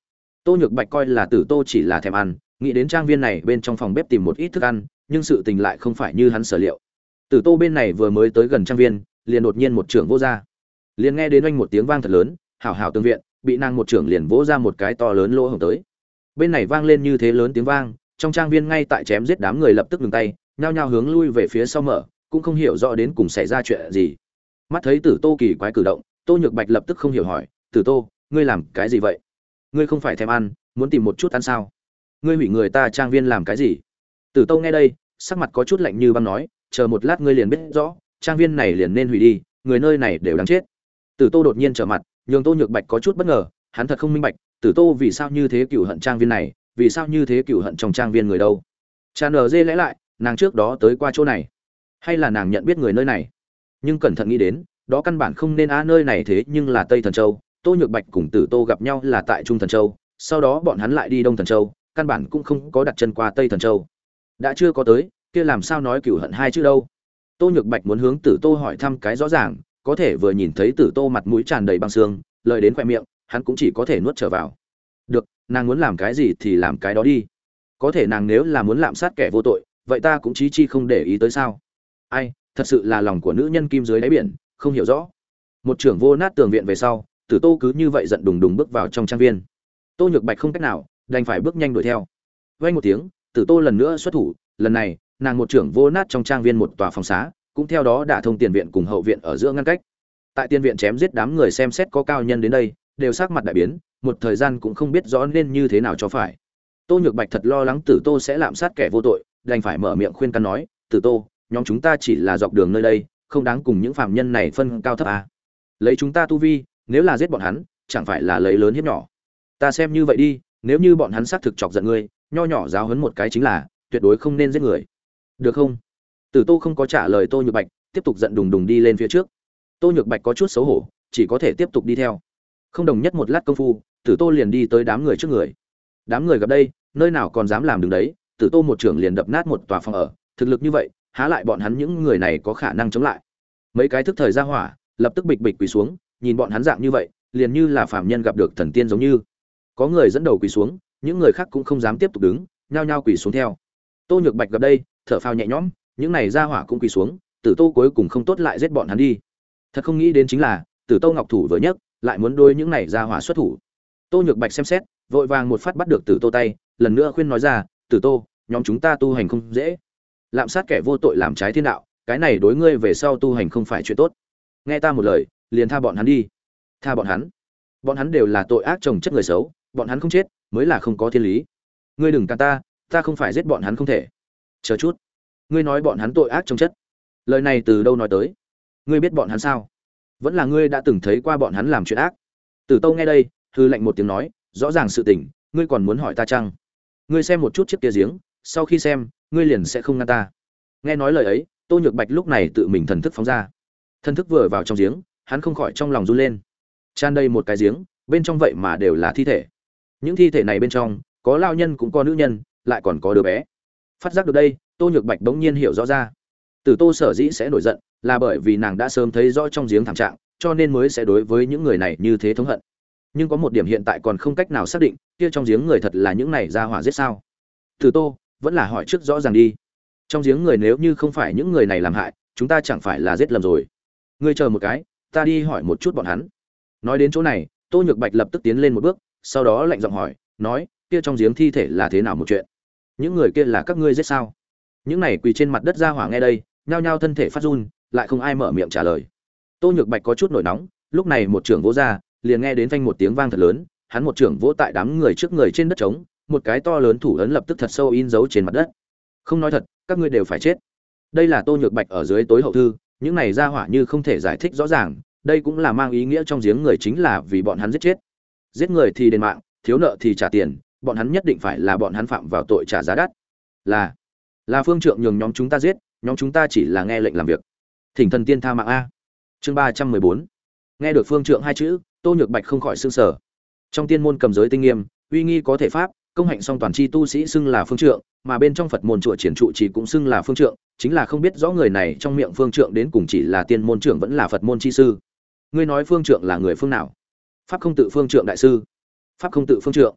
Tô Nhược Bạch coi là Tử Tô chỉ là thèm ăn, nghĩ đến trang viên này bên trong phòng bếp tìm một ít thức ăn, nhưng sự tình lại không phải như hắn sở liệu. Tử Tô bên này vừa mới tới gần trang viên, liền đột nhiên một trưởng vỗ ra. Liền nghe đến oanh một tiếng vang thật lớn, hảo hảo tương viện, bị nàng một trưởng liền vỗ ra một cái to lớn lỗ hổng tới. Bên này vang lên như thế lớn tiếng vang, trong trang viên ngay tại chém giết đám người lập tức ngừng tay, nhao nhao hướng lui về phía sau mở, cũng không hiểu rõ đến cùng xảy ra chuyện gì. Mắt thấy Tử Tô kỳ quái cử động, Tô Nhược Bạch lập tức không hiểu hỏi, "Tử Tô, ngươi làm cái gì vậy? Ngươi không phải thèm ăn, muốn tìm một chút ăn sao? Ngươi hủy người ta trang viên làm cái gì?" Tử Tô nghe đây, sắc mặt có chút lạnh như băng nói, "Chờ một lát ngươi liền biết rõ, trang viên này liền nên hủy đi, người nơi này đều đáng chết." Tử Tô đột nhiên trở mặt, nhường Tô Nhược Bạch có chút bất ngờ, hắn thật không minh bạch, Tử Tô vì sao như thế cừu hận trang viên này, vì sao như thế cừu hận trong trang viên người đâu? Cha nở dê lẽ lại, nàng trước đó tới qua chỗ này, hay là nàng nhận biết người nơi này? Nhưng cẩn thận nghĩ đến, đó căn bản không nên á, nơi này thế nhưng là Tây Thần Châu, Tô Nhược Bạch cùng Tử Tô gặp nhau là tại Trung Thần Châu, sau đó bọn hắn lại đi Đông Thần Châu, căn bản cũng không có đặt chân qua Tây Thần Châu. Đã chưa có tới, kia làm sao nói cừu hận hai chữ đâu? Tô Nhược Bạch muốn hướng Tử Tô hỏi thăm cái rõ ràng, có thể vừa nhìn thấy Tử Tô mặt mũi tràn đầy băng xương, lời đến khóe miệng, hắn cũng chỉ có thể nuốt trở vào. Được, nàng muốn làm cái gì thì làm cái đó đi. Có thể nàng nếu là muốn lạm sát kẻ vô tội, vậy ta cũng chí chi không để ý tới sao? Ai, thật sự là lòng của nữ nhân kim dưới đáy biển, không hiểu rõ. Một trưởng vô nát tường viện về sau, Tử Tô cứ như vậy giận đùng đùng bước vào trong trang viên. Tô Nhược Bạch không cách nào, đành phải bước nhanh đuổi theo. Vang một tiếng, Tử Tô lần nữa xuất thủ, lần này, nàng một trưởng vô nát trong trang viên một tòa phòng xá, cũng theo đó đả thông tiền viện cùng hậu viện ở giữa ngăn cách. Tại tiền viện chém giết đám người xem xét có cao nhân đến đây, đều sắc mặt đại biến, một thời gian cũng không biết rõ nên như thế nào cho phải. Tô Nhược Bạch thật lo lắng Tử Tô sẽ lạm sát kẻ vô tội, đành phải mở miệng khuyên can nói, "Tử Tô, nhóm chúng ta chỉ là dọc đường nơi đây, không đáng cùng những phạm nhân này phân cao thấp à? Lấy chúng ta tu vi, nếu là giết bọn hắn, chẳng phải là lấy lớn hiếp nhỏ. Ta xem như vậy đi, nếu như bọn hắn xác thực chọc giận ngươi, nho nhỏ giáo huấn một cái chính là, tuyệt đối không nên giết người. Được không?" Tử Tô không có trả lời Tô Nhược Bạch, tiếp tục giận đùng đùng đi lên phía trước. Tô Nhược Bạch có chút xấu hổ, chỉ có thể tiếp tục đi theo. Không đồng nhất một lát công phu, Tử Tô liền đi tới đám người trước người. Đám người gặp đây, nơi nào còn dám làm đứng đấy, Tử Tô một trưởng liền đập nát một tòa phòng ở, thực lực như vậy, há lại bọn hắn những người này có khả năng chống lại. Mấy cái thức thời ra hỏa, lập tức bịch bịch quỳ xuống, nhìn bọn hắn dạng như vậy, liền như là phàm nhân gặp được thần tiên giống như. Có người dẫn đầu quỳ xuống, những người khác cũng không dám tiếp tục đứng, nhao nhao quỳ xuống theo. Tô Nhược Bạch gặp đây, thở phào nhẹ nhõm, những này ra hỏa cũng quỳ xuống, Tử Tô cuối cùng không tốt lại giết bọn hắn đi. Thật không nghĩ đến chính là, Tử Tô ngọc thủ vừa nhấc, lại muốn đôi những này ra hỏa xuất thủ. Tô Nhược Bạch xem xét, vội vàng một phát bắt được Tử Tô tay, lần nữa khuyên nói ra, "Tử Tô, nhóm chúng ta tu hành không dễ, lạm sát kẻ vô tội làm trái thiên đạo, cái này đối ngươi về sau tu hành không phải chuyện tốt. Nghe ta một lời, liền tha bọn hắn đi." "Tha bọn hắn? Bọn hắn đều là tội ác chồng chất người xấu, bọn hắn không chết mới là không có thiên lý. Ngươi đừng cản ta, ta không phải giết bọn hắn không thể." "Chờ chút, ngươi nói bọn hắn tội ác chồng chất, lời này từ đâu nói tới? Ngươi biết bọn hắn sao? Vẫn là ngươi đã từng thấy qua bọn hắn làm chuyện ác?" Tử Tô nghe đây, hư lạnh một tiếng nói, "Rõ ràng sự tình, ngươi còn muốn hỏi ta chăng? Ngươi xem một chút chiếc kia giếng, sau khi xem, ngươi liền sẽ không ngăn ta." Nghe nói lời ấy, Tô Nhược Bạch lúc này tự mình thần thức phóng ra. Thần thức vừa vào trong giếng, hắn không khỏi trong lòng run lên. Tràn đầy một cái giếng, bên trong vậy mà đều là thi thể. Những thi thể này bên trong, có lao nhân cũng có nữ nhân, lại còn có đứa bé. Phát giác được đây, Tô Nhược Bạch bỗng nhiên hiểu rõ ra. Tử Tô sở dĩ sẽ nổi giận, là bởi vì nàng đã sớm thấy rõ trong giếng thảm trạng, cho nên mới sẽ đối với những người này như thế thống hận. Nhưng có một điểm hiện tại còn không cách nào xác định, kia trong giếng người thật là những này ra hỏa giết sao? Tử Tô, vẫn là hỏi trước rõ ràng đi. Trong giếng người nếu như không phải những người này làm hại, chúng ta chẳng phải là giết lầm rồi. Ngươi chờ một cái, ta đi hỏi một chút bọn hắn. Nói đến chỗ này, Tô Nhược Bạch lập tức tiến lên một bước, sau đó lạnh giọng hỏi, nói, kia trong giếng thi thể là thế nào một chuyện? Những người kia là các ngươi giết sao? Những này quỳ trên mặt đất ra hỏa nghe đây, nhao nhao thân thể phát run, lại không ai mở miệng trả lời. Tô Nhược Bạch có chút nổi nóng, lúc này một trưởng vỗ ra, liền nghe đến phanh một tiếng vang thật lớn, hắn một trưởng vỗ tại đám người trước người trên đất trống, một cái to lớn thủ ấn lập tức thật sâu in dấu trên mặt đất. Không nói thật, các ngươi đều phải chết. Đây là Tô Nhược Bạch ở dưới tối hậu thư, những này ra hỏa như không thể giải thích rõ ràng, đây cũng là mang ý nghĩa trong giếng người chính là vì bọn hắn giết chết. Giết người thì đền mạng, thiếu nợ thì trả tiền, bọn hắn nhất định phải là bọn hắn phạm vào tội trả giá đắt. Là là phương trượng nhường nhóm chúng ta giết, nhóm chúng ta chỉ là nghe lệnh làm việc. Thỉnh thần tiên tha mạng a. Chương ba trăm mười bốn. Nghe được phương trượng hai chữ, Tô Nhược Bạch không khỏi sửng sở. Trong tiên môn cầm giới tinh nghiêm, uy nghi có thể pháp, công hạnh song toàn chi tu sĩ xưng là phương trượng, mà bên trong Phật môn chùa triển trụ chỉ cũng xưng là phương trượng, chính là không biết rõ người này trong miệng phương trượng đến cùng chỉ là tiên môn trưởng vẫn là Phật môn chi sư. Ngươi nói phương trượng là người phương nào? Pháp không tự phương trượng đại sư. Pháp không tự phương trượng.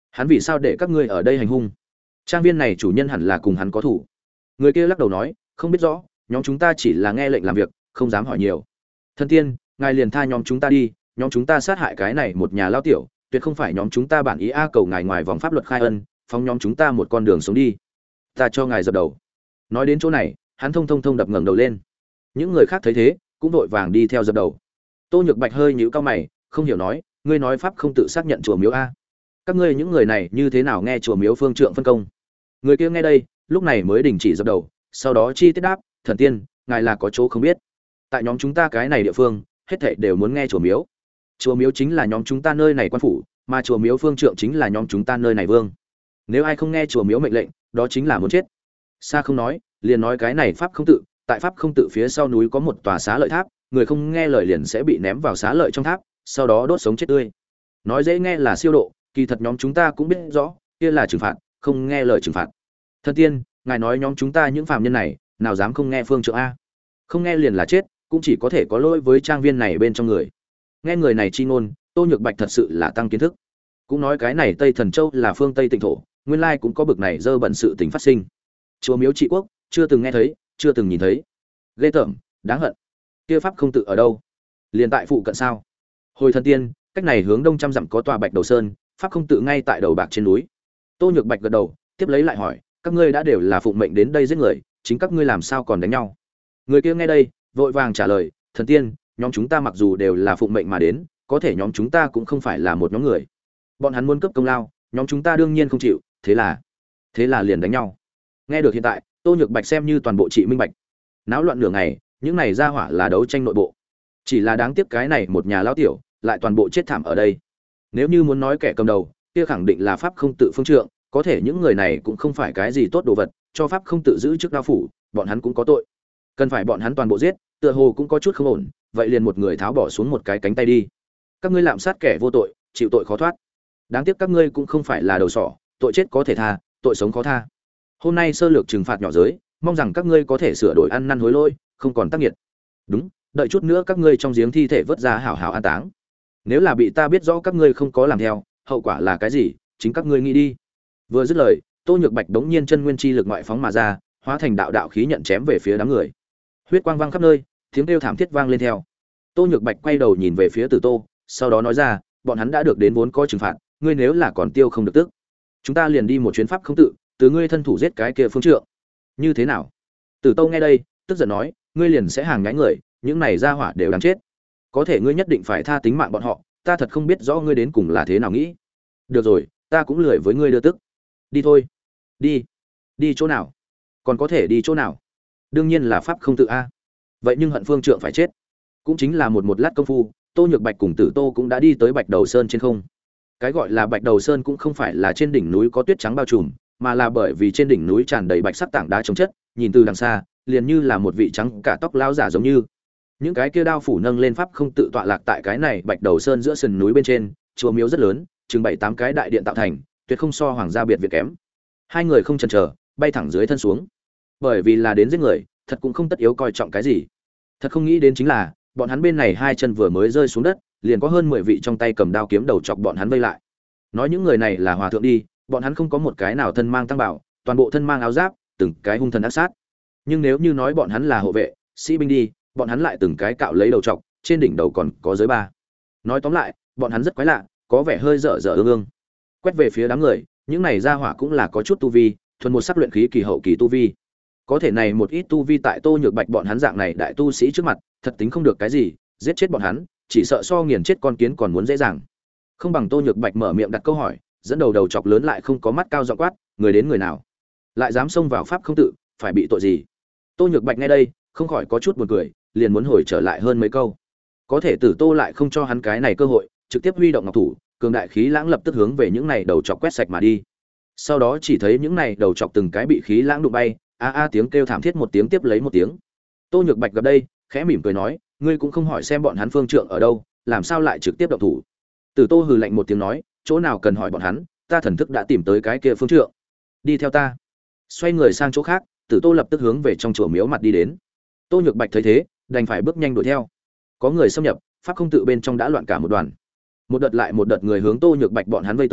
Hắn vì sao để các ngươi ở đây hành hung? Trang viên này chủ nhân hẳn là cùng hắn có thủ. Người kia lắc đầu nói, không biết rõ, nhóm chúng ta chỉ là nghe lệnh làm việc, không dám hỏi nhiều. Thần tiên, ngài liền tha nhóm chúng ta đi, nhóm chúng ta sát hại cái này một nhà lao tiểu, tuyệt không phải nhóm chúng ta bản ý a, cầu ngài ngoài vòng pháp luật khai ân, phóng nhóm chúng ta một con đường sống đi. Ta cho ngài dập đầu. Nói đến chỗ này, hắn thông thông thông đập ngẩng đầu lên. Những người khác thấy thế, cũng vội vàng đi theo dập đầu. Tô Nhược Bạch hơi nhíu cau mày, không hiểu nói, ngươi nói pháp không tự xác nhận chùa miếu a? Các ngươi những người này như thế nào nghe chùa miếu phương trượng phân công? Người kia nghe đây, lúc này mới đình chỉ dập đầu, sau đó chi tiết đáp, thần tiên, ngài là có chỗ không biết. Tại nhóm chúng ta cái này địa phương, hết thảy đều muốn nghe chùa miếu. Chùa miếu chính là nhóm chúng ta nơi này quan phủ, mà chùa miếu phương trượng chính là nhóm chúng ta nơi này vương. Nếu ai không nghe chùa miếu mệnh lệnh, đó chính là muốn chết. Xa không nói, liền nói cái này pháp không tự, tại pháp không tự phía sau núi có một tòa xá lợi tháp, người không nghe lời liền sẽ bị ném vào xá lợi trong tháp, sau đó đốt sống chết tươi. Nói dễ nghe là siêu độ, kỳ thật nhóm chúng ta cũng biết rõ, kia là trừng phạt, không nghe lời trừng phạt. Thần tiên, ngài nói nhóm chúng ta những phàm nhân này, nào dám không nghe phương trượng a? Không nghe liền là chết, cũng chỉ có thể có lỗi với trang viên này bên trong người. Nghe người này chi ngôn, Tô Nhược Bạch thật sự là tăng kiến thức. Cũng nói cái này Tây Thần Châu là phương Tây Tịnh thổ, nguyên lai cũng có bực này dơ bẩn sự tình phát sinh. Chùa miếu trị quốc, chưa từng nghe thấy, chưa từng nhìn thấy. Ghê tởm, đáng hận. Kia pháp không tự ở đâu? Liền tại phụ cận sao? Hồi thần tiên, cách này hướng đông trăm dặm có tòa Bạch Đầu Sơn, pháp không tự ngay tại đầu bạc trên núi. Tô Nhược Bạch gật đầu, tiếp lấy lại hỏi, các ngươi đã đều là phụng mệnh đến đây giết người, chính các ngươi làm sao còn đánh nhau? Người kia nghe đây, vội vàng trả lời, thần tiên, nhóm chúng ta mặc dù đều là phụng mệnh mà đến, có thể nhóm chúng ta cũng không phải là một nhóm người. Bọn hắn muốn cướp công lao, nhóm chúng ta đương nhiên không chịu, thế là, thế là liền đánh nhau. Nghe được hiện tại, Tô Nhược Bạch xem như toàn bộ trị minh bạch. Náo loạn nửa ngày, những này ra hỏa là đấu tranh nội bộ. Chỉ là đáng tiếc cái này một nhà lão tiểu, lại toàn bộ chết thảm ở đây. Nếu như muốn nói kẻ cầm đầu, kia khẳng định là pháp không tự phương trượng, có thể những người này cũng không phải cái gì tốt đồ vật, cho pháp không tự giữ chức đao phủ, bọn hắn cũng có tội. Cần phải bọn hắn toàn bộ giết, tựa hồ cũng có chút không ổn, vậy liền một người tháo bỏ xuống một cái cánh tay đi. Các ngươi lạm sát kẻ vô tội, chịu tội khó thoát. Đáng tiếc các ngươi cũng không phải là đầu sỏ, tội chết có thể tha, tội sống khó tha. Hôm nay sơ lược trừng phạt nhỏ giới, mong rằng các ngươi có thể sửa đổi ăn năn hối lỗi, không còn tác nghiệt. Đúng, đợi chút nữa các ngươi trong giếng thi thể vớt ra hảo hảo an táng. Nếu là bị ta biết rõ các ngươi không có làm theo, hậu quả là cái gì, chính các ngươi nghĩ đi. Vừa dứt lời, Tô Nhược Bạch đống nhiên chân nguyên chi lực ngoại phóng mà ra, hóa thành đạo đạo khí nhận chém về phía đám người. Huyết quang vang khắp nơi, tiếng kêu thảm thiết vang lên theo. Tô Nhược Bạch quay đầu nhìn về phía Tử Tô, sau đó nói ra, bọn hắn đã được đến vốn có trừng phạt, ngươi nếu là còn tiêu không được tức, chúng ta liền đi một chuyến pháp không tự, từ ngươi thân thủ giết cái kia phương trượng. Như thế nào? Tử Tô nghe đây, tức giận nói, ngươi liền sẽ hàng nhái người, những này ra hỏa đều đáng chết. Có thể ngươi nhất định phải tha tính mạng bọn họ, ta thật không biết rõ ngươi đến cùng là thế nào nghĩ. Được rồi, ta cũng lười với ngươi đưa tức. Đi thôi. Đi. Đi chỗ nào? Còn có thể đi chỗ nào? Đương nhiên là pháp không tự a. Vậy nhưng hận phương trượng phải chết. Cũng chính là một một lát công phu, Tô Nhược Bạch cùng Tử Tô cũng đã đi tới Bạch Đầu Sơn trên không. Cái gọi là Bạch Đầu Sơn cũng không phải là trên đỉnh núi có tuyết trắng bao trùm, mà là bởi vì trên đỉnh núi tràn đầy bạch sắc tảng đá chống chất, nhìn từ đằng xa, liền như là một vị trắng cả tóc lão giả giống như. Những cái kia đao phủ nâng lên pháp không tự tọa lạc tại cái này Bạch Đầu Sơn giữa sườn núi bên trên, chùa miếu rất lớn, chừng bảy tám cái đại điện tạo thành, tuyệt không so hoàng gia biệt viện kém. Hai người không chần chờ, bay thẳng dưới thân xuống. Bởi vì là đến giết người, thật cũng không tất yếu coi trọng cái gì. Thật không nghĩ đến chính là, bọn hắn bên này hai chân vừa mới rơi xuống đất, liền có hơn mười vị trong tay cầm đao kiếm đầu chọc bọn hắn vây lại. Nói những người này là hòa thượng đi, bọn hắn không có một cái nào thân mang tăng bảo, toàn bộ thân mang áo giáp, từng cái hung thần ác sát. Nhưng nếu như nói bọn hắn là hộ vệ, sĩ binh đi, bọn hắn lại từng cái cạo lấy đầu trọc, trên đỉnh đầu còn có giới ba. Nói tóm lại, bọn hắn rất quái lạ, có vẻ hơi dở dở ương ương. Quét về phía đám người, những này ra hỏa cũng là có chút tu vi, thuần một sắc luyện khí kỳ hậu kỳ tu vi. Có thể này một ít tu vi tại Tô Nhược Bạch bọn hắn dạng này đại tu sĩ trước mặt, thật tính không được cái gì, giết chết bọn hắn, chỉ sợ so nghiền chết con kiến còn muốn dễ dàng. Không bằng Tô Nhược Bạch mở miệng đặt câu hỏi, dẫn đầu đầu chọc lớn lại không có mắt cao giọng quát, người đến người nào, lại dám xông vào pháp không tự, phải bị tội gì? Tô Nhược Bạch nghe đây, không khỏi có chút buồn cười, liền muốn hồi trở lại hơn mấy câu. Có thể Tử Tô lại không cho hắn cái này cơ hội, trực tiếp huy động ngọc thủ, cường đại khí lãng lập tức hướng về những này đầu chọc quét sạch mà đi. Sau đó chỉ thấy những này đầu chọc từng cái bị khí lãng đụng bay, a a tiếng kêu thảm thiết một tiếng tiếp lấy một tiếng. Tô Nhược Bạch gặp đây, khẽ mỉm cười nói, ngươi cũng không hỏi xem bọn hắn phương trượng ở đâu, làm sao lại trực tiếp động thủ? Tử Tô hừ lạnh một tiếng nói, chỗ nào cần hỏi bọn hắn, ta thần thức đã tìm tới cái kia phương trượng. Đi theo ta. Xoay người sang chỗ khác, Tử Tô lập tức hướng về trong chùa miếu mặt đi đến. Tô Nhược Bạch thấy thế, đành phải bước nhanh đuổi theo. Có người xâm nhập, pháp không tự bên trong đã loạn cả một đoàn. Một đợt lại một đợt người hướng Tô Nhược Bạch bọn hắn vây tới,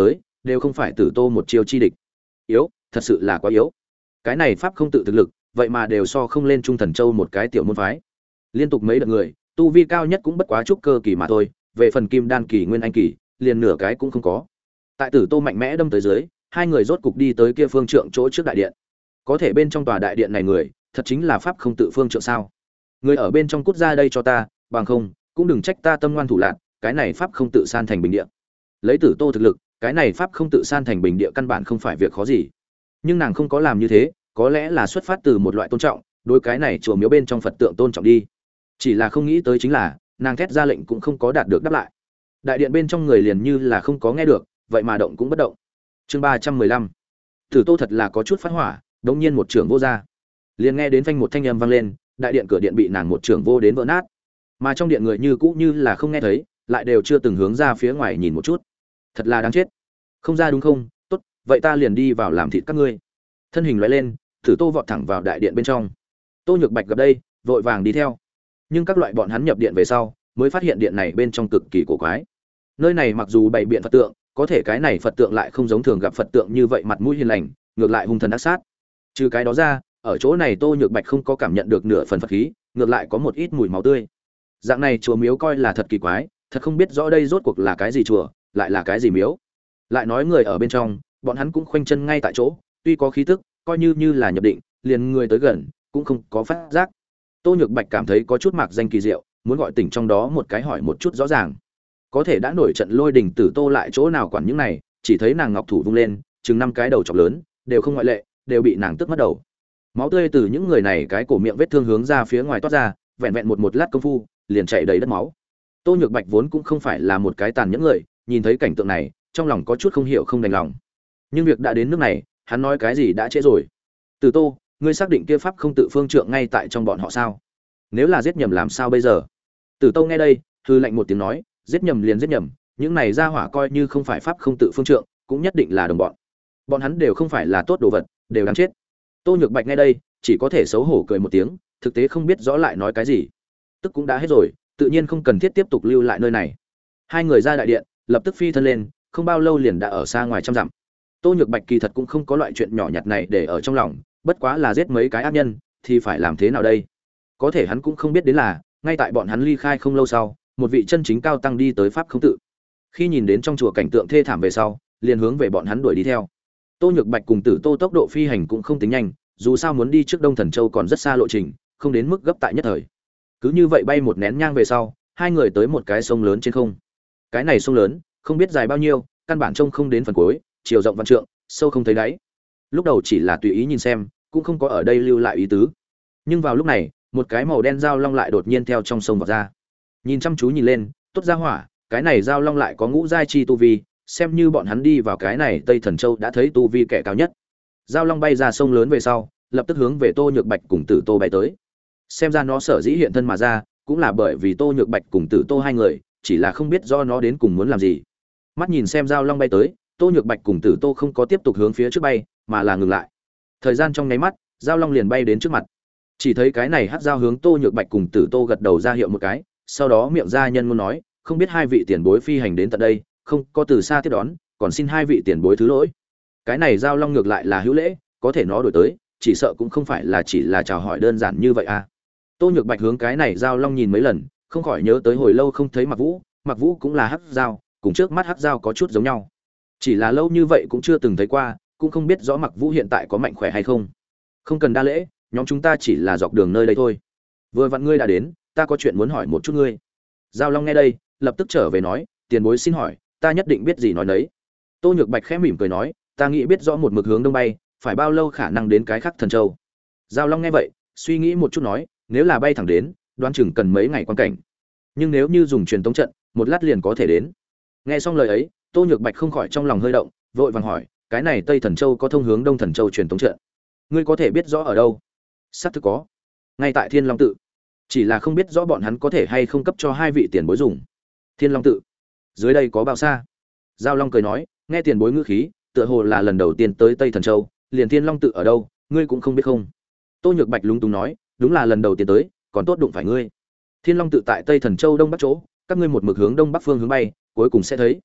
đều không phải Tử Tô một chiêu chi địch. Yếu, thật sự là quá yếu. Cái này pháp không tự thực lực, vậy mà đều so không lên Trung Thần Châu một cái tiểu môn phái. Liên tục mấy đợt người, tu vi cao nhất cũng bất quá trúc cơ kỳ mà thôi, về phần Kim Đan kỳ, Nguyên Anh kỳ, liền nửa cái cũng không có. Tại Tử Tô mạnh mẽ đâm tới dưới, hai người rốt cục đi tới kia phương trượng chỗ trước đại điện. Có thể bên trong tòa đại điện này người, thật chính là pháp không tự phương trượng sao? Người ở bên trong cút ra đây cho ta, bằng không, cũng đừng trách ta tâm ngoan thủ lạn, cái này pháp không tự san thành bình địa. Lấy Tử Tô thực lực, cái này pháp không tự san thành bình địa căn bản không phải việc khó gì. Nhưng nàng không có làm như thế, có lẽ là xuất phát từ một loại tôn trọng, đối cái này chùa miếu bên trong Phật tượng tôn trọng đi. Chỉ là không nghĩ tới chính là, nàng thét ra lệnh cũng không có đạt được đáp lại. Đại điện bên trong người liền như là không có nghe được, vậy mà động cũng bất động. Chương ba trăm mười lăm. Tử Tô thật là có chút phát hỏa, đột nhiên một trường vô ra. Liền nghe đến phanh một thanh âm vang lên, đại điện cửa điện bị nàng một trường vô đến vỡ nát. Mà trong điện người như cũ như là không nghe thấy, lại đều chưa từng hướng ra phía ngoài nhìn một chút. Thật là đáng chết. Không ra đúng không? Tốt, vậy ta liền đi vào làm thịt các ngươi. Thân hình lóe lên, Tử Tô vọt thẳng vào đại điện bên trong. Tô Nhược Bạch gặp đây, vội vàng đi theo. Nhưng các loại bọn hắn nhập điện về sau, mới phát hiện điện này bên trong cực kỳ cổ quái. Nơi này mặc dù bày biện Phật tượng, có thể cái này Phật tượng lại không giống thường gặp Phật tượng như vậy mặt mũi hiền lành, ngược lại hung thần ác sát. Trừ cái đó ra, ở chỗ này Tô Nhược Bạch không có cảm nhận được nửa phần Phật khí, ngược lại có một ít mùi máu tươi. Dạng này chùa miếu coi là thật kỳ quái, thật không biết rõ đây rốt cuộc là cái gì chùa, lại là cái gì miếu. Lại nói người ở bên trong, bọn hắn cũng khoanh chân ngay tại chỗ, tuy có khí tức, coi như như là nhập định, liền người tới gần cũng không có phát giác. Tô Nhược Bạch cảm thấy có chút mạc danh kỳ diệu, muốn gọi tỉnh trong đó một cái hỏi một chút rõ ràng. Có thể đã nổi trận lôi đình Tử Tô lại chỗ nào quản những này, chỉ thấy nàng ngọc thủ vung lên, chừng năm cái đầu chọc lớn, đều không ngoại lệ, đều bị nàng tức mất đầu. Máu tươi từ những người này cái cổ miệng vết thương hướng ra phía ngoài toát ra, vẹn vẹn một một lát công phu, liền chảy đầy đất máu. Tô Nhược Bạch vốn cũng không phải là một cái tàn nhẫn người, nhìn thấy cảnh tượng này, trong lòng có chút không hiểu không đành lòng. Nhưng việc đã đến nước này, hắn nói cái gì đã trễ rồi. Tử Tô, ngươi xác định kia pháp không tự phương trượng ngay tại trong bọn họ sao? Nếu là giết nhầm làm sao bây giờ? Tử Tô nghe đây, hư lạnh một tiếng nói, giết nhầm liền giết nhầm, những này ra hỏa coi như không phải pháp không tự phương trượng, cũng nhất định là đồng bọn. Bọn hắn đều không phải là tốt đồ vật, đều đáng chết. Tô Nhược Bạch nghe đây, chỉ có thể xấu hổ cười một tiếng, thực tế không biết rõ lại nói cái gì. Tức cũng đã hết rồi, tự nhiên không cần thiết tiếp tục lưu lại nơi này. Hai người ra đại điện, lập tức phi thân lên, không bao lâu liền đã ở xa ngoài trăm dặm. Tô Nhược Bạch kỳ thật cũng không có loại chuyện nhỏ nhặt này để ở trong lòng, bất quá là giết mấy cái ác nhân, thì phải làm thế nào đây? Có thể hắn cũng không biết đến là, ngay tại bọn hắn ly khai không lâu sau, một vị chân chính cao tăng đi tới pháp không tự. Khi nhìn đến trong chùa cảnh tượng thê thảm về sau, liền hướng về bọn hắn đuổi đi theo. Tô Nhược Bạch cùng Tử Tô tốc độ phi hành cũng không tính nhanh, dù sao muốn đi trước Đông Thần Châu còn rất xa lộ trình, không đến mức gấp tại nhất thời. Cứ như vậy bay một nén nhang về sau, hai người tới một cái sông lớn trên không. Cái này sông lớn, không biết dài bao nhiêu, căn bản trông không đến phần cuối, chiều rộng vạn trượng, sâu không thấy đáy. Lúc đầu chỉ là tùy ý nhìn xem, cũng không có ở đây lưu lại ý tứ. Nhưng vào lúc này, một cái màu đen dao long lại đột nhiên theo trong sông vọt ra. Nhìn chăm chú nhìn lên, tốt ra hỏa, cái này dao long lại có ngũ giai chi tu vi, xem như bọn hắn đi vào cái này Tây Thần Châu đã thấy tu vi kẻ cao nhất. Dao long bay ra sông lớn về sau, lập tức hướng về Tô Nhược Bạch cùng Tử Tô bay tới. Xem ra nó sở dĩ hiện thân mà ra, cũng là bởi vì Tô Nhược Bạch cùng Tử Tô hai người, chỉ là không biết do nó đến cùng muốn làm gì. Mắt nhìn xem dao long bay tới, Tô Nhược Bạch cùng Tử Tô không có tiếp tục hướng phía trước bay, mà là ngừng lại. Thời gian trong nháy mắt, dao long liền bay đến trước mặt. Chỉ thấy cái này hắc dao hướng Tô Nhược Bạch cùng Tử Tô gật đầu ra hiệu một cái, sau đó miệng ra nhân ngôn nói, không biết hai vị tiền bối phi hành đến tận đây, không có từ xa tiếp đón, còn xin hai vị tiền bối thứ lỗi. Cái này dao long ngược lại là hữu lễ, có thể nó đổi tới, chỉ sợ cũng không phải là chỉ là chào hỏi đơn giản như vậy à. Tô Nhược Bạch hướng cái này dao long nhìn mấy lần, không khỏi nhớ tới hồi lâu không thấy Mặc Vũ, Mặc Vũ cũng là hắc dao, cùng trước mắt hắc dao có chút giống nhau. Chỉ là lâu như vậy cũng chưa từng thấy qua, cũng không biết rõ Mặc Vũ hiện tại có mạnh khỏe hay không. Không cần đa lễ, nhóm chúng ta chỉ là dọc đường nơi đây thôi. Vừa vặn ngươi đã đến, ta có chuyện muốn hỏi một chút ngươi. Dao long nghe đây, lập tức trở về nói, tiền bối xin hỏi, ta nhất định biết gì nói nấy. Tô Nhược Bạch khẽ mỉm cười nói, ta nghĩ biết rõ một mực hướng đông bay, phải bao lâu khả năng đến cái khác Thần Châu. Dao long nghe vậy, suy nghĩ một chút nói, nếu là bay thẳng đến, đoán chừng cần mấy ngày quan cảnh. Nhưng nếu như dùng truyền tống trận, một lát liền có thể đến. Nghe xong lời ấy, Tô Nhược Bạch không khỏi trong lòng hơi động, vội vàng hỏi, cái này Tây Thần Châu có thông hướng Đông Thần Châu truyền tống trận, ngươi có thể biết rõ ở đâu? Sắp thực có, ngay tại Thiên Long tự. Chỉ là không biết rõ bọn hắn có thể hay không cấp cho hai vị tiền bối dùng. Thiên Long tự, dưới đây có bao xa? Giao Long cười nói, nghe tiền bối ngữ khí, tựa hồ là lần đầu tiên tới Tây Thần Châu, liền Thiên Long tự ở đâu, ngươi cũng không biết không? Tô Nhược Bạch lúng túng nói, đúng là lần đầu tiên tới, còn tốt đụng phải ngươi. Thiên Long tự tại Tây Thần Châu đông bắc chỗ, các ngươi một mực hướng đông bắc phương hướng bay, cuối cùng sẽ thấy.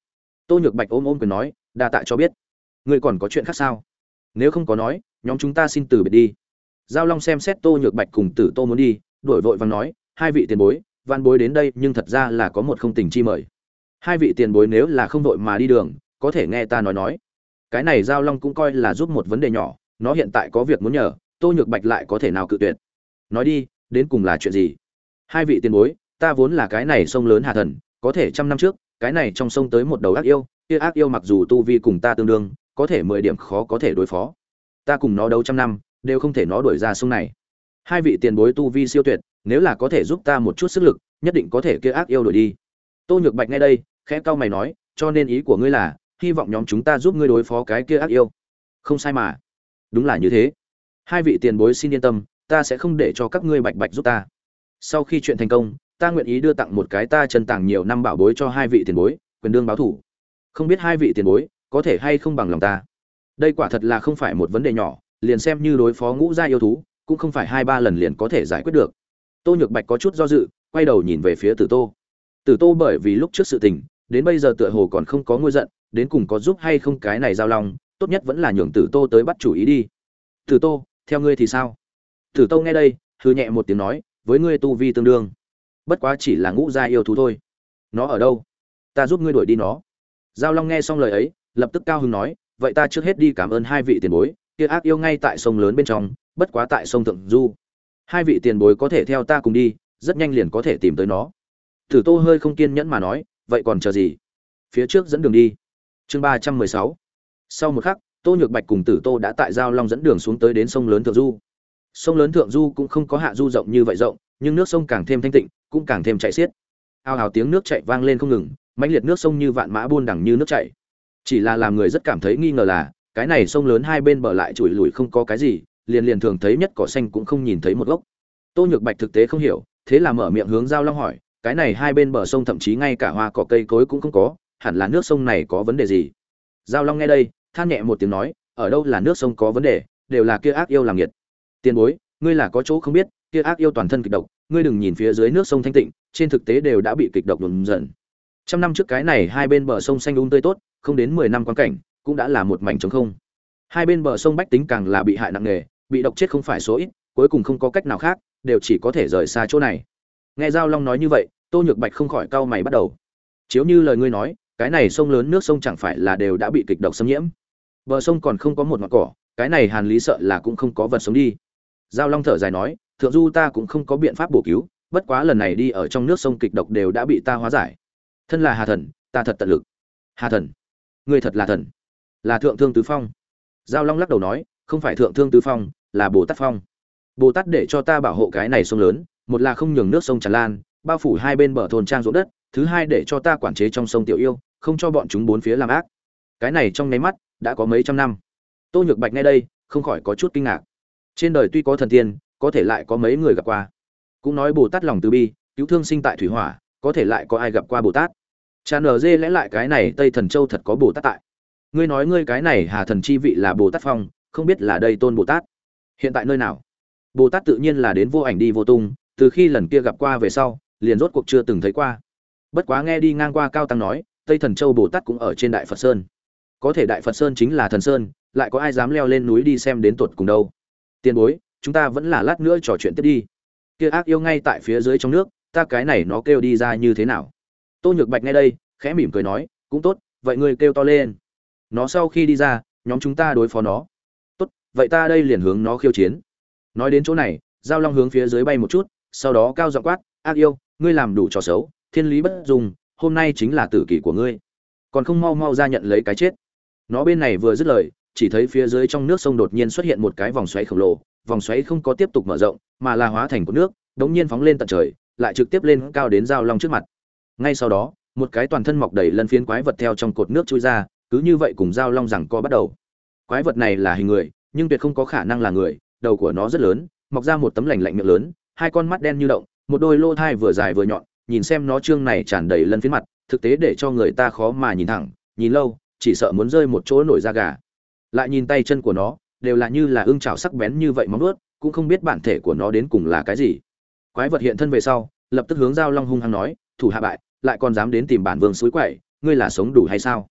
Tô Nhược Bạch ôm ôm quyền nói, đa tạ cho biết. Ngươi còn có chuyện khác sao? Nếu không có nói, nhóm chúng ta xin từ biệt đi. Giao Long xem xét Tô Nhược Bạch cùng Tử Tô muốn đi, đổi vội vàng nói, hai vị tiền bối, van bối đến đây nhưng thật ra là có một không tình chi mời. Hai vị tiền bối nếu là không vội mà đi đường, có thể nghe ta nói nói. Cái này Giao Long cũng coi là giúp một vấn đề nhỏ, nó hiện tại có việc muốn nhờ, Tô Nhược Bạch lại có thể nào cự tuyệt. Nói đi, đến cùng là chuyện gì? Hai vị tiền bối, ta vốn là cái này sông lớn Hà Thần, có thể trăm năm trước, cái này trong sông tới một đầu ác yêu, kia ác yêu mặc dù tu vi cùng ta tương đương, có thể mười điểm khó có thể đối phó. Ta cùng nó đấu trăm năm, đều không thể nó đuổi ra sông này. Hai vị tiền bối tu vi siêu tuyệt, nếu là có thể giúp ta một chút sức lực, nhất định có thể kia ác yêu đuổi đi. Tô Nhược Bạch nghe đây, khẽ cau mày nói, cho nên ý của ngươi là, hy vọng nhóm chúng ta giúp ngươi đối phó cái kia ác yêu. Không sai mà. Đúng là như thế. Hai vị tiền bối xin yên tâm, ta sẽ không để cho các ngươi Bạch Bạch giúp ta. Sau khi chuyện thành công, ta nguyện ý đưa tặng một cái ta chân tàng nhiều năm bảo bối cho hai vị tiền bối, quyền đương báo thủ. Không biết hai vị tiền bối có thể hay không bằng lòng ta. Đây quả thật là không phải một vấn đề nhỏ, liền xem như đối phó ngũ gia yêu thú, cũng không phải hai ba lần liền có thể giải quyết được. Tô Nhược Bạch có chút do dự, quay đầu nhìn về phía Tử Tô. Tử Tô bởi vì lúc trước sự tình, đến bây giờ tựa hồ còn không có nguôi giận, đến cùng có giúp hay không cái này Giao Long, tốt nhất vẫn là nhường Tử Tô tới bắt chủ ý đi. Tử Tô, theo ngươi thì sao? Tử Tô nghe đây, hừ nhẹ một tiếng nói, với ngươi tu vi tương đương, bất quá chỉ là ngũ gia yêu thú thôi. Nó ở đâu? Ta giúp ngươi đuổi đi nó. Giao Long nghe xong lời ấy, lập tức cao hứng nói, vậy ta trước hết đi cảm ơn hai vị tiền bối, kia ác yêu ngay tại sông lớn bên trong, bất quá tại sông Thượng Du. Hai vị tiền bối có thể theo ta cùng đi, rất nhanh liền có thể tìm tới nó. Tử Tô hơi không kiên nhẫn mà nói, vậy còn chờ gì? Phía trước dẫn đường đi. Chương ba trăm mười sáu. Sau một khắc, Tô Nhược Bạch cùng Tử Tô đã tại Giao Long dẫn đường xuống tới đến sông lớn Thượng Du. Sông lớn Thượng Du cũng không có hạ du rộng như vậy rộng, nhưng nước sông càng thêm thanh tịnh, cũng càng thêm chảy xiết. Ao ào tiếng nước chảy vang lên không ngừng, mãnh liệt nước sông như vạn mã buôn đằng như nước chảy. Chỉ là làm người rất cảm thấy nghi ngờ là, cái này sông lớn hai bên bờ lại chùi lùi không có cái gì, liền liền thường thấy nhất cỏ xanh cũng không nhìn thấy một gốc. Tô Nhược Bạch thực tế không hiểu, thế là mở miệng hướng Giao Long hỏi, cái này hai bên bờ sông thậm chí ngay cả hoa cỏ cây cối cũng không có, hẳn là nước sông này có vấn đề gì? Giao Long nghe đây, than nhẹ một tiếng nói, ở đâu là nước sông có vấn đề, đều là kia ác yêu làm nghiệt. Tiền bối, ngươi là có chỗ không biết, kia ác yêu toàn thân kịch độc, ngươi đừng nhìn phía dưới nước sông thanh tịnh, trên thực tế đều đã bị kịch độc nhuộm dần. Trăm năm trước cái này hai bên bờ sông xanh um tươi tốt, không đến mười năm quan cảnh, cũng đã là một mảnh trống không. Hai bên bờ sông bách tính càng là bị hại nặng nề, bị độc chết không phải số ít, cuối cùng không có cách nào khác, đều chỉ có thể rời xa chỗ này. Nghe Giao Long nói như vậy, Tô Nhược Bạch không khỏi cau mày bắt đầu. Chiếu như lời ngươi nói, cái này sông lớn nước sông chẳng phải là đều đã bị kịch độc xâm nhiễm? Bờ sông còn không có một ngọn cỏ, cái này Hàn Lý sợ là cũng không có vật sống đi. Giao Long thở dài nói, Thượng Du ta cũng không có biện pháp bổ cứu, bất quá lần này đi ở trong nước sông kịch độc đều đã bị ta hóa giải. Thân là Hà Thần, ta thật tận lực. Hà Thần, ngươi thật là thần, là Thượng Thương Tứ Phong. Giao Long lắc đầu nói, không phải Thượng Thương Tứ Phong, là Bồ Tát Phong. Bồ Tát để cho ta bảo hộ cái này sông lớn, một là không nhường nước sông tràn lan, bao phủ hai bên bờ thôn trang ruộng đất, thứ hai để cho ta quản chế trong sông tiểu yêu, không cho bọn chúng bốn phía làm ác. Cái này trong nháy mắt đã có mấy trăm năm. Tô Nhược Bạch nghe đây, không khỏi có chút kinh ngạc. Trên đời tuy có thần tiên, có thể lại có mấy người gặp qua. Cũng nói Bồ Tát lòng từ bi, cứu thương sinh tại thủy hỏa, có thể lại có ai gặp qua Bồ Tát. Tràn ở dê lẽ lại cái này Tây Thần Châu thật có Bồ Tát tại. Ngươi nói ngươi cái này Hà Thần chi vị là Bồ Tát Phong, không biết là đây Tôn Bồ Tát hiện tại nơi nào? Bồ Tát tự nhiên là đến vô ảnh đi vô tung, từ khi lần kia gặp qua về sau, liền rốt cuộc chưa từng thấy qua. Bất quá nghe đi ngang qua Cao Tăng nói, Tây Thần Châu Bồ Tát cũng ở trên Đại Phật Sơn. Có thể Đại Phật Sơn chính là thần sơn, lại có ai dám leo lên núi đi xem đến tuột cùng đâu? Tiền bối, chúng ta vẫn là lát nữa trò chuyện tiếp đi. Kia ác yêu ngay tại phía dưới trong nước, ta cái này nó kêu đi ra như thế nào? Tô Nhược Bạch nghe đây, khẽ mỉm cười nói, cũng tốt, vậy ngươi kêu to lên. Nó sau khi đi ra, nhóm chúng ta đối phó nó. Tốt, vậy ta đây liền hướng nó khiêu chiến. Nói đến chỗ này, Giao Long hướng phía dưới bay một chút, sau đó cao giọng quát, ác yêu, ngươi làm đủ trò xấu, thiên lý bất dung, hôm nay chính là tử kỷ của ngươi. Còn không mau mau ra nhận lấy cái chết. Nó bên này vừa dứt lời, chỉ thấy phía dưới trong nước sông đột nhiên xuất hiện một cái vòng xoáy khổng lồ, vòng xoáy không có tiếp tục mở rộng, mà là hóa thành cột nước, đống nhiên phóng lên tận trời, lại trực tiếp lên cao đến Giao Long trước mặt. Ngay sau đó, một cái toàn thân mọc đầy lân phiến quái vật theo trong cột nước chui ra, cứ như vậy cùng Giao Long giằng co bắt đầu. Quái vật này là hình người, nhưng tuyệt không có khả năng là người, đầu của nó rất lớn, mọc ra một tấm lạnh lạnh miệng lớn, hai con mắt đen như động, một đôi lỗ thai vừa dài vừa nhọn, nhìn xem nó trương này tràn đầy lân phiến mặt, thực tế để cho người ta khó mà nhìn thẳng, nhìn lâu, chỉ sợ muốn rơi một chỗ nổi da gà. Lại nhìn tay chân của nó, đều là như là ương chảo sắc bén như vậy móng vuốt, cũng không biết bản thể của nó đến cùng là cái gì. Quái vật hiện thân về sau, lập tức hướng Giao Long hung hăng nói, thủ hạ bại, lại còn dám đến tìm bản vương suối quậy, ngươi là sống đủ hay sao?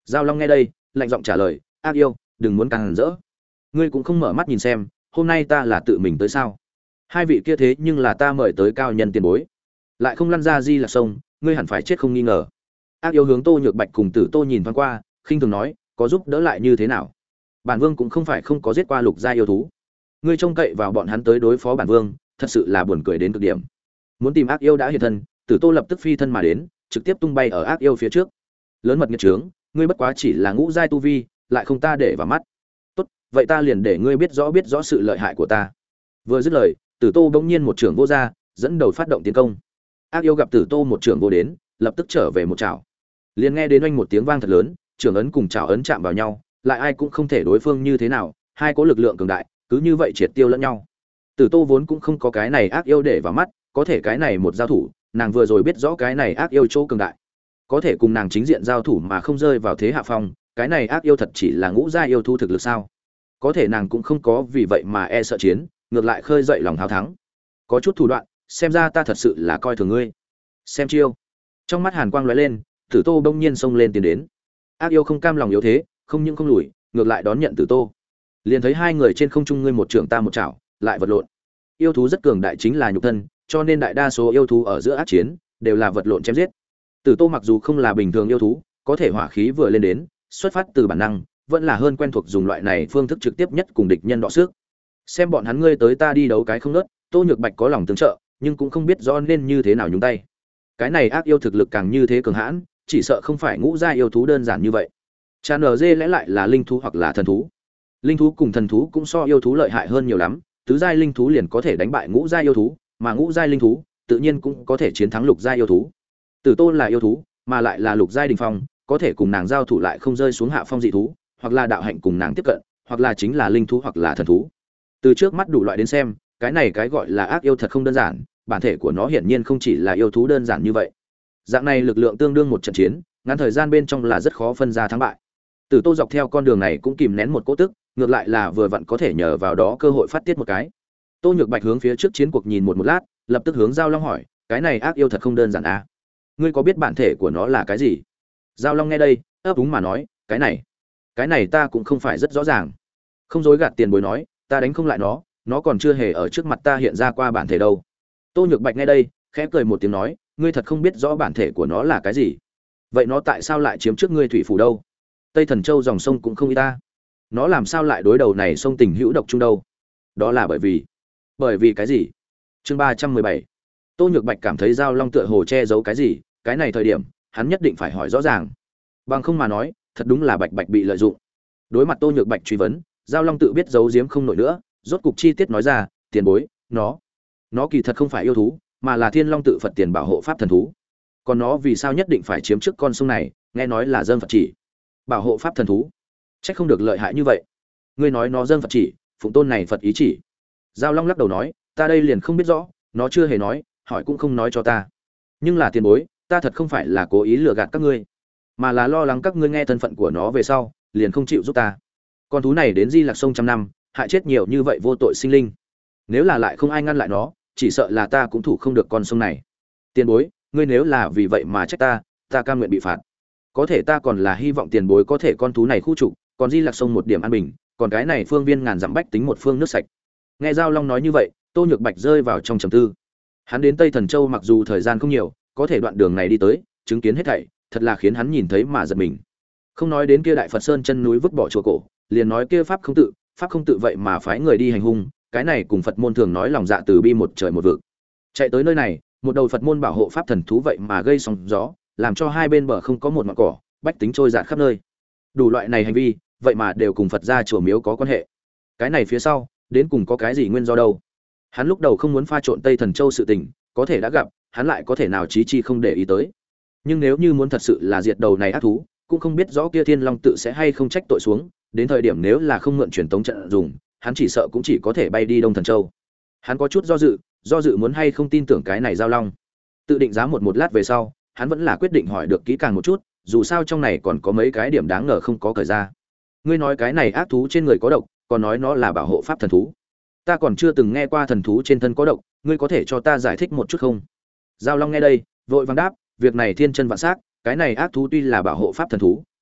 Giao Long nghe đây, lạnh giọng trả lời, ác yêu, đừng muốn càng rỡ. Ngươi cũng không mở mắt nhìn xem, hôm nay ta là tự mình tới sao? Hai vị kia thế nhưng là ta mời tới cao nhân tiền bối, lại không lăn ra Di Lạc sông, ngươi hẳn phải chết không nghi ngờ. Ác yêu hướng Tô Nhược Bạch cùng Tử Tô nhìn thoáng qua, khinh thường nói, có giúp đỡ lại như thế nào? Bản vương cũng không phải không có giết qua lục gia yêu thú. Ngươi trông cậy vào bọn hắn tới đối phó bản vương, thật sự là buồn cười đến cực điểm. Muốn tìm ác yêu đã hiện thân, Tử Tô lập tức phi thân mà đến, trực tiếp tung bay ở ác yêu phía trước. Lớn mật nghiệt trướng, ngươi bất quá chỉ là ngũ giai tu vi, lại không ta để vào mắt. Tốt, vậy ta liền để ngươi biết rõ biết rõ sự lợi hại của ta. Vừa dứt lời, Tử Tô bỗng nhiên một trưởng vô ra, dẫn đầu phát động tiến công. Ác yêu gặp Tử Tô một trưởng vô đến, lập tức trở về một chảo. Liền nghe đến oanh một tiếng vang thật lớn, trưởng ấn cùng chảo ấn chạm vào nhau, lại ai cũng không thể đối phương như thế nào, hai có lực lượng cường đại, cứ như vậy triệt tiêu lẫn nhau. Tử Tô vốn cũng không có cái này ác yêu để vào mắt, có thể cái này một giao thủ, nàng vừa rồi biết rõ cái này ác yêu chỗ cường đại, có thể cùng nàng chính diện giao thủ mà không rơi vào thế hạ phong, cái này ác yêu thật chỉ là ngũ gia yêu thú thực lực sao? Có thể nàng cũng không có vì vậy mà e sợ chiến, ngược lại khơi dậy lòng háo thắng. Có chút thủ đoạn, xem ra ta thật sự là coi thường ngươi. Xem chiêu. Trong mắt hàn quang lóe lên, Tử Tô đông nhiên xông lên tiến đến. Ác yêu không cam lòng yếu thế, không những không lùi, ngược lại đón nhận Tử Tô. Liền thấy hai người trên không trung, ngươi một trưởng ta một chảo, lại vật lộn. Yêu thú rất cường đại chính là nhục thân, cho nên đại đa số yêu thú ở giữa ác chiến đều là vật lộn chém giết. Tử Tô mặc dù không là bình thường yêu thú, có thể hỏa khí vừa lên đến, xuất phát từ bản năng, vẫn là hơn quen thuộc dùng loại này phương thức trực tiếp nhất cùng địch nhân đọ sức. Xem bọn hắn ngươi tới ta đi đấu cái không ngớt, Tô Nhược Bạch có lòng tương trợ, nhưng cũng không biết rõ nên như thế nào nhúng tay. Cái này ác yêu thực lực càng như thế cường hãn, chỉ sợ không phải ngũ gia yêu thú đơn giản như vậy. Cha nở dê lẽ lại là linh thú hoặc là thần thú. Linh thú cùng thần thú cũng so yêu thú lợi hại hơn nhiều lắm, tứ giai linh thú liền có thể đánh bại ngũ giai yêu thú, mà ngũ giai linh thú tự nhiên cũng có thể chiến thắng lục giai yêu thú. Tử Tô là yêu thú, mà lại là lục giai đỉnh phong, có thể cùng nàng giao thủ lại không rơi xuống hạ phong dị thú, hoặc là đạo hạnh cùng nàng tiếp cận, hoặc là chính là linh thú hoặc là thần thú. Từ trước mắt đủ loại đến xem, cái này cái gọi là ác yêu thật không đơn giản, bản thể của nó hiển nhiên không chỉ là yêu thú đơn giản như vậy. Dạng này lực lượng tương đương một trận chiến, ngắn thời gian bên trong là rất khó phân ra thắng bại. Tử Tô dọc theo con đường này cũng kìm nén một cỗ tức, ngược lại là vừa vặn có thể nhờ vào đó cơ hội phát tiết một cái. Tô Nhược Bạch hướng phía trước chiến cuộc nhìn một một lát, lập tức hướng Giao Long hỏi, cái này ác yêu thật không đơn giản à? Ngươi có biết bản thể của nó là cái gì? Giao Long nghe đây, ấp úng mà nói, cái này, cái này ta cũng không phải rất rõ ràng. Không dối gạt tiền bối nói, ta đánh không lại nó, nó còn chưa hề ở trước mặt ta hiện ra qua bản thể đâu. Tô Nhược Bạch nghe đây, khẽ cười một tiếng nói, ngươi thật không biết rõ bản thể của nó là cái gì? Vậy nó tại sao lại chiếm trước ngươi thủy phủ đâu? Tây Thần Châu dòng sông cũng không ít ta. Nó làm sao lại đối đầu này sông tình hữu độc chung đâu? Đó là bởi vì, bởi vì cái gì? Chương ba trăm mười bảy. Tô Nhược Bạch cảm thấy Giao Long tựa hồ che giấu cái gì, cái này thời điểm, hắn nhất định phải hỏi rõ ràng. Bằng không mà nói, thật đúng là Bạch Bạch bị lợi dụng. Đối mặt Tô Nhược Bạch truy vấn, Giao Long tự biết giấu giếm không nổi nữa, rốt cục chi tiết nói ra, tiền bối, nó, nó kỳ thật không phải yêu thú, mà là Thiên Long tự Phật tiền bảo hộ pháp thần thú. Còn nó vì sao nhất định phải chiếm trước con sông này, nghe nói là dâng Phật chỉ. Bảo hộ pháp thần thú, chắc không được lợi hại như vậy. Ngươi nói nó dâng Phật chỉ, phụng tôn này Phật ý chỉ. Giao Long lắc đầu nói, ta đây liền không biết rõ, nó chưa hề nói, hỏi cũng không nói cho ta. Nhưng là tiền bối, ta thật không phải là cố ý lừa gạt các ngươi, mà là lo lắng các ngươi nghe thân phận của nó về sau, liền không chịu giúp ta. Con thú này đến Di Lạc sông trăm năm, hại chết nhiều như vậy vô tội sinh linh. Nếu là lại không ai ngăn lại nó, chỉ sợ là ta cũng thủ không được con sông này. Tiền bối, ngươi nếu là vì vậy mà trách ta, ta cam nguyện bị phạt. Có thể ta còn là hy vọng tiền bối có thể con thú này khu trục, còn Di Lạc sông một điểm an bình, còn cái này phương viên ngàn dặm bách tính một phương nước sạch. Nghe Giao Long nói như vậy, Tô Nhược Bạch rơi vào trong trầm tư. Hắn đến Tây Thần Châu mặc dù thời gian không nhiều, có thể đoạn đường này đi tới, chứng kiến hết thảy, thật là khiến hắn nhìn thấy mà giật mình. Không nói đến kia Đại Phật Sơn chân núi vứt bỏ chùa cổ, liền nói kia pháp không tự, pháp không tự vậy mà phái người đi hành hung, cái này cùng Phật môn thường nói lòng dạ từ bi một trời một vực. Chạy tới nơi này, một đầu Phật môn bảo hộ pháp thần thú vậy mà gây sóng gió, làm cho hai bên bờ không có một ngọn cỏ, bách tính trôi dạt khắp nơi. Đủ loại này hành vi, vậy mà đều cùng Phật gia chùa miếu có quan hệ. Cái này phía sau, đến cùng có cái gì nguyên do đâu? Hắn lúc đầu không muốn pha trộn Tây Thần Châu sự tình, có thể đã gặp, hắn lại có thể nào chí chi không để ý tới. Nhưng nếu như muốn thật sự là diệt đầu này ác thú, cũng không biết rõ kia Thiên Long tự sẽ hay không trách tội xuống, đến thời điểm nếu là không mượn truyền tống trận dùng, hắn chỉ sợ cũng chỉ có thể bay đi Đông Thần Châu. Hắn có chút do dự, do dự muốn hay không tin tưởng cái này Giao Long. Tự định giá một một lát về sau, hắn vẫn là quyết định hỏi được kỹ càng một chút, dù sao trong này còn có mấy cái điểm đáng ngờ không có cởi ra. Ngươi nói cái này ác thú trên người có độc, còn nói nó là bảo hộ pháp thần thú. Ta còn chưa từng nghe qua thần thú trên thân có độc, ngươi có thể cho ta giải thích một chút không? Giao Long nghe đây, vội vàng đáp, việc này thiên chân vạn sắc, cái này ác thú tuy là bảo hộ pháp thần thú,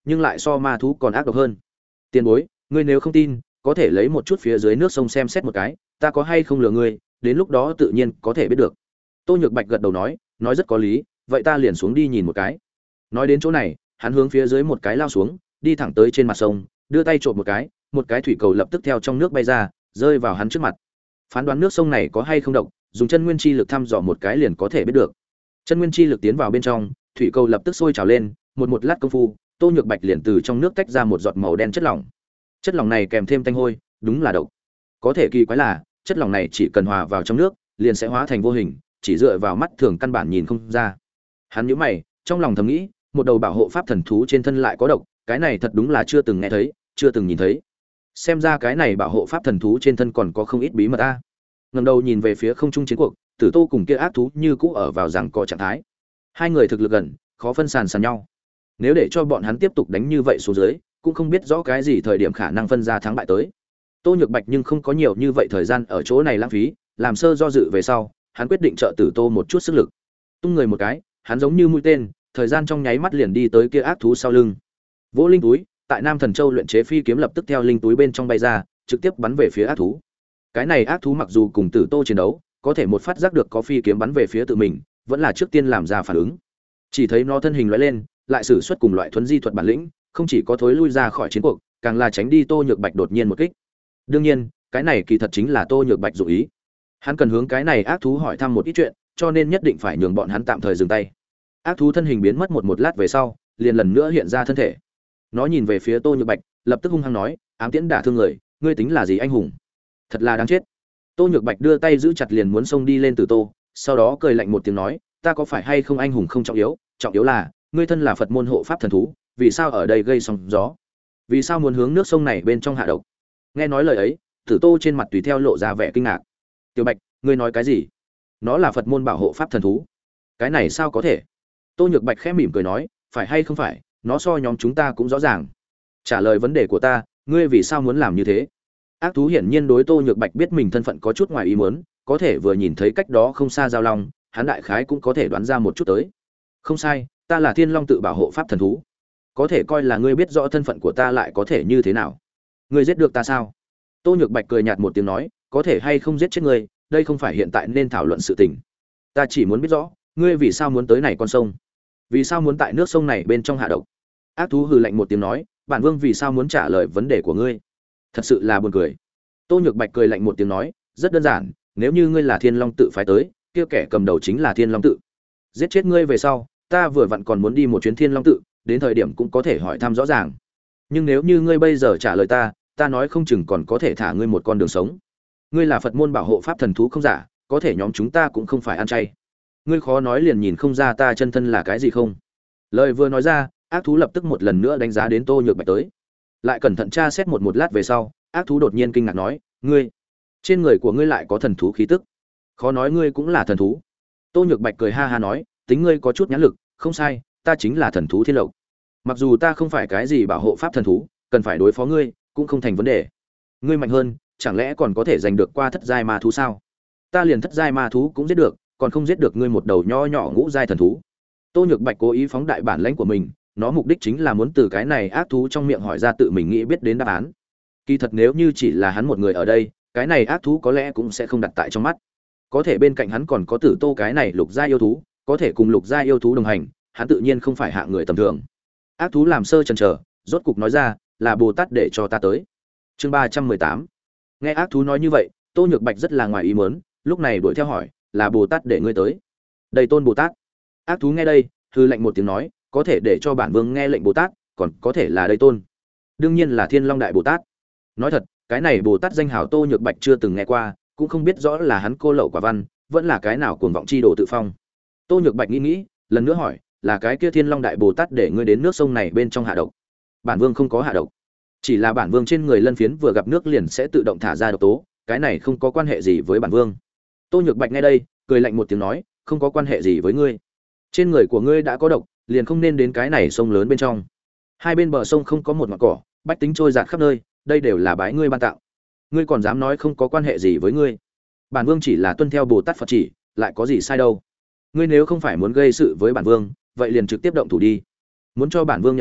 nhưng lại so ma thú còn ác độc hơn. Tiền bối, ngươi nếu không tin, có thể lấy một chút phía dưới nước sông xem xét một cái, ta có hay không lừa ngươi, đến lúc đó tự nhiên có thể biết được. Tô Nhược Bạch gật đầu nói, nói rất có lý, vậy ta liền xuống đi nhìn một cái. Nói đến chỗ này, hắn hướng phía dưới một cái lao xuống, đi thẳng tới trên mặt sông, đưa tay trộm một cái, một cái thủy cầu lập tức theo trong nước bay ra, rơi vào hắn trước mặt. Phán đoán nước sông này có hay không độc, dùng chân nguyên chi lực thăm dò một cái liền có thể biết được. Chân nguyên chi lực tiến vào bên trong, thủy cầu lập tức sôi trào lên, một một lát công phu, Tô Nhược Bạch liền từ trong nước tách ra một giọt màu đen chất lỏng. Chất lỏng này kèm thêm tanh hôi, đúng là độc. Có thể kỳ quái là, chất lỏng này chỉ cần hòa vào trong nước, liền sẽ hóa thành vô hình, chỉ dựa vào mắt thường căn bản nhìn không ra. Hắn nhíu mày, trong lòng thầm nghĩ, một đầu bảo hộ pháp thần thú trên thân lại có độc, cái này thật đúng là chưa từng nghe thấy, chưa từng nhìn thấy. Xem ra cái này bảo hộ pháp thần thú trên thân còn có không ít bí mật a. Ngẩng đầu nhìn về phía không trung chiến cuộc, Tử Tô cùng kia ác thú như cũ ở vào giằng co trạng thái. Hai người thực lực gần, khó phân sàn sàn nhau. Nếu để cho bọn hắn tiếp tục đánh như vậy xuống dưới, cũng không biết rõ cái gì thời điểm khả năng phân ra thắng bại tới. Tô Nhược Bạch nhưng không có nhiều như vậy thời gian ở chỗ này lãng phí, làm sơ do dự về sau, hắn quyết định trợ Tử Tô một chút sức lực. Tung người một cái, hắn giống như mũi tên, thời gian trong nháy mắt liền đi tới kia ác thú sau lưng. Vỗ linh túi, tại Nam Thần Châu luyện chế phi kiếm lập tức theo linh túi bên trong bay ra, trực tiếp bắn về phía ác thú. Cái này ác thú mặc dù cùng Tử Tô chiến đấu, có thể một phát giác được có phi kiếm bắn về phía tự mình, vẫn là trước tiên làm ra phản ứng. Chỉ thấy nó thân hình lóe lên, lại sử xuất cùng loại thuấn di thuật bản lĩnh, không chỉ có thối lui ra khỏi chiến cuộc, càng là tránh đi Tô Nhược Bạch đột nhiên một kích. Đương nhiên, cái này kỳ thật chính là Tô Nhược Bạch dụng ý. Hắn cần hướng cái này ác thú hỏi thăm một ít chuyện, cho nên nhất định phải nhường bọn hắn tạm thời dừng tay. Ác thú thân hình biến mất một một lát về sau, liền lần nữa hiện ra thân thể. Nó nhìn về phía Tô Nhược Bạch, lập tức hung hăng nói, ám tiễn đả thương người, ngươi tính là gì anh hùng? Thật là đáng chết. Tô Nhược Bạch đưa tay giữ chặt liền muốn xông đi lên từ Tô, sau đó cười lạnh một tiếng nói, ta có phải hay không anh hùng không trọng yếu, trọng yếu là ngươi thân là Phật môn hộ pháp thần thú, vì sao ở đây gây sóng gió? Vì sao muốn hướng nước sông này bên trong hạ độc? Nghe nói lời ấy, Tử Tô trên mặt tùy theo lộ ra vẻ kinh ngạc. Tiểu Bạch, ngươi nói cái gì? Nó là Phật môn bảo hộ pháp thần thú. Cái này sao có thể? Tô Nhược Bạch khẽ mỉm cười nói, phải hay không phải, nó so nhóm chúng ta cũng rõ ràng. Trả lời vấn đề của ta, ngươi vì sao muốn làm như thế? Ác thú hiển nhiên đối Tô Nhược Bạch biết mình thân phận có chút ngoài ý muốn, có thể vừa nhìn thấy cách đó không xa giao long, hắn đại khái cũng có thể đoán ra một chút tới. Không sai, ta là Thiên Long tự bảo hộ pháp thần thú. Có thể coi là ngươi biết rõ thân phận của ta lại có thể như thế nào? Ngươi giết được ta sao? Tô Nhược Bạch cười nhạt một tiếng nói, có thể hay không giết chết ngươi, đây không phải hiện tại nên thảo luận sự tình. Ta chỉ muốn biết rõ, ngươi vì sao muốn tới này con sông? Vì sao muốn tại nước sông này bên trong hạ độc? Ác thú hừ lạnh một tiếng nói, bản vương vì sao muốn trả lời vấn đề của ngươi? Thật sự là buồn cười. Tô Nhược Bạch cười lạnh một tiếng nói, rất đơn giản, nếu như ngươi là Thiên Long tự phái tới, kia kẻ cầm đầu chính là Thiên Long tự. Giết chết ngươi về sau, ta vừa vặn còn muốn đi một chuyến Thiên Long tự, đến thời điểm cũng có thể hỏi thăm rõ ràng. Nhưng nếu như ngươi bây giờ trả lời ta, ta nói không chừng còn có thể thả ngươi một con đường sống. Ngươi là Phật môn bảo hộ pháp thần thú không giả, có thể nhóm chúng ta cũng không phải ăn chay. Ngươi khó nói liền nhìn không ra ta chân thân là cái gì không? Lời vừa nói ra, ác thú lập tức một lần nữa đánh giá đến Tô Nhược Bạch tới. Lại cẩn thận tra xét một một lát về sau, ác thú đột nhiên kinh ngạc nói, ngươi, trên người của ngươi lại có thần thú khí tức. Khó nói ngươi cũng là thần thú. Tô Nhược Bạch cười ha ha nói, tính ngươi có chút nhãn lực, không sai, ta chính là thần thú Thiên Lộc. Mặc dù ta không phải cái gì bảo hộ pháp thần thú, cần phải đối phó ngươi cũng không thành vấn đề. Ngươi mạnh hơn, chẳng lẽ còn có thể giành được qua thất giai ma thú sao? Ta liền thất giai ma thú cũng giết được, còn không giết được ngươi một đầu nho nhỏ ngũ giai thần thú. Tô Nhược Bạch cố ý phóng đại bản lãnh của mình, nó mục đích chính là muốn từ cái này ác thú trong miệng hỏi ra tự mình nghĩ biết đến đáp án. Kỳ thật nếu như chỉ là hắn một người ở đây, cái này ác thú có lẽ cũng sẽ không đặt tại trong mắt. Có thể bên cạnh hắn còn có Tử Tô cái này lục giai yêu thú, có thể cùng lục giai yêu thú đồng hành, hắn tự nhiên không phải hạng người tầm thường. Ác thú làm sơ chần chờ, rốt cục nói ra, là Bồ Tát để cho ta tới. Chương ba trăm mười tám. Nghe ác thú nói như vậy, Tô Nhược Bạch rất là ngoài ý muốn, lúc này đuổi theo hỏi, là Bồ Tát để ngươi tới? Đây tôn Bồ Tát. Ác thú nghe đây, hư lệnh một tiếng nói, có thể để cho bản vương nghe lệnh Bồ Tát, còn có thể là đây tôn. Đương nhiên là Thiên Long đại Bồ Tát. Nói thật, cái này Bồ Tát danh hào Tô Nhược Bạch chưa từng nghe qua, cũng không biết rõ là hắn cô lậu quả văn, vẫn là cái nào cuồng vọng chi đồ tự phong. Tô Nhược Bạch nghĩ nghĩ, lần nữa hỏi, là cái kia Thiên Long đại Bồ Tát để ngươi đến nước sông này bên trong hạ độc? Bản vương không có hạ độc, chỉ là bản vương trên người lân phiến vừa gặp nước liền sẽ tự động thả ra độc tố, cái này không có quan hệ gì với bản vương. Tô Nhược Bạch nghe đây, cười lạnh một tiếng nói, không có quan hệ gì với ngươi. Trên người của ngươi đã có độc, liền không nên đến cái này sông lớn bên trong. Hai bên bờ sông không có một ngọn cỏ, bách tính trôi dạt khắp nơi, đây đều là bái ngươi ban tặng. Ngươi còn dám nói không có quan hệ gì với ngươi? Bản vương chỉ là tuân theo Bồ Tát Phật chỉ, lại có gì sai đâu. Ngươi nếu không phải muốn gây sự với bản vương, vậy liền trực tiếp động thủ đi. Muốn cho bản vương nhận tội,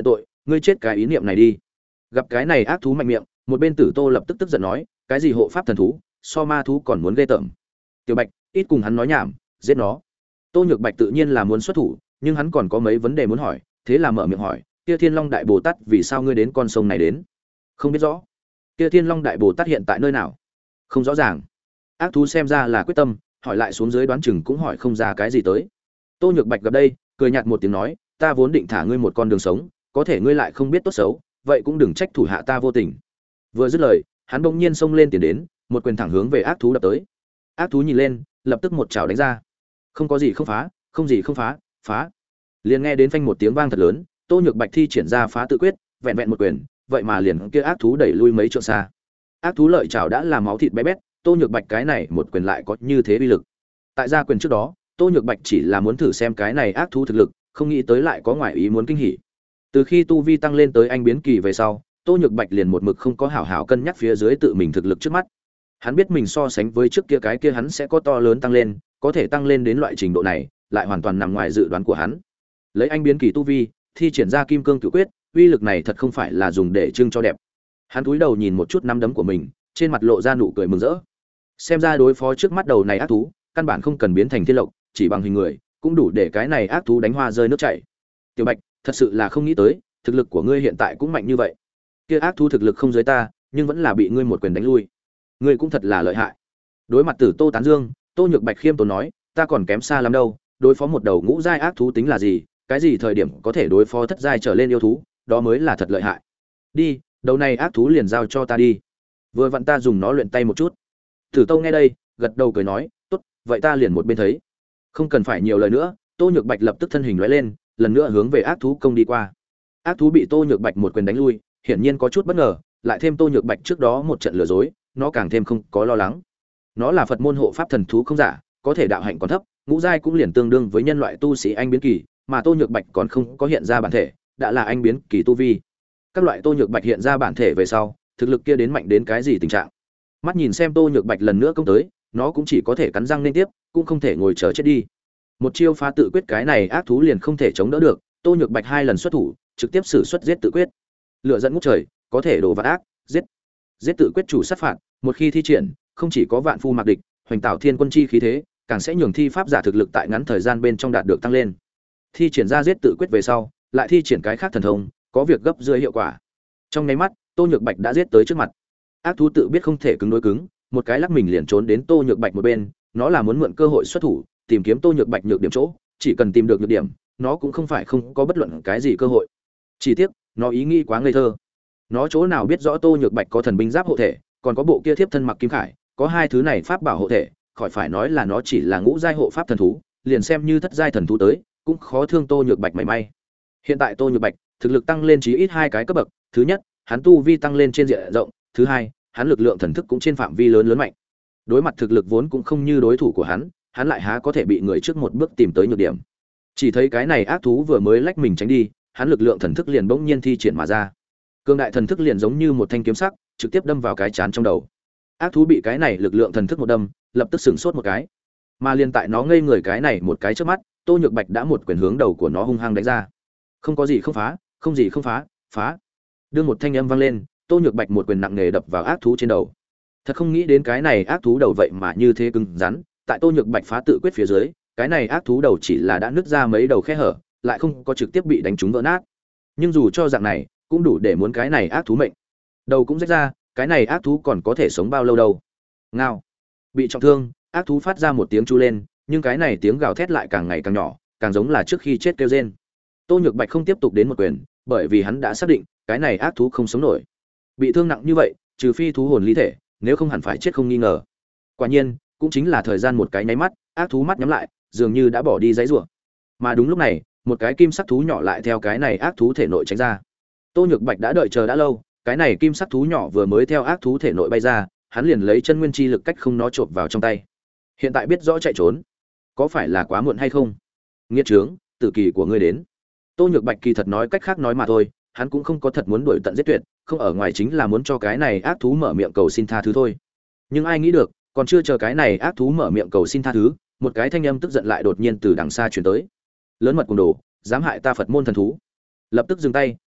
ngươi chết cái ý niệm này đi. Gặp cái này ác thú mạnh miệng, một bên Tử Tô lập tức tức giận nói, cái gì hộ pháp thần thú, so ma thú còn muốn ghê tởm. Tiểu Bạch, ít cùng hắn nói nhảm, giết nó. Tô Nhược Bạch tự nhiên là muốn xuất thủ, nhưng hắn còn có mấy vấn đề muốn hỏi, thế là mở miệng hỏi, kia Thiên Long Đại Bồ Tát vì sao ngươi đến con sông này đến? Không biết rõ. Kia Thiên Long Đại Bồ Tát hiện tại nơi nào? Không rõ ràng. Ác thú xem ra là quyết tâm, hỏi lại xuống dưới đoán chừng cũng hỏi không ra cái gì tới. Tô Nhược Bạch gặp đây, cười nhạt một tiếng nói, ta vốn định thả ngươi một con đường sống, có thể ngươi lại không biết tốt xấu, vậy cũng đừng trách thủ hạ ta vô tình. Vừa dứt lời, hắn bỗng nhiên xông lên tiền đến, một quyền thẳng hướng về ác thú đập tới. Ác thú nhìn lên, lập tức một chảo đánh ra. Không có gì không phá, không gì không phá, phá. Liền nghe đến phanh một tiếng vang thật lớn, Tô Nhược Bạch thi triển ra phá tự quyết, vẹn vẹn một quyền, vậy mà liền kia ác thú đẩy lui mấy trượng xa. Ác thú lợi chảo đã làm máu thịt bé bét, Tô Nhược Bạch cái này một quyền lại có như thế uy lực. Tại ra quyền trước đó, Tô Nhược Bạch chỉ là muốn thử xem cái này ác thú thực lực, không nghĩ tới lại có ngoại ý muốn kinh hỉ. Từ khi tu vi tăng lên tới anh biến kỳ về sau, Tô Nhược Bạch liền một mực không có hảo hảo cân nhắc phía dưới tự mình thực lực trước mắt. Hắn biết mình so sánh với trước kia cái kia hắn sẽ có to lớn tăng lên, có thể tăng lên đến loại trình độ này, lại hoàn toàn nằm ngoài dự đoán của hắn. Lấy anh biến kỳ tu vi, thi triển ra Kim Cương Cửu Quyết, uy lực này thật không phải là dùng để trưng cho đẹp. Hắn cúi đầu nhìn một chút nắm đấm của mình, trên mặt lộ ra nụ cười mừng rỡ. Xem ra đối phó trước mắt đầu này ác thú, căn bản không cần biến thành thiên lộc, chỉ bằng hình người, cũng đủ để cái này ác thú đánh hoa rơi nước chảy. Tiểu Bạch, thật sự là không nghĩ tới, thực lực của ngươi hiện tại cũng mạnh như vậy. Kia ác thú thực lực không dưới ta, nhưng vẫn là bị ngươi một quyền đánh lui. Ngươi cũng thật là lợi hại. Đối mặt Tử Tô tán dương, Tô Nhược Bạch khiêm tốn nói, ta còn kém xa lắm đâu, đối phó một đầu ngũ giai ác thú tính là gì, cái gì thời điểm có thể đối phó thất giai trở lên yêu thú, đó mới là thật lợi hại. Đi, đầu này ác thú liền giao cho ta đi. Vừa vặn ta dùng nó luyện tay một chút. Tử Tô nghe đây, gật đầu cười nói, tốt, vậy ta liền một bên thấy. Không cần phải nhiều lời nữa, Tô Nhược Bạch lập tức thân hình lóe lên, lần nữa hướng về ác thú công đi qua. Ác thú bị Tô Nhược Bạch một quyền đánh lui, hiển nhiên có chút bất ngờ, lại thêm Tô Nhược Bạch trước đó một trận lừa dối, nó càng thêm không có lo lắng. Nó là Phật môn hộ pháp thần thú không giả, có thể đạo hạnh còn thấp, ngũ giai cũng liền tương đương với nhân loại tu sĩ anh biến kỳ, mà Tô Nhược Bạch còn không có hiện ra bản thể, đã là anh biến kỳ tu vi. Các loại Tô Nhược Bạch hiện ra bản thể về sau, thực lực kia đến mạnh đến cái gì tình trạng. Mắt nhìn xem Tô Nhược Bạch lần nữa công tới, nó cũng chỉ có thể cắn răng liên tiếp, cũng không thể ngồi chờ chết đi. Một chiêu phá tự quyết cái này ác thú liền không thể chống đỡ được, Tô Nhược Bạch hai lần xuất thủ, trực tiếp sử xuất giết tự quyết. Lửa dẫn ngút trời, có thể đổ vạn ác, giết. Giết tự quyết chủ sát phạt, một khi thi triển, không chỉ có vạn phu mặc địch, hoành tạo thiên quân chi khí thế, càng sẽ nhường thi pháp giả thực lực tại ngắn thời gian bên trong đạt được tăng lên. Thi triển ra giết tự quyết về sau, lại thi triển cái khác thần thông, có việc gấp dưới hiệu quả. Trong nháy mắt, Tô Nhược Bạch đã giết tới trước mặt. Ác thú tự biết không thể cứng đối cứng, một cái lắc mình liền trốn đến Tô Nhược Bạch một bên, nó là muốn mượn cơ hội xuất thủ, tìm kiếm Tô Nhược Bạch nhược điểm chỗ, chỉ cần tìm được nhược điểm, nó cũng không phải không có bất luận cái gì cơ hội. Chỉ tiếc, nó ý nghĩ quá ngây thơ. Nó chỗ nào biết rõ Tô Nhược Bạch có thần binh giáp hộ thể, còn có bộ kia thiếp thân mặc kim khải, có hai thứ này pháp bảo hộ thể, khỏi phải nói là nó chỉ là ngũ giai hộ pháp thần thú, liền xem như thất giai thần thú tới, cũng khó thương Tô Nhược Bạch mảy may. Hiện tại Tô Nhược Bạch thực lực tăng lên chí ít hai cái cấp bậc, thứ nhất, hắn tu vi tăng lên trên diện rộng, thứ hai, hắn lực lượng thần thức cũng trên phạm vi lớn lớn mạnh. Đối mặt thực lực vốn cũng không như đối thủ của hắn, hắn lại há có thể bị người trước một bước tìm tới nhược điểm. Chỉ thấy cái này ác thú vừa mới lách mình tránh đi, hắn lực lượng thần thức liền bỗng nhiên thi triển mà ra. Cương đại thần thức liền giống như một thanh kiếm sắc, trực tiếp đâm vào cái chán trong đầu. Ác thú bị cái này lực lượng thần thức một đâm, lập tức sửng sốt một cái. Mà liền tại nó ngây người cái này một cái trước mắt, Tô Nhược Bạch đã một quyền hướng đầu của nó hung hăng đánh ra. Không có gì không phá, không gì không phá, phá. Đưa một thanh âm vang lên, Tô Nhược Bạch một quyền nặng nề đập vào ác thú trên đầu. Thật không nghĩ đến cái này ác thú đầu vậy mà như thế cứng rắn, tại Tô Nhược Bạch phá tự quyết phía dưới, cái này ác thú đầu chỉ là đã nứt ra mấy đầu khe hở, lại không có trực tiếp bị đánh trúng vỡ nát. Nhưng dù cho dạng này, cũng đủ để muốn cái này ác thú mệnh. Đầu cũng rách ra, cái này ác thú còn có thể sống bao lâu đâu? Ngao. Bị trọng thương, ác thú phát ra một tiếng chu lên, nhưng cái này tiếng gào thét lại càng ngày càng nhỏ, càng giống là trước khi chết kêu rên. Tô Nhược Bạch không tiếp tục đến một quyền, bởi vì hắn đã xác định, cái này ác thú không sống nổi. Bị thương nặng như vậy, trừ phi thú hồn ly thể, nếu không hẳn phải chết không nghi ngờ. Quả nhiên, cũng chính là thời gian một cái nháy mắt, ác thú mắt nhắm lại, dường như đã bỏ đi dãy rủa. Mà đúng lúc này, một cái kim sắc thú nhỏ lại theo cái này ác thú thể nội tránh ra. Tô Nhược Bạch đã đợi chờ đã lâu, cái này kim sắc thú nhỏ vừa mới theo ác thú thể nội bay ra, hắn liền lấy chân nguyên chi lực cách không nó chộp vào trong tay. Hiện tại biết rõ chạy trốn, có phải là quá muộn hay không? Nghiệt trướng, tử kỳ của ngươi đến. Tô Nhược Bạch kỳ thật nói cách khác nói mà thôi, hắn cũng không có thật muốn đuổi tận giết tuyệt, không ở ngoài chính là muốn cho cái này ác thú mở miệng cầu xin tha thứ thôi. Nhưng ai nghĩ được, còn chưa chờ cái này ác thú mở miệng cầu xin tha thứ, một cái thanh âm tức giận lại đột nhiên từ đằng xa truyền tới. Lớn mật cùng đồ, dám hại ta Phật môn thần thú. Lập tức dừng tay,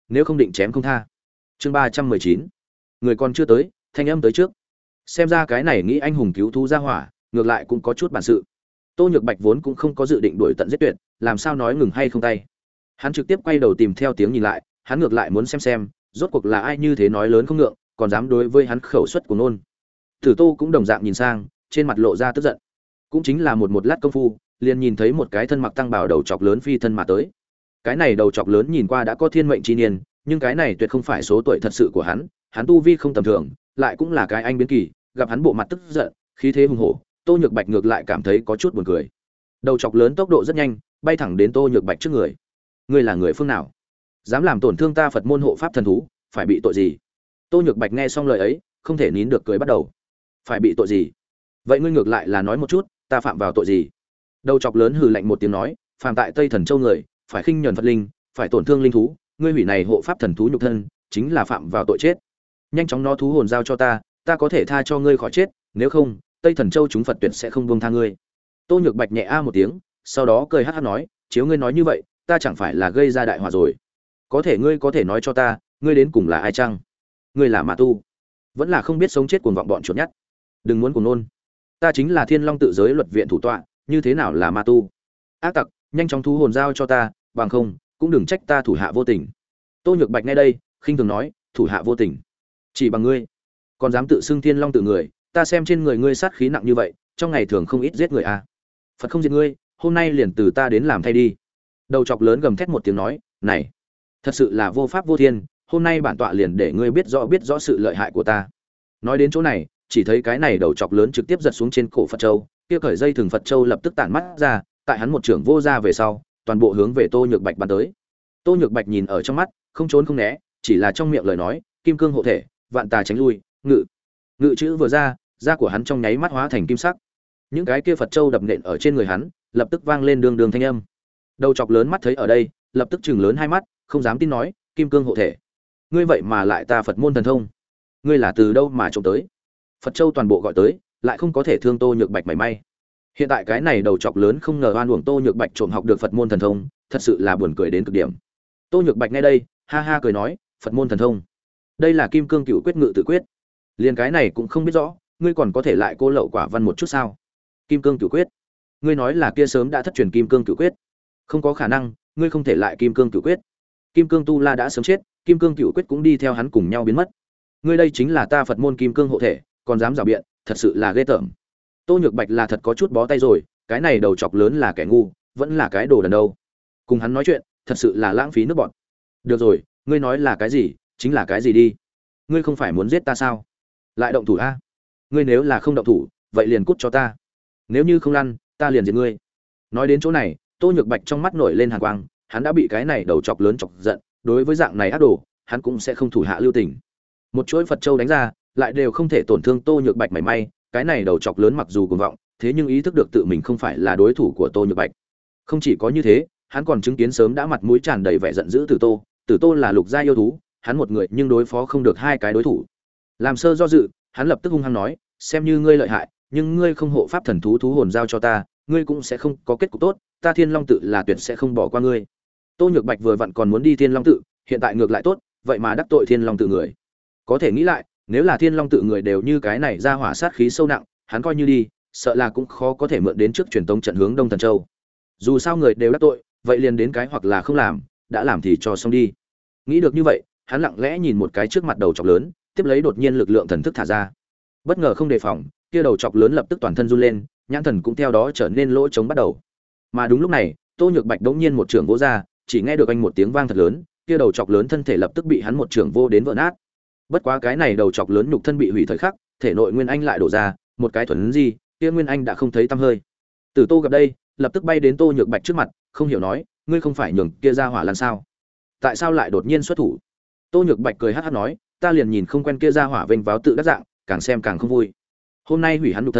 nếu không định chém không tha. Chương ba trăm mười chín. Người còn chưa tới, thanh âm tới trước. Xem ra cái này nghĩ anh hùng cứu thú ra hỏa, ngược lại cũng có chút bản sự. Tô Nhược Bạch vốn cũng không có dự định đuổi tận giết tuyệt, làm sao nói ngừng hay không tay. Hắn trực tiếp quay đầu tìm theo tiếng nhìn lại, hắn ngược lại muốn xem xem, rốt cuộc là ai như thế nói lớn không ngượng, còn dám đối với hắn khẩu suất của nôn. Tử Tô cũng đồng dạng nhìn sang, trên mặt lộ ra tức giận. Cũng chính là một một lát công phu, liền nhìn thấy một cái thân mặc tăng bào đầu chọc lớn phi thân mà tới. Cái này đầu chọc lớn nhìn qua đã có thiên mệnh chi niên, nhưng cái này tuyệt không phải số tuổi thật sự của hắn, hắn tu vi không tầm thường, lại cũng là cái anh biến kỳ, gặp hắn bộ mặt tức giận, khí thế hùng hổ, Tô Nhược Bạch ngược lại cảm thấy có chút buồn cười. Đầu chọc lớn tốc độ rất nhanh, bay thẳng đến Tô Nhược Bạch trước người. Ngươi là người phương nào? Dám làm tổn thương ta Phật môn hộ pháp thần thú, phải bị tội gì? Tô Nhược Bạch nghe xong lời ấy, không thể nín được cười bắt đầu. Phải bị tội gì? Vậy ngươi ngược lại là nói một chút, ta phạm vào tội gì? Đầu chọc lớn hừ lạnh một tiếng nói, phạm tại Tây Thần Châu người, phải khinh nhẫn Phật linh, phải tổn thương linh thú, ngươi hủy này hộ pháp thần thú nhục thân, chính là phạm vào tội chết. Nhanh chóng nó thú hồn giao cho ta, ta có thể tha cho ngươi khỏi chết, nếu không, Tây Thần Châu chúng Phật tuyệt sẽ không buông tha ngươi. Tô Nhược Bạch nhẹ a một tiếng, sau đó cười hắc hắc nói, chiếu ngươi nói như vậy, ta chẳng phải là gây ra đại họa rồi. Có thể ngươi có thể nói cho ta, ngươi đến cùng là ai chăng? Ngươi là ma tu, vẫn là không biết sống chết cuồng vọng bọn chuột nhắt. Đừng muốn cuồng nôn. Ta chính là Thiên Long tự giới luật viện thủ tọa, như thế nào là ma tu? Ác tặc, nhanh chóng thú hồn giao cho ta, bằng không, cũng đừng trách ta thủ hạ vô tình. Tô Nhược Bạch nghe đây, khinh thường nói, thủ hạ vô tình? Chỉ bằng ngươi, còn dám tự xưng Thiên Long tự người, ta xem trên người ngươi sát khí nặng như vậy, trong ngày thường không ít giết người à? Phật không diệt ngươi, hôm nay liền từ ta đến làm thay đi. Đầu chọc lớn gầm thét một tiếng nói, này, thật sự là vô pháp vô thiên, hôm nay bản tọa liền để ngươi biết rõ biết rõ sự lợi hại của ta. Nói đến chỗ này, chỉ thấy cái này đầu chọc lớn trực tiếp giật xuống trên cổ Phật Châu, kia cởi dây thừng Phật Châu lập tức tản mắt ra, tại hắn một trưởng vô ra về sau, toàn bộ hướng về Tô Nhược Bạch bắn tới. Tô Nhược Bạch nhìn ở trong mắt, không trốn không né, chỉ là trong miệng lời nói, kim cương hộ thể, vạn tà tránh lui, ngự. Ngự chữ vừa ra, da của hắn trong nháy mắt hóa thành kim sắc. Những cái kia Phật Châu đập nện ở trên người hắn, lập tức vang lên đường đường thanh âm. Đầu chọc lớn mắt thấy ở đây, lập tức trừng lớn hai mắt, không dám tin nói, kim cương hộ thể. Ngươi vậy mà lại ta Phật môn thần thông, ngươi là từ đâu mà trộm tới? Phật Châu toàn bộ gọi tới, lại không có thể thương Tô Nhược Bạch mảy may. Hiện tại cái này đầu chọc lớn không ngờ oan uổng Tô Nhược Bạch trộm học được Phật môn thần thông, thật sự là buồn cười đến cực điểm. Tô Nhược Bạch nghe đây, ha ha cười nói, Phật môn thần thông, đây là kim cương cựu quyết ngự tự quyết. Liên cái này cũng không biết rõ, ngươi còn có thể lại cô lậu quả văn một chút sao? Kim cương cựu quyết, ngươi nói là kia sớm đã thất truyền kim cương cựu quyết? Không có khả năng, ngươi không thể lại kim cương cựu quyết. Kim cương tu la đã sớm chết, kim cương cựu quyết cũng đi theo hắn cùng nhau biến mất. Ngươi đây chính là ta Phật môn kim cương hộ thể, còn dám rào biện, thật sự là ghê tởm. Tô Nhược Bạch là thật có chút bó tay rồi, cái này đầu chọc lớn là kẻ ngu, vẫn là cái đồ đần đâu. Cùng hắn nói chuyện, thật sự là lãng phí nước bọn. Được rồi, ngươi nói là cái gì, chính là cái gì đi. Ngươi không phải muốn giết ta sao? Lại động thủ a? Ngươi nếu là không động thủ, vậy liền cút cho ta. Nếu như không lăn, ta liền giết ngươi. Nói đến chỗ này, Tô Nhược Bạch trong mắt nổi lên hàn quang, hắn đã bị cái này đầu chọc lớn chọc giận, đối với dạng này ác đồ, hắn cũng sẽ không thủ hạ lưu tình. Một chuỗi Phật Châu đánh ra, lại đều không thể tổn thương Tô Nhược Bạch mảy may, cái này đầu chọc lớn mặc dù cuồng vọng, thế nhưng ý thức được tự mình không phải là đối thủ của Tô Nhược Bạch. Không chỉ có như thế, hắn còn chứng kiến sớm đã mặt mũi tràn đầy vẻ giận dữ Tử Tô, Tử Tô là lục gia yêu thú, hắn một người nhưng đối phó không được hai cái đối thủ. Làm sơ do dự, hắn lập tức hung hăng nói, xem như ngươi lợi hại, nhưng ngươi không hộ pháp thần thú thú hồn giao cho ta, ngươi cũng sẽ không có kết cục tốt, ta Thiên Long tự là tuyệt sẽ không bỏ qua ngươi. Tô Nhược Bạch vừa vặn còn muốn đi Thiên Long tự, hiện tại ngược lại tốt, vậy mà đắc tội Thiên Long tự người. Có thể nghĩ lại, nếu là Thiên Long tự người đều như cái này ra hỏa sát khí sâu nặng, hắn coi như đi, sợ là cũng khó có thể mượn đến trước truyền tống trận hướng Đông Thần Châu. Dù sao người đều đắc tội, vậy liền đến cái hoặc là không làm, đã làm thì cho xong đi. Nghĩ được như vậy, hắn lặng lẽ nhìn một cái trước mặt đầu chọc lớn, tiếp lấy đột nhiên lực lượng thần thức thả ra. Bất ngờ không đề phòng, kia đầu chọc lớn lập tức toàn thân run lên, nhãn thần cũng theo đó trở nên lỗ trống bắt đầu. Mà đúng lúc này, Tô Nhược Bạch đống nhiên một trường vỗ ra, chỉ nghe được anh một tiếng vang thật lớn, kia đầu chọc lớn thân thể lập tức bị hắn một trường vô đến vỡ nát. Bất quá cái này đầu chọc lớn nhục thân bị hủy thời khắc, thể nội nguyên anh lại đổ ra, một cái thuần gì, kia nguyên anh đã không thấy tăm hơi. Tử Tô gặp đây, lập tức bay đến Tô Nhược Bạch trước mặt, không hiểu nói, ngươi không phải nhường kia ra hỏa lan sao? Tại sao lại đột nhiên xuất thủ? Tô Nhược Bạch cười hắc hắc nói, ta liền nhìn không quen kia ra hỏa vênh váo tự đắc dạng, càng xem càng không vui. Hôm nay hủy hắn nhục thân, xem như cho hắn một chút trừng phạt nhỏ đi. Bất quá nhóm chúng ta khả năng đến vất vả một chút. Tử Tô nghe đây, không hiểu nói, vất vả một chút. Lời này nói như thế nào a? Tô Nhược Bạch bất đắc dĩ nói, kia ra hỏa là Thiên Long tự người, hủy hắn nhục thân, nhóm chúng ta xem như cùng Thiên Long tự kết thủ. Lại nghĩ đi Thiên Long tự mượn truyền tống trận, sợ là đã không thấy tăm hơi.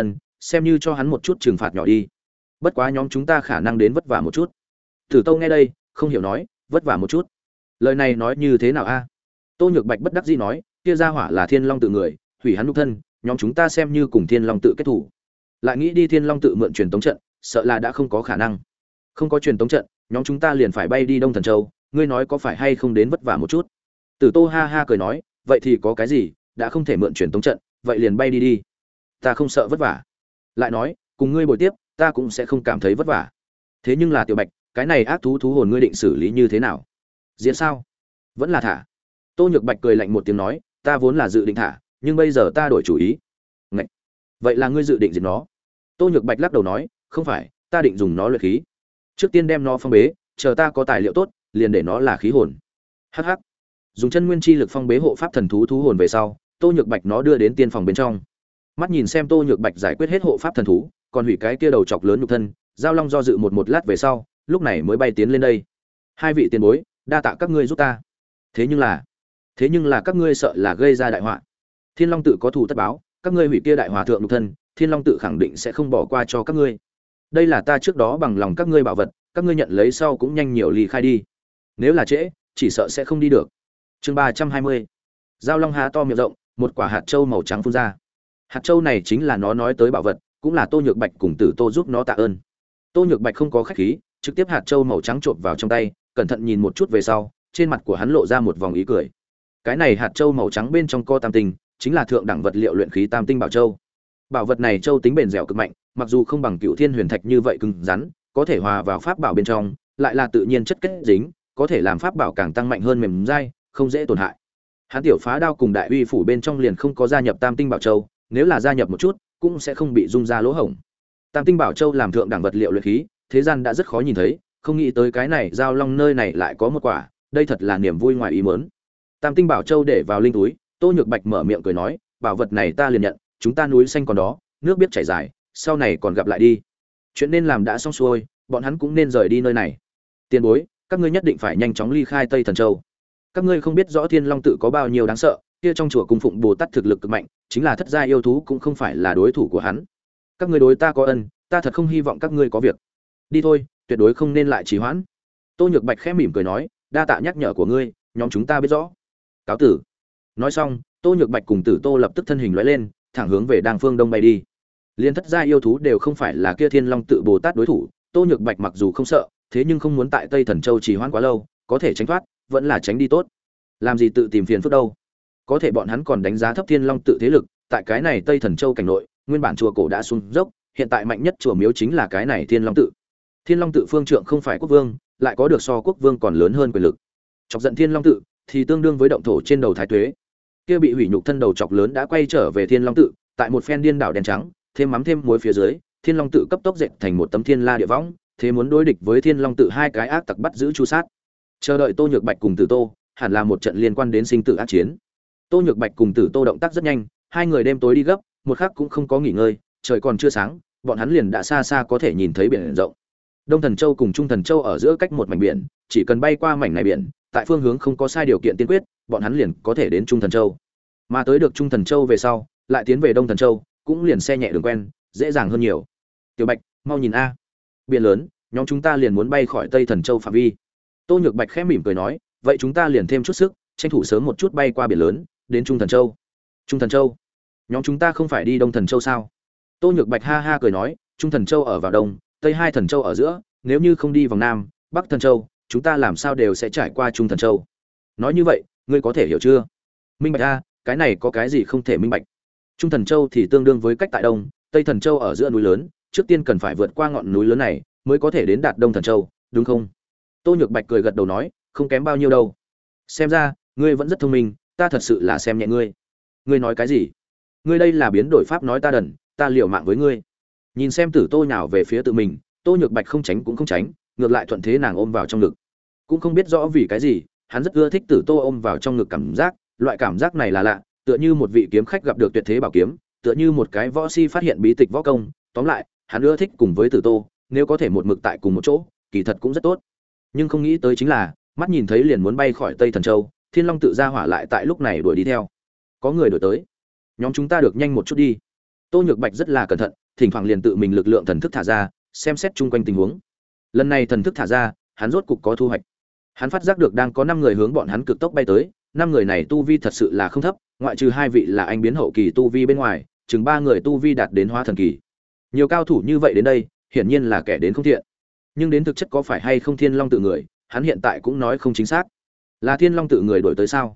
Tử Tô nghe đây, không hiểu nói, vất vả một chút. Lời này nói như thế nào a? Tô Nhược Bạch bất đắc dĩ nói, kia ra hỏa là Thiên Long tự người, hủy hắn nhục thân, nhóm chúng ta xem như cùng Thiên Long tự kết thủ. Lại nghĩ đi Thiên Long tự mượn truyền tống trận, sợ là đã không có khả năng. Không có truyền tống trận, nhóm chúng ta liền phải bay đi Đông Thần Châu, ngươi nói có phải hay không đến vất vả một chút? Tử Tô ha ha cười nói, vậy thì có cái gì, đã không thể mượn truyền tống trận, vậy liền bay đi đi. Ta không sợ vất vả. Lại nói, cùng ngươi bồi tiếp, ta cũng sẽ không cảm thấy vất vả. Thế nhưng là Tiểu Bạch, cái này ác thú thú hồn ngươi định xử lý như thế nào? Diễn sao? Vẫn là thả. Tô Nhược Bạch cười lạnh một tiếng nói, ta vốn là dự định thả, nhưng bây giờ ta đổi chủ ý. Ngậy. Vậy là ngươi dự định diệt nó? Tô Nhược Bạch lắc đầu nói, không phải, ta định dùng nó luyện khí. Trước tiên đem nó phong bế, chờ ta có tài liệu tốt, liền để nó là khí hồn. Hắc hắc. Dùng chân nguyên chi lực phong bế hộ pháp thần thú thú hồn về sau, Tô Nhược Bạch nó đưa đến tiên phòng bên trong. Mắt nhìn xem Tô Nhược Bạch giải quyết hết hộ pháp thần thú, còn hủy cái kia đầu chọc lớn nhục thân, Giao Long do dự một một lát về sau, lúc này mới bay tiến lên đây. Hai vị tiền bối, đa tạ các ngươi giúp ta. Thế nhưng là, thế nhưng là các ngươi sợ là gây ra đại họa. Thiên Long tự có thù tất báo, các ngươi hủy kia đại hòa thượng nhục thân, Thiên Long tự khẳng định sẽ không bỏ qua cho các ngươi. Đây là ta trước đó bằng lòng các ngươi bảo vật, các ngươi nhận lấy sau cũng nhanh nhiều ly khai đi. Nếu là trễ, chỉ sợ sẽ không đi được. Chương ba trăm hai mươi. Giao Long há to miệng rộng, một quả hạt châu màu trắng phun ra. Hạt châu này chính là nó nói tới bảo vật, cũng là Tô Nhược Bạch cùng Tử Tô giúp nó tạ ơn. Tô Nhược Bạch không có khách khí, trực tiếp hạt châu màu trắng trộn vào trong tay, cẩn thận nhìn một chút về sau, trên mặt của hắn lộ ra một vòng ý cười. Cái này hạt châu màu trắng bên trong co tam tinh, chính là thượng đẳng vật liệu luyện khí tam tinh bảo châu. Bảo vật này châu tính bền dẻo cực mạnh, mặc dù không bằng Cựu Thiên Huyền Thạch như vậy cứng rắn, có thể hòa vào pháp bảo bên trong, lại là tự nhiên chất kết dính, có thể làm pháp bảo càng tăng mạnh hơn mềm dai, không dễ tổn hại. Hắn tiểu phá đao cùng đại uy phủ bên trong liền không có gia nhập tam tinh bảo châu, nếu là gia nhập một chút, cũng sẽ không bị rung ra lỗ hổng. Tam tinh bảo châu làm thượng đẳng vật liệu luyện khí, thế gian đã rất khó nhìn thấy, không nghĩ tới cái này Giao Long nơi này lại có một quả, đây thật là niềm vui ngoài ý muốn. Tam tinh bảo châu để vào linh túi, Tô Nhược Bạch mở miệng cười nói, bảo vật này ta liền nhận, chúng ta núi xanh còn đó, nước biết chảy dài, sau này còn gặp lại đi. Chuyện nên làm đã xong xuôi, bọn hắn cũng nên rời đi nơi này. Tiền bối, các ngươi nhất định phải nhanh chóng ly khai Tây Thần Châu. Các ngươi không biết rõ Thiên Long tự có bao nhiêu đáng sợ, kia trong chùa cung phụng Bồ Tát thực lực cực mạnh, chính là thất gia yêu thú cũng không phải là đối thủ của hắn. Các ngươi đối ta có ân, ta thật không hy vọng các ngươi có việc. Đi thôi, tuyệt đối không nên lại trì hoãn. Tô Nhược Bạch khẽ mỉm cười nói, đa tạ nhắc nhở của ngươi, nhóm chúng ta biết rõ. Cáo tử. Nói xong, Tô Nhược Bạch cùng Tử Tô lập tức thân hình lóe lên, thẳng hướng về Đàng Phương Đông bay đi. Liên thất gia yêu thú đều không phải là kia Thiên Long tự Bồ Tát đối thủ, Tô Nhược Bạch mặc dù không sợ, thế nhưng không muốn tại Tây Thần Châu trì hoãn quá lâu, có thể tránh thoát, vẫn là tránh đi tốt. Làm gì tự tìm phiền phức đâu? Có thể bọn hắn còn đánh giá thấp Thiên Long tự thế lực, tại cái này Tây Thần Châu cảnh nội, nguyên bản chùa cổ đã xuống dốc, hiện tại mạnh nhất chùa miếu chính là cái này Thiên Long tự. Thiên Long tự phương trượng không phải quốc vương, lại có được so quốc vương còn lớn hơn quyền lực. Chọc giận Thiên Long tự thì tương đương với động thổ trên đầu thái tuế. Kia bị hủy nhục thân đầu chọc lớn đã quay trở về Thiên Long tự, tại một phen điên đảo đen trắng, thêm mắm thêm muối phía dưới, Thiên Long tự cấp tốc dệt thành một tấm thiên la địa võng, thế muốn đối địch với Thiên Long tự hai cái ác tặc bắt giữ chu sát. Chờ đợi Tô Nhược Bạch cùng Tử Tô, hẳn là một trận liên quan đến sinh tử ác chiến. Tô Nhược Bạch cùng Tử Tô động tác rất nhanh, hai người đêm tối đi gấp, một khắc cũng không có nghỉ ngơi, trời còn chưa sáng, bọn hắn liền đã xa xa có thể nhìn thấy biển rộng. Đông Thần Châu cùng Trung Thần Châu ở giữa cách một mảnh biển, chỉ cần bay qua mảnh này biển, tại phương hướng không có sai điều kiện tiên quyết, bọn hắn liền có thể đến Trung Thần Châu. Mà tới được Trung Thần Châu về sau, lại tiến về Đông Thần Châu, cũng liền xe nhẹ đường quen, dễ dàng hơn nhiều. Tiểu Bạch, mau nhìn a, biển lớn, nhóm chúng ta liền muốn bay khỏi Tây Thần Châu phạm vi. Tô Nhược Bạch khẽ mỉm cười nói, vậy chúng ta liền thêm chút sức, tranh thủ sớm một chút bay qua biển lớn, đến Trung Thần Châu. Trung Thần Châu? Nhóm chúng ta không phải đi Đông Thần Châu sao? Tô Nhược Bạch ha ha cười nói, Trung Thần Châu ở vào đông, Tây hai Thần Châu ở giữa, nếu như không đi vòng Nam, Bắc Thần Châu, chúng ta làm sao đều sẽ trải qua Trung Thần Châu. Nói như vậy, ngươi có thể hiểu chưa? Minh bạch a, cái này có cái gì không thể minh bạch? Trung Thần Châu thì tương đương với cách tại đông, Tây Thần Châu ở giữa núi lớn, trước tiên cần phải vượt qua ngọn núi lớn này, mới có thể đến đạt Đông Thần Châu, đúng không? Tô Nhược Bạch cười gật đầu nói, không kém bao nhiêu đâu. Xem ra, ngươi vẫn rất thông minh, ta thật sự là xem nhẹ ngươi. Ngươi nói cái gì? Ngươi đây là biến đổi pháp nói ta đần, ta liều mạng với ngươi. Nhìn xem Tử Tô nhào về phía tự mình, Tô Nhược Bạch không tránh cũng không tránh, ngược lại thuận thế nàng ôm vào trong ngực. Cũng không biết rõ vì cái gì, hắn rất ưa thích Tử Tô ôm vào trong ngực cảm giác, loại cảm giác này là lạ, tựa như một vị kiếm khách gặp được tuyệt thế bảo kiếm, tựa như một cái võ si phát hiện bí tịch võ công, tóm lại, hắn ưa thích cùng với Tử Tô, nếu có thể một mực tại cùng một chỗ, kỳ thật cũng rất tốt. Nhưng không nghĩ tới chính là, mắt nhìn thấy liền muốn bay khỏi Tây Thần Châu, Thiên Long tự ra hỏa lại tại lúc này đuổi đi theo. Có người đuổi tới. Nhóm chúng ta được nhanh một chút đi. Tô Nhược Bạch rất là cẩn thận, thỉnh thoảng liền tự mình lực lượng thần thức thả ra, xem xét chung quanh tình huống. Lần này thần thức thả ra, hắn rốt cục có thu hoạch. Hắn phát giác được đang có năm người hướng bọn hắn cực tốc bay tới, năm người này tu vi thật sự là không thấp, ngoại trừ hai vị là anh biến hậu kỳ tu vi bên ngoài, chừng ba người tu vi đạt đến hóa thần kỳ. Nhiều cao thủ như vậy đến đây, hiển nhiên là kẻ đến không thiện. Nhưng đến thực chất có phải hay không Thiên Long tự người, hắn hiện tại cũng nói không chính xác. Là Thiên Long tự người đổi tới sao?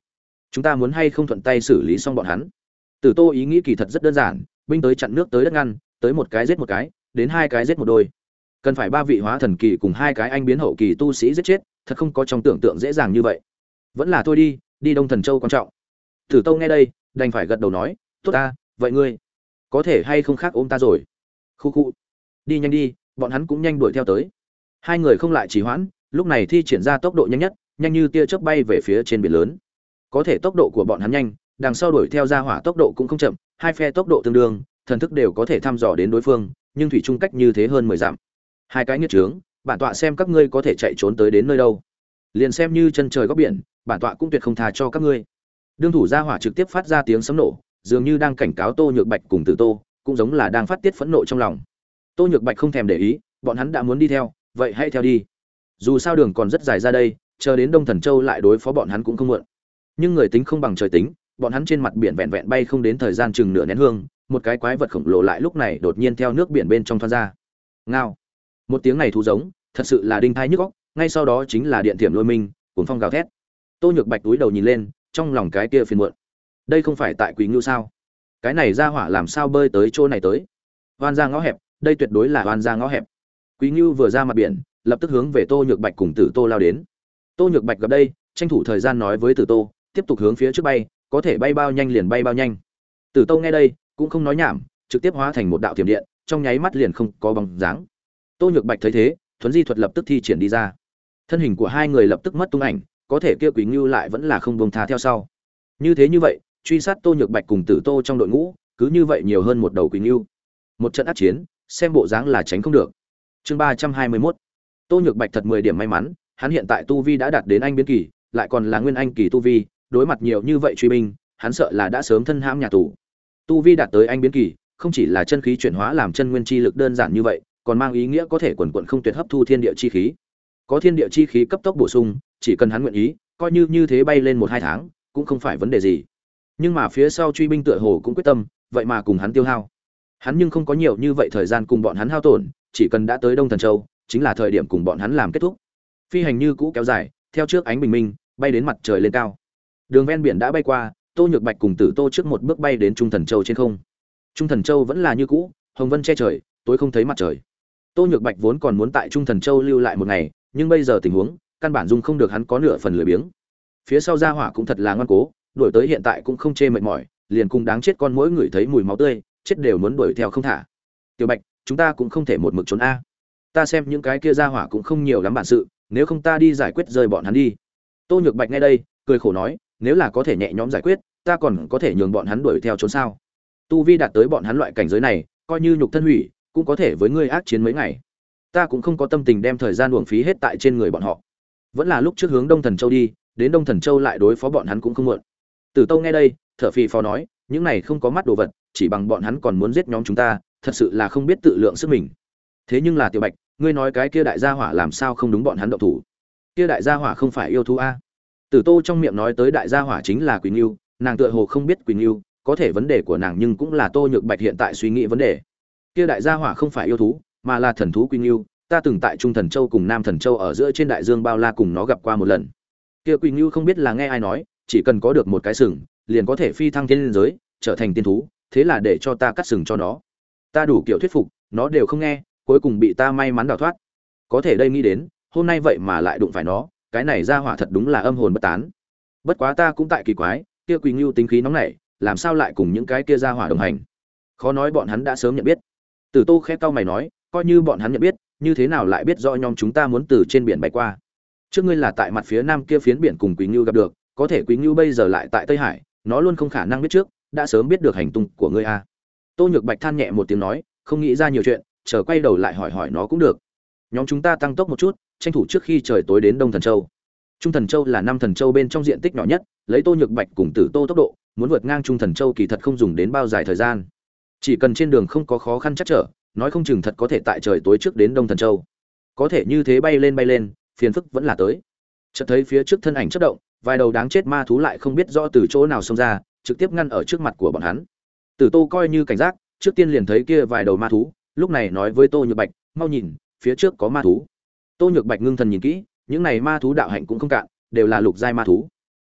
chúng ta muốn hay không thuận tay xử lý xong bọn hắn? Tử Tô ý nghĩ kỳ thật rất đơn giản, binh tới chặn nước tới đất ngăn, tới một cái giết một cái, đến hai cái giết một đôi. Cần phải ba vị hóa thần kỳ cùng hai cái anh biến hậu kỳ tu sĩ giết chết, thật không có trong tưởng tượng dễ dàng như vậy. Vẫn là thôi đi, đi Đông Thần Châu quan trọng. Tử Tô nghe đây, đành phải gật đầu nói, tốt ta, vậy ngươi có thể hay không khác ôm ta rồi. Khu khu, đi nhanh đi, bọn hắn cũng nhanh đuổi theo tới. Hai người không lại trì hoãn, lúc này thi triển ra tốc độ nhanh nhất, nhanh như tia chớp bay về phía trên biển lớn. Có thể tốc độ của bọn hắn nhanh, đằng sau đuổi theo ra hỏa tốc độ cũng không chậm, hai phe tốc độ tương đương, thần thức đều có thể thăm dò đến đối phương, nhưng thủy chung cách như thế hơn mười dặm. Hai cái nghiệt trướng, bản tọa xem các ngươi có thể chạy trốn tới đến nơi đâu. Liền xem như chân trời góc biển, bản tọa cũng tuyệt không tha cho các ngươi. Đương thủ ra hỏa trực tiếp phát ra tiếng sấm nổ, dường như đang cảnh cáo Tô Nhược Bạch cùng Tử Tô, cũng giống là đang phát tiết phẫn nộ trong lòng. Tô Nhược Bạch không thèm để ý, bọn hắn đã muốn đi theo, vậy hãy theo đi. Dù sao đường còn rất dài ra đây, chờ đến Đông Thần Châu lại đối phó bọn hắn cũng không muộn. Nhưng người tính không bằng trời tính, bọn hắn trên mặt biển vẹn vẹn bay không đến thời gian chừng nửa nén hương, một cái quái vật khổng lồ lại lúc này đột nhiên theo nước biển bên trong thoát ra. Ngao. Một tiếng này thú giống, thật sự là đinh tai nhức óc, ngay sau đó chính là điện thiểm lôi minh, cuồng phong gào thét. Tô Nhược Bạch túi đầu nhìn lên, trong lòng cái kia phiền muộn. Đây không phải tại Quý Ngưu sao? Cái này ra hỏa làm sao bơi tới chỗ này tới? Oan ra ngõ hẹp, đây tuyệt đối là oan ra ngõ hẹp. Quý Ngưu vừa ra mặt biển, lập tức hướng về Tô Nhược Bạch cùng Tử Tô lao đến. Tô Nhược Bạch gặp đây, tranh thủ thời gian nói với Tử Tô, tiếp tục hướng phía trước bay, có thể bay bao nhanh liền bay bao nhanh. Tử Tô nghe đây, cũng không nói nhảm, trực tiếp hóa thành một đạo tiềm điện, trong nháy mắt liền không có bóng dáng. Tô Nhược Bạch thấy thế, thuấn di thuật lập tức thi triển đi ra. Thân hình của hai người lập tức mất tung ảnh, có thể kia Quý Ngưu lại vẫn là không buông tha theo sau. Như thế như vậy, truy sát Tô Nhược Bạch cùng Tử Tô trong đội ngũ, cứ như vậy nhiều hơn một đầu Quý Ngưu. Một trận ác chiến, xem bộ dáng là tránh không được. Chương ba trăm hai mươi mốt. Tô Nhược Bạch thật mười điểm may mắn, hắn hiện tại tu vi đã đạt đến anh biến kỳ, lại còn là nguyên anh kỳ tu vi, đối mặt nhiều như vậy truy binh, hắn sợ là đã sớm thân hãm nhà tù. Tu vi đạt tới anh biến kỳ, không chỉ là chân khí chuyển hóa làm chân nguyên chi lực đơn giản như vậy, còn mang ý nghĩa có thể quần quần không tuyệt hấp thu thiên địa chi khí. Có thiên địa chi khí cấp tốc bổ sung, chỉ cần hắn nguyện ý, coi như như thế bay lên một hai tháng, cũng không phải vấn đề gì. Nhưng mà phía sau truy binh tựa hồ cũng quyết tâm, vậy mà cùng hắn tiêu hao. Hắn nhưng không có nhiều như vậy thời gian cùng bọn hắn hao tổn, chỉ cần đã tới Đông Thần Châu, chính là thời điểm cùng bọn hắn làm kết thúc. Phi hành như cũ kéo dài, theo trước ánh bình minh, bay đến mặt trời lên cao. Đường ven biển đã bay qua, Tô Nhược Bạch cùng Tử Tô trước một bước bay đến Trung Thần Châu trên không. Trung Thần Châu vẫn là như cũ, hồng vân che trời, tối không thấy mặt trời. Tô Nhược Bạch vốn còn muốn tại Trung Thần Châu lưu lại một ngày, nhưng bây giờ tình huống, căn bản dung không được hắn có nửa phần lười biếng. Phía sau gia hỏa cũng thật là ngoan cố, đuổi tới hiện tại cũng không chê mệt mỏi, liền cùng đáng chết con mỗi người thấy mùi máu tươi, chết đều muốn đuổi theo không thả. Tiểu Bạch, chúng ta cũng không thể một mực trốn a. Ta xem những cái kia gia hỏa cũng không nhiều lắm bản sự, nếu không ta đi giải quyết rơi bọn hắn đi. Tô Nhược Bạch nghe đây, cười khổ nói, nếu là có thể nhẹ nhõm giải quyết, ta còn có thể nhường bọn hắn đuổi theo trốn sao? Tu vi đạt tới bọn hắn loại cảnh giới này, coi như nhục thân hủy, cũng có thể với ngươi ác chiến mấy ngày. Ta cũng không có tâm tình đem thời gian uổng phí hết tại trên người bọn họ. Vẫn là lúc trước hướng Đông Thần Châu đi, đến Đông Thần Châu lại đối phó bọn hắn cũng không muộn. Tử Tâu nghe đây, thở phì phò nói, những này không có mắt đồ vật, chỉ bằng bọn hắn còn muốn giết nhóm chúng ta, thật sự là không biết tự lượng sức mình. Thế nhưng là Tiểu Bạch, ngươi nói cái kia đại gia hỏa làm sao không đúng bọn hắn động thủ? Kia đại gia hỏa không phải yêu thú a? Tử Tô trong miệng nói tới đại gia hỏa chính là Quỳnh Nưu, nàng tựa hồ không biết Quỳnh Nưu, có thể vấn đề của nàng nhưng cũng là Tô Nhược Bạch hiện tại suy nghĩ vấn đề. Kia đại gia hỏa không phải yêu thú, mà là thần thú Quỳnh Nưu, ta từng tại Trung Thần Châu cùng Nam Thần Châu ở giữa trên đại dương bao la cùng nó gặp qua một lần. Kia Quỳnh Nưu không biết là nghe ai nói, chỉ cần có được một cái sừng, liền có thể phi thăng thiên giới, trở thành tiên thú, thế là để cho ta cắt sừng cho nó. Ta đủ kiểu thuyết phục, nó đều không nghe, cuối cùng bị ta may mắn đào thoát. Có thể đây nghĩ đến, hôm nay vậy mà lại đụng phải nó, cái này ra hỏa thật đúng là âm hồn bất tán. Bất quá ta cũng tại kỳ quái, kia Quỳnh Nưu tính khí nóng nảy, làm sao lại cùng những cái kia ra hỏa đồng hành? Khó nói bọn hắn đã sớm nhận biết. Tử Tô khẽ cau mày nói, coi như bọn hắn nhận biết, như thế nào lại biết rõ nhóm chúng ta muốn từ trên biển bay qua? Trước ngươi là tại mặt phía nam kia phiến biển cùng Quỳnh Nưu gặp được, có thể Quỳnh Nưu bây giờ lại tại Tây Hải, nó luôn không khả năng biết trước, đã sớm biết được hành tung của ngươi a. Tô Nhược Bạch than nhẹ một tiếng nói, không nghĩ ra nhiều chuyện, chờ quay đầu lại hỏi hỏi nó cũng được. Nhóm chúng ta tăng tốc một chút, tranh thủ trước khi trời tối đến Đông Thần Châu. Trung Thần Châu là năm thần châu bên trong diện tích nhỏ nhất, lấy Tô Nhược Bạch cùng Tử Tô tốc độ, muốn vượt ngang Trung Thần Châu kỳ thật không dùng đến bao dài thời gian. Chỉ cần trên đường không có khó khăn chắc trở, nói không chừng thật có thể tại trời tối trước đến Đông Thần Châu. Có thể như thế bay lên bay lên, phiền phức vẫn là tới. Chợt thấy phía trước thân ảnh chớp động, vài đầu đáng chết ma thú lại không biết rõ từ chỗ nào xông ra, trực tiếp ngăn ở trước mặt của bọn hắn. Tử Tô coi như cảnh giác, trước tiên liền thấy kia vài đầu ma thú, lúc này nói với Tô Nhược Bạch, mau nhìn, phía trước có ma thú. Tô Nhược Bạch ngưng thần nhìn kỹ, những này ma thú đạo hạnh cũng không cạn, đều là lục giai ma thú.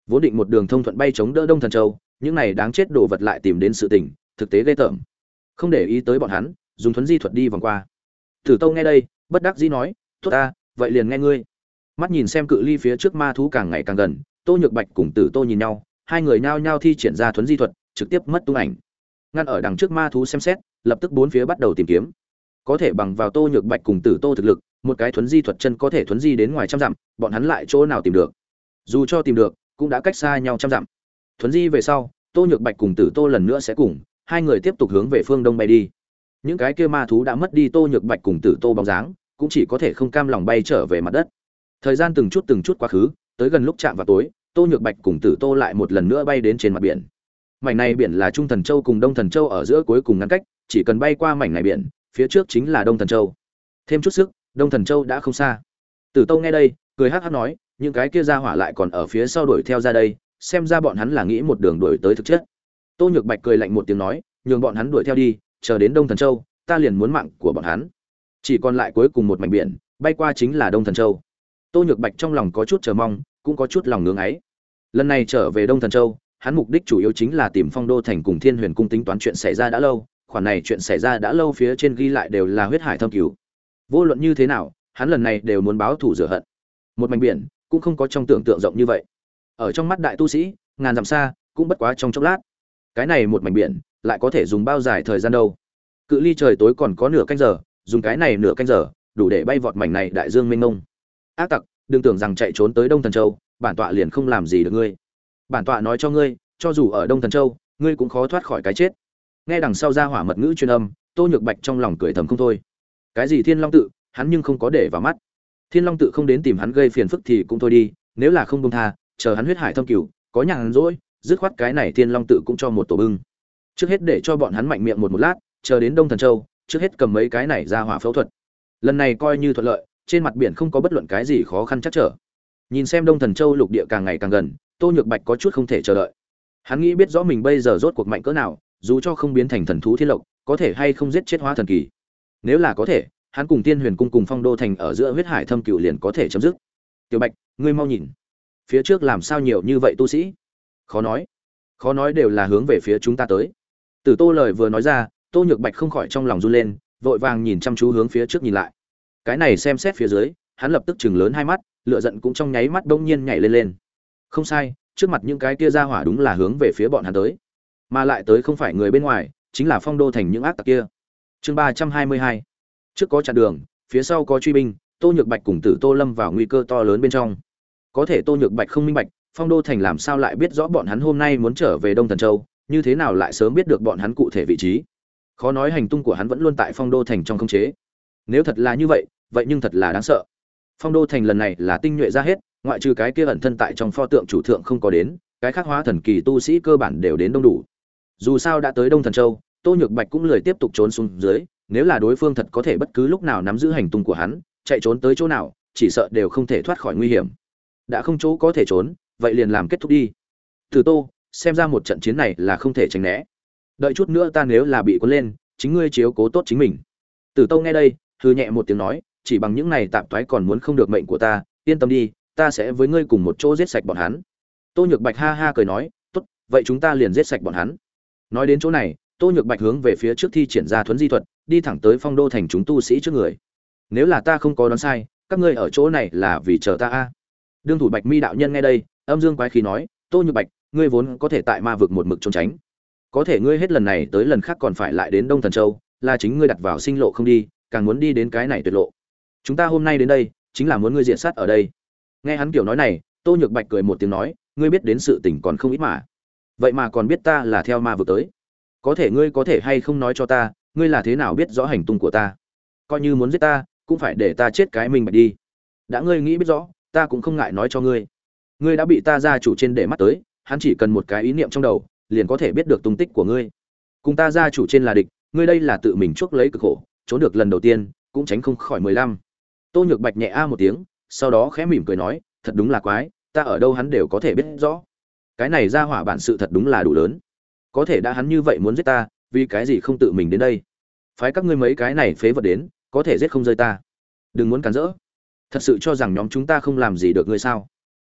Vốn định một đường thông thuận bay chống đỡ Đông Thần Châu, những này đáng chết đồ vật lại tìm đến sự tình, thực tế ghê tởm. Không để ý tới bọn hắn, dùng thuấn di thuật đi vòng qua. Tử Tâu nghe đây, bất đắc dĩ nói, "Tốt ta, vậy liền nghe ngươi." Mắt nhìn xem cự ly phía trước ma thú càng ngày càng gần, Tô Nhược Bạch cùng Tử Tô nhìn nhau, hai người nhao nhao thi triển ra thuấn di thuật, trực tiếp mất tung ảnh. Ngăn ở đằng trước ma thú xem xét, lập tức bốn phía bắt đầu tìm kiếm. Có thể bằng vào Tô Nhược Bạch cùng Tử Tô thực lực, một cái thuấn di thuật chân có thể thuấn di đến ngoài trăm dặm, bọn hắn lại chỗ nào tìm được? Dù cho tìm được, cũng đã cách xa nhau trăm dặm. Thuấn di về sau, Tô Nhược Bạch cùng Tử Tô lần nữa sẽ cùng hai người tiếp tục hướng về phương đông bay đi. Những cái kia ma thú đã mất đi Tô Nhược Bạch cùng Tử Tô bóng dáng, cũng chỉ có thể không cam lòng bay trở về mặt đất. Thời gian từng chút từng chút quá khứ, tới gần lúc chạm vào tối, Tô Nhược Bạch cùng Tử Tô lại một lần nữa bay đến trên mặt biển. Mảnh này biển là Trung Thần Châu cùng Đông Thần Châu ở giữa cuối cùng ngăn cách, chỉ cần bay qua mảnh này biển, phía trước chính là Đông Thần Châu. Thêm chút sức, Đông Thần Châu đã không xa. Tử Tô nghe đây, cười hắc hắc nói, những cái kia ra hỏa lại còn ở phía sau đuổi theo ra đây, xem ra bọn hắn là nghĩ một đường đuổi tới thực chất. Tô Nhược Bạch cười lạnh một tiếng nói, nhường bọn hắn đuổi theo đi, chờ đến Đông Thần Châu, ta liền muốn mạng của bọn hắn. Chỉ còn lại cuối cùng một mảnh biển, bay qua chính là Đông Thần Châu. Tô Nhược Bạch trong lòng có chút chờ mong, cũng có chút lòng ngưỡng ấy. Lần này trở về Đông Thần Châu, hắn mục đích chủ yếu chính là tìm Phong Đô thành cùng Thiên Huyền cung tính toán chuyện xảy ra đã lâu, khoản này chuyện xảy ra đã lâu phía trên ghi lại đều là huyết hải thâm cứu. Vô luận như thế nào, hắn lần này đều muốn báo thù rửa hận. Một mảnh biển, cũng không có trong tưởng tượng rộng như vậy. Ở trong mắt đại tu sĩ, ngàn dặm xa, cũng bất quá trong chốc lát. Cái này một mảnh biển, lại có thể dùng bao dài thời gian đâu? Cự ly trời tối còn có nửa canh giờ, dùng cái này nửa canh giờ, đủ để bay vọt mảnh này đại dương mênh mông. Ác tặc, đừng tưởng rằng chạy trốn tới Đông Thần Châu, bản tọa liền không làm gì được ngươi. Bản tọa nói cho ngươi, cho dù ở Đông Thần Châu, ngươi cũng khó thoát khỏi cái chết. Nghe đằng sau ra hỏa mật ngữ truyền âm, Tô Nhược Bạch trong lòng cười thầm không thôi. Cái gì Thiên Long tự, hắn nhưng không có để vào mắt. Thiên Long tự không đến tìm hắn gây phiền phức thì cũng thôi đi, nếu là không buông tha, chờ hắn huyết hải thâm cửu, có nhàn rỗi, dứt khoát cái này Thiên Long tự cũng cho một tổ bưng. Trước hết để cho bọn hắn mạnh miệng một một lát, chờ đến Đông Thần Châu, trước hết cầm mấy cái này ra hỏa phẫu thuật. Lần này coi như thuận lợi, trên mặt biển không có bất luận cái gì khó khăn chắc trở. Nhìn xem Đông Thần Châu lục địa càng ngày càng gần, Tô Nhược Bạch có chút không thể chờ đợi. Hắn nghĩ biết rõ mình bây giờ rốt cuộc mạnh cỡ nào, dù cho không biến thành thần thú thiên lộc, có thể hay không giết chết hóa thần kỳ. Nếu là có thể, hắn cùng Tiên Huyền cung cùng Phong Đô thành ở giữa huyết hải thâm cửu liền có thể chấm dứt. Tiểu Bạch, ngươi mau nhìn, phía trước làm sao nhiều như vậy tu sĩ? Khó nói, khó nói đều là hướng về phía chúng ta tới. Tử Tô lời vừa nói ra, Tô Nhược Bạch không khỏi trong lòng run lên, vội vàng nhìn chăm chú hướng phía trước nhìn lại. Cái này xem xét phía dưới, hắn lập tức chừng lớn hai mắt, lửa giận cũng trong nháy mắt đông nhiên nhảy lên lên. Không sai, trước mặt những cái kia ra hỏa đúng là hướng về phía bọn hắn tới, mà lại tới không phải người bên ngoài, chính là Phong Đô thành những ác tặc kia. Chương ba trăm hai mươi hai. Trước có chặn đường, phía sau có truy binh, Tô Nhược Bạch cùng Tử Tô lâm vào nguy cơ to lớn bên trong. Có thể Tô Nhược Bạch không minh bạch, Phong Đô thành làm sao lại biết rõ bọn hắn hôm nay muốn trở về Đông Thần Châu, như thế nào lại sớm biết được bọn hắn cụ thể vị trí. Khó nói hành tung của hắn vẫn luôn tại Phong Đô thành trong khống chế. Nếu thật là như vậy, vậy nhưng thật là đáng sợ. Phong Đô thành lần này là tinh nhuệ ra hết, ngoại trừ cái kia ẩn thân tại trong pho tượng chủ thượng không có đến, cái khác hóa thần kỳ tu sĩ cơ bản đều đến đông đủ. Dù sao đã tới Đông Thần Châu, Tô Nhược Bạch cũng lười tiếp tục trốn xuống dưới, nếu là đối phương thật có thể bất cứ lúc nào nắm giữ hành tung của hắn, chạy trốn tới chỗ nào, chỉ sợ đều không thể thoát khỏi nguy hiểm. Đã không chỗ có thể trốn, vậy liền làm kết thúc đi. Tử Tô, xem ra một trận chiến này là không thể tránh né. Đợi chút nữa ta nếu là bị cuốn lên, chính ngươi chiếu cố tốt chính mình. Tử Tô nghe đây, hừ nhẹ một tiếng nói, chỉ bằng những này tạm toái còn muốn không được mệnh của ta, yên tâm đi, ta sẽ với ngươi cùng một chỗ giết sạch bọn hắn. Tô Nhược Bạch ha ha cười nói, tốt, vậy chúng ta liền giết sạch bọn hắn. Nói đến chỗ này, Tô Nhược Bạch hướng về phía trước thi triển ra thuấn di thuật, đi thẳng tới Phong Đô thành chúng tu sĩ trước người. Nếu là ta không có đoán sai, các ngươi ở chỗ này là vì chờ ta a. Đương thủ Bạch Mi đạo nhân nghe đây, âm dương quái khí nói, Tô Nhược Bạch, ngươi vốn có thể tại ma vực một mực trốn tránh, có thể ngươi hết lần này tới lần khác còn phải lại đến Đông Thần Châu, là chính ngươi đặt vào sinh lộ không đi, càng muốn đi đến cái này tuyệt lộ. Chúng ta hôm nay đến đây, chính là muốn ngươi diện sát ở đây. Nghe hắn kiểu nói này, Tô Nhược Bạch cười một tiếng nói, ngươi biết đến sự tình còn không ít mà. Vậy mà còn biết ta là theo ma vực tới. Có thể ngươi có thể hay không nói cho ta, ngươi là thế nào biết rõ hành tung của ta? Coi như muốn giết ta, cũng phải để ta chết cái mình bạch đi. Đã ngươi nghĩ biết rõ, ta cũng không ngại nói cho ngươi. Ngươi đã bị ta gia chủ trên để mắt tới, hắn chỉ cần một cái ý niệm trong đầu, liền có thể biết được tung tích của ngươi. Cùng ta gia chủ trên là địch, ngươi đây là tự mình chuốc lấy cực khổ, trốn được lần đầu tiên, cũng tránh không khỏi mười lăm. Tô Nhược Bạch nhẹ a một tiếng, sau đó khẽ mỉm cười nói, thật đúng là quái, ta ở đâu hắn đều có thể biết rõ. Cái này ra hỏa bản sự thật đúng là đủ lớn. Có thể đã hắn như vậy muốn giết ta, vì cái gì không tự mình đến đây? Phái các ngươi mấy cái này phế vật đến, có thể giết không rơi ta. Đừng muốn cản rỡ. Thật sự cho rằng nhóm chúng ta không làm gì được ngươi sao?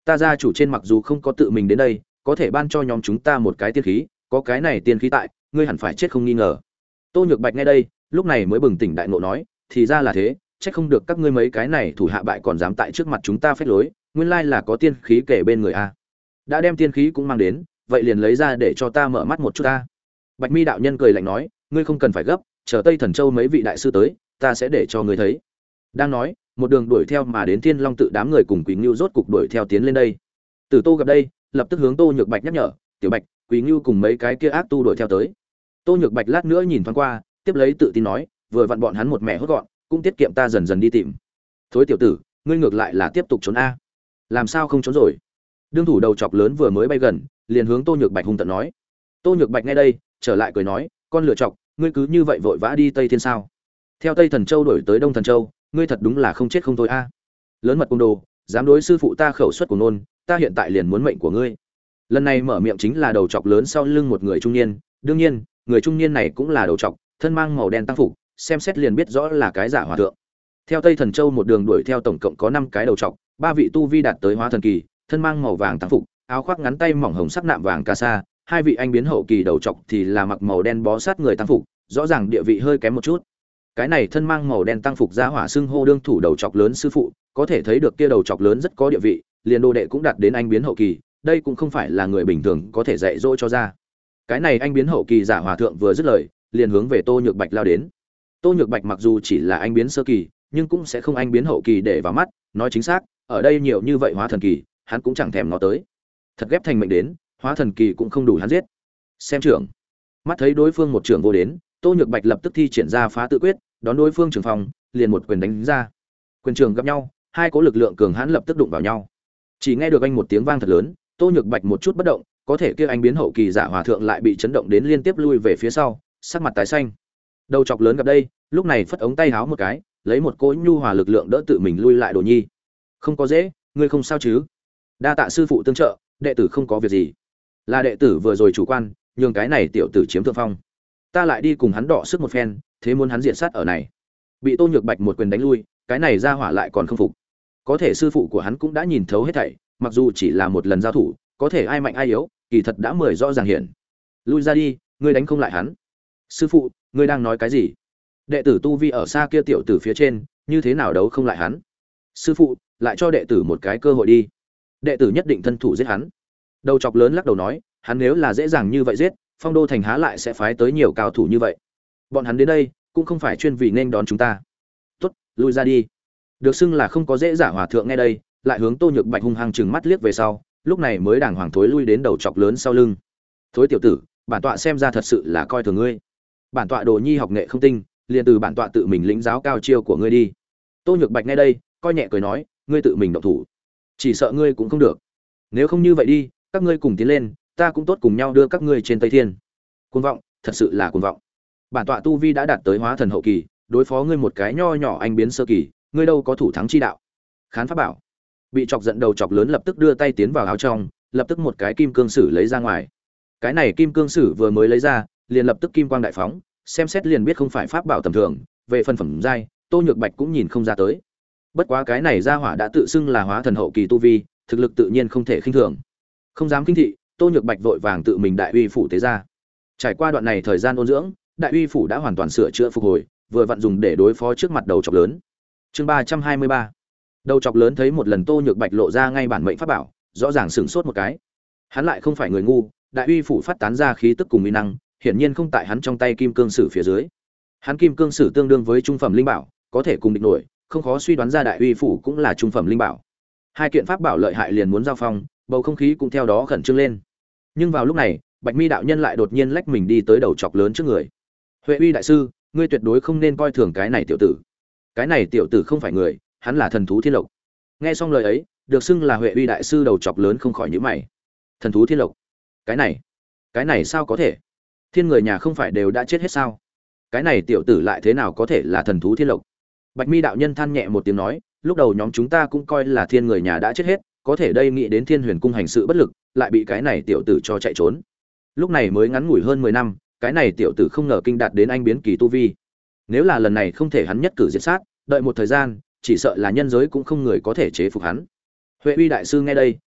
Ta gia chủ trên mặc dù không có tự mình đến đây, có thể ban cho nhóm chúng ta một cái tiên khí, có cái này tiên khí tại, ngươi hẳn phải chết không nghi ngờ. Tô Nhược Bạch nghe đây, lúc này mới bừng tỉnh đại ngộ nói, thì ra là thế, trách không được các ngươi mấy cái này thủ hạ bại còn dám tại trước mặt chúng ta phách lối, nguyên lai là có tiên khí kể bên người a. Đã đem tiên khí cũng mang đến, vậy liền lấy ra để cho ta mở mắt một chút ta. Bạch Mi đạo nhân cười lạnh nói, ngươi không cần phải gấp, chờ Tây Thần Châu mấy vị đại sư tới, ta sẽ để cho ngươi thấy. Đang nói, một đường đuổi theo mà đến Thiên Long tự đám người cùng Quý Ngưu rốt cục đuổi theo tiến lên đây. Tử Tô gặp đây, lập tức hướng Tô Nhược Bạch nhắc nhở, "Tiểu Bạch, Quý Ngưu cùng mấy cái kia ác tu đuổi theo tới." Tô Nhược Bạch lát nữa nhìn thoáng qua, tiếp lấy tự tin nói, "Vừa vặn bọn hắn một mẹ hốt gọn, cũng tiết kiệm ta dần dần đi tìm." "Thối tiểu tử, ngươi ngược lại là tiếp tục trốn a." "Làm sao không trốn rồi?" Đương thủ đầu chọc lớn vừa mới bay gần, liền hướng Tô Nhược Bạch hung tợn nói. Tô Nhược Bạch nghe đây, trở lại cười nói, "Con lửa chọc, ngươi cứ như vậy vội vã đi Tây Thiên sao? Theo Tây Thần Châu đổi tới Đông Thần Châu, ngươi thật đúng là không chết không thôi a. Lớn mật cung đồ, dám đối sư phụ ta khẩu xuất của nôn, ta hiện tại liền muốn mệnh của ngươi." Lần này mở miệng chính là đầu chọc lớn sau lưng một người trung niên, đương nhiên, người trung niên này cũng là đầu chọc, thân mang màu đen tăng phục, xem xét liền biết rõ là cái giả hòa thượng. Theo Tây Thần Châu một đường đuổi theo tổng cộng có năm cái đầu chọc, ba vị tu vi đạt tới hóa thần kỳ, thân mang màu vàng tăng phục, áo khoác ngắn tay mỏng hồng sắc nạm vàng ca sa, hai vị anh biến hậu kỳ đầu chọc thì là mặc màu đen bó sát người tăng phục, rõ ràng địa vị hơi kém một chút. Cái này thân mang màu đen tăng phục ra hỏa xưng hô đương thủ đầu chọc lớn sư phụ, có thể thấy được kia đầu chọc lớn rất có địa vị, liền đồ đệ cũng đạt đến anh biến hậu kỳ, đây cũng không phải là người bình thường có thể dạy dỗ cho ra. Cái này anh biến hậu kỳ giả hòa thượng vừa dứt lời, liền hướng về Tô Nhược Bạch lao đến. Tô Nhược Bạch mặc dù chỉ là anh biến sơ kỳ, nhưng cũng sẽ không anh biến hậu kỳ để vào mắt, nói chính xác, ở đây nhiều như vậy hóa thần kỳ, hắn cũng chẳng thèm ngó tới. Thật ghép thành mệnh đến, hóa thần kỳ cũng không đủ hắn giết. Xem trưởng. Mắt thấy đối phương một trưởng vô đến, Tô Nhược Bạch lập tức thi triển ra phá tự quyết, đón đối phương trưởng phòng, liền một quyền đánh ra. Quyền trường gặp nhau, hai cỗ lực lượng cường hãn lập tức đụng vào nhau. Chỉ nghe được anh một tiếng vang thật lớn, Tô Nhược Bạch một chút bất động, có thể kia anh biến hậu kỳ giả hòa thượng lại bị chấn động đến liên tiếp lui về phía sau, sắc mặt tái xanh. Đầu chọc lớn gặp đây, lúc này phất ống tay háo một cái, lấy một cỗ nhu hòa lực lượng đỡ tự mình lui lại Đồ Nhi. "Không có dễ, ngươi không sao chứ? Đa tạ sư phụ tương trợ, đệ tử không có việc gì. Là đệ tử vừa rồi chủ quan, nhường cái này tiểu tử chiếm thượng phong. Ta lại đi cùng hắn đọ sức một phen, thế muốn hắn diện sát ở này." Bị Tô Nhược Bạch một quyền đánh lui, cái này ra hỏa lại còn không phục. Có thể sư phụ của hắn cũng đã nhìn thấu hết thảy, mặc dù chỉ là một lần giao thủ, có thể ai mạnh ai yếu, kỳ thật đã mười rõ ràng hiện. "Lui ra đi, ngươi đánh không lại hắn." "Sư phụ, ngươi đang nói cái gì? Đệ tử tu vi ở xa kia tiểu tử phía trên, như thế nào đấu không lại hắn?" "Sư phụ, lại cho đệ tử một cái cơ hội đi. Đệ tử nhất định thân thủ giết hắn." Đầu chọc lớn lắc đầu nói, hắn nếu là dễ dàng như vậy giết, Phong Đô thành há lại sẽ phái tới nhiều cao thủ như vậy. Bọn hắn đến đây, cũng không phải chuyên vì nên đón chúng ta. "Tốt, lui ra đi." Được xưng là không có dễ giả hòa thượng nghe đây, lại hướng Tô Nhược Bạch hung hăng trừng mắt liếc về sau, lúc này mới đàng hoàng thối lui đến đầu chọc lớn sau lưng. "Thối tiểu tử, bản tọa xem ra thật sự là coi thường ngươi. Bản tọa Đồ Nhi học nghệ không tinh, liền từ bản tọa tự mình lĩnh giáo cao chiêu của ngươi đi." Tô Nhược Bạch nghe đây, coi nhẹ cười nói, "Ngươi tự mình động thủ, chỉ sợ ngươi cũng không được. Nếu không như vậy đi, các ngươi cùng tiến lên, ta cũng tốt cùng nhau đưa các ngươi trên Tây Thiên." Cuồng vọng, thật sự là cuồng vọng. Bản tọa tu vi đã đạt tới hóa thần hậu kỳ, đối phó ngươi một cái nho nhỏ anh biến sơ kỳ, ngươi đâu có thủ thắng chi đạo. Khán pháp bảo. Bị chọc giận đầu chọc lớn lập tức đưa tay tiến vào áo trong, lập tức một cái kim cương sử lấy ra ngoài. Cái này kim cương sử vừa mới lấy ra, liền lập tức kim quang đại phóng, xem xét liền biết không phải pháp bảo tầm thường, về phần phẩm giai, Tô Nhược Bạch cũng nhìn không ra tới. Bất quá cái này ra hỏa đã tự xưng là hóa thần hậu kỳ tu vi, thực lực tự nhiên không thể khinh thường. Không dám kinh thị, Tô Nhược Bạch vội vàng tự mình đại uy phủ tế ra. Trải qua đoạn này thời gian ôn dưỡng, đại uy phủ đã hoàn toàn sửa chữa phục hồi, vừa vặn dùng để đối phó trước mặt đầu chọc lớn. Chương ba trăm hai mươi ba. Đầu chọc lớn thấy một lần Tô Nhược Bạch lộ ra ngay bản mệnh pháp bảo, rõ ràng sửng sốt một cái. Hắn lại không phải người ngu, đại uy phủ phát tán ra khí tức cùng uy năng, hiển nhiên không tại hắn trong tay kim cương sử phía dưới. Hắn kim cương sử tương đương với trung phẩm linh bảo, có thể cùng địch nổi, không khó suy đoán ra đại uy phủ cũng là trung phẩm linh bảo. Hai kiện pháp bảo lợi hại liền muốn giao phong, bầu không khí cũng theo đó khẩn trương lên. Nhưng vào lúc này, Bạch Mi đạo nhân lại đột nhiên lách mình đi tới đầu chọc lớn trước người. "Huệ Uy đại sư, ngươi tuyệt đối không nên coi thường cái này tiểu tử. Cái này tiểu tử không phải người, hắn là thần thú thiên lộc." Nghe xong lời ấy, được xưng là Huệ Uy đại sư đầu chọc lớn không khỏi nhíu mày. Thần thú thiên lộc? Cái này, cái này sao có thể? Thiên người nhà không phải đều đã chết hết sao? Cái này tiểu tử lại thế nào có thể là thần thú thiên lộc? Bạch Mi đạo nhân than nhẹ một tiếng nói, lúc đầu nhóm chúng ta cũng coi là thiên người nhà đã chết hết, có thể đây nghĩ đến Thiên Huyền cung hành sự bất lực, lại bị cái này tiểu tử cho chạy trốn. Lúc này mới ngắn ngủi hơn mười năm, cái này tiểu tử không ngờ kinh đạt đến anh biến kỳ tu vi. Nếu là lần này không thể hắn nhất cử diệt sát, đợi một thời gian, chỉ sợ là nhân giới cũng không người có thể chế phục hắn. Huệ Uy đại sư nghe đây,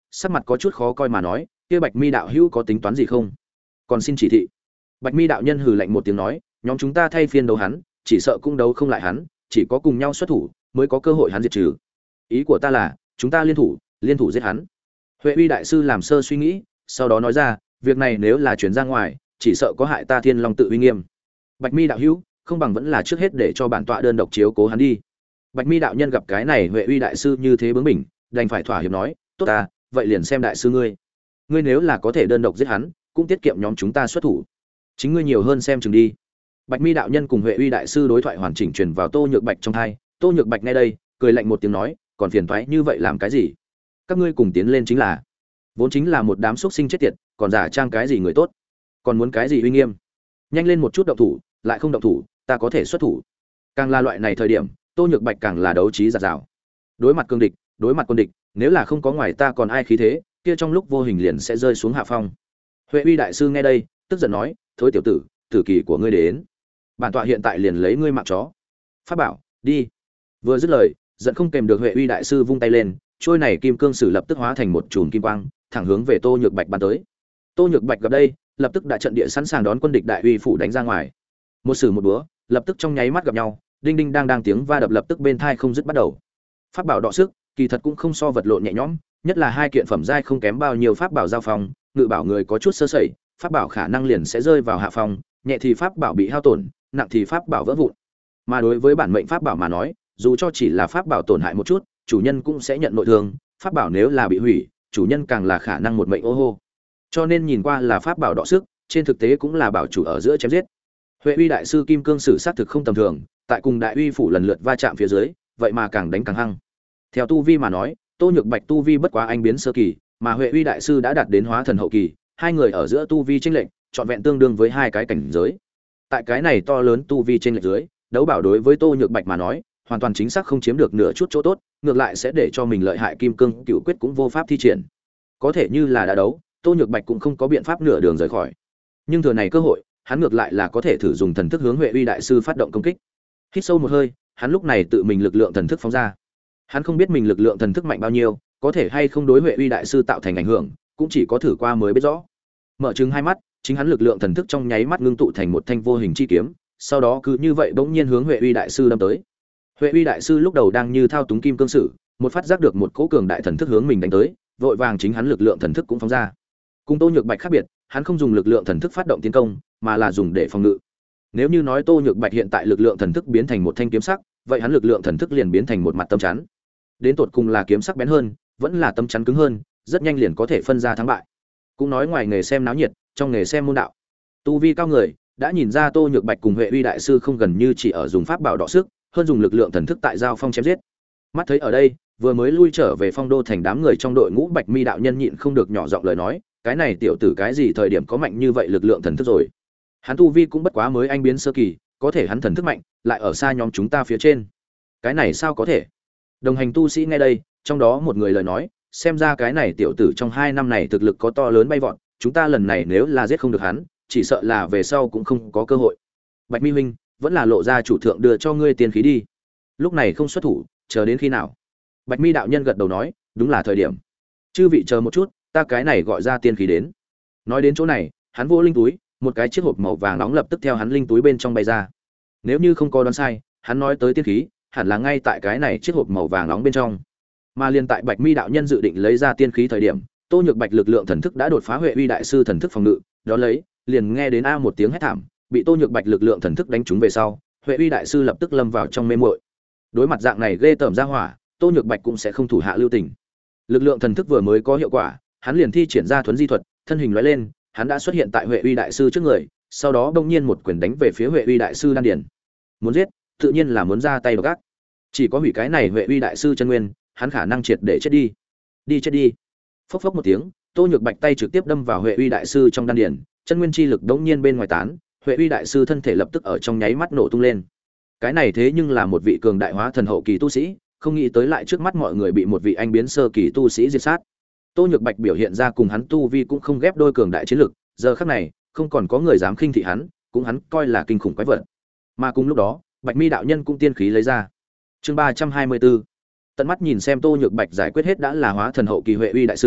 sắc mặt có chút khó coi mà nói, kia Bạch Mi đạo hữu có tính toán gì không? Còn xin chỉ thị. Bạch Mi đạo nhân hừ lạnh một tiếng nói, nhóm chúng ta thay phiên đấu hắn, chỉ sợ cũng đấu không lại hắn, chỉ có cùng nhau xuất thủ mới có cơ hội hắn diệt trừ. Ý của ta là, chúng ta liên thủ, liên thủ giết hắn. Huệ Uy đại sư làm sơ suy nghĩ, sau đó nói ra, việc này nếu là truyền ra ngoài, chỉ sợ có hại ta Thiên Long tự uy nghiêm. Bạch Mi đạo hữu, không bằng vẫn là trước hết để cho bản tọa đơn độc chiếu cố hắn đi. Bạch Mi đạo nhân gặp cái này Huệ Uy đại sư như thế bướng bỉnh, đành phải thỏa hiệp nói, tốt ta, vậy liền xem đại sư ngươi. Ngươi nếu là có thể đơn độc giết hắn, cũng tiết kiệm nhóm chúng ta xuất thủ. Chính ngươi nhiều hơn xem chừng đi. Bạch Mi đạo nhân cùng Huệ Uy đại sư đối thoại hoàn chỉnh truyền vào Tô Nhược Bạch trong tai, Tô Nhược Bạch nghe đây, cười lạnh một tiếng nói, còn phiền toái như vậy làm cái gì? Các ngươi cùng tiến lên chính là, vốn chính là một đám xuất sinh chết tiệt, còn giả trang cái gì người tốt? Còn muốn cái gì uy nghiêm? Nhanh lên một chút động thủ, lại không động thủ, ta có thể xuất thủ. Càng là loại này thời điểm, Tô Nhược Bạch càng là đấu trí giạt rào. Đối mặt cương địch, đối mặt quân địch, nếu là không có ngoài ta còn ai khí thế, kia trong lúc vô hình liền sẽ rơi xuống hạ phong. Huệ Uy đại sư nghe đây, tức giận nói, thối tiểu tử, tử kỳ của ngươi đến. Bản tọa hiện tại liền lấy ngươi mạng chó. Pháp bảo, đi. Vừa dứt lời, giận không kèm được Huệ Uy đại sư vung tay lên, trôi này kim cương sử lập tức hóa thành một chùm kim quang, thẳng hướng về Tô Nhược Bạch bắn tới. Tô Nhược Bạch gặp đây, lập tức đã trận địa sẵn sàng đón quân địch đại uy phủ đánh ra ngoài. Một sử một búa, lập tức trong nháy mắt gặp nhau, đinh đinh đang đang tiếng va đập lập tức bên thai không dứt bắt đầu. Pháp bảo đọ sức, kỳ thật cũng không so vật lộn nhẹ nhõm, nhất là hai kiện phẩm giai không kém bao nhiêu pháp bảo giao phong, ngự bảo người có chút sơ sẩy, pháp bảo khả năng liền sẽ rơi vào hạ phong, nhẹ thì pháp bảo bị hao tổn, nặng thì pháp bảo vỡ vụn. Mà đối với bản mệnh pháp bảo mà nói, dù cho chỉ là pháp bảo tổn hại một chút, chủ nhân cũng sẽ nhận nội thương, pháp bảo nếu là bị hủy, chủ nhân càng là khả năng một mệnh ô hô. Cho nên nhìn qua là pháp bảo đọ sức, trên thực tế cũng là bảo chủ ở giữa chém giết. Huệ Uy đại sư kim cương sử sát thực không tầm thường, tại cùng đại uy phủ lần lượt va chạm phía dưới, vậy mà càng đánh càng hăng. Theo tu vi mà nói, Tô Nhược Bạch tu vi bất quá anh biến sơ kỳ, mà Huệ Uy đại sư đã đạt đến hóa thần hậu kỳ, hai người ở giữa tu vi chênh lệch, trọn vẹn tương đương với hai cái cảnh giới. Tại cái này to lớn tu vi chênh lệch dưới, đấu bảo đối với Tô Nhược Bạch mà nói, hoàn toàn chính xác không chiếm được nửa chút chỗ tốt, ngược lại sẽ để cho mình lợi hại kim cương cựu quyết cũng vô pháp thi triển. Có thể như là đã đấu, Tô Nhược Bạch cũng không có biện pháp nửa đường rời khỏi. Nhưng thừa này cơ hội, hắn ngược lại là có thể thử dùng thần thức hướng Huệ Uy đại sư phát động công kích. Hít sâu một hơi, hắn lúc này tự mình lực lượng thần thức phóng ra. Hắn không biết mình lực lượng thần thức mạnh bao nhiêu, có thể hay không đối Huệ Uy đại sư tạo thành ảnh hưởng, cũng chỉ có thử qua mới biết rõ. Mở trừng hai mắt, chính hắn lực lượng thần thức trong nháy mắt ngưng tụ thành một thanh vô hình chi kiếm, sau đó cứ như vậy bỗng nhiên hướng Huệ Uy đại sư đâm tới. Huệ Uy đại sư lúc đầu đang như thao túng kim cương sử, một phát giác được một cỗ cường đại thần thức hướng mình đánh tới, vội vàng chính hắn lực lượng thần thức cũng phóng ra. Cùng Tô Nhược Bạch khác biệt, hắn không dùng lực lượng thần thức phát động tiến công, mà là dùng để phòng ngự. Nếu như nói Tô Nhược Bạch hiện tại lực lượng thần thức biến thành một thanh kiếm sắc, vậy hắn lực lượng thần thức liền biến thành một mặt tấm chắn. Đến tột cùng là kiếm sắc bén hơn, vẫn là tấm chắn cứng hơn, rất nhanh liền có thể phân ra thắng bại. Cũng nói ngoài nghề xem náo nhiệt, trong nghề xem môn đạo. Tu vi cao người đã nhìn ra Tô Nhược Bạch cùng Huệ Uy đại sư không gần như chỉ ở dùng pháp bảo đọ sức, hơn dùng lực lượng thần thức tại giao phong chém giết. Mắt thấy ở đây, vừa mới lui trở về Phong Đô thành đám người trong đội ngũ Bạch Mi đạo nhân nhịn không được nhỏ giọng lời nói, cái này tiểu tử cái gì thời điểm có mạnh như vậy lực lượng thần thức rồi? Hắn tu vi cũng bất quá mới anh biến sơ kỳ, có thể hắn thần thức mạnh, lại ở xa nhóm chúng ta phía trên. Cái này sao có thể? Đồng hành tu sĩ nghe đây, trong đó một người lời nói, xem ra cái này tiểu tử trong hai năm này thực lực có to lớn bay vọt, chúng ta lần này nếu là giết không được hắn, chỉ sợ là về sau cũng không có cơ hội. Bạch Mi huynh, vẫn là lộ ra chủ thượng đưa cho ngươi tiền khí đi. Lúc này không xuất thủ, chờ đến khi nào? Bạch Mi đạo nhân gật đầu nói, đúng là thời điểm. Chư vị chờ một chút, ta cái này gọi ra tiên khí đến. Nói đến chỗ này, hắn vô linh túi, một cái chiếc hộp màu vàng nóng lập tức theo hắn linh túi bên trong bay ra. Nếu như không có đoán sai, hắn nói tới tiên khí, hẳn là ngay tại cái này chiếc hộp màu vàng nóng bên trong. Mà liên tại Bạch Mi đạo nhân dự định lấy ra tiên khí thời điểm, Tô Nhược Bạch lực lượng thần thức đã đột phá Huệ Uy đại sư thần thức phòng ngự, đó lấy, liền nghe đến a một tiếng hét thảm, bị Tô Nhược Bạch lực lượng thần thức đánh trúng về sau, Huệ Uy đại sư lập tức lâm vào trong mê muội. Đối mặt dạng này ghê tởm ra hỏa, Tô Nhược Bạch cũng sẽ không thủ hạ lưu tình. Lực lượng thần thức vừa mới có hiệu quả, hắn liền thi triển ra thuấn di thuật, thân hình lóe lên, hắn đã xuất hiện tại Huệ Uy đại sư trước người, sau đó bỗng nhiên một quyền đánh về phía Huệ Uy đại sư đan điền. Muốn giết, tự nhiên là muốn ra tay độc ác. Chỉ có hủy cái này Huệ Uy đại sư chân nguyên, hắn khả năng triệt để chết đi. Đi chết đi. Phốc phốc một tiếng, Tô Nhược Bạch tay trực tiếp đâm vào Huệ Uy đại sư trong đan điền, chân nguyên chi lực đống nhiên bên ngoài tán, Huệ Uy đại sư thân thể lập tức ở trong nháy mắt nổ tung lên. Cái này thế nhưng là một vị cường đại hóa thần hậu kỳ tu sĩ, không nghĩ tới lại trước mắt mọi người bị một vị anh biến sơ kỳ tu sĩ diệt sát. Tô Nhược Bạch biểu hiện ra cùng hắn tu vi cũng không ghép đôi cường đại chiến lực, giờ khắc này, không còn có người dám khinh thị hắn, cũng hắn coi là kinh khủng quái vật. Mà cùng lúc đó, Bạch Mi đạo nhân cũng tiên khí lấy ra. Chương ba trăm hai mươi tư. Tận mắt nhìn xem Tô Nhược Bạch giải quyết hết đã là hóa thần hậu kỳ Huệ Uy đại sư,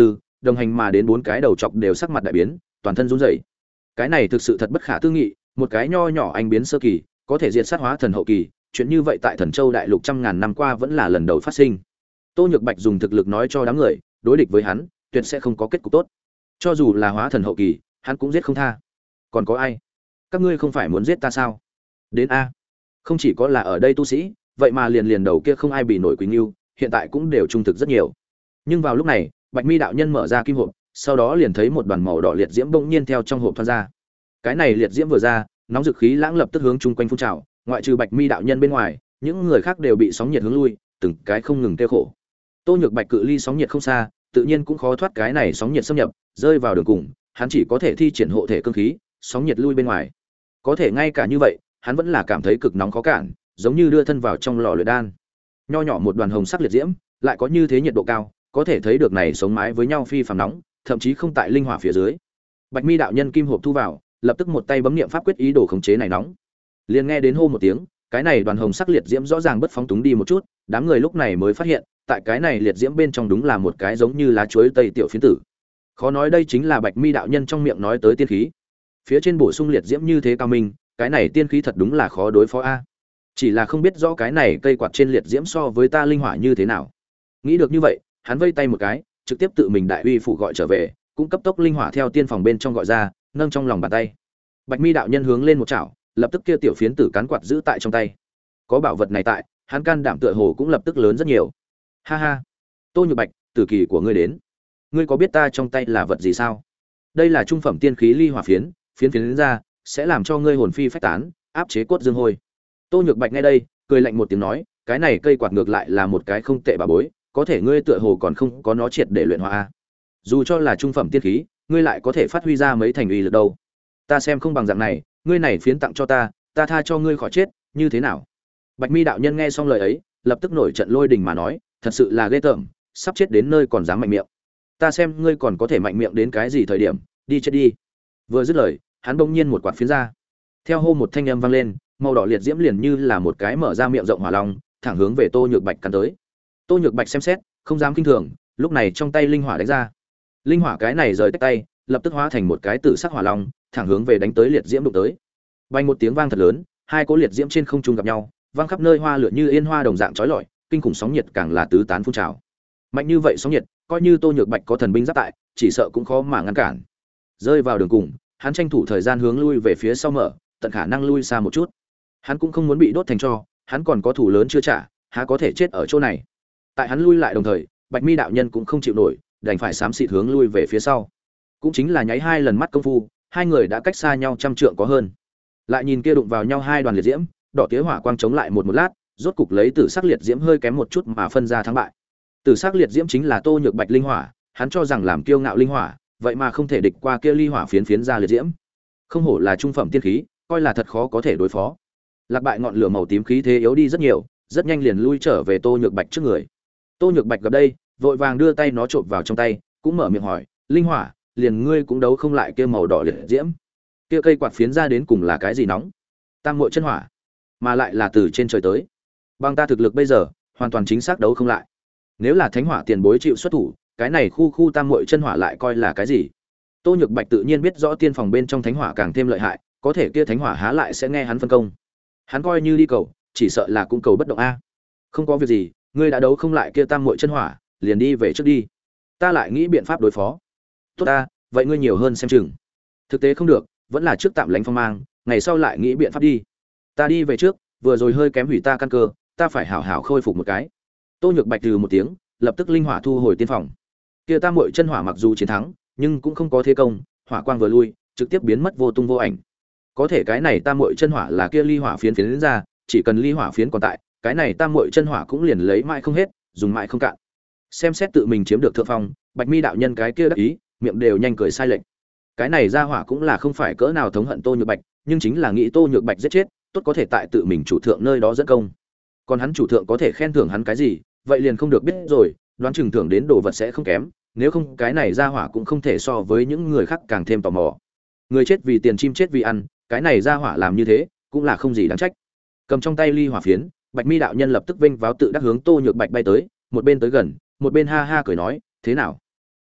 đồng hành mà đến bốn cái đầu chọc đều sắc mặt đại biến, toàn thân run rẩy. Cái này thực sự thật bất khả tư nghị, một cái nho nhỏ anh biến sơ kỳ, có thể diệt sát hóa thần hậu kỳ, chuyện như vậy tại Thần Châu đại lục trăm ngàn năm qua vẫn là lần đầu phát sinh. Tô Nhược Bạch dùng thực lực nói cho đám người, đối địch với hắn, tuyệt sẽ không có kết cục tốt. Cho dù là hóa thần hậu kỳ, hắn cũng giết không tha. Còn có ai? Các ngươi không phải muốn giết ta sao? Đến a. Không chỉ có là ở đây tu sĩ, vậy mà liền liền đầu kia không ai bị nổi Quỳnh Nưu, hiện tại cũng đều trung thực rất nhiều. Nhưng vào lúc này, Bạch Mi đạo nhân mở ra kim hộp, sau đó liền thấy một đoàn màu đỏ liệt diễm bỗng nhiên theo trong hộp thoát ra. Cái này liệt diễm vừa ra, nóng dực khí lãng lập tức hướng chung quanh phun trào, ngoại trừ Bạch Mi đạo nhân bên ngoài, những người khác đều bị sóng nhiệt hướng lui, từng cái không ngừng tiêu khổ. Tô Nhược Bạch cự ly sóng nhiệt không xa, tự nhiên cũng khó thoát cái này sóng nhiệt xâm nhập, rơi vào đường cùng, hắn chỉ có thể thi triển hộ thể cương khí, sóng nhiệt lui bên ngoài. Có thể ngay cả như vậy, hắn vẫn là cảm thấy cực nóng khó cản, giống như đưa thân vào trong lò luyện đan. Nho nhỏ một đoàn hồng sắc liệt diễm, lại có như thế nhiệt độ cao, có thể thấy được này sống mái với nhau phi phàm nóng, thậm chí không tại linh hỏa phía dưới. Bạch Mi đạo nhân kim hộp thu vào, lập tức một tay bấm niệm pháp quyết ý đồ khống chế này nóng. Liền nghe đến hô một tiếng, cái này đoàn hồng sắc liệt diễm rõ ràng bất phóng túng đi một chút, đám người lúc này mới phát hiện, tại cái này liệt diễm bên trong đúng là một cái giống như lá chuối tây tiểu phiến tử. Khó nói đây chính là Bạch Mi đạo nhân trong miệng nói tới tiên khí. Phía trên bổ sung liệt diễm như thế cao minh, cái này tiên khí thật đúng là khó đối phó a. Chỉ là không biết rõ cái này cây quạt trên liệt diễm so với ta linh hỏa như thế nào. Nghĩ được như vậy, hắn vây tay một cái, trực tiếp tự mình đại uy phủ gọi trở về, cũng cấp tốc linh hỏa theo tiên phòng bên trong gọi ra, nâng trong lòng bàn tay. Bạch Mi đạo nhân hướng lên một chảo, lập tức kia tiểu phiến tử cán quạt giữ tại trong tay. Có bảo vật này tại, hắn can đảm tựa hồ cũng lập tức lớn rất nhiều. Ha ha, Tô Nhược Bạch, tử kỳ của ngươi đến. Ngươi có biết ta trong tay là vật gì sao? Đây là trung phẩm tiên khí ly hỏa phiến, phiến phiến đến ra, sẽ làm cho ngươi hồn phi phách tán, áp chế cốt dương hôi. Tô Nhược Bạch nghe đây, cười lạnh một tiếng nói, cái này cây quạt ngược lại là một cái không tệ bà bối, có thể ngươi tựa hồ còn không có nó triệt để luyện hóa. Dù cho là trung phẩm tiên khí, ngươi lại có thể phát huy ra mấy thành uy lực đâu. Ta xem không bằng dạng này, ngươi này phiến tặng cho ta, ta tha cho ngươi khỏi chết, như thế nào? Bạch Mi đạo nhân nghe xong lời ấy, lập tức nổi trận lôi đình mà nói, thật sự là ghê tởm, sắp chết đến nơi còn dám mạnh miệng. Ta xem ngươi còn có thể mạnh miệng đến cái gì thời điểm, đi chết đi. Vừa dứt lời, hắn bỗng nhiên một quạt phiến ra. Theo hô một thanh âm vang lên, màu đỏ liệt diễm liền như là một cái mở ra miệng rộng hỏa long, thẳng hướng về Tô Nhược Bạch cắn tới. Tô Nhược Bạch xem xét, không dám kinh thường, lúc này trong tay linh hỏa đánh ra. Linh hỏa cái này rời tách tay, lập tức hóa thành một cái tử sắc hỏa long, thẳng hướng về đánh tới liệt diễm đụng tới. Vang một tiếng vang thật lớn, hai cỗ liệt diễm trên không trung gặp nhau, vang khắp nơi hoa lửa như yên hoa đồng dạng chói lọi, kinh khủng sóng nhiệt càng là tứ tán phun trào. Mạnh như vậy sóng nhiệt, coi như Tô Nhược Bạch có thần binh giáp tại, chỉ sợ cũng khó mà ngăn cản. Rơi vào đường cùng, hắn tranh thủ thời gian hướng lui về phía sau mở, tận khả năng lui xa một chút. Hắn cũng không muốn bị đốt thành tro, hắn còn có thủ lớn chưa trả, há có thể chết ở chỗ này. Tại hắn lui lại đồng thời, Bạch Mi đạo nhân cũng không chịu nổi, đành phải xám xịt hướng lui về phía sau. Cũng chính là nháy hai lần mắt công phu, hai người đã cách xa nhau trăm trượng có hơn. Lại nhìn kia đụng vào nhau hai đoàn liệt diễm, đỏ tía hỏa quang chống lại một một lát, rốt cục lấy tử sắc liệt diễm hơi kém một chút mà phân ra thắng bại. Tử sắc liệt diễm chính là Tô Nhược Bạch linh hỏa, hắn cho rằng làm kiêu ngạo linh hỏa, vậy mà không thể địch qua kia ly hỏa phiến phiến ra liệt diễm. Không hổ là trung phẩm tiên khí, coi là thật khó có thể đối phó. Lạc bại ngọn lửa màu tím khí thế yếu đi rất nhiều, rất nhanh liền lui trở về Tô Nhược Bạch trước người. Tô Nhược Bạch gặp đây, vội vàng đưa tay nó trộn vào trong tay, cũng mở miệng hỏi, "Linh hỏa, liền ngươi cũng đấu không lại kia màu đỏ liệt diễm? Kia cây quạt phiến ra đến cùng là cái gì nóng?" "Tam muội chân hỏa, mà lại là từ trên trời tới. Bằng ta thực lực bây giờ, hoàn toàn chính xác đấu không lại. Nếu là thánh hỏa tiền bối chịu xuất thủ, cái này khu khu tam muội chân hỏa lại coi là cái gì?" Tô Nhược Bạch tự nhiên biết rõ tiên phòng bên trong thánh hỏa càng thêm lợi hại, có thể kia thánh hỏa há lại sẽ nghe hắn phân công. Hắn coi như đi cầu, chỉ sợ là cũng cầu bất động a. "Không có việc gì, ngươi đã đấu không lại kia tam muội chân hỏa, liền đi về trước đi. Ta lại nghĩ biện pháp đối phó." "Tốt ta, vậy ngươi nhiều hơn xem chừng. Thực tế không được, vẫn là trước tạm lánh phong mang, ngày sau lại nghĩ biện pháp đi. Ta đi về trước, vừa rồi hơi kém hủy ta căn cơ, ta phải hảo hảo khôi phục một cái." Tô Nhược Bạch từ một tiếng, lập tức linh hỏa thu hồi tiên phòng. Kia tam muội chân hỏa mặc dù chiến thắng, nhưng cũng không có thế công, hỏa quang vừa lui, trực tiếp biến mất vô tung vô ảnh. Có thể cái này tam muội chân hỏa là kia ly hỏa phiến phiến đến ra, chỉ cần ly hỏa phiến còn tại, cái này tam muội chân hỏa cũng liền lấy mãi không hết, dùng mãi không cạn. Xem xét tự mình chiếm được thượng phong, Bạch Mi đạo nhân cái kia đắc ý, miệng đều nhanh cười sai lệch. Cái này ra hỏa cũng là không phải cỡ nào thống hận Tô Nhược Bạch, nhưng chính là nghĩ Tô Nhược Bạch giết chết, tốt có thể tại tự mình chủ thượng nơi đó dẫn công. Còn hắn chủ thượng có thể khen thưởng hắn cái gì, vậy liền không được biết rồi, đoán chừng thưởng đến đồ vật sẽ không kém, nếu không cái này ra hỏa cũng không thể so với những người khác càng thêm tò mò. Người chết vì tiền, chim chết vì ăn, cái này ra hỏa làm như thế, cũng là không gì đáng trách. Cầm trong tay ly hỏa phiến, Bạch Mi đạo nhân lập tức vênh váo tự đắc hướng Tô Nhược Bạch bay tới, một bên tới gần, một bên ha ha cười nói, "Thế nào?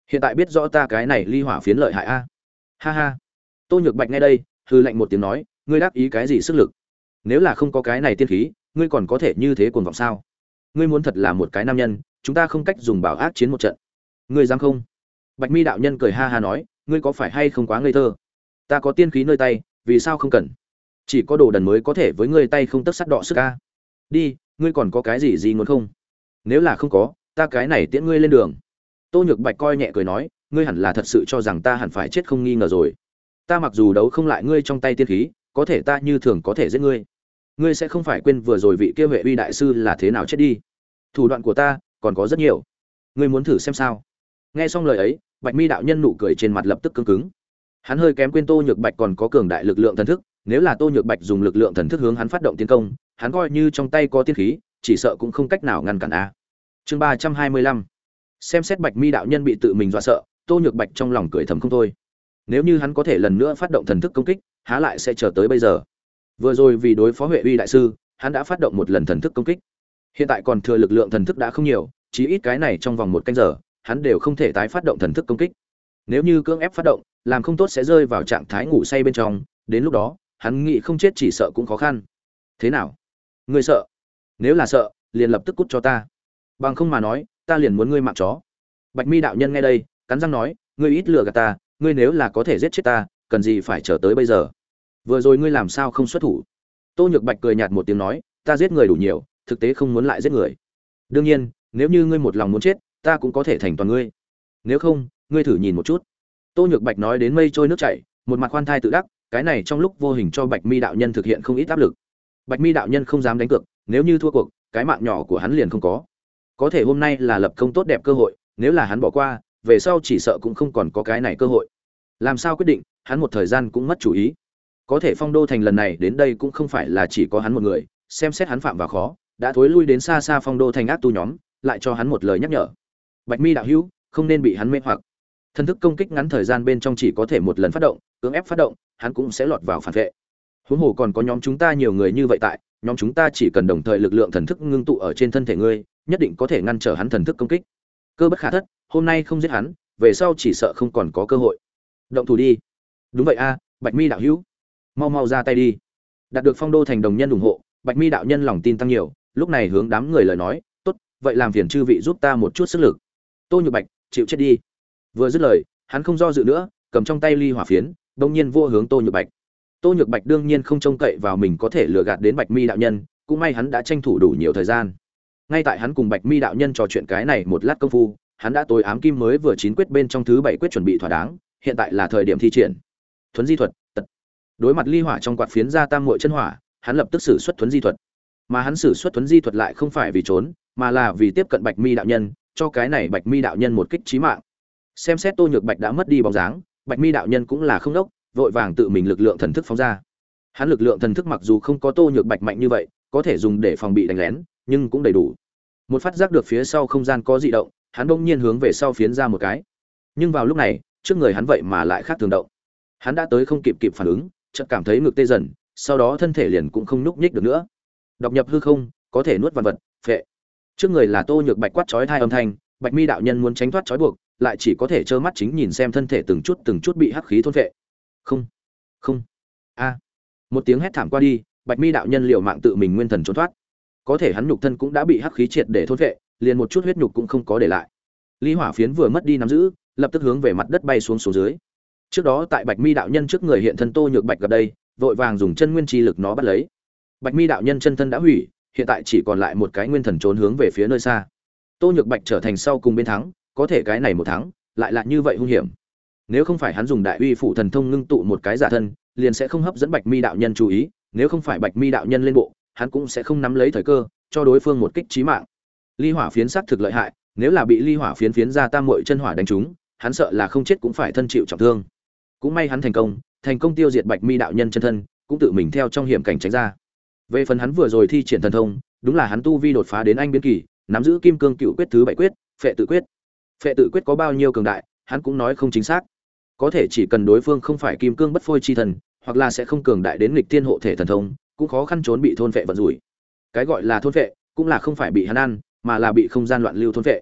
Hiện tại biết rõ ta cái này ly hỏa phiến lợi hại a. Ha ha. Tô Nhược Bạch nghe đây, hừ lạnh một tiếng nói, ngươi đáp ý cái gì sức lực? Nếu là không có cái này tiên khí, ngươi còn có thể như thế cuồng vọng sao? Ngươi muốn thật là một cái nam nhân, chúng ta không cách dùng bảo ác chiến một trận. Ngươi dám không? Bạch Mi đạo nhân cười ha ha nói, ngươi có phải hay không quá ngây thơ? Ta có tiên khí nơi tay, vì sao không cần? Chỉ có đồ đần mới có thể với ngươi tay không tấc sắt đọ sức a. Đi, ngươi còn có cái gì gì muốn không? Nếu là không có, ta cái này tiễn ngươi lên đường. Tô Nhược Bạch coi nhẹ cười nói, ngươi hẳn là thật sự cho rằng ta hẳn phải chết không nghi ngờ rồi. Ta mặc dù đấu không lại ngươi trong tay tiên khí, có thể ta như thường có thể giết ngươi. Ngươi sẽ không phải quên vừa rồi vị kia Huệ Uy đại sư là thế nào chết đi. Thủ đoạn của ta còn có rất nhiều. Ngươi muốn thử xem sao? Nghe xong lời ấy, Bạch Mi đạo nhân nụ cười trên mặt lập tức cứng cứng. Hắn hơi kém quên Tô Nhược Bạch còn có cường đại lực lượng thần thức, nếu là Tô Nhược Bạch dùng lực lượng thần thức hướng hắn phát động tiến công, hắn coi như trong tay có tiên khí, chỉ sợ cũng không cách nào ngăn cản a. Chương ba trăm hai mươi lăm. Xem xét Bạch Mi đạo nhân bị tự mình dọa sợ, Tô Nhược Bạch trong lòng cười thầm không thôi. Nếu như hắn có thể lần nữa phát động thần thức công kích, há lại sẽ chờ tới bây giờ. Vừa rồi vì đối phó Huệ Uy đại sư, hắn đã phát động một lần thần thức công kích. Hiện tại còn thừa lực lượng thần thức đã không nhiều, chí ít cái này trong vòng một canh giờ, hắn đều không thể tái phát động thần thức công kích. Nếu như cưỡng ép phát động, làm không tốt sẽ rơi vào trạng thái ngủ say bên trong, đến lúc đó, hắn nghĩ không chết chỉ sợ cũng khó khăn. Thế nào? Ngươi sợ? Nếu là sợ, liền lập tức cút cho ta. Bằng không mà nói, ta liền muốn ngươi mạng chó. Bạch Mi đạo nhân nghe đây, cắn răng nói, ngươi ít lừa gạt ta, ngươi nếu là có thể giết chết ta, cần gì phải chờ tới bây giờ? Vừa rồi ngươi làm sao không xuất thủ? Tô Nhược Bạch cười nhạt một tiếng nói, ta giết người đủ nhiều, thực tế không muốn lại giết người. Đương nhiên, nếu như ngươi một lòng muốn chết, ta cũng có thể thành toàn ngươi. Nếu không, ngươi thử nhìn một chút. Tô Nhược Bạch nói đến mây trôi nước chảy, một mặt khoan thai tự đắc, cái này trong lúc vô hình cho Bạch Mi đạo nhân thực hiện không ít áp lực. Bạch Mi đạo nhân không dám đánh cược, nếu như thua cuộc, cái mạng nhỏ của hắn liền không có. Có thể hôm nay là lập công tốt đẹp cơ hội, nếu là hắn bỏ qua, về sau chỉ sợ cũng không còn có cái này cơ hội. Làm sao quyết định, hắn một thời gian cũng mất chủ ý. Có thể Phong Đô thành lần này đến đây cũng không phải là chỉ có hắn một người, xem xét hắn phạm vào khó, đã thối lui đến xa xa Phong Đô thành ác tu nhóm, lại cho hắn một lời nhắc nhở. Bạch Mi đạo hữu, không nên bị hắn mê hoặc. Thần thức công kích ngắn thời gian bên trong chỉ có thể một lần phát động, cưỡng ép phát động, hắn cũng sẽ lọt vào phản vệ. Huống hồ còn có nhóm chúng ta nhiều người như vậy tại, nhóm chúng ta chỉ cần đồng thời lực lượng thần thức ngưng tụ ở trên thân thể ngươi, nhất định có thể ngăn trở hắn thần thức công kích. Cơ bất khả thất, hôm nay không giết hắn, về sau chỉ sợ không còn có cơ hội. Động thủ đi. Đúng vậy a, Bạch Mi đạo hữu, mau mau ra tay đi. Đạt được Phong Đô thành đồng nhân ủng hộ, Bạch Mi đạo nhân lòng tin tăng nhiều, lúc này hướng đám người lời nói, tốt, vậy làm phiền chư vị giúp ta một chút sức lực. Tô Nhược Bạch, chịu chết đi. Vừa dứt lời, hắn không do dự nữa, cầm trong tay ly hỏa phiến, đột nhiên vô hướng Tô Nhược Bạch. Tô Nhược Bạch đương nhiên không trông cậy vào mình có thể lừa gạt đến Bạch Mi đạo nhân, cũng may hắn đã tranh thủ đủ nhiều thời gian. Ngay tại hắn cùng Bạch Mi đạo nhân trò chuyện cái này một lát công phu, hắn đã tối ám kim mới vừa chín quyết bên trong thứ bảy quyết chuẩn bị thỏa đáng, hiện tại là thời điểm thi triển. Thuấn di thuật, tật. Đối mặt ly hỏa trong quạt phiến ra tam muội chân hỏa, hắn lập tức sử xuất thuấn di thuật. Mà hắn sử xuất thuấn di thuật lại không phải vì trốn, mà là vì tiếp cận Bạch Mi đạo nhân, cho cái này Bạch Mi đạo nhân một kích chí mạng. Xem xét Tô Nhược Bạch đã mất đi bóng dáng, Bạch Mi đạo nhân cũng là không đốc, vội vàng tự mình lực lượng thần thức phóng ra. Hắn lực lượng thần thức mặc dù không có Tô Nhược Bạch mạnh như vậy, có thể dùng để phòng bị đánh lén, nhưng cũng đầy đủ. Một phát giác được phía sau không gian có dị động, hắn bỗng nhiên hướng về sau phiến ra một cái. Nhưng vào lúc này, trước người hắn vậy mà lại khác thường động. Hắn đã tới không kịp kịp phản ứng, chợt cảm thấy ngực tê dần, sau đó thân thể liền cũng không nhúc nhích được nữa. Độc nhập hư không, có thể nuốt vạn vật, phệ. Trước người là Tô Nhược Bạch quát chói tai âm thanh, Bạch Mi đạo nhân muốn tránh thoát trói buộc, lại chỉ có thể trơ mắt chính nhìn xem thân thể từng chút từng chút bị hắc khí thôn phệ. Không, không, a! Một tiếng hét thảm qua đi, Bạch Mi đạo nhân liều mạng tự mình nguyên thần trốn thoát. Có thể hắn nhục thân cũng đã bị hắc khí triệt để thôn phệ, liền một chút huyết nhục cũng không có để lại. Ly hỏa phiến vừa mất đi nắm giữ, lập tức hướng về mặt đất bay xuống xuống dưới. Trước đó tại Bạch Mi đạo nhân trước người hiện thân Tô Nhược Bạch gặp đây, vội vàng dùng chân nguyên chi lực nó bắt lấy. Bạch Mi đạo nhân chân thân đã hủy, hiện tại chỉ còn lại một cái nguyên thần trốn hướng về phía nơi xa. Tô Nhược Bạch trở thành sau cùng bên thắng, có thể cái này một thắng, lại là như vậy hung hiểm. Nếu không phải hắn dùng đại uy phụ thần thông ngưng tụ một cái giả thân, liền sẽ không hấp dẫn Bạch Mi đạo nhân chú ý, nếu không phải Bạch Mi đạo nhân lên bộ, hắn cũng sẽ không nắm lấy thời cơ, cho đối phương một kích chí mạng. Ly hỏa phiến sắc thực lợi hại, nếu là bị ly hỏa phiến phiến ra tam muội chân hỏa đánh trúng, hắn sợ là không chết cũng phải thân chịu trọng thương. Cũng may hắn thành công, thành công tiêu diệt Bạch Mi đạo nhân chân thân, cũng tự mình theo trong hiểm cảnh tránh ra. Về phần hắn vừa rồi thi triển thần thông, đúng là hắn tu vi đột phá đến anh biến kỳ, nắm giữ kim cương cựu quyết thứ bảy quyết, phệ tự quyết. Phệ tự quyết có bao nhiêu cường đại, hắn cũng nói không chính xác. Có thể chỉ cần đối phương không phải kim cương bất phôi chi thần, hoặc là sẽ không cường đại đến nghịch thiên hộ thể thần thông, cũng khó khăn trốn bị thôn phệ vận rủi. Cái gọi là thôn phệ, cũng là không phải bị hắn ăn, mà là bị không gian loạn lưu thôn phệ.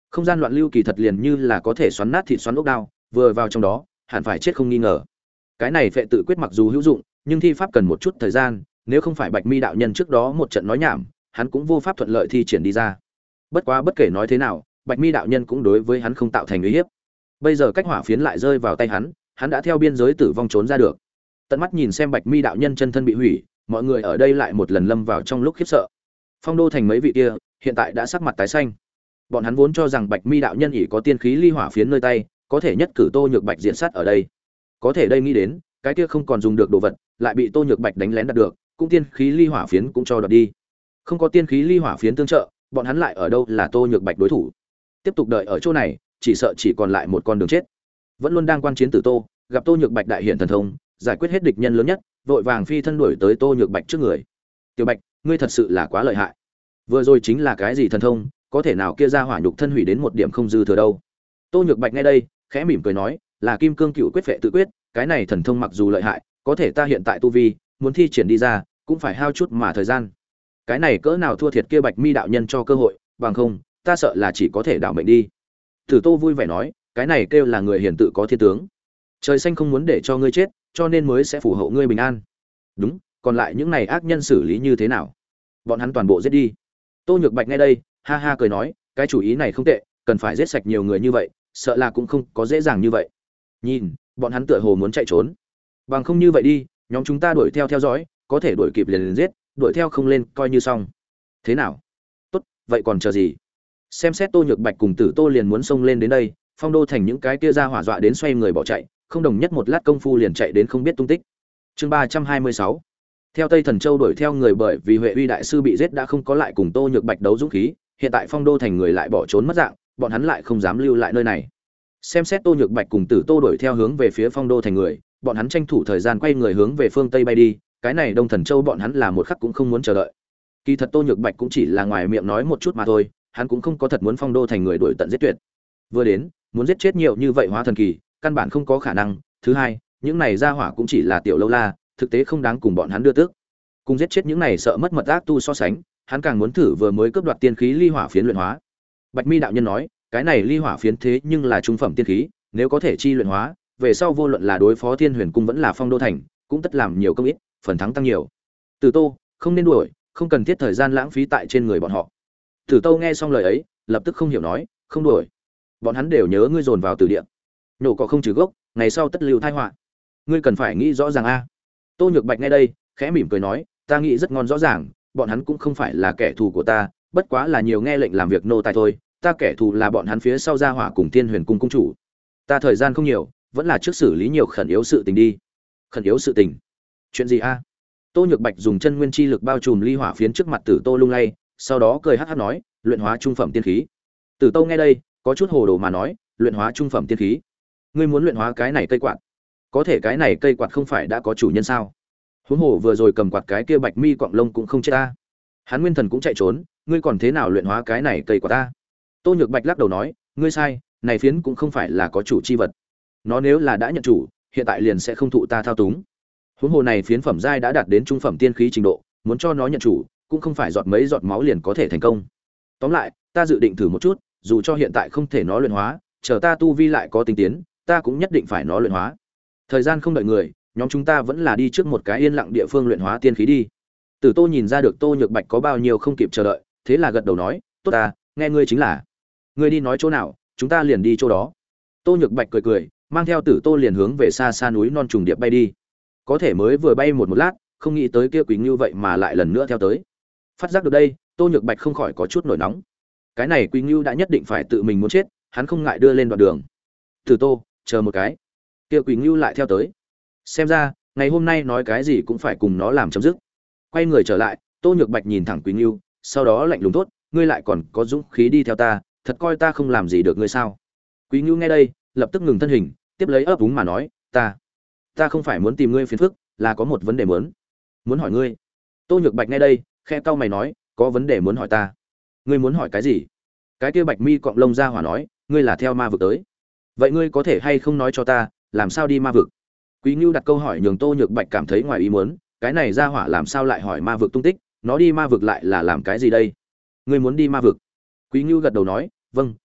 Không gian loạn lưu kỳ thật liền như là có thể xoắn nát thịt xoắn ốc đao, vừa vào trong đó hẳn phải chết không nghi ngờ. Cái này phệ tự quyết mặc dù hữu dụng, nhưng thi pháp cần một chút thời gian, nếu không phải Bạch Mi đạo nhân trước đó một trận nói nhảm, hắn cũng vô pháp thuận lợi thi triển đi ra. Bất quá bất kể nói thế nào, Bạch Mi đạo nhân cũng đối với hắn không tạo thành uy hiếp. Bây giờ cách hỏa phiến lại rơi vào tay hắn, hắn đã theo biên giới tử vong trốn ra được. Tận mắt nhìn xem Bạch Mi đạo nhân chân thân bị hủy, mọi người ở đây lại một lần lâm vào trong lúc khiếp sợ. Phong đô thành mấy vị kia, hiện tại đã sắc mặt tái xanh. Bọn hắn vốn cho rằng Bạch Mi đạo nhân ỷ có tiên khí ly hỏa phiến nơi tay, có thể nhất cử Tô Nhược Bạch diện sát ở đây. Có thể đây nghĩ đến, cái kia không còn dùng được đồ vật, lại bị Tô Nhược Bạch đánh lén đạt được, cũng tiên khí ly hỏa phiến cũng cho đoạt đi. Không có tiên khí ly hỏa phiến tương trợ, bọn hắn lại ở đâu là Tô Nhược Bạch đối thủ. Tiếp tục đợi ở chỗ này, chỉ sợ chỉ còn lại một con đường chết. Vẫn luôn đang quan chiến Tử Tô, gặp Tô Nhược Bạch đại hiện thần thông, giải quyết hết địch nhân lớn nhất, vội vàng phi thân đuổi tới Tô Nhược Bạch trước người. "Tiểu Bạch, ngươi thật sự là quá lợi hại. Vừa rồi chính là cái gì thần thông, có thể nào kia ra hỏa nhục thân hủy đến một điểm không dư thừa đâu." Tô Nhược Bạch nghe đây, khẽ mỉm cười nói, "Là Kim Cương Cựu Quyết Phệ tự quyết, cái này thần thông mặc dù lợi hại, có thể ta hiện tại tu vi, muốn thi triển đi ra, cũng phải hao chút mà thời gian. Cái này cỡ nào thua thiệt kia Bạch Mi đạo nhân cho cơ hội, bằng không, ta sợ là chỉ có thể đảo mệnh đi." Tử Tô vui vẻ nói, "Cái này kêu là người hiền tự có thiên tướng. Trời xanh không muốn để cho ngươi chết, cho nên mới sẽ phù hộ ngươi bình an. Đúng, còn lại những này ác nhân xử lý như thế nào? Bọn hắn toàn bộ giết đi." Tô Nhược Bạch nghe đây, ha ha cười nói, "Cái chủ ý này không tệ, cần phải giết sạch nhiều người như vậy, sợ là cũng không có dễ dàng như vậy. Nhìn, bọn hắn tựa hồ muốn chạy trốn. Bằng không như vậy đi, nhóm chúng ta đuổi theo theo dõi, có thể đuổi kịp liền liền giết, đuổi theo không lên coi như xong. Thế nào? Tốt, vậy còn chờ gì?" Xem xét Tô Nhược Bạch cùng Tử Tô liền muốn xông lên đến đây, Phong Đô thành những cái kia ra hỏa dọa đến xoay người bỏ chạy, không đồng nhất một lát công phu liền chạy đến không biết tung tích. Chương ba trăm hai mươi sáu. Theo Tây Thần Châu đuổi theo người, bởi vì Huệ Uy đại sư bị giết đã không có lại cùng Tô Nhược Bạch đấu dũng khí, hiện tại Phong Đô thành người lại bỏ trốn mất dạng, bọn hắn lại không dám lưu lại nơi này. Xem xét Tô Nhược Bạch cùng Tử Tô đuổi theo hướng về phía Phong Đô thành người, bọn hắn tranh thủ thời gian quay người hướng về phương Tây bay đi, cái này Đông Thần Châu bọn hắn là một khắc cũng không muốn chờ đợi. Kỳ thật Tô Nhược Bạch cũng chỉ là ngoài miệng nói một chút mà thôi, hắn cũng không có thật muốn Phong Đô thành người đuổi tận giết tuyệt. Vừa đến, muốn giết chết nhiều như vậy hóa thần kỳ, căn bản không có khả năng. Thứ hai, những này ra hỏa cũng chỉ là tiểu lâu la, thực tế không đáng cùng bọn hắn đưa tước. Cùng giết chết những này sợ mất mật ác tu so sánh, hắn càng muốn thử vừa mới cướp đoạt tiên khí ly hỏa phiến luyện hóa. Bạch Mi đạo nhân nói, cái này ly hỏa phiến thế nhưng là trung phẩm tiên khí, nếu có thể chi luyện hóa, về sau vô luận là đối phó Thiên Huyền cung vẫn là Phong Đô thành, cũng tất làm nhiều công ít, phần thắng tăng nhiều. Tử Tô, không nên đuổi, không cần thiết thời gian lãng phí tại trên người bọn họ. Tử Tô nghe xong lời ấy, lập tức không hiểu nói, không đuổi. Bọn hắn đều nhớ ngươi dồn vào tử địa, nhổ cỏ không trừ gốc, ngày sau tất lưu tai họa. Ngươi cần phải nghĩ rõ ràng a. Tô Nhược Bạch nghe đây, khẽ mỉm cười nói, ta nghĩ rất ngon rõ ràng, bọn hắn cũng không phải là kẻ thù của ta, bất quá là nhiều nghe lệnh làm việc nô tài thôi, ta kẻ thù là bọn hắn phía sau gia hỏa cùng Thiên Huyền cung cung chủ. Ta thời gian không nhiều, vẫn là trước xử lý nhiều khẩn yếu sự tình đi. Khẩn yếu sự tình? Chuyện gì a? Tô Nhược Bạch dùng chân nguyên chi lực bao trùm ly hỏa phiến trước mặt Tử Tô lung lay, sau đó cười hắc hắc nói, luyện hóa trung phẩm tiên khí. Tử Tô nghe đây, có chút hồ đồ mà nói, luyện hóa trung phẩm tiên khí? Ngươi muốn luyện hóa cái này cây quạt? Có thể cái này cây quạt không phải đã có chủ nhân sao? Huống hồ vừa rồi cầm quạt cái kia Bạch Mi quặng lông cũng không chết ta. Hắn nguyên thần cũng chạy trốn, ngươi còn thế nào luyện hóa cái này cây quạt ta? Tô Nhược Bạch lắc đầu nói, ngươi sai, này phiến cũng không phải là có chủ chi vật. Nó nếu là đã nhận chủ, hiện tại liền sẽ không thụ ta thao túng. Huống hồ này phiến phẩm giai đã đạt đến trung phẩm tiên khí trình độ, muốn cho nó nhận chủ, cũng không phải giọt mấy giọt máu liền có thể thành công. Tóm lại, ta dự định thử một chút, dù cho hiện tại không thể nó luyện hóa, chờ ta tu vi lại có tinh tiến, ta cũng nhất định phải nó luyện hóa. Thời gian không đợi người, nhóm chúng ta vẫn là đi trước một cái yên lặng địa phương luyện hóa tiên khí đi. Tử Tô nhìn ra được Tô Nhược Bạch có bao nhiêu không kịp chờ đợi, thế là gật đầu nói, tốt ta, nghe ngươi chính là. Ngươi đi nói chỗ nào, chúng ta liền đi chỗ đó. Tô Nhược Bạch cười cười, mang theo Tử Tô liền hướng về xa xa núi non trùng điệp bay đi. Có thể mới vừa bay một một lát, không nghĩ tới kia Quỳnh Ngưu vậy mà lại lần nữa theo tới. Phát giác được đây, Tô Nhược Bạch không khỏi có chút nổi nóng. Cái này Quỳnh Ngưu đã nhất định phải tự mình muốn chết, hắn không ngại đưa lên đoạn đường. Tử Tô, chờ một cái. Kia Quỳnh Ngưu lại theo tới. Xem ra, ngày hôm nay nói cái gì cũng phải cùng nó làm chấm dứt. Quay người trở lại, Tô Nhược Bạch nhìn thẳng Quỳnh Ngưu, sau đó lạnh lùng thốt, ngươi lại còn có dũng khí đi theo ta, thật coi ta không làm gì được ngươi sao? Quỳnh Ngưu nghe đây, lập tức ngừng thân hình, tiếp lấy ấp úng mà nói, ta, ta không phải muốn tìm ngươi phiền phức, là có một vấn đề muốn, muốn hỏi ngươi. Tô Nhược Bạch nghe đây, khẽ cau mày nói, có vấn đề muốn hỏi ta? Ngươi muốn hỏi cái gì? Cái kia Bạch Mi cọng lông ra hỏa nói, ngươi là theo ma vực tới. Vậy ngươi có thể hay không nói cho ta, làm sao đi ma vực? Quý Ngưu đặt câu hỏi nhường Tô Nhược Bạch cảm thấy ngoài ý muốn, cái này ra hỏa làm sao lại hỏi ma vực tung tích, nó đi ma vực lại là làm cái gì đây? Ngươi muốn đi ma vực? Quý Ngưu gật đầu nói, vâng,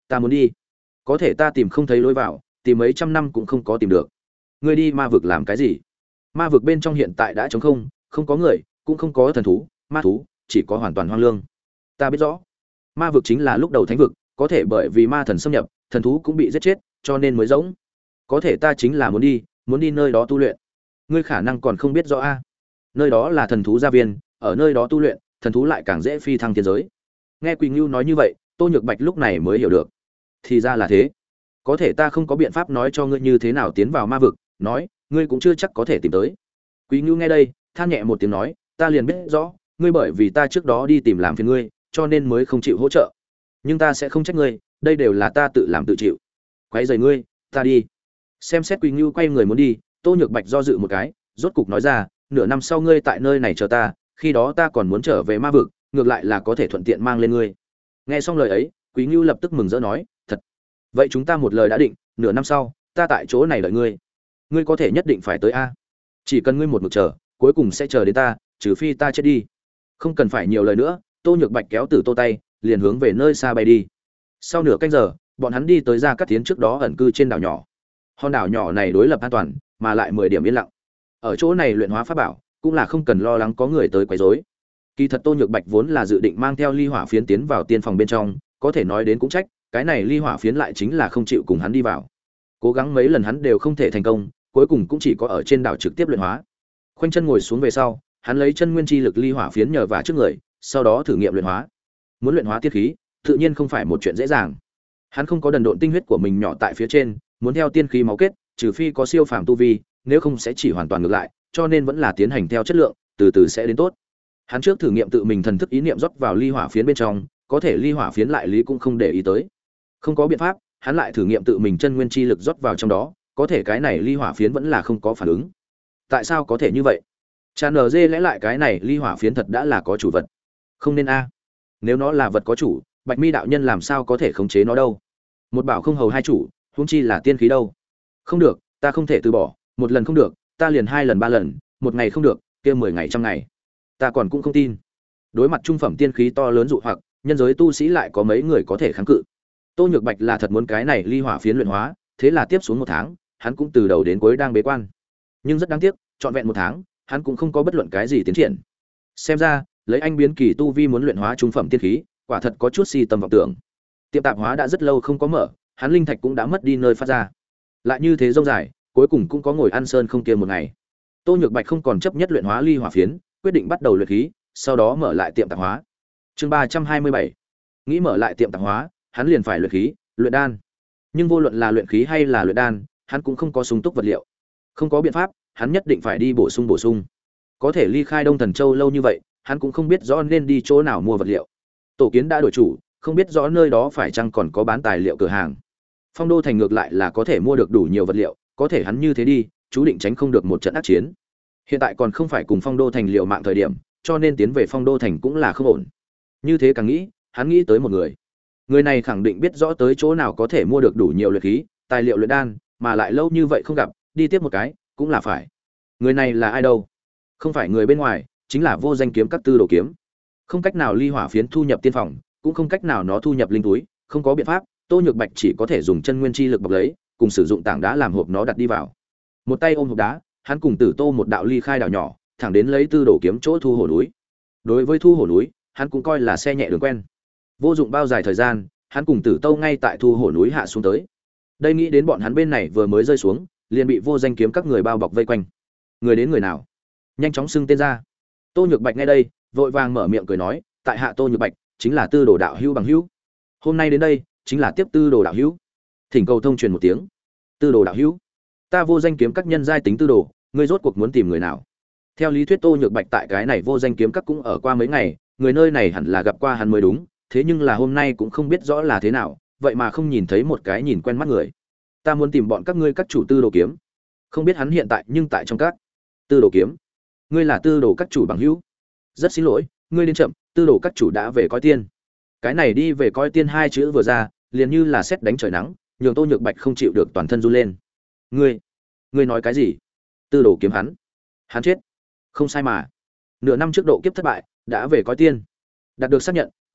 ta muốn đi, có thể ta tìm không thấy lối vào, tìm mấy trăm năm cũng không có tìm được. Ngươi đi ma vực làm cái gì? Ma vực bên trong hiện tại đã trống không, không có người, cũng không có thần thú, ma thú, chỉ có hoàn toàn hoang lương. Ta biết rõ, ma vực chính là lúc đầu thánh vực, có thể bởi vì ma thần xâm nhập, thần thú cũng bị giết chết, cho nên mới rỗng. Có thể ta chính là muốn đi, muốn đi nơi đó tu luyện. Ngươi khả năng còn không biết rõ a. Nơi đó là thần thú gia viên, ở nơi đó tu luyện, thần thú lại càng dễ phi thăng thiên giới. Nghe Quỳnh Nưu nói như vậy, Tô Nhược Bạch lúc này mới hiểu được. Thì ra là thế. Có thể ta không có biện pháp nói cho ngươi như thế nào tiến vào ma vực, nói, ngươi cũng chưa chắc có thể tìm tới. Quỳnh Nưu nghe đây, than nhẹ một tiếng nói, ta liền biết rõ, ngươi bởi vì ta trước đó đi tìm làm phiền ngươi, cho nên mới không chịu hỗ trợ. Nhưng ta sẽ không trách ngươi, đây đều là ta tự làm tự chịu. Quấy rầy ngươi, ta đi. Xem xét Quỳnh Nưu quay người muốn đi, Tô Nhược Bạch do dự một cái, rốt cục nói ra, nửa năm sau ngươi tại nơi này chờ ta, khi đó ta còn muốn trở về ma vực, ngược lại là có thể thuận tiện mang lên ngươi. Nghe xong lời ấy, Quý Nưu lập tức mừng rỡ nói, thật. Vậy chúng ta một lời đã định, nửa năm sau, ta tại chỗ này đợi ngươi. Ngươi có thể nhất định phải tới a. Chỉ cần ngươi một mực chờ, cuối cùng sẽ chờ đến ta, trừ phi ta chết đi. Không cần phải nhiều lời nữa, Tô Nhược Bạch kéo Tử Tô tay, liền hướng về nơi xa bay đi. Sau nửa canh giờ, bọn hắn đi tới Gia Cát Tiến trước đó ẩn cư trên đảo nhỏ. Hòn đảo nhỏ này đối lập an toàn, mà lại mười điểm yên lặng. Ở chỗ này luyện hóa pháp bảo, cũng là không cần lo lắng có người tới quấy rối. Kỳ thật Tô Nhược Bạch vốn là dự định mang theo ly hỏa phiến tiến vào tiên phòng bên trong, có thể nói đến cũng trách, cái này ly hỏa phiến lại chính là không chịu cùng hắn đi vào. Cố gắng mấy lần hắn đều không thể thành công, cuối cùng cũng chỉ có ở trên đảo trực tiếp luyện hóa. Khoanh chân ngồi xuống về sau, hắn lấy chân nguyên chi lực ly hỏa phiến nhờ vào trước người, sau đó thử nghiệm luyện hóa. Muốn luyện hóa tiên khí, tự nhiên không phải một chuyện dễ dàng. Hắn không có đần độn tinh huyết của mình nhỏ tại phía trên, muốn theo tiên khí máu kết, trừ phi có siêu phàm tu vi, nếu không sẽ chỉ hoàn toàn ngược lại, cho nên vẫn là tiến hành theo chất lượng, từ từ sẽ đến tốt. Hắn trước thử nghiệm tự mình thần thức ý niệm rót vào ly hỏa phiến bên trong, có thể ly hỏa phiến lại lý cũng không để ý tới. Không có biện pháp, hắn lại thử nghiệm tự mình chân nguyên chi lực rót vào trong đó, có thể cái này ly hỏa phiến vẫn là không có phản ứng. Tại sao có thể như vậy? Cha nở dê lẽ lại cái này ly hỏa phiến thật đã là có chủ vật. Không nên a. Nếu nó là vật có chủ, Bạch Mi đạo nhân làm sao có thể khống chế nó đâu? Một bảo không hầu hai chủ, huống chi là tiên khí đâu? Không được, ta không thể từ bỏ, một lần không được, ta liền hai lần ba lần, một ngày không được, kia mười ngày trăm ngày. Ta còn cũng không tin. Đối mặt trung phẩm tiên khí to lớn dụ hoặc, nhân giới tu sĩ lại có mấy người có thể kháng cự. Tô Nhược Bạch là thật muốn cái này ly hỏa phiến luyện hóa, thế là tiếp xuống một tháng, hắn cũng từ đầu đến cuối đang bế quan. Nhưng rất đáng tiếc, trọn vẹn một tháng, hắn cũng không có bất luận cái gì tiến triển. Xem ra, lấy anh biến kỳ tu vi muốn luyện hóa trung phẩm tiên khí, quả thật có chút si tâm vọng tưởng. Tiệm tạp hóa đã rất lâu không có mở, hắn linh thạch cũng đã mất đi nơi phát ra. Lại như thế rông dài, cuối cùng cũng có ngồi ăn sơn không kia một ngày. Tô Nhược Bạch không còn chấp nhất luyện hóa ly hỏa phiến, quyết định bắt đầu luyện khí, sau đó mở lại tiệm tạp hóa. Chương ba trăm hai mươi bảy. Nghĩ mở lại tiệm tạp hóa, hắn liền phải luyện khí, luyện đan. Nhưng vô luận là luyện khí hay là luyện đan, hắn cũng không có sung túc vật liệu. Không có biện pháp, hắn nhất định phải đi bổ sung bổ sung. Có thể ly khai Đông Thần Châu lâu như vậy, hắn cũng không biết rõ nên đi chỗ nào mua vật liệu. Tổ kiến đã đổi chủ, không biết rõ nơi đó phải chăng còn có bán tài liệu cửa hàng. Phong Đô thành ngược lại là có thể mua được đủ nhiều vật liệu, có thể hắn như thế đi, chú định tránh không được một trận ác chiến. Hiện tại còn không phải cùng Phong Đô thành liệu mạng thời điểm, cho nên tiến về Phong Đô thành cũng là không ổn. Như thế càng nghĩ, hắn nghĩ tới một người. Người này khẳng định biết rõ tới chỗ nào có thể mua được đủ nhiều luyện khí, tài liệu luyện đan, mà lại lâu như vậy không gặp, đi tiếp một cái, cũng là phải. Người này là ai đâu? Không phải người bên ngoài, chính là Vô Danh kiếm các Tư Đồ kiếm. Không cách nào ly hỏa phiến thu nhập tiên phòng, cũng không cách nào nó thu nhập linh túi, không có biện pháp, Tô Nhược Bạch chỉ có thể dùng chân nguyên chi lực bọc lấy, cùng sử dụng tảng đá làm hộp nó đặt đi vào. Một tay ôm hộp đá, hắn cùng Tử Tô một đạo ly khai đảo nhỏ, thẳng đến lấy Tư Đồ kiếm chỗ thu hổ núi. Đối với thu hổ núi, hắn cũng coi là xe nhẹ đường quen. Vô dụng bao dài thời gian, hắn cùng Tử Tô ngay tại thu hổ núi hạ xuống tới. Đây nghĩ đến bọn hắn bên này vừa mới rơi xuống, liền bị Vô Danh kiếm các người bao bọc vây quanh. Người đến người nào? Nhanh chóng xưng tên ra. Tô Nhược Bạch nghe đây, vội vàng mở miệng cười nói, tại hạ Tô Nhược Bạch, chính là Tư Đồ đạo hữu bằng hữu. Hôm nay đến đây, chính là tiếp Tư Đồ đạo hữu. Thỉnh cầu thông truyền một tiếng. Tư Đồ đạo hữu, ta Vô Danh kiếm các nhân giai tính Tư Đồ, ngươi rốt cuộc muốn tìm người nào? Theo lý thuyết Tô Nhược Bạch tại cái này Vô Danh kiếm các cũng ở qua mấy ngày, người nơi này hẳn là gặp qua hắn mới đúng, thế nhưng là hôm nay cũng không biết rõ là thế nào, vậy mà không nhìn thấy một cái nhìn quen mắt người. Ta muốn tìm bọn các ngươi các chủ Tư Đồ kiếm. Không biết hắn hiện tại nhưng tại trong các. Tư Đồ kiếm, ngươi là Tư Đồ các chủ bằng hữu? Rất xin lỗi, ngươi đến chậm, Tư Đồ các chủ đã về coi tiên. Cái này đi về coi tiên hai chữ vừa ra, liền như là sét đánh trời nắng, nhường Tô Nhược Bạch không chịu được toàn thân run lên. Ngươi, ngươi nói cái gì? Tư Đồ kiếm hắn, hắn chết? Không sai mà. Nửa năm trước độ kiếp thất bại, đã về coi tiên. Đạt được xác nhận,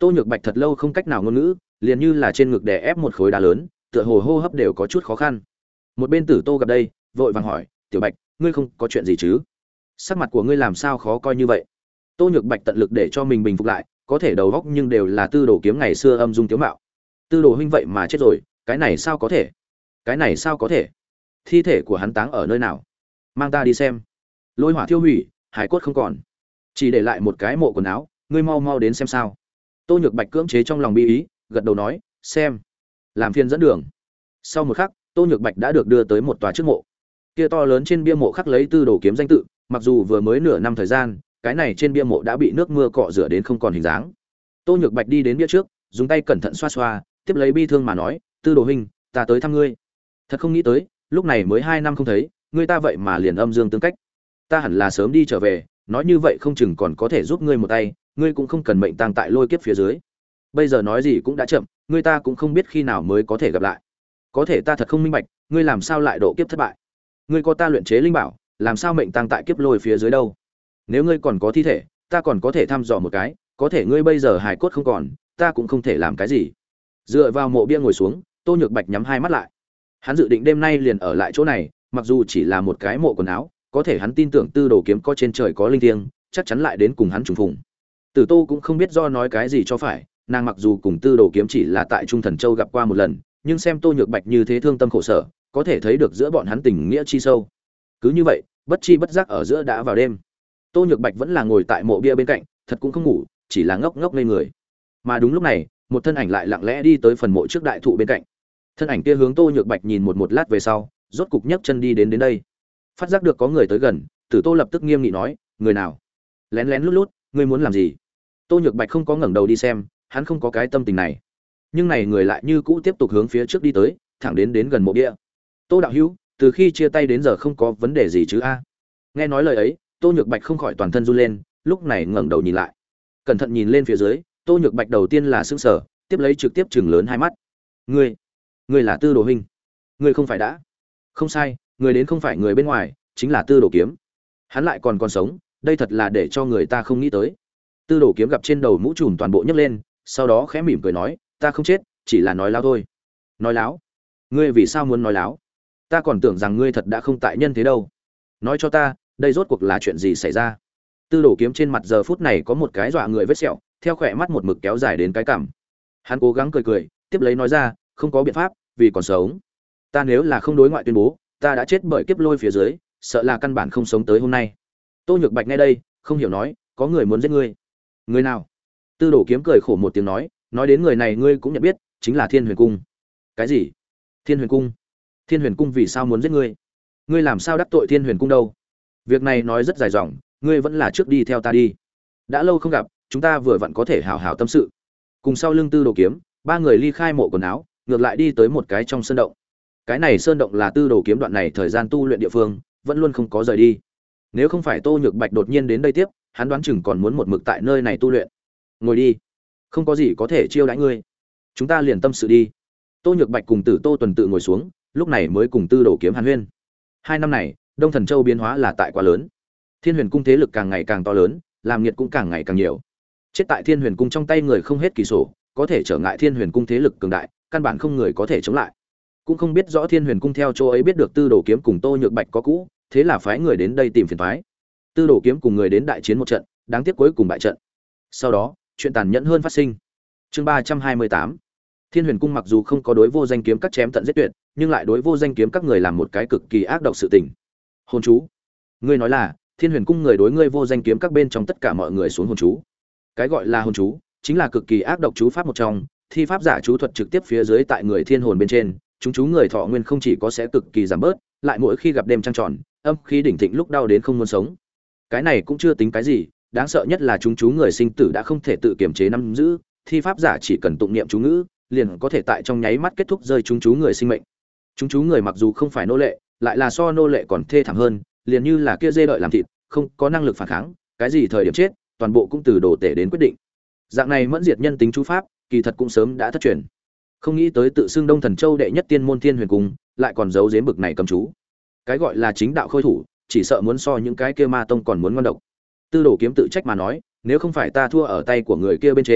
Tô Nhược Bạch thật lâu không cách nào ngôn ngữ, liền như là trên ngực đè ép một khối đá lớn, tựa hồ hô hấp đều có chút khó khăn. Một bên Tử Tô gặp đây, vội vàng hỏi, "Tiểu Bạch, ngươi không có chuyện gì chứ? Sắc mặt của ngươi làm sao khó coi như vậy?" Tô Nhược Bạch tận lực để cho mình bình phục lại, có thể đầu óc nhưng đều là Tư Đồ Kiếm ngày xưa âm dung tiếu mạo. Tư Đồ huynh vậy mà chết rồi, cái này sao có thể? Cái này sao có thể? Thi thể của hắn táng ở nơi nào? Mang ta đi xem. Lôi hỏa thiêu hủy, hải cốt không còn, chỉ để lại một cái mộ quần áo, ngươi mau mau đến xem sao. Tô Nhược Bạch cưỡng chế trong lòng bi ý, gật đầu nói, xem. Làm phiền dẫn đường. Sau một khắc, Tô Nhược Bạch đã được đưa tới một tòa trước mộ. Kia to lớn trên bia mộ khắc lấy Tư Đồ Kiếm danh tự, mặc dù vừa mới nửa năm thời gian, cái này trên bia mộ đã bị nước mưa cọ rửa đến không còn hình dáng. Tô Nhược Bạch đi đến bia trước, dùng tay cẩn thận xoa xoa, tiếp lấy bi thương mà nói, Tư Đồ huynh, ta tới thăm ngươi. Thật không nghĩ tới, lúc này mới hai năm không thấy, ngươi ta vậy mà liền âm dương tương cách. Ta hẳn là sớm đi trở về, nói như vậy không chừng còn có thể giúp ngươi một tay, ngươi cũng không cần mệnh tang tại lôi kiếp phía dưới. Bây giờ nói gì cũng đã chậm, ngươi ta cũng không biết khi nào mới có thể gặp lại. Có thể ta thật không minh bạch, ngươi làm sao lại độ kiếp thất bại? Ngươi có ta luyện chế linh bảo, làm sao mệnh tang tại kiếp lôi phía dưới đâu? Nếu ngươi còn có thi thể, ta còn có thể thăm dò một cái, có thể ngươi bây giờ hài cốt không còn, ta cũng không thể làm cái gì. Dựa vào mộ bia ngồi xuống, Tô Nhược Bạch nhắm hai mắt lại. Hắn dự định đêm nay liền ở lại chỗ này, mặc dù chỉ là một cái mộ quần áo, có thể hắn tin tưởng Tư Đồ Kiếm có trên trời có linh thiêng, chắc chắn lại đến cùng hắn trùng phùng. Tử Tô cũng không biết do nói cái gì cho phải, nàng mặc dù cùng Tư Đồ Kiếm chỉ là tại Trung Thần Châu gặp qua một lần, nhưng xem Tô Nhược Bạch như thế thương tâm khổ sở, có thể thấy được giữa bọn hắn tình nghĩa chi sâu. Cứ như vậy, bất chi bất giác ở giữa đã vào đêm. Tô Nhược Bạch vẫn là ngồi tại mộ bia bên cạnh, thật cũng không ngủ, chỉ là ngốc ngốc ngây người. Mà đúng lúc này, một thân ảnh lại lặng lẽ đi tới phần mộ trước đại thụ bên cạnh. Thân ảnh kia hướng Tô Nhược Bạch nhìn một một lát về sau, rốt cục nhấc chân đi đến đến đây. Phát giác được có người tới gần, Tử Tô lập tức nghiêm nghị nói, người nào? Lén lén lút lút, ngươi muốn làm gì? Tô Nhược Bạch không có ngẩng đầu đi xem, hắn không có cái tâm tình này. Nhưng này người lại như cũ tiếp tục hướng phía trước đi tới, thẳng đến đến gần mộ bia. Tô đạo hữu, từ khi chia tay đến giờ không có vấn đề gì chứ a? Nghe nói lời ấy, Tô Nhược Bạch không khỏi toàn thân run lên, lúc này ngẩng đầu nhìn lại. Cẩn thận nhìn lên phía dưới, Tô Nhược Bạch đầu tiên là sững sờ, tiếp lấy trực tiếp chừng lớn hai mắt. Ngươi, ngươi là Tư Đồ huynh? Ngươi không phải đã? Không sai, người đến không phải người bên ngoài, chính là Tư Đồ Kiếm. Hắn lại còn còn sống, đây thật là để cho người ta không nghĩ tới. Tư Đồ Kiếm gặp trên đầu mũ trùm toàn bộ nhấc lên, sau đó khẽ mỉm cười nói, ta không chết, chỉ là nói láo thôi. Nói láo? Ngươi vì sao muốn nói láo? Ta còn tưởng rằng ngươi thật đã không tại nhân thế đâu. Nói cho ta, đây rốt cuộc là chuyện gì xảy ra? Tư Đồ Kiếm trên mặt giờ phút này có một cái dọa người vết sẹo, theo khỏe mắt một mực kéo dài đến cái cằm. Hắn cố gắng cười cười, tiếp lấy nói ra, không có biện pháp, vì còn sống. Ta nếu là không đối ngoại tuyên bố, ta đã chết bởi kiếp lôi phía dưới, sợ là căn bản không sống tới hôm nay. Tô Nhược Bạch nghe đây, không hiểu nói, có người muốn giết ngươi. Người nào? Tư Đồ Kiếm cười khổ một tiếng nói, nói đến người này ngươi cũng nhận biết, chính là Thiên Huyền Cung. Cái gì? Thiên Huyền Cung? Thiên Huyền Cung vì sao muốn giết ngươi? Ngươi làm sao đắc tội Thiên Huyền Cung đâu? Việc này nói rất dài dòng, ngươi vẫn là trước đi theo ta đi. Đã lâu không gặp, chúng ta vừa vặn có thể hào hào tâm sự. Cùng sau lưng Tư Đồ Kiếm, ba người ly khai mộ quần áo, ngược lại đi tới một cái trong sơn động. Cái này sơn động là Tư Đồ Kiếm đoạn này thời gian tu luyện địa phương, vẫn luôn không có rời đi. Nếu không phải Tô Nhược Bạch đột nhiên đến đây tiếp, hắn đoán chừng còn muốn một mực tại nơi này tu luyện. Ngồi đi, không có gì có thể chiêu đãi ngươi. Chúng ta liền tâm sự đi. Tô Nhược Bạch cùng Tử Tô tuần tự ngồi xuống, lúc này mới cùng Tư Đồ Kiếm hàn huyên. Hai năm này, Đông Thần Châu biến hóa là tại quá lớn. Thiên Huyền Cung thế lực càng ngày càng to lớn, làm nghiệt cũng càng ngày càng nhiều. Chết tại Thiên Huyền Cung trong tay người không hết kỳ sổ, có thể trở ngại Thiên Huyền Cung thế lực cường đại, căn bản không người có thể chống lại. Cũng không biết rõ Thiên Huyền Cung theo chỗ ấy biết được Tư Đồ Kiếm cùng Tô Nhược Bạch có cũ, thế là phái người đến đây tìm phiền toái. Tư Đồ Kiếm cùng người đến đại chiến một trận, đáng tiếc cuối cùng bại trận. Sau đó, chuyện tàn nhẫn hơn phát sinh. Chương ba trăm hai mươi tám. Thiên Huyền Cung mặc dù không có đối vô danh kiếm các chém tận giết tuyệt, nhưng lại đối vô danh kiếm các người làm một cái cực kỳ ác độc sự tình. Hồn chú. Ngươi nói là, Thiên Huyền Cung người đối ngươi vô danh kiếm các bên trong tất cả mọi người xuống hồn chú. Cái gọi là hồn chú, chính là cực kỳ ác độc chú pháp một trong, thi pháp giả chú thuật trực tiếp phía dưới tại người thiên hồn bên trên, chúng chú người thọ nguyên không chỉ có sẽ cực kỳ giảm bớt, lại mỗi khi gặp đêm trăng tròn, âm khí đỉnh thịnh lúc đau đến không muốn sống. Cái này cũng chưa tính cái gì, đáng sợ nhất là chúng chú người sinh tử đã không thể tự kiềm chế nắm giữ, thi pháp giả chỉ cần tụng niệm chú ngữ, liền có thể tại trong nháy mắt kết thúc rơi chúng chú người sinh mệnh. Chúng chú người mặc dù không phải nô lệ, lại là so nô lệ còn thê thảm hơn, liền như là kia dê đợi làm thịt, không có năng lực phản kháng, cái gì thời điểm chết, toàn bộ cũng từ đồ tể đến quyết định. Dạng này mẫn diệt nhân tính chú pháp, kỳ thật cũng sớm đã thất truyền. Không nghĩ tới tự xưng Đông Thần Châu đệ nhất tiên môn Thiên Huyền Cung, lại còn giấu giếm bực này cầm chú. Cái gọi là chính đạo khôi thủ, chỉ sợ muốn so những cái kia ma tông còn muốn ngon độc. Tư Đồ Kiếm tự trách mà nói, nếu không phải ta thua ở tay của người kia bên trên,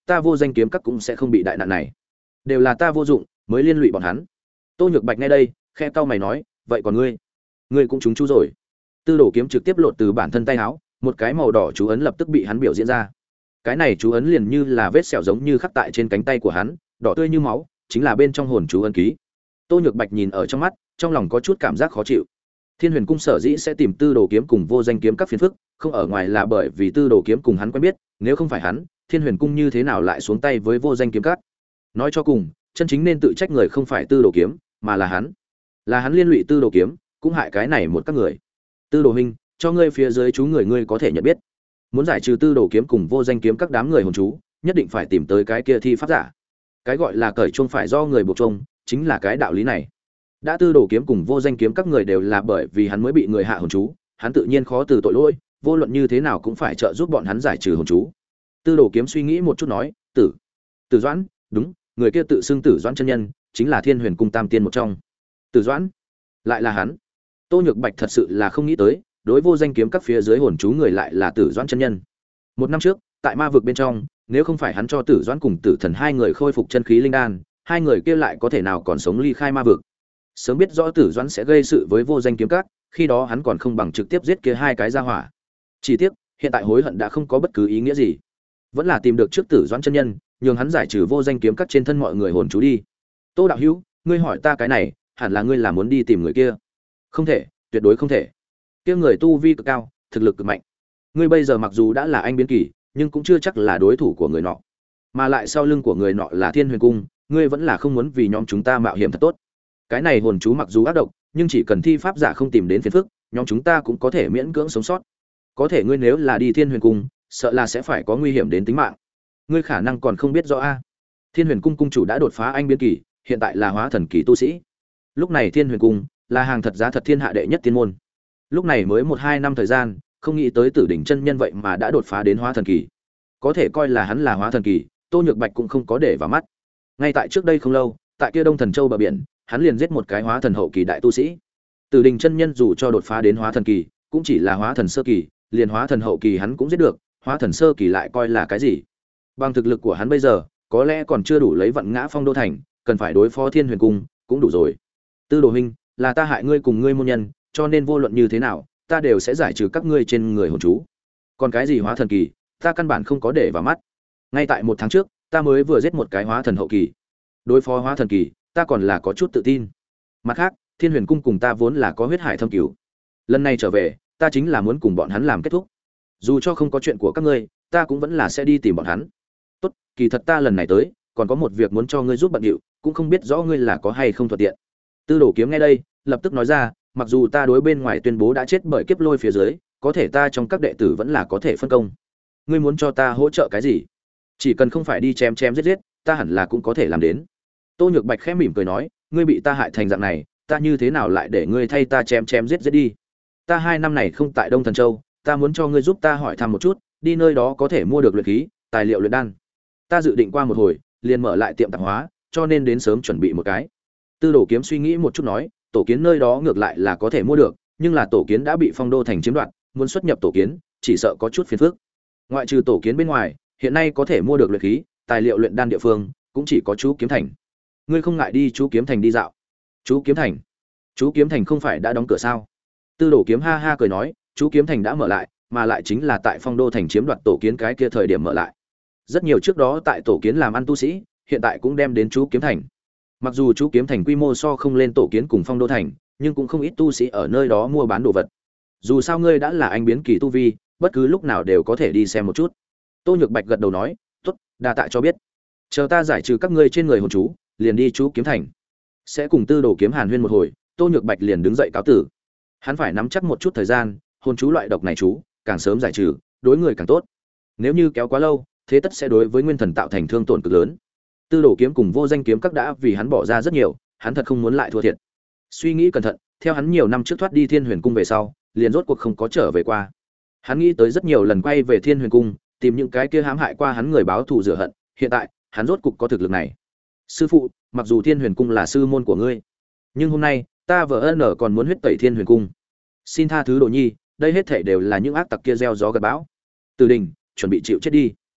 ta vô danh kiếm các cũng sẽ không bị đại nạn này. Đều là ta vô dụng mới liên lụy bọn hắn. Tô Nhược Bạch nghe đây khe cau mày nói, vậy còn ngươi ngươi cũng trúng chú rồi. Tư Đồ kiếm trực tiếp lột từ bản thân tay áo, một cái màu đỏ chú ấn lập tức bị hắn biểu diễn ra. Cái này chú ấn liền như là vết sẹo giống như khắc tại trên cánh tay của hắn, đỏ tươi như máu, chính là bên trong hồn chú ấn ký. Tô Nhược Bạch nhìn ở trong mắt, trong lòng có chút cảm giác khó chịu. Thiên Huyền cung sở dĩ sẽ tìm Tư Đồ kiếm cùng vô danh kiếm các phiền phức, không ở ngoài là bởi vì Tư Đồ kiếm cùng hắn quen biết, nếu không phải hắn, Thiên Huyền cung như thế nào lại xuống tay với vô danh kiếm các? Nói cho cùng, chân chính nên tự trách người không phải Tư Đồ kiếm, mà là hắn. Là hắn liên lụy Tư Đồ kiếm, cũng hại cái này một các người. Tư Đồ huynh, cho ngươi phía dưới chú người ngươi có thể nhận biết. Muốn giải trừ Tư Đồ kiếm cùng vô danh kiếm các đám người hồn chú, nhất định phải tìm tới cái kia thi pháp giả. Cái gọi là cởi chuông phải do người buộc chuông, chính là cái đạo lý này. Đã Tư Đồ kiếm cùng vô danh kiếm các người đều là bởi vì hắn mới bị người hạ hồn chú, hắn tự nhiên khó từ tội lỗi, vô luận như thế nào cũng phải trợ giúp bọn hắn giải trừ hồn chú. Tư Đồ kiếm suy nghĩ một chút nói, "Tử, Tử Doãn, đúng, người kia tự xưng Tử Doãn chân nhân, chính là Thiên Huyền cung tam tiên một trong." Tử Doãn, lại là hắn. Tô Nhược Bạch thật sự là không nghĩ tới, đối vô danh kiếm các phía dưới hồn chú người lại là Tử Doãn chân nhân. Một năm trước, tại ma vực bên trong, nếu không phải hắn cho Tử Doãn cùng Tử Thần hai người khôi phục chân khí linh đan, hai người kia lại có thể nào còn sống ly khai ma vực. Sớm biết rõ Tử Doãn sẽ gây sự với vô danh kiếm các, khi đó hắn còn không bằng trực tiếp giết kia hai cái gia hỏa. Chỉ tiếc, hiện tại hối hận đã không có bất cứ ý nghĩa gì. Vẫn là tìm được trước Tử Doãn chân nhân, nhường hắn giải trừ vô danh kiếm các trên thân mọi người hồn chú đi. Tô đạo hữu, ngươi hỏi ta cái này, hẳn là ngươi là muốn đi tìm người kia. Không thể, tuyệt đối không thể. Kia người tu vi cực cao, thực lực cực mạnh. Ngươi bây giờ mặc dù đã là anh biến kỳ, nhưng cũng chưa chắc là đối thủ của người nọ. Mà lại sau lưng của người nọ là Thiên Huyền cung, ngươi vẫn là không muốn vì nhóm chúng ta mạo hiểm thật tốt. Cái này hồn chú mặc dù ác độc, nhưng chỉ cần thi pháp giả không tìm đến phiền phức, nhóm chúng ta cũng có thể miễn cưỡng sống sót. Có thể ngươi nếu là đi Thiên Huyền cung, sợ là sẽ phải có nguy hiểm đến tính mạng. Ngươi khả năng còn không biết rõ a. Thiên Huyền cung cung chủ đã đột phá anh biến kỳ, hiện tại là hóa thần kỳ tu sĩ. Lúc này Thiên Huyền cung là hàng thật giá thật thiên hạ đệ nhất tiên môn. Lúc này mới một hai năm thời gian, không nghĩ tới Tử đỉnh chân nhân vậy mà đã đột phá đến hóa thần kỳ. Có thể coi là hắn là hóa thần kỳ, Tô Nhược Bạch cũng không có để vào mắt. Ngay tại trước đây không lâu, tại kia Đông Thần Châu bờ biển, hắn liền giết một cái hóa thần hậu kỳ đại tu sĩ. Tử đỉnh chân nhân dù cho đột phá đến hóa thần kỳ, cũng chỉ là hóa thần sơ kỳ, liền hóa thần hậu kỳ hắn cũng giết được, hóa thần sơ kỳ lại coi là cái gì? Bằng thực lực của hắn bây giờ, có lẽ còn chưa đủ lấy vận ngã Phong Đô thành, cần phải đối phó Thiên Huyền cung, cũng đủ rồi. Tư Đồ huynh, là ta hại ngươi cùng ngươi môn nhân, cho nên vô luận như thế nào, ta đều sẽ giải trừ các ngươi trên người hồn chú. Còn cái gì hóa thần kỳ, ta căn bản không có để vào mắt. Ngay tại một tháng trước, ta mới vừa giết một cái hóa thần hậu kỳ. Đối phó hóa thần kỳ, ta còn là có chút tự tin. Mặt khác, Thiên Huyền cung cùng ta vốn là có huyết hải thâm cửu. Lần này trở về, ta chính là muốn cùng bọn hắn làm kết thúc. Dù cho không có chuyện của các ngươi, ta cũng vẫn là sẽ đi tìm bọn hắn. Tốt, kỳ thật ta lần này tới, còn có một việc muốn cho ngươi giúp bận điệu, cũng không biết rõ ngươi là có hay không thuận tiện. Tư Đồ kiếm nghe đây, lập tức nói ra, mặc dù ta đối bên ngoài tuyên bố đã chết bởi kiếp lôi phía dưới, có thể ta trong các đệ tử vẫn là có thể phân công. Ngươi muốn cho ta hỗ trợ cái gì? Chỉ cần không phải đi chém chém giết giết, ta hẳn là cũng có thể làm đến. Tô Nhược Bạch khẽ mỉm cười nói, ngươi bị ta hại thành dạng này, ta như thế nào lại để ngươi thay ta chém chém giết giết đi? Ta hai năm này không tại Đông Thần Châu, ta muốn cho ngươi giúp ta hỏi thăm một chút, đi nơi đó có thể mua được luyện khí, tài liệu luyện đan. Ta dự định qua một hồi, liền mở lại tiệm tạp hóa, cho nên đến sớm chuẩn bị một cái. Tư Đồ kiếm suy nghĩ một chút nói, tổ kiến nơi đó ngược lại là có thể mua được, nhưng là tổ kiến đã bị Phong Đô thành chiếm đoạt, muốn xuất nhập tổ kiến, chỉ sợ có chút phiền phức. Ngoại trừ tổ kiến bên ngoài, hiện nay có thể mua được luyện khí, tài liệu luyện đan địa phương, cũng chỉ có chú kiếm thành. Ngươi không ngại đi chú kiếm thành đi dạo? Chú kiếm thành? Chú kiếm thành không phải đã đóng cửa sao? Tư Đồ kiếm ha ha cười nói, chú kiếm thành đã mở lại, mà lại chính là tại Phong Đô thành chiếm đoạt tổ kiến cái kia thời điểm mở lại. Rất nhiều trước đó tại tổ kiến làm ăn tu sĩ, hiện tại cũng đem đến chú kiếm thành. Mặc dù chú kiếm thành quy mô so không lên tổ kiến cùng Phong Đô thành, nhưng cũng không ít tu sĩ ở nơi đó mua bán đồ vật. Dù sao ngươi đã là anh biến kỳ tu vi, bất cứ lúc nào đều có thể đi xem một chút. Tô Nhược Bạch gật đầu nói, tốt, đa tạ cho biết. Chờ ta giải trừ các ngươi trên người hồn chú, liền đi chú kiếm thành. Sẽ cùng Tư Đồ kiếm hàn huyên một hồi, Tô Nhược Bạch liền đứng dậy cáo tử. Hắn phải nắm chắc một chút thời gian, hồn chú loại độc này chú, càng sớm giải trừ, đối người càng tốt. Nếu như kéo quá lâu, thế tất sẽ đối với nguyên thần tạo thành thương tổn cực lớn. Tư Đồ kiếm cùng vô danh kiếm các đã vì hắn bỏ ra rất nhiều, hắn thật không muốn lại thua thiệt. Suy nghĩ cẩn thận, theo hắn nhiều năm trước thoát đi Thiên Huyền cung về sau, liền rốt cuộc không có trở về qua. Hắn nghĩ tới rất nhiều lần quay về Thiên Huyền cung, tìm những cái kia hãm hại qua hắn người báo thù rửa hận, hiện tại, hắn rốt cuộc có thực lực này. Sư phụ, mặc dù Thiên Huyền cung là sư môn của ngươi, nhưng hôm nay, ta vợ ân ở còn muốn huyết tẩy Thiên Huyền cung. Xin tha thứ Đồ nhi, đây hết thảy đều là những ác tặc kia gieo gió gặt bão. Từ Đình, chuẩn bị chịu chết đi.